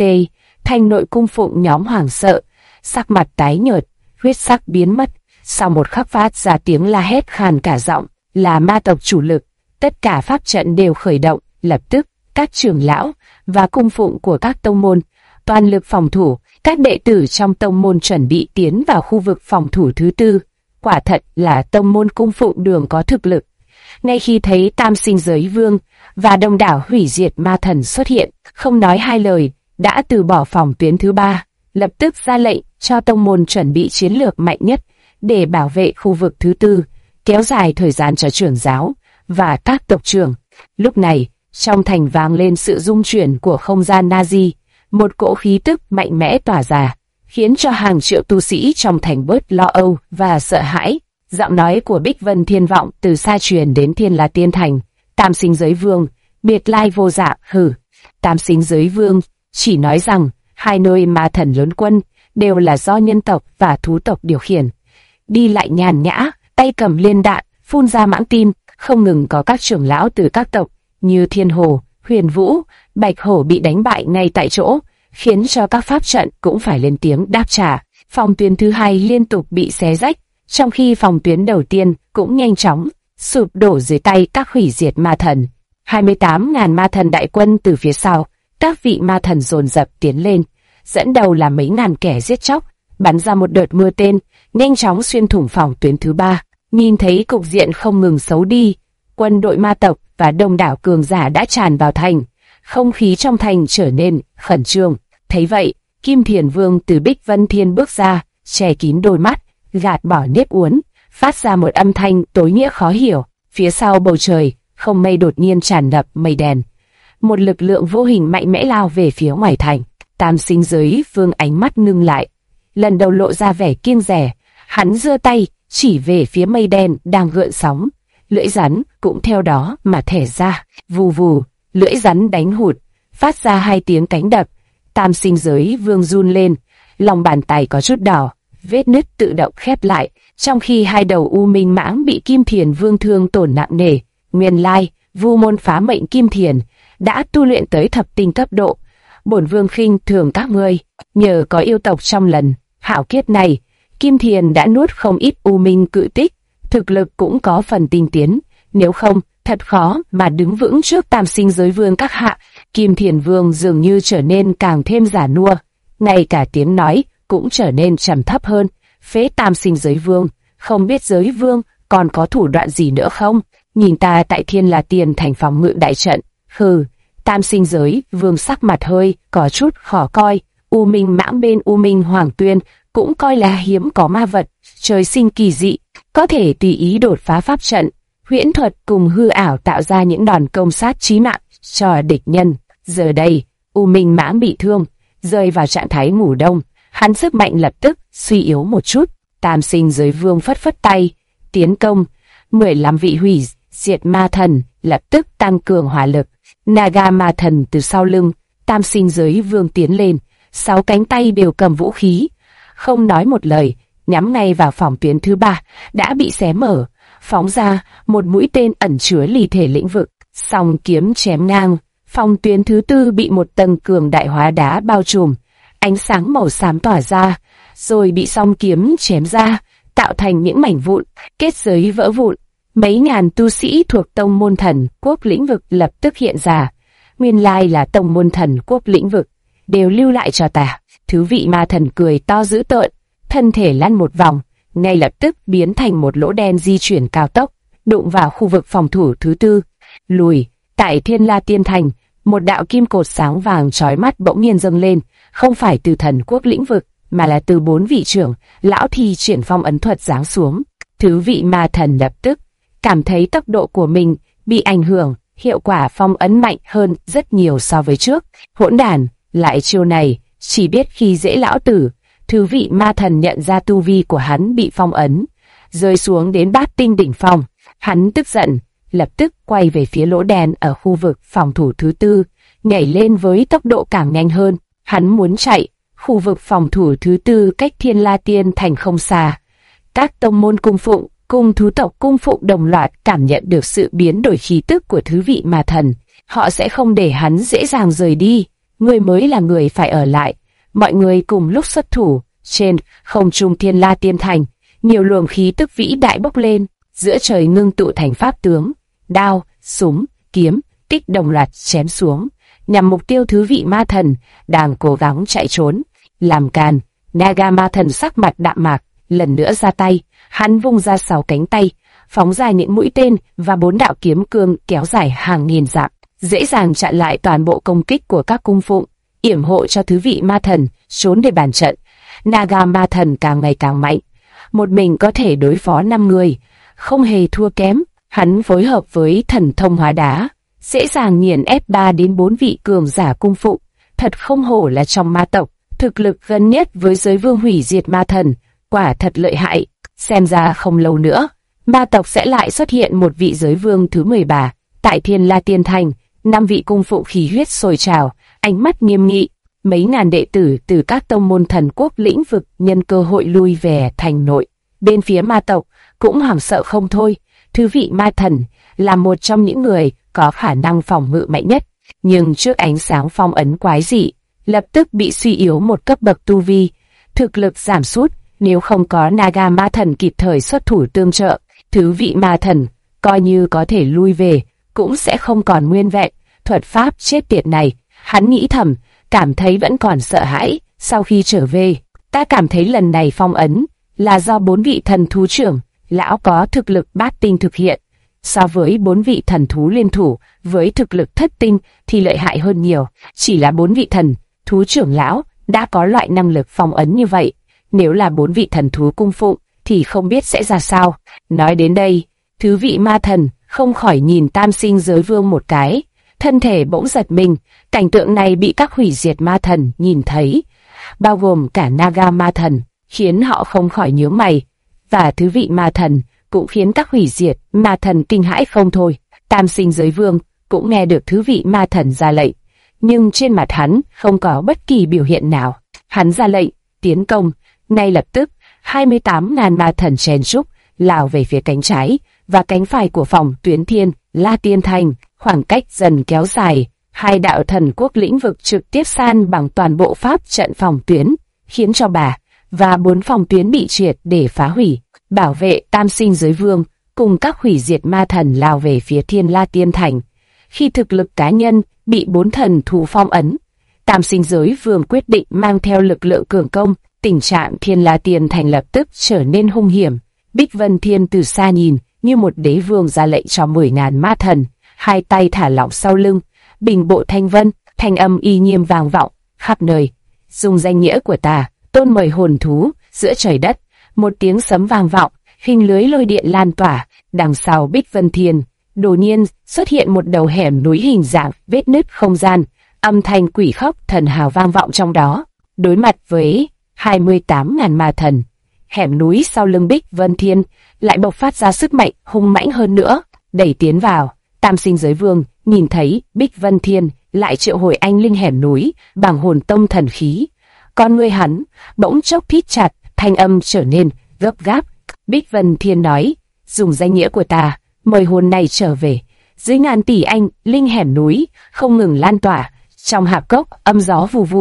Thành nội cung phụng nhóm hoảng sợ, sắc mặt tái nhợt, huyết sắc biến mất. Sau một khắc phát ra tiếng la hét khàn cả giọng, là ma tộc chủ lực. Tất cả pháp trận đều khởi động, lập tức các trưởng lão và cung phụng của các tông môn toàn lực phòng thủ. Các đệ tử trong tông môn chuẩn bị tiến vào khu vực phòng thủ thứ tư. Quả thật là tông môn cung phụng Đường có thực lực. Ngay khi thấy Tam Sinh Giới Vương và đông đảo hủy diệt ma thần xuất hiện, không nói hai lời, đã từ bỏ phòng tuyến thứ ba, lập tức ra lệnh cho tông môn chuẩn bị chiến lược mạnh nhất để bảo vệ khu vực thứ tư, kéo dài thời gian cho trưởng giáo và các tộc trưởng. Lúc này, trong thành vang lên sự rung chuyển của không gian Nazi, một cỗ khí tức mạnh mẽ tỏa ra, khiến cho hàng triệu tu sĩ trong thành bớt lo âu và sợ hãi. Giọng nói của Bích Vân Thiên vọng từ xa truyền đến Thiên La Tiên Thành. Tam Sinh Giới Vương, biệt lai vô dạng, hử. Tam Sinh Giới Vương chỉ nói rằng hai nơi ma thần lớn quân đều là do nhân tộc và thú tộc điều khiển. Đi lại nhàn nhã, tay cầm liên đạn, phun ra mãng tin, không ngừng có các trưởng lão từ các tộc như Thiên Hồ, Huyền Vũ, Bạch Hổ bị đánh bại ngay tại chỗ, khiến cho các pháp trận cũng phải lên tiếng đáp trả. Phòng tuyến thứ hai liên tục bị xé rách, trong khi phòng tuyến đầu tiên cũng nhanh chóng sụp đổ dưới tay các hủy diệt ma thần. 28.000 ma thần đại quân từ phía sau, các vị ma thần dồn dập tiến lên, dẫn đầu là mấy ngàn kẻ giết chóc, bắn ra một đợt mưa tên, nhanh chóng xuyên thủng phòng tuyến thứ ba. Nhìn thấy cục diện không ngừng xấu đi, quân đội ma tộc và đông đảo cường giả đã tràn vào thành, không khí trong thành trở nên khẩn trương. Thấy vậy, Kim Thiền Vương từ Bích Vân Thiên bước ra, che kín đôi mắt, gạt bỏ nếp uốn, phát ra một âm thanh tối nghĩa khó hiểu. Phía sau bầu trời, không mây đột nhiên tràn ngập mây đen. Một lực lượng vô hình mạnh mẽ lao về phía ngoài thành. Tam Sinh Giới Vương ánh mắt ngưng lại, lần đầu lộ ra vẻ kiêng dè. Hắn giơ tay chỉ về phía mây đen đang gợn sóng, lưỡi rắn cũng theo đó mà thẻ ra. Vù vù, lưỡi rắn đánh hụt, phát ra hai tiếng cánh đập. Tam Sinh Giới Vương run lên, lòng bàn tay có chút đỏ, vết nứt tự động khép lại. Trong khi hai đầu U Minh Mãng bị Kim Thiền Vương thương tổn nặng nề, nguyên lai vu môn phá mệnh Kim Thiền đã tu luyện tới thập tinh cấp độ. Bổn vương khinh thường các ngươi, nhờ có yêu tộc trong lần hảo kiếp này, Kim Thiền đã nuốt không ít U Minh cự tích, thực lực cũng có phần tinh tiến, nếu không thật khó mà đứng vững trước Tam Sinh Giới Vương các hạ. Kim Thiền Vương dường như trở nên càng thêm già nua, ngay cả tiếng nói cũng trở nên trầm thấp hơn. Phế Tam Sinh Giới Vương, không biết Giới Vương còn có thủ đoạn gì nữa không? Nhìn ta tại Thiên La Tiên Thành phòng ngự đại trận. Hừ. Tam Sinh Giới Vương sắc mặt hơi có chút khó coi. U Minh Mãng bên U Minh Hoàng Tuyên cũng coi là hiếm có ma vật trời sinh kỳ dị, có thể tùy ý đột phá pháp trận, huyễn thuật cùng hư ảo tạo ra những đòn công sát chí mạng cho địch nhân. Giờ đây, U Minh Mãng bị thương, rơi vào trạng thái ngủ đông, hắn sức mạnh lập tức suy yếu một chút. Tam Sinh Giới Vương phất phất tay, tiến công. 15 vị hủy diệt ma thần lập tức tăng cường hỏa lực. Naga ma thần từ sau lưng Tam Sinh Giới Vương tiến lên, 6 cánh tay đều cầm vũ khí, không nói một lời, nhắm ngay vào phòng tuyến thứ ba đã bị xé mở, phóng ra một mũi tên ẩn chứa ly thể lĩnh vực, song kiếm chém ngang. Phòng tuyến thứ tư bị một tầng cường đại hóa đá bao trùm, ánh sáng màu xám tỏa ra, rồi bị song kiếm chém ra, tạo thành những mảnh vụn, kết giới vỡ vụn. Mấy ngàn tu sĩ thuộc tông môn thần quốc lĩnh vực lập tức hiện ra. Nguyên lai là tông môn thần quốc lĩnh vực, đều lưu lại cho ta. Thứ vị ma thần cười to dữ tợn, thân thể lăn một vòng, ngay lập tức biến thành một lỗ đen di chuyển cao tốc, đụng vào khu vực phòng thủ thứ tư. Lùi, tại Thiên La Tiên Thành, một đạo kim cột sáng vàng chói mắt bỗng nhiên dâng lên, không phải từ thần quốc lĩnh vực, mà là từ 4 vị trưởng, lão thi triển phong ấn thuật giáng xuống. Thứ vị ma thần lập tức cảm thấy tốc độ của mình bị ảnh hưởng, hiệu quả phong ấn mạnh hơn rất nhiều so với trước. Hỗn đản, lại chiêu này, chỉ biết khi dễ lão tử. Thứ vị ma thần nhận ra tu vi của hắn bị phong ấn, rơi xuống đến bát tinh đỉnh phong. Hắn tức giận, lập tức quay về phía lỗ đen ở khu vực phòng thủ thứ tư, nhảy lên với tốc độ càng nhanh hơn. Hắn muốn chạy, khu vực phòng thủ thứ tư cách Thiên La Tiên Thành không xa. Các tông môn cung phụng, cung thú tộc cung phụng đồng loạt cảm nhận được sự biến đổi khí tức của thứ vị ma thần. Họ sẽ không để hắn dễ dàng rời đi, người mới là người phải ở lại. Mọi người cùng lúc xuất thủ, trên không trung Thiên La Tiên Thành, nhiều luồng khí tức vĩ đại bốc lên, giữa trời ngưng tụ thành pháp tướng, đao, súng, kiếm, tích đồng loạt chém xuống, nhằm mục tiêu thứ vị ma thần đang cố gắng chạy trốn. Làm càn, Naga ma thần sắc mặt đạm mạc, lần nữa ra tay, hắn vung ra 6 cánh tay, phóng ra những mũi tên và 4 đạo kiếm cương kéo dài hàng nghìn dặm, dễ dàng chặn lại toàn bộ công kích của các cung phụng, yểm hộ cho thứ vị ma thần trốn để bàn trận. Naga ma thần càng ngày càng mạnh, một mình có thể đối phó 5 người, không hề thua kém. Hắn phối hợp với thần thông hóa đá, dễ dàng nghiền ép 3 đến 4 vị cường giả cung phụng. Thật không hổ là trong ma tộc, thực lực gần nhất với giới vương hủy diệt ma thần, quả thật lợi hại. Xem ra không lâu nữa, ma tộc sẽ lại xuất hiện một vị giới vương thứ 13. Tại Thiên La Tiên Thành, 5 vị cung phụng khí huyết sôi trào, ánh mắt nghiêm nghị. Mấy ngàn đệ tử từ các tông môn thần quốc lĩnh vực nhân cơ hội lui về thành nội. Bên phía ma tộc cũng hoảng sợ không thôi. Thứ vị ma thần là một trong những người có khả năng phòng ngự mạnh nhất, nhưng trước ánh sáng phong ấn quái dị, lập tức bị suy yếu một cấp bậc tu vi, thực lực giảm sút. Nếu không có Naga ma thần kịp thời xuất thủ tương trợ, thứ vị ma thần coi như có thể lui về cũng sẽ không còn nguyên vẹn. Thuật pháp chết tiệt này, hắn nghĩ thầm, cảm thấy vẫn còn sợ hãi. Sau khi trở về, ta cảm thấy lần này phong ấn là do 4 vị thần thú trưởng lão có thực lực bát tinh thực hiện, so với 4 vị thần thú liên thủ với thực lực thất tinh thì lợi hại hơn nhiều. Chỉ là 4 vị thần thú trưởng lão đã có loại năng lực phong ấn như vậy, nếu là 4 vị thần thú cung phụng thì không biết sẽ ra sao. Nói đến đây, thứ vị ma thần không khỏi nhìn Tam Sinh Giới Vương một cái, thân thể bỗng giật mình. Cảnh tượng này bị các hủy diệt ma thần nhìn thấy, bao gồm cả Naga ma thần, khiến họ không khỏi nhướng mày, và thứ vị ma thần cũng khiến các hủy diệt ma thần kinh hãi không thôi. Tam Sinh Giới Vương cũng nghe được thứ vị ma thần ra lệnh, nhưng trên mặt hắn không có bất kỳ biểu hiện nào. Hắn ra lệnh tiến công. Ngay lập tức, 28.000 ma thần chen chúc lao về phía cánh trái và cánh phải của phòng tuyến Thiên La Tiên Thành. Khoảng cách dần kéo dài, 2 đạo thần quốc lĩnh vực trực tiếp san bằng toàn bộ pháp trận phòng tuyến, khiến cho 3 và 4 phòng tuyến bị triệt để phá hủy. Bảo vệ Tam Sinh Giới Vương cùng các hủy diệt ma thần lao về phía Thiên La Tiên Thành. Khi thực lực cá nhân bị 4 thần thú phong ấn, Tam Sinh Giới Vương quyết định mang theo lực lượng cường công. Tình trạng Thiên La Tiên Thành lập tức trở nên hung hiểm. Bích Vân Thiên từ xa nhìn như một đế vương ra lệnh cho 10.000 ma thần, hai tay thả lỏng sau lưng, bình bộ thanh vân, thanh âm y nghiêm vang vọng khắp nơi. Dùng danh nghĩa của ta, tôn mời hồn thú. Giữa trời đất, một tiếng sấm vang vọng, hình lưới lôi điện lan tỏa. Đằng sau Bích Vân Thiên, đột nhiên xuất hiện một đầu hẻm núi hình dạng vết nứt không gian, âm thanh quỷ khóc thần hào vang vọng trong đó. Đối mặt với 28.000 ma thần, hẻm núi sau lưng Bích Vân Thiên lại bộc phát ra sức mạnh hung mãnh hơn nữa, đẩy tiến vào. Tam Sinh Giới Vương nhìn thấy Bích Vân Thiên lại triệu hồi anh linh hẻm núi bằng hồn tông thần khí, con ngươi hắn bỗng chốc thít chặt, thanh âm trở nên gấp gáp. Bích Vân Thiên nói, dùng danh nghĩa của ta mời hồn này trở về. Dưới ngàn tỷ anh linh hẻm núi không ngừng lan tỏa, trong hạp cốc âm gió vù vù,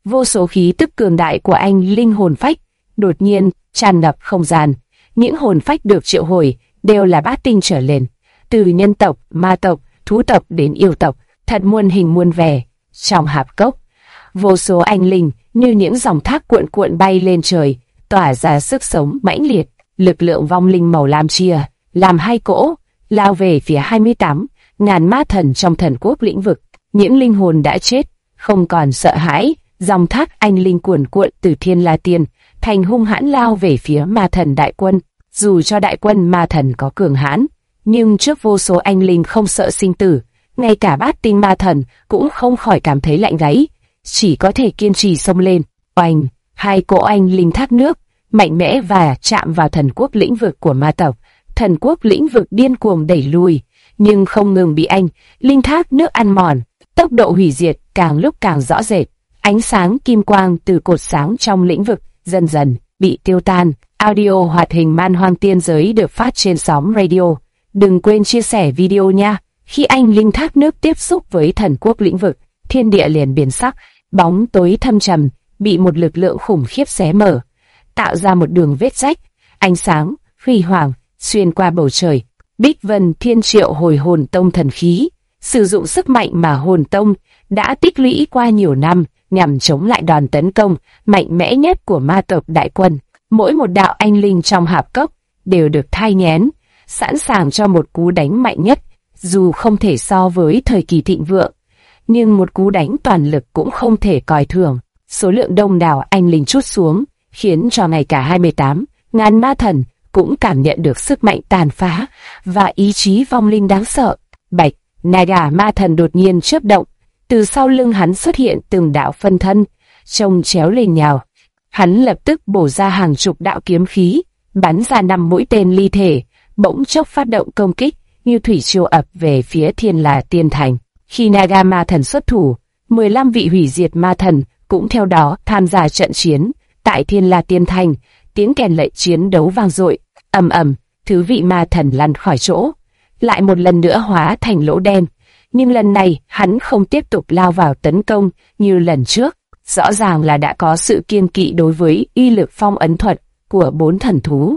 vô số khí tức cường đại của anh linh hồn phách đột nhiên tràn ngập không gian. Những hồn phách được triệu hồi đều là bát tinh trở lên, từ nhân tộc, ma tộc, thú tộc đến yêu tộc, thật muôn hình muôn vẻ. Trong hạp cốc, vô số anh linh như những dòng thác cuộn cuộn bay lên trời, tỏa ra sức sống mãnh liệt. Lực lượng vong linh màu lam chia làm hai cỗ, lao về phía 28 ngàn ma thần trong thần quốc lĩnh vực. Những linh hồn đã chết không còn sợ hãi, dòng thác anh linh cuồn cuộn từ Thiên La Tiên thành hung hãn lao về phía ma thần đại quân. Dù cho đại quân ma thần có cường hãn, nhưng trước vô số anh linh không sợ sinh tử, ngay cả bát tinh ma thần cũng không khỏi cảm thấy lạnh gáy, chỉ có thể kiên trì xông lên. Oanh, hai cỗ anh linh thác nước mạnh mẽ và chạm vào thần quốc lĩnh vực của ma tộc. Thần quốc lĩnh vực điên cuồng đẩy lùi, nhưng không ngừng bị anh linh thác nước ăn mòn. Tốc độ hủy diệt càng lúc càng rõ rệt. Ánh sáng kim quang từ cột sáng trong lĩnh vực dần dần bị tiêu tan. Audio hoạt hình Man Hoang Tiên Giới được phát trên sóng radio. Đừng quên chia sẻ video nha. Khi anh linh thác nước tiếp xúc với thần quốc lĩnh vực, thiên địa liền biến sắc, bóng tối thâm trầm bị một lực lượng khủng khiếp xé mở, tạo ra một đường vết rách. Ánh sáng huy hoàng xuyên qua bầu trời. Bích Vân Thiên triệu hồi hồn tông thần khí, sử dụng sức mạnh mà hồn tông đã tích lũy qua nhiều năm nhằm chống lại đòn tấn công mạnh mẽ nhất của ma tộc đại quân. Mỗi một đạo anh linh trong hạp cốc đều được thai nghén, sẵn sàng cho một cú đánh mạnh nhất. Dù không thể so với thời kỳ thịnh vượng, nhưng một cú đánh toàn lực cũng không thể coi thường. Số lượng đông đảo anh linh trút xuống, khiến cho ngay cả 28 ngàn ma thần cũng cảm nhận được sức mạnh tàn phá và ý chí vong linh đáng sợ. Bạch Naga ma thần đột nhiên chớp động, từ sau lưng hắn xuất hiện từng đạo phân thân, trông chéo lên nhào. Hắn lập tức bổ ra hàng chục đạo kiếm khí, bắn ra 5 mũi tên ly thể, bỗng chốc phát động công kích như thủy triều ập về phía Thiên La Tiên Thành. Khi Naga ma thần xuất thủ, 15 vị hủy diệt ma thần cũng theo đó tham gia trận chiến tại Thiên La Tiên Thành. Tiếng kèn lệnh chiến đấu vang dội, ầm ầm, thứ vị ma thần lăn khỏi chỗ, lại một lần nữa hóa thành lỗ đen. Nhưng lần này hắn không tiếp tục lao vào tấn công như lần trước, rõ ràng là đã có sự kiêng kỵ đối với uy lực phong ấn thuật của 4 thần thú.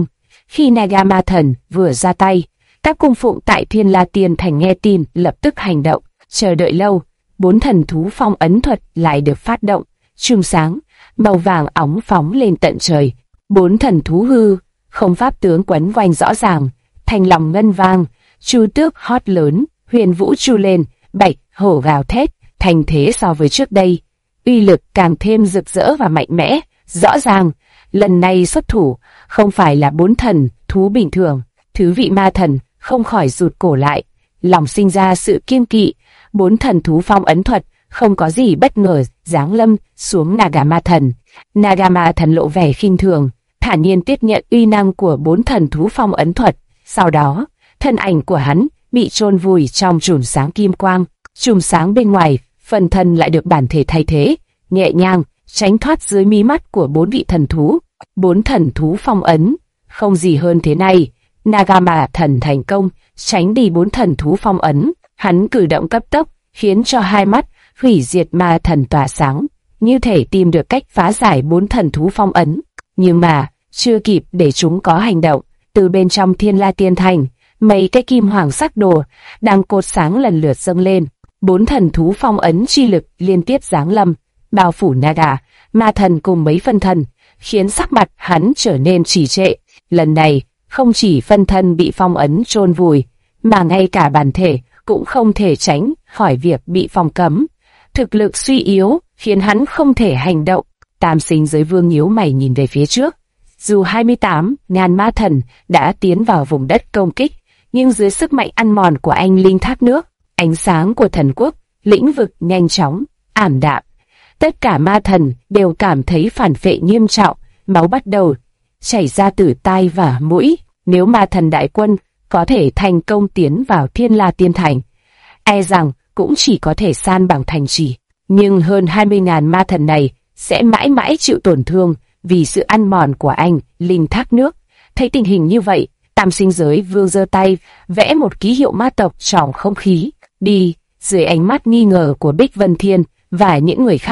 Khi Naga ma thần vừa ra tay, các cung phụng tại Thiên La Tiên Thành nghe tin lập tức hành động. Chờ đợi lâu, 4 thần thú phong ấn thuật lại được phát động. Chùm sáng màu vàng óng phóng lên tận trời. 4 thần thú hư không pháp tướng quấn quanh rõ ràng, thành lòng ngân vang. Chu tước hót lớn, huyền vũ chu lên, bạch hổ gào thét, thành thế so với trước đây, uy lực càng thêm rực rỡ và mạnh mẽ. Rõ ràng lần này xuất thủ không phải là 4 thần thú bình thường. Thứ vị ma thần không khỏi rụt cổ lại, lòng sinh ra sự kiêng kỵ. 4 thần thú phong ấn thuật không có gì bất ngờ giáng lâm xuống Naga ma thần. Naga ma thần lộ vẻ khinh thường, thản nhiên tiếp nhận uy năng của 4 thần thú phong ấn thuật. Sau đó, thân ảnh của hắn bị chôn vùi trong chùm sáng kim quang. Chùm sáng bên ngoài, phần thân lại được bản thể thay thế, nhẹ nhàng tránh thoát dưới mí mắt của 4 vị thần thú. 4 thần thú phong ấn, không gì hơn thế này. Naga ma thần thành công tránh đi 4 thần thú phong ấn. Hắn cử động cấp tốc, khiến cho hai mắt hủy diệt ma thần tỏa sáng, như thể tìm được cách phá giải 4 thần thú phong ấn. Nhưng mà chưa kịp để chúng có hành động, từ bên trong Thiên La Tiên Thành, mấy cái kim hoàng sắc đồ đang cột sáng lần lượt dâng lên. 4 thần thú phong ấn chi lực liên tiếp giáng lâm, bao phủ Naga ma thần cùng mấy phân thân, khiến sắc mặt hắn trở nên trì trệ. Lần này không chỉ phân thân bị phong ấn chôn vùi, mà ngay cả bản thể cũng không thể tránh khỏi việc bị phong cấm. Thực lực suy yếu khiến hắn không thể hành động. Tam Sinh Giới Vương nhíu mày nhìn về phía trước. Dù 28 ngàn ma thần đã tiến vào vùng đất công kích, nhưng dưới sức mạnh ăn mòn của anh linh thác nước, ánh sáng của thần quốc lĩnh vực nhanh chóng ảm đạm. Tất cả ma thần đều cảm thấy phản phệ nghiêm trọng, máu bắt đầu chảy ra từ tai và mũi. Nếu ma thần đại quân có thể thành công tiến vào Thiên La Tiên Thành, e rằng cũng chỉ có thể san bằng thành trì. Nhưng hơn 20.000 ma thần này sẽ mãi mãi chịu tổn thương vì sự ăn mòn của anh linh thác nước. Thấy tình hình như vậy, Tam Sinh Giới Vương giơ tay vẽ một ký hiệu ma tộc trong không khí. Đi. Dưới ánh mắt nghi ngờ của Bích Vân Thiên và những người khác,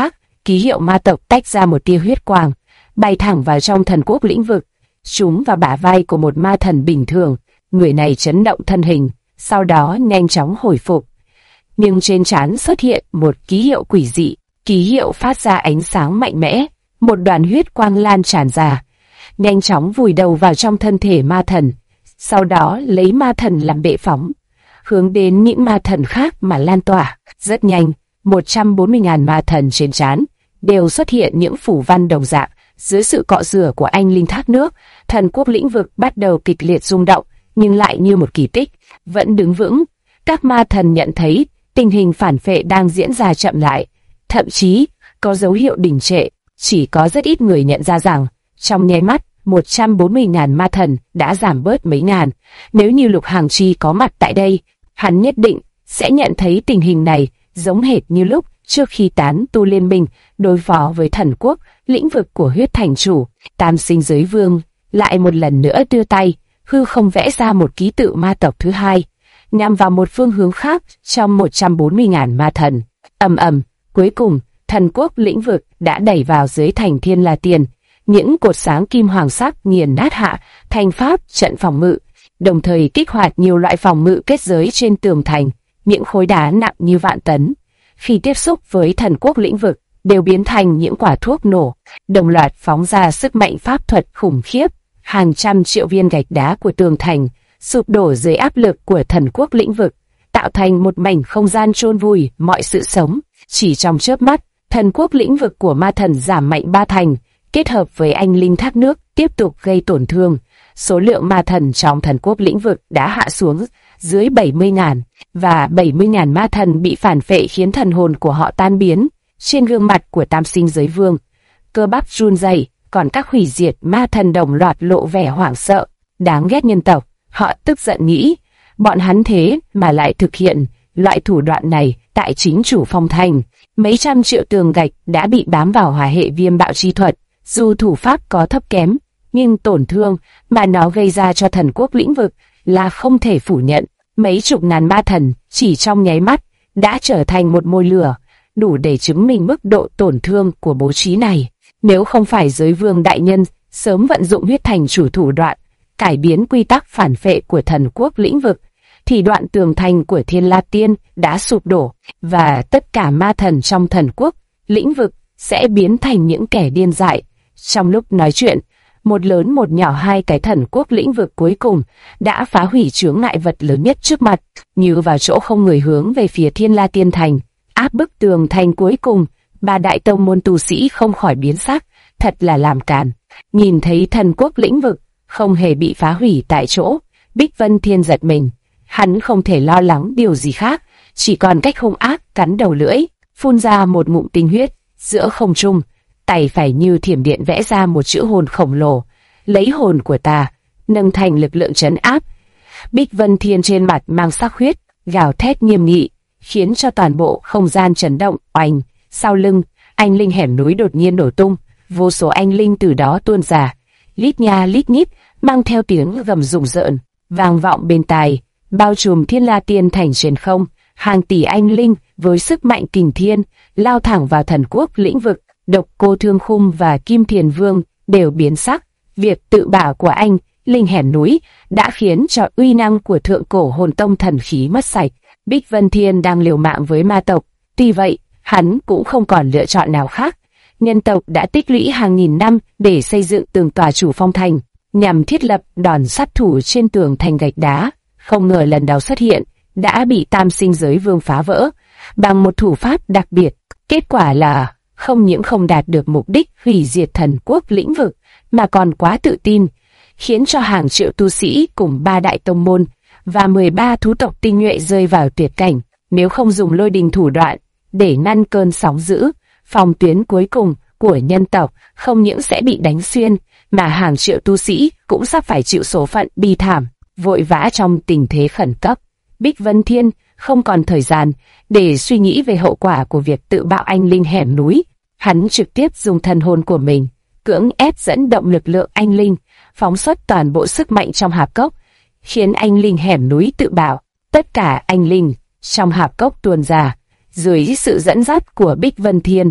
ký hiệu ma tộc tách ra một tia huyết quang, bay thẳng vào trong thần quốc lĩnh vực, trúng vào bả vai của một ma thần bình thường. Người này chấn động thân hình, sau đó nhanh chóng hồi phục. Nhưng trên trán xuất hiện một ký hiệu quỷ dị, ký hiệu phát ra ánh sáng mạnh mẽ, một đoàn huyết quang lan tràn ra, nhanh chóng vùi đầu vào trong thân thể ma thần, sau đó lấy ma thần làm bệ phóng, hướng đến những ma thần khác mà lan tỏa. Rất nhanh, 140.000 ma thần trên trán đều xuất hiện những phủ văn đồng dạng. Dưới sự cọ rửa của anh linh thác nước, thần quốc lĩnh vực bắt đầu kịch liệt rung động, nhưng lại như một kỳ tích, vẫn đứng vững. Các ma thần nhận thấy tình hình phản phệ đang diễn ra chậm lại, thậm chí có dấu hiệu đình trệ. Chỉ có rất ít người nhận ra rằng, trong nháy mắt, 140.000 ma thần đã giảm bớt mấy ngàn. Nếu như Lục Hàng Chi có mặt tại đây, hắn nhất định sẽ nhận thấy tình hình này giống hệt như lúc trước khi tán tu liên minh đối phó với thần quốc lĩnh vực của huyết thành chủ. Tam Sinh Giới Vương lại một lần nữa đưa tay, hư không vẽ ra một ký tự ma tộc thứ hai, nhằm vào một phương hướng khác trong 140.000 ma thần. Ầm ầm, cuối cùng, thần quốc lĩnh vực đã đẩy vào dưới thành Thiên La Tiên. Những cột sáng kim hoàng sắc nghiền nát hạ thành pháp trận phòng ngự, đồng thời kích hoạt nhiều loại phòng ngự kết giới trên tường thành. Những khối đá nặng như vạn tấn, khi tiếp xúc với thần quốc lĩnh vực, đều biến thành những quả thuốc nổ, đồng loạt phóng ra sức mạnh pháp thuật khủng khiếp. Hàng trăm triệu viên gạch đá của tường thành sụp đổ dưới áp lực của thần quốc lĩnh vực, tạo thành một mảnh không gian chôn vùi mọi sự sống. Chỉ trong chớp mắt, thần quốc lĩnh vực của ma thần giảm mạnh 3 thành, kết hợp với anh linh thác nước tiếp tục gây tổn thương. Số lượng ma thần trong thần quốc lĩnh vực đã hạ xuống dưới 70.000, và 70.000 ma thần bị phản phệ khiến thần hồn của họ tan biến. Trên gương mặt của Tam Sinh Giới Vương, cơ bắp run rẩy, còn các hủy diệt ma thần đồng loạt lộ vẻ hoảng sợ. Đáng ghét nhân tộc, họ tức giận nghĩ, bọn hắn thế mà lại thực hiện loại thủ đoạn này tại chính chủ phong thành. Mấy trăm triệu tường gạch đã bị bám vào hỏa hệ viêm bạo chi thuật, dù thủ pháp có thấp kém, nhưng tổn thương mà nó gây ra cho thần quốc lĩnh vực là không thể phủ nhận. Mấy chục ngàn ma thần chỉ trong nháy mắt đã trở thành một mồi lửa, đủ để chứng minh mức độ tổn thương của bố trí này. Nếu không phải Giới Vương đại nhân sớm vận dụng huyết thành chủ thủ đoạn cải biến quy tắc phản phệ của thần quốc lĩnh vực, thì đoạn tường thành của Thiên La Tiên đã sụp đổ, và tất cả ma thần trong thần quốc lĩnh vực sẽ biến thành những kẻ điên dại. Trong lúc nói chuyện, một lớn một nhỏ hai cái thần quốc lĩnh vực cuối cùng đã phá hủy chướng ngại vật lớn nhất trước mặt, như vào chỗ không người hướng về phía Thiên La Tiên thành. Áp bức tường thành cuối cùng, ba đại tông môn tu sĩ không khỏi biến sắc, thật là làm càn. Nhìn thấy thần quốc lĩnh vực không hề bị phá hủy tại chỗ, Bích Vân Thiên giật mình. Hắn không thể lo lắng điều gì khác, chỉ còn cách hung ác cắn đầu lưỡi, phun ra một ngụm tinh huyết. Giữa không trung, tay phải như thiểm điện vẽ ra một chữ hồn khổng lồ, lấy hồn của ta, nâng thành lực lượng trấn áp. Bích Vân Thiên trên mặt mang sắc huyết, gào thét nghiêm nghị, khiến cho toàn bộ không gian chấn động. Oanh! Sau lưng, anh linh hẻm núi đột nhiên nổ tung, vô số anh linh từ đó tuôn ra, lít nha lít nhít, mang theo tiếng gầm rùng rợn, vang vọng bên tai, bao trùm Thiên La Tiên thành trên không. Hàng tỷ anh linh với sức mạnh kình thiên lao thẳng vào thần quốc lĩnh vực. Độc Cô Thương Khung và Kim Thiền Vương đều biến sắc. Việc tự bảo của anh linh hẻm núi đã khiến cho uy năng của thượng cổ hồn tông thần khí mất sạch. Bích Vân Thiên đang liều mạng với ma tộc, tuy vậy hắn cũng không còn lựa chọn nào khác. Nhân tộc đã tích lũy hàng nghìn năm để xây dựng tường tòa chủ phong thành, nhằm thiết lập đòn sát thủ trên tường thành gạch đá. Không ngờ lần đầu xuất hiện đã bị Tam Sinh Giới Vương phá vỡ bằng một thủ pháp đặc biệt. Kết quả là không những không đạt được mục đích hủy diệt thần quốc lĩnh vực, mà còn quá tự tin, khiến cho hàng triệu tu sĩ cùng ba đại tông môn và 13 thú tộc tinh nhuệ rơi vào tuyệt cảnh. Nếu không dùng lôi đình thủ đoạn để ngăn cơn sóng dữ, phòng tuyến cuối cùng của nhân tộc không những sẽ bị đánh xuyên, mà hàng triệu tu sĩ cũng sắp phải chịu số phận bi thảm. Vội vã trong tình thế khẩn cấp, Bích Vân Thiên không còn thời gian để suy nghĩ về hậu quả của việc tự bạo anh linh hẻm núi. Hắn trực tiếp dùng thần hồn của mình cưỡng ép dẫn động lực lượng anh linh, phóng xuất toàn bộ sức mạnh trong hạp cốc, khiến anh linh hẻm núi tự bạo. Tất cả anh linh trong hạp cốc tuôn ra dưới sự dẫn dắt của Bích Vân Thiên,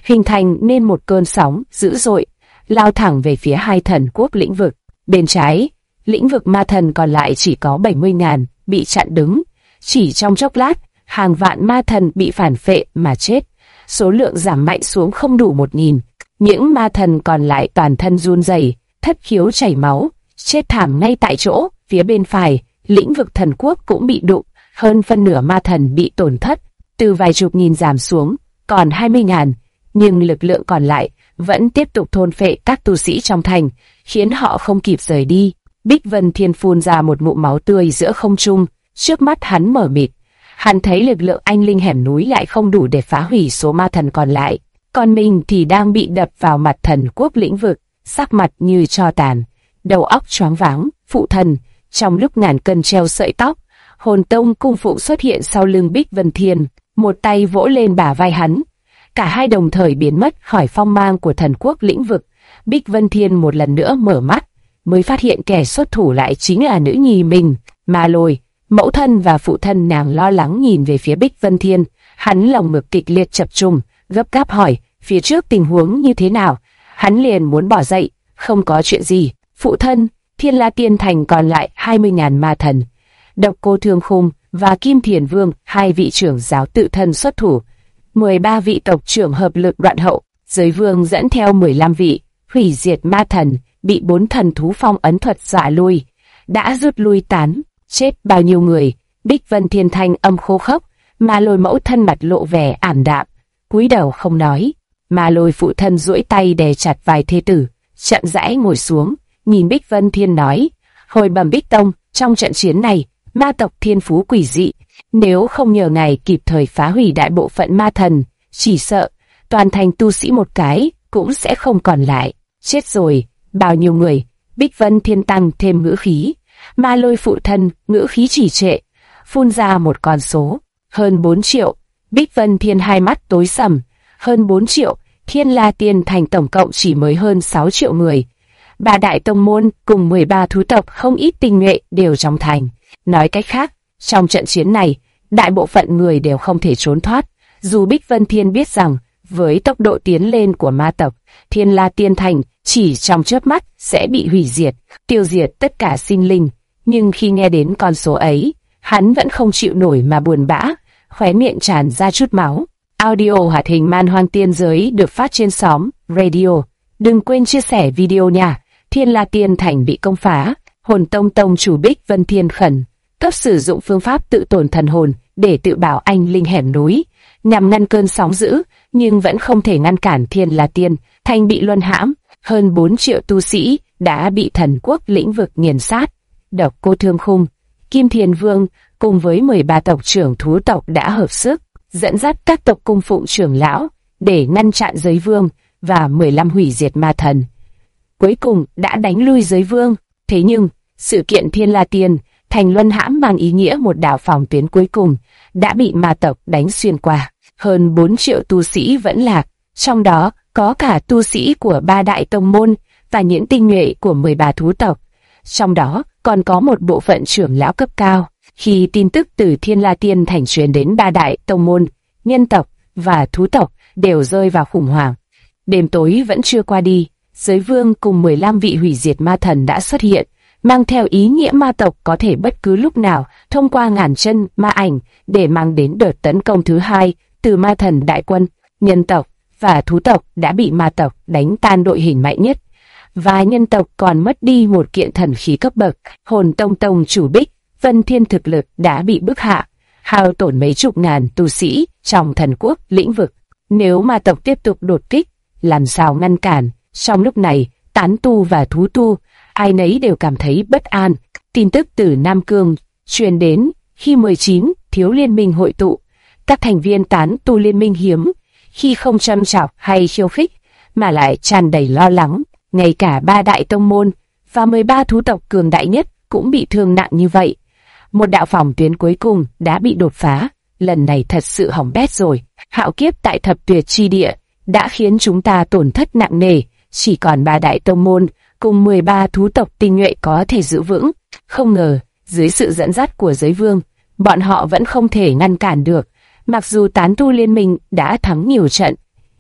hình thành nên một cơn sóng dữ dội, lao thẳng về phía hai thần quốc lĩnh vực. Bên trái, lĩnh vực ma thần còn lại chỉ có 70.000, bị chặn đứng. Chỉ trong chốc lát, hàng vạn ma thần bị phản phệ mà chết. Số lượng giảm mạnh xuống không đủ 1.000. Những ma thần còn lại toàn thân run rẩy, thất khiếu chảy máu, chết thảm ngay tại chỗ. Phía bên phải, lĩnh vực thần quốc cũng bị đụng, hơn phân nửa ma thần bị tổn thất, từ vài chục nghìn giảm xuống, còn 20.000. Nhưng lực lượng còn lại vẫn tiếp tục thôn phệ các tu sĩ trong thành, khiến họ không kịp rời đi. Bích Vân Thiên phun ra một ngụm máu tươi giữa không trung, trước mắt hắn mở mịt. Hắn thấy lực lượng anh linh hẻm núi lại không đủ để phá hủy số ma thần còn lại, còn mình thì đang bị đập vào mặt thần quốc lĩnh vực, sắc mặt như tro tàn, đầu óc choáng váng. Phụ thần, trong lúc ngàn cân treo sợi tóc, Hồn Tông cung phụ xuất hiện sau lưng Bích Vân Thiên, một tay vỗ lên bả vai hắn. Cả hai đồng thời biến mất khỏi phong mang của thần quốc lĩnh vực. Bích Vân Thiên một lần nữa mở mắt, mới phát hiện kẻ xuất thủ lại chính là nữ nhi mình, Ma Lôi. Mẫu thân và phụ thân nàng lo lắng nhìn về phía Bích Vân Thiên, hắn lòng ngực kịch liệt chập trùng, gấp gáp hỏi, phía trước tình huống như thế nào? Hắn liền muốn bỏ dậy, không có chuyện gì. Phụ thân, Thiên La Tiên Thành còn lại 20.000 ma thần. Độc Cô Thương Khung và Kim Thiền Vương, hai vị trưởng giáo tự thân xuất thủ. 13 vị tộc trưởng hợp lực đoạn hậu, Giới Vương dẫn theo 15 vị, hủy diệt ma thần, bị 4 thần thú phong ấn thuật dọa lui, đã rút lui tán. Chết bao nhiêu người? Bích Vân Thiên thanh âm khô khốc, Ma Lôi mẫu thân mặt lộ vẻ ảm đạm, cúi đầu không nói. Ma Lôi phụ thân duỗi tay đè chặt vai thê tử, chậm rãi ngồi xuống, nhìn Bích Vân Thiên nói: hồi bẩm Bích Tông, trong trận chiến này, ma tộc thiên phú quỷ dị, nếu không nhờ ngài kịp thời phá hủy đại bộ phận ma thần, chỉ sợ toàn thành tu sĩ một cái cũng sẽ không còn lại. Chết rồi, bao nhiêu người? Bích Vân Thiên tăng thêm ngữ khí. Ma Lôi phụ thân ngữ khí trì trệ, phun ra một con số, hơn 4 triệu. Bích Vân Thiên hai mắt tối sầm, hơn 4 triệu, Thiên La Tiên Thành tổng cộng chỉ mới hơn 6 triệu người. 3 đại tông môn cùng 13 thú tộc không ít tinh nhuệ đều trong thành. Nói cách khác, trong trận chiến này, đại bộ phận người đều không thể trốn thoát. Dù Bích Vân Thiên biết rằng, với tốc độ tiến lên của ma tộc, Thiên La Tiên Thành chỉ trong chớp mắt sẽ bị hủy diệt, tiêu diệt tất cả sinh linh. Nhưng khi nghe đến con số ấy, hắn vẫn không chịu nổi mà buồn bã, khóe miệng tràn ra chút máu. Audio hoạt hình Man Hoang Tiên Giới được phát trên xóm Radio. Đừng quên chia sẻ video nha. Thiên La Tiên Thành bị công phá, Hồn Tông tông chủ Bích Vân Thiên khẩn cấp sử dụng phương pháp tự tổn thần hồn để tự bảo anh linh hẻm núi, nhằm ngăn cơn sóng dữ, nhưng vẫn không thể ngăn cản Thiên La Tiên Thành bị luân hãm. Hơn 4 triệu tu sĩ đã bị thần quốc lĩnh vực nghiền sát. Độc Cô Thương Khung, Kim Thiền Vương cùng với 13 tộc trưởng thú tộc đã hợp sức, dẫn dắt các tộc cung phụng trưởng lão để ngăn chặn Giới Vương và 15 hủy diệt ma thần. Cuối cùng đã đánh lui Giới Vương. Thế nhưng, sự kiện Thiên La Tiên Thành luân hãm mang ý nghĩa một đạo phòng tuyến cuối cùng đã bị ma tộc đánh xuyên qua. Hơn 4 triệu tu sĩ vẫn lạc, trong đó có cả tu sĩ của 3 đại tông môn và những tinh nhuệ của 13 thú tộc. Trong đó còn có một bộ phận trưởng lão cấp cao. Khi tin tức từ Thiên La Tiên Thành truyền đến 3 đại tông môn, nhân tộc và thú tộc đều rơi vào khủng hoảng. Đêm tối vẫn chưa qua đi, Giới Vương cùng 15 vị hủy diệt ma thần đã xuất hiện, mang theo ý nghĩa ma tộc có thể bất cứ lúc nào thông qua ngàn chân ma ảnh để mang đến đợt tấn công thứ hai từ ma thần đại quân. Nhân tộc và thú tộc đã bị ma tộc đánh tan đội hình mạnh nhất, và nhân tộc còn mất đi một kiện thần khí cấp bậc. Hồn Tông tông chủ Bích Vân Thiên thực lực đã bị bức hạ, hao tổn mấy chục ngàn tu sĩ trong thần quốc lĩnh vực. Nếu ma tộc tiếp tục đột kích, làm sao ngăn cản? Trong lúc này, tán tu và thú tu, ai nấy đều cảm thấy bất an. Tin tức từ Nam Cương truyền đến khi 19 thiếu liên minh hội tụ. Các thành viên tán tu liên minh hiếm khi không châm chọc hay khiêu khích, mà lại tràn đầy lo lắng. Ngay cả 3 đại tông môn và 13 thú tộc cường đại nhất cũng bị thương nặng như vậy. Một đạo phòng tuyến cuối cùng đã bị đột phá, lần này thật sự hỏng bét rồi. Hạo kiếp tại Thập Tuyệt chi địa đã khiến chúng ta tổn thất nặng nề, chỉ còn 3 đại tông môn cùng 13 thú tộc tinh nhuệ có thể giữ vững. Không ngờ, dưới sự dẫn dắt của Giới Vương, bọn họ vẫn không thể ngăn cản được. Mặc dù tán tu liên minh đã thắng nhiều trận,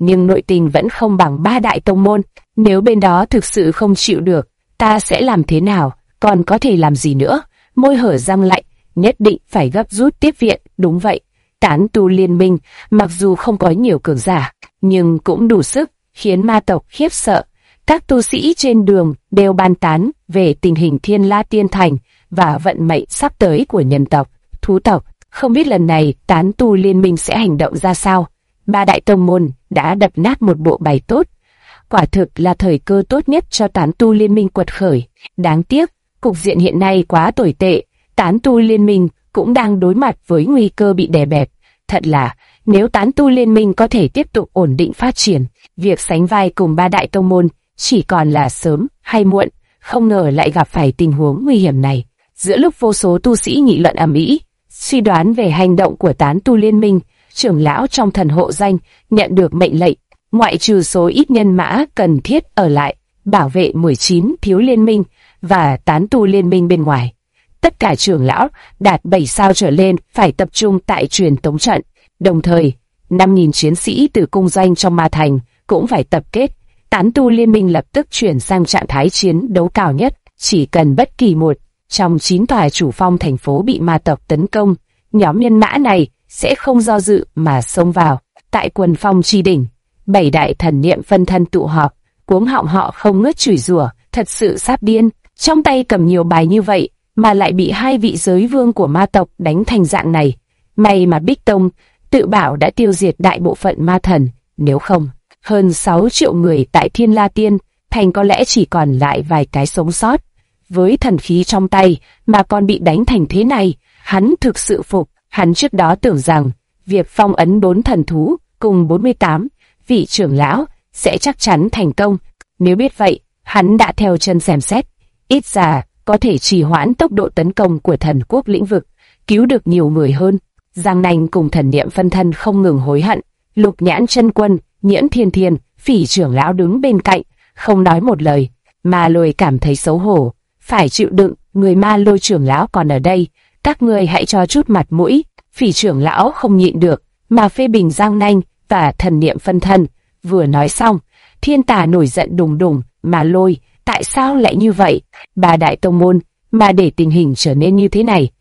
nhưng nội tình vẫn không bằng ba đại tông môn. Nếu bên đó thực sự không chịu được, ta sẽ làm thế nào, còn có thể làm gì nữa? Môi hở răng lạnh, nhất định phải gấp rút tiếp viện. Đúng vậy, tán tu liên minh, mặc dù không có nhiều cường giả, nhưng cũng đủ sức khiến ma tộc khiếp sợ. Các tu sĩ trên đường đều bàn tán về tình hình Thiên La Tiên Thành và vận mệnh sắp tới của nhân tộc, thú tộc. Không biết lần này tán tu liên minh sẽ hành động ra sao. Ba đại tông môn đã đập nát một bộ bài tốt, quả thực là thời cơ tốt nhất cho tán tu liên minh quật khởi. Đáng tiếc, cục diện hiện nay quá tồi tệ, tán tu liên minh cũng đang đối mặt với nguy cơ bị đè bẹp. Thật là, nếu tán tu liên minh có thể tiếp tục ổn định phát triển, việc sánh vai cùng ba đại tông môn chỉ còn là sớm hay muộn. Không ngờ lại gặp phải tình huống nguy hiểm này. Giữa lúc vô số tu sĩ nghị luận ầm ĩ, suy đoán về hành động của tán tu liên minh, trưởng lão trong thần hộ danh nhận được mệnh lệnh, ngoại trừ số ít nhân mã cần thiết ở lại bảo vệ 19 thiếu liên minh và tán tu liên minh bên ngoài, tất cả trưởng lão đạt 7 sao trở lên phải tập trung tại truyền tống trận. Đồng thời, 5.000 chiến sĩ từ cung doanh trong ma thành cũng phải tập kết. Tán tu liên minh lập tức chuyển sang trạng thái chiến đấu cao nhất. Chỉ cần bất kỳ một trong 9 tòa chủ phong thành phố bị ma tộc tấn công, nhóm nhân mã này sẽ không do dự mà xông vào. Tại quần phong chi đỉnh, 7 đại thần niệm phân thân tụ họp, cuống họng họ không ngớt chửi rủa, thật sự sắp điên. Trong tay cầm nhiều bài như vậy mà lại bị 2 vị giới vương của ma tộc đánh thành dạng này. May mà Bích Tông tự bảo đã tiêu diệt đại bộ phận ma thần, nếu không, hơn 6 triệu người tại Thiên La Tiên Thành có lẽ chỉ còn lại vài cái sống sót. Với thần khí trong tay mà còn bị đánh thành thế này, hắn thực sự phục. Hắn trước đó tưởng rằng việc phong ấn 4 thần thú cùng 48 vị trưởng lão sẽ chắc chắn thành công. Nếu biết vậy, hắn đã theo chân xem xét, ít ra có thể trì hoãn tốc độ tấn công của thần quốc lĩnh vực, cứu được nhiều người hơn. Giang Nanh cùng thần niệm phân thân không ngừng hối hận. Lục Nhãn Chân Quân, Nhiễm Thiên Thiên, Phỉ trưởng lão đứng bên cạnh, không nói một lời. Ma Lôi cảm thấy xấu hổ, phải chịu đựng. Người Ma Lôi trưởng lão còn ở đây, các người hãy cho chút mặt mũi. Phỉ trưởng lão không nhịn được mà phê bình Giang Nanh và thần niệm phân thân. Vừa nói xong, Thiên Tà nổi giận đùng đùng. Ma Lôi, tại sao lại như vậy? Ba đại tông môn mà để tình hình trở nên như thế này,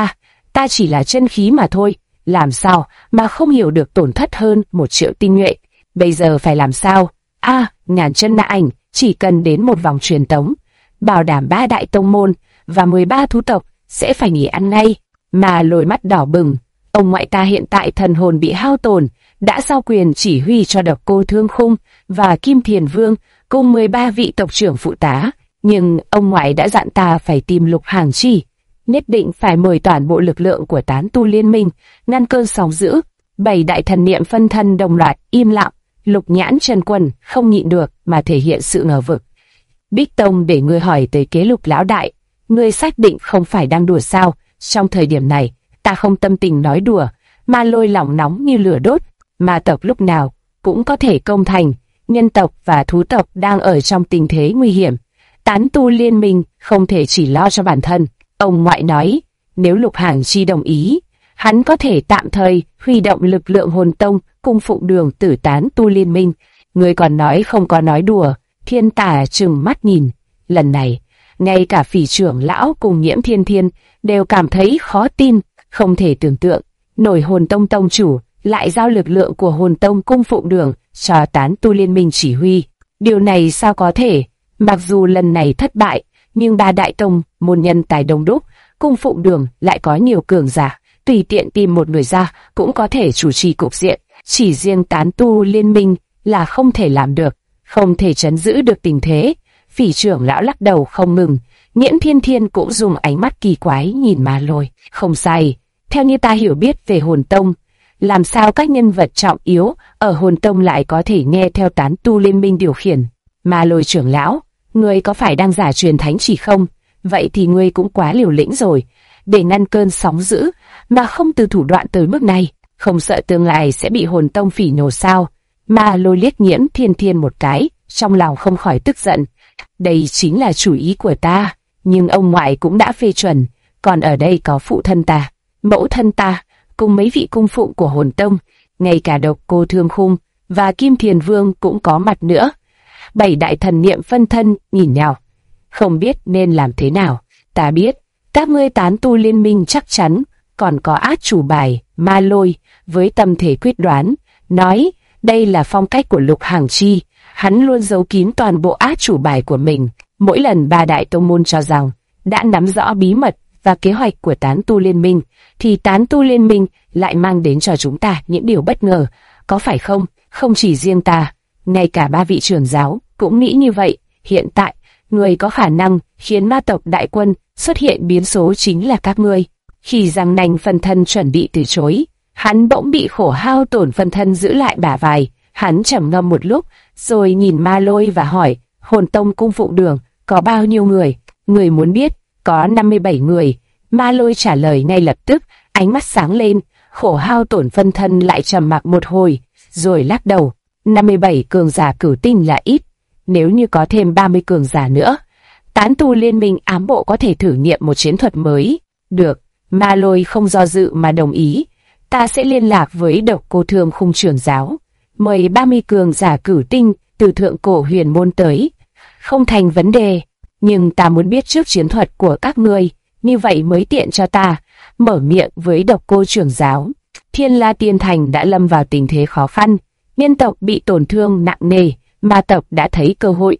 ta chỉ là chân khí mà thôi, làm sao mà không hiểu được tổn thất hơn 1 triệu tinh nhuệ. Bây giờ phải làm sao? Ngàn chân nạ ảnh chỉ cần đến một vòng truyền tống, bảo đảm 3 đại tông môn và 13 thú tộc sẽ phải nghỉ ăn ngay. Ma Lôi mắt đỏ bừng, ông ngoại ta hiện tại thần hồn bị hao tổn, đã giao quyền chỉ huy cho Độc Cô Thương Khung và Kim Thiền Vương cùng 13 vị tộc trưởng phụ tá, nhưng ông ngoại đã dặn ta phải tìm Lục Hàng Chi, nhất định phải mời toàn bộ lực lượng của tán tu liên minh ngăn cơn sóng dữ. 7 đại thần niệm phân thân đồng loạt im lặng. Lục Nhãn Chân Quân không nhịn được mà thể hiện sự ngờ vực. Bích Tông để ngươi hỏi tới kế Lục lão đại, ngươi xác định không phải đang đùa sao? Trong thời điểm này, ta không tâm tình nói đùa. Ma Lôi lòng nóng như lửa đốt, ma tộc lúc nào cũng có thể công thành, nhân tộc và thú tộc đang ở trong tình thế nguy hiểm. Tán tu liên minh không thể chỉ lo cho bản thân. Ông ngoại nói, nếu Lục Hàng Chi đồng ý, hắn có thể tạm thời huy động lực lượng hồn tông cung phụng đường tử tán tu liên minh. Người còn nói không có nói đùa. Thiên Tà trừng mắt nhìn. Lần này, ngay cả Phỉ trưởng lão cùng Nhiễm Thiên Thiên đều cảm thấy khó tin, không thể tưởng tượng nổi hồn tông tông chủ lại giao lực lượng của hồn tông cung phụng đường cho tán tu liên minh chỉ huy. Điều này sao có thể? Mặc dù lần này thất bại, nhưng 3 đại tông môn nhân tài đông đúc, cung phụng đường lại có nhiều cường giả, tùy tiện tìm một người ra cũng có thể chủ trì cục diện. Chỉ riêng tán tu liên minh là không thể làm được, không thể trấn giữ được tình thế. Phỉ trưởng lão lắc đầu không ngừng. Nhiễm Thiên Thiên cũng dùng ánh mắt kỳ quái nhìn Ma Lôi. Không sai, theo như ta hiểu biết về hồn tông, làm sao các nhân vật trọng yếu ở hồn tông lại có thể nghe theo tán tu liên minh điều khiển? Ma Lôi trưởng lão, ngươi có phải đang giả truyền thánh chỉ không? Vậy thì ngươi cũng quá liều lĩnh rồi, để ngăn cơn sóng dữ mà không từ thủ đoạn tới mức này, không sợ tương lai sẽ bị hồn tông phỉ nhổ sao? Ma Lôi liếc Nhiễm Thiên Thiên một cái, trong lòng không khỏi tức giận. Đây chính là chủ ý của ta, nhưng ông ngoại cũng đã phê chuẩn, còn ở đây có phụ thân ta, mẫu thân ta, cùng mấy vị cung phụng của hồn tông, ngay cả Độc Cô Thương Khung và Kim Thiền Vương cũng có mặt nữa. 7 đại thần niệm phân thân nhìn nhau, không biết nên làm thế nào. Ta biết, các ngươi tán tu liên minh chắc chắn còn có át chủ bài. Ma Lôi với tâm thể quyết đoán nói, đây là phong cách của Lục Hàng Chi, hắn luôn giấu kín toàn bộ át chủ bài của mình. Mỗi lần 3 đại tông môn cho rằng đã nắm rõ bí mật và kế hoạch của tán tu liên minh, thì tán tu liên minh lại mang đến cho chúng ta những điều bất ngờ, có phải không? Không chỉ riêng ta, ngay cả 3 vị trưởng giáo cũng nghĩ như vậy. Hiện tại, người có khả năng khiến ma tộc đại quân xuất hiện biến số chính là các ngươi. Khi Giang Nanh phân thân chuẩn bị từ chối, hắn bỗng bị Khổ Hao Tổn phân thân giữ lại bả vai. Hắn trầm ngâm một lúc, rồi nhìn Ma Lôi và hỏi, Hồn Tông cung phụng đường có bao nhiêu người? Người muốn biết? Có 57 người. Ma Lôi trả lời ngay lập tức, ánh mắt sáng lên. Khổ Hao Tổn phân thân lại trầm mặc một hồi, rồi lắc đầu. 57 cường giả cửu tinh là ít, nếu như có thêm 30 cường giả nữa, tán tu liên minh ám bộ có thể thử nghiệm một chiến thuật mới. Được, Ma Lôi không do dự mà đồng ý. Ta sẽ liên lạc với Độc Cô Thương Khung trưởng giáo, mời 30 cường giả cửu tinh từ thượng cổ huyền môn tới. Không thành vấn đề, nhưng ta muốn biết trước chiến thuật của các ngươi, như vậy mới tiện cho ta. Mở miệng với Độc Cô trưởng giáo. Thiên La Tiên Thành đã lâm vào tình thế khó khăn, nhân tộc bị tổn thương nặng nề, ma tộc đã thấy cơ hội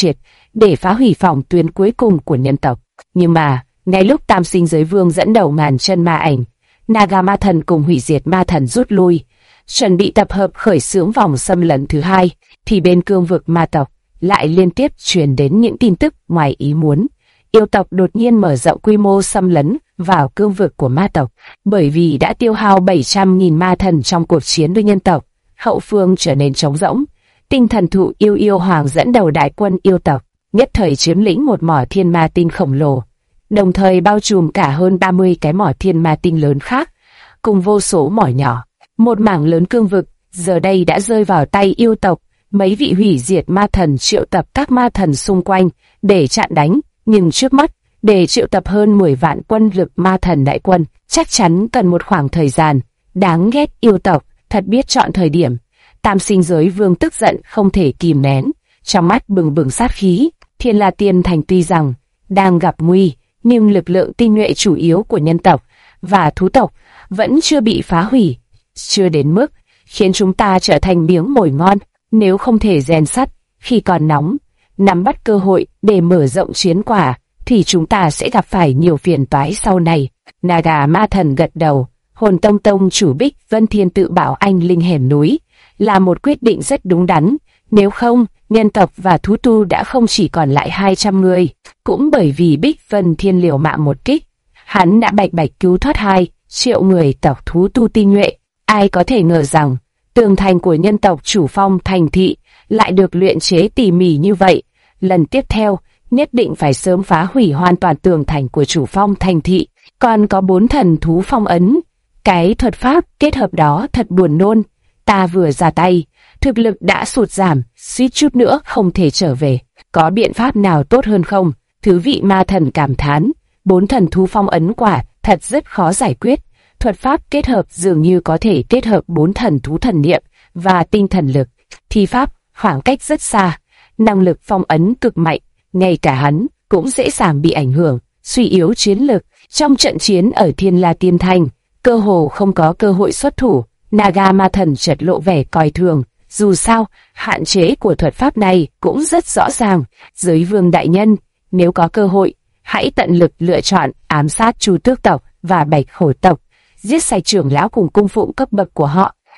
để phá hủy phòng tuyến cuối cùng của nhân tộc. Nhưng mà, ngay lúc Tam Sinh Giới Vương dẫn đầu ngàn chân ma ảnh, Naga Ma Thần cùng Hủy Diệt Ma Thần rút lui, chuẩn bị tập hợp khởi xướng vòng xâm lấn thứ hai, thì bên cương vực ma tộc lại liên tiếp truyền đến những tin tức ngoài ý muốn. Yêu tộc đột nhiên mở rộng quy mô xâm lấn vào cương vực của ma tộc, bởi vì đã tiêu hao 700.000 ma thần trong cuộc chiến với nhân tộc. Hậu phương trở nên trống rỗng. Tinh Thần Thụ Yêu Hoàng dẫn đầu đại quân yêu tộc, nhất thời chiếm lĩnh một mỏ thiên ma tinh khổng lồ, đồng thời bao trùm cả hơn 30 cái mỏ thiên ma tinh lớn khác, cùng vô số mỏ nhỏ. Một mảng lớn cương vực giờ đây đã rơi vào tay yêu tộc. Mấy vị hủy diệt ma thần triệu tập các ma thần xung quanh để chặn đánh, nhưng trước mắt, để triệu tập hơn 10 vạn quân lực ma thần đại quân, chắc chắn cần một khoảng thời gian. Đáng ghét yêu tộc, thật biết chọn thời điểm. Tam Sinh Giới Vương tức giận không thể kìm nén, trong mắt bừng bừng sát khí. Thiên La Tiên Thành tuy rằng đang gặp nguy, nhưng lực lượng tinh nhuệ chủ yếu của nhân tộc và thú tộc vẫn chưa bị phá hủy, chưa đến mức khiến chúng ta trở thành miếng mồi ngon. Nếu không thể rèn sắt khi còn nóng, nắm bắt cơ hội để mở rộng chiến quả, thì chúng ta sẽ gặp phải nhiều phiền toái sau này. Naga Ma Thần gật đầu. Hồn Tông Tông chủ Bích Vân Thiên tự bảo anh linh hẻm núi là một quyết định rất đúng đắn. Nếu không, nhân tộc và thú tu đã không chỉ còn lại 200 người. Cũng bởi vì Bích Vân Thiên liều mạng một kích, hắn đã bạch bạch cứu thoát 2 triệu người tộc thú tu tinh nhuệ. Ai có thể ngờ rằng tường thành của nhân tộc Chủ Phong thành thị lại được luyện chế tỉ mỉ như vậy. Lần tiếp theo, nhất định phải sớm phá hủy hoàn toàn tường thành của Chủ Phong thành thị. Còn có 4 thần thú phong ấn. Cái thuật pháp kết hợp đó thật buồn nôn. Ta vừa ra tay, thực lực đã sụt giảm, suýt chút nữa không thể trở về. Có biện pháp nào tốt hơn không? Thứ vị ma thần cảm thán. 4 thần thú phong ấn quả thật rất khó giải quyết. Thuật pháp kết hợp dường như có thể kết hợp 4 thần thú thần niệm và tinh thần lực. Thi pháp khoảng cách rất xa, năng lực phong ấn cực mạnh, ngay cả hắn cũng dễ dàng bị ảnh hưởng, suy yếu chiến lực. Trong trận chiến ở Thiên La Tiên Thành, cơ hồ không có cơ hội xuất thủ. Naga Ma Thần chợt lộ vẻ coi thường. Dù sao, hạn chế của thuật pháp này cũng rất rõ ràng. Giới Vương đại nhân, nếu có cơ hội, hãy tận lực lựa chọn ám sát Chu Tước tộc và Bạch Hổ tộc, giết sạch trưởng lão cùng cung phụng cấp bậc của họ.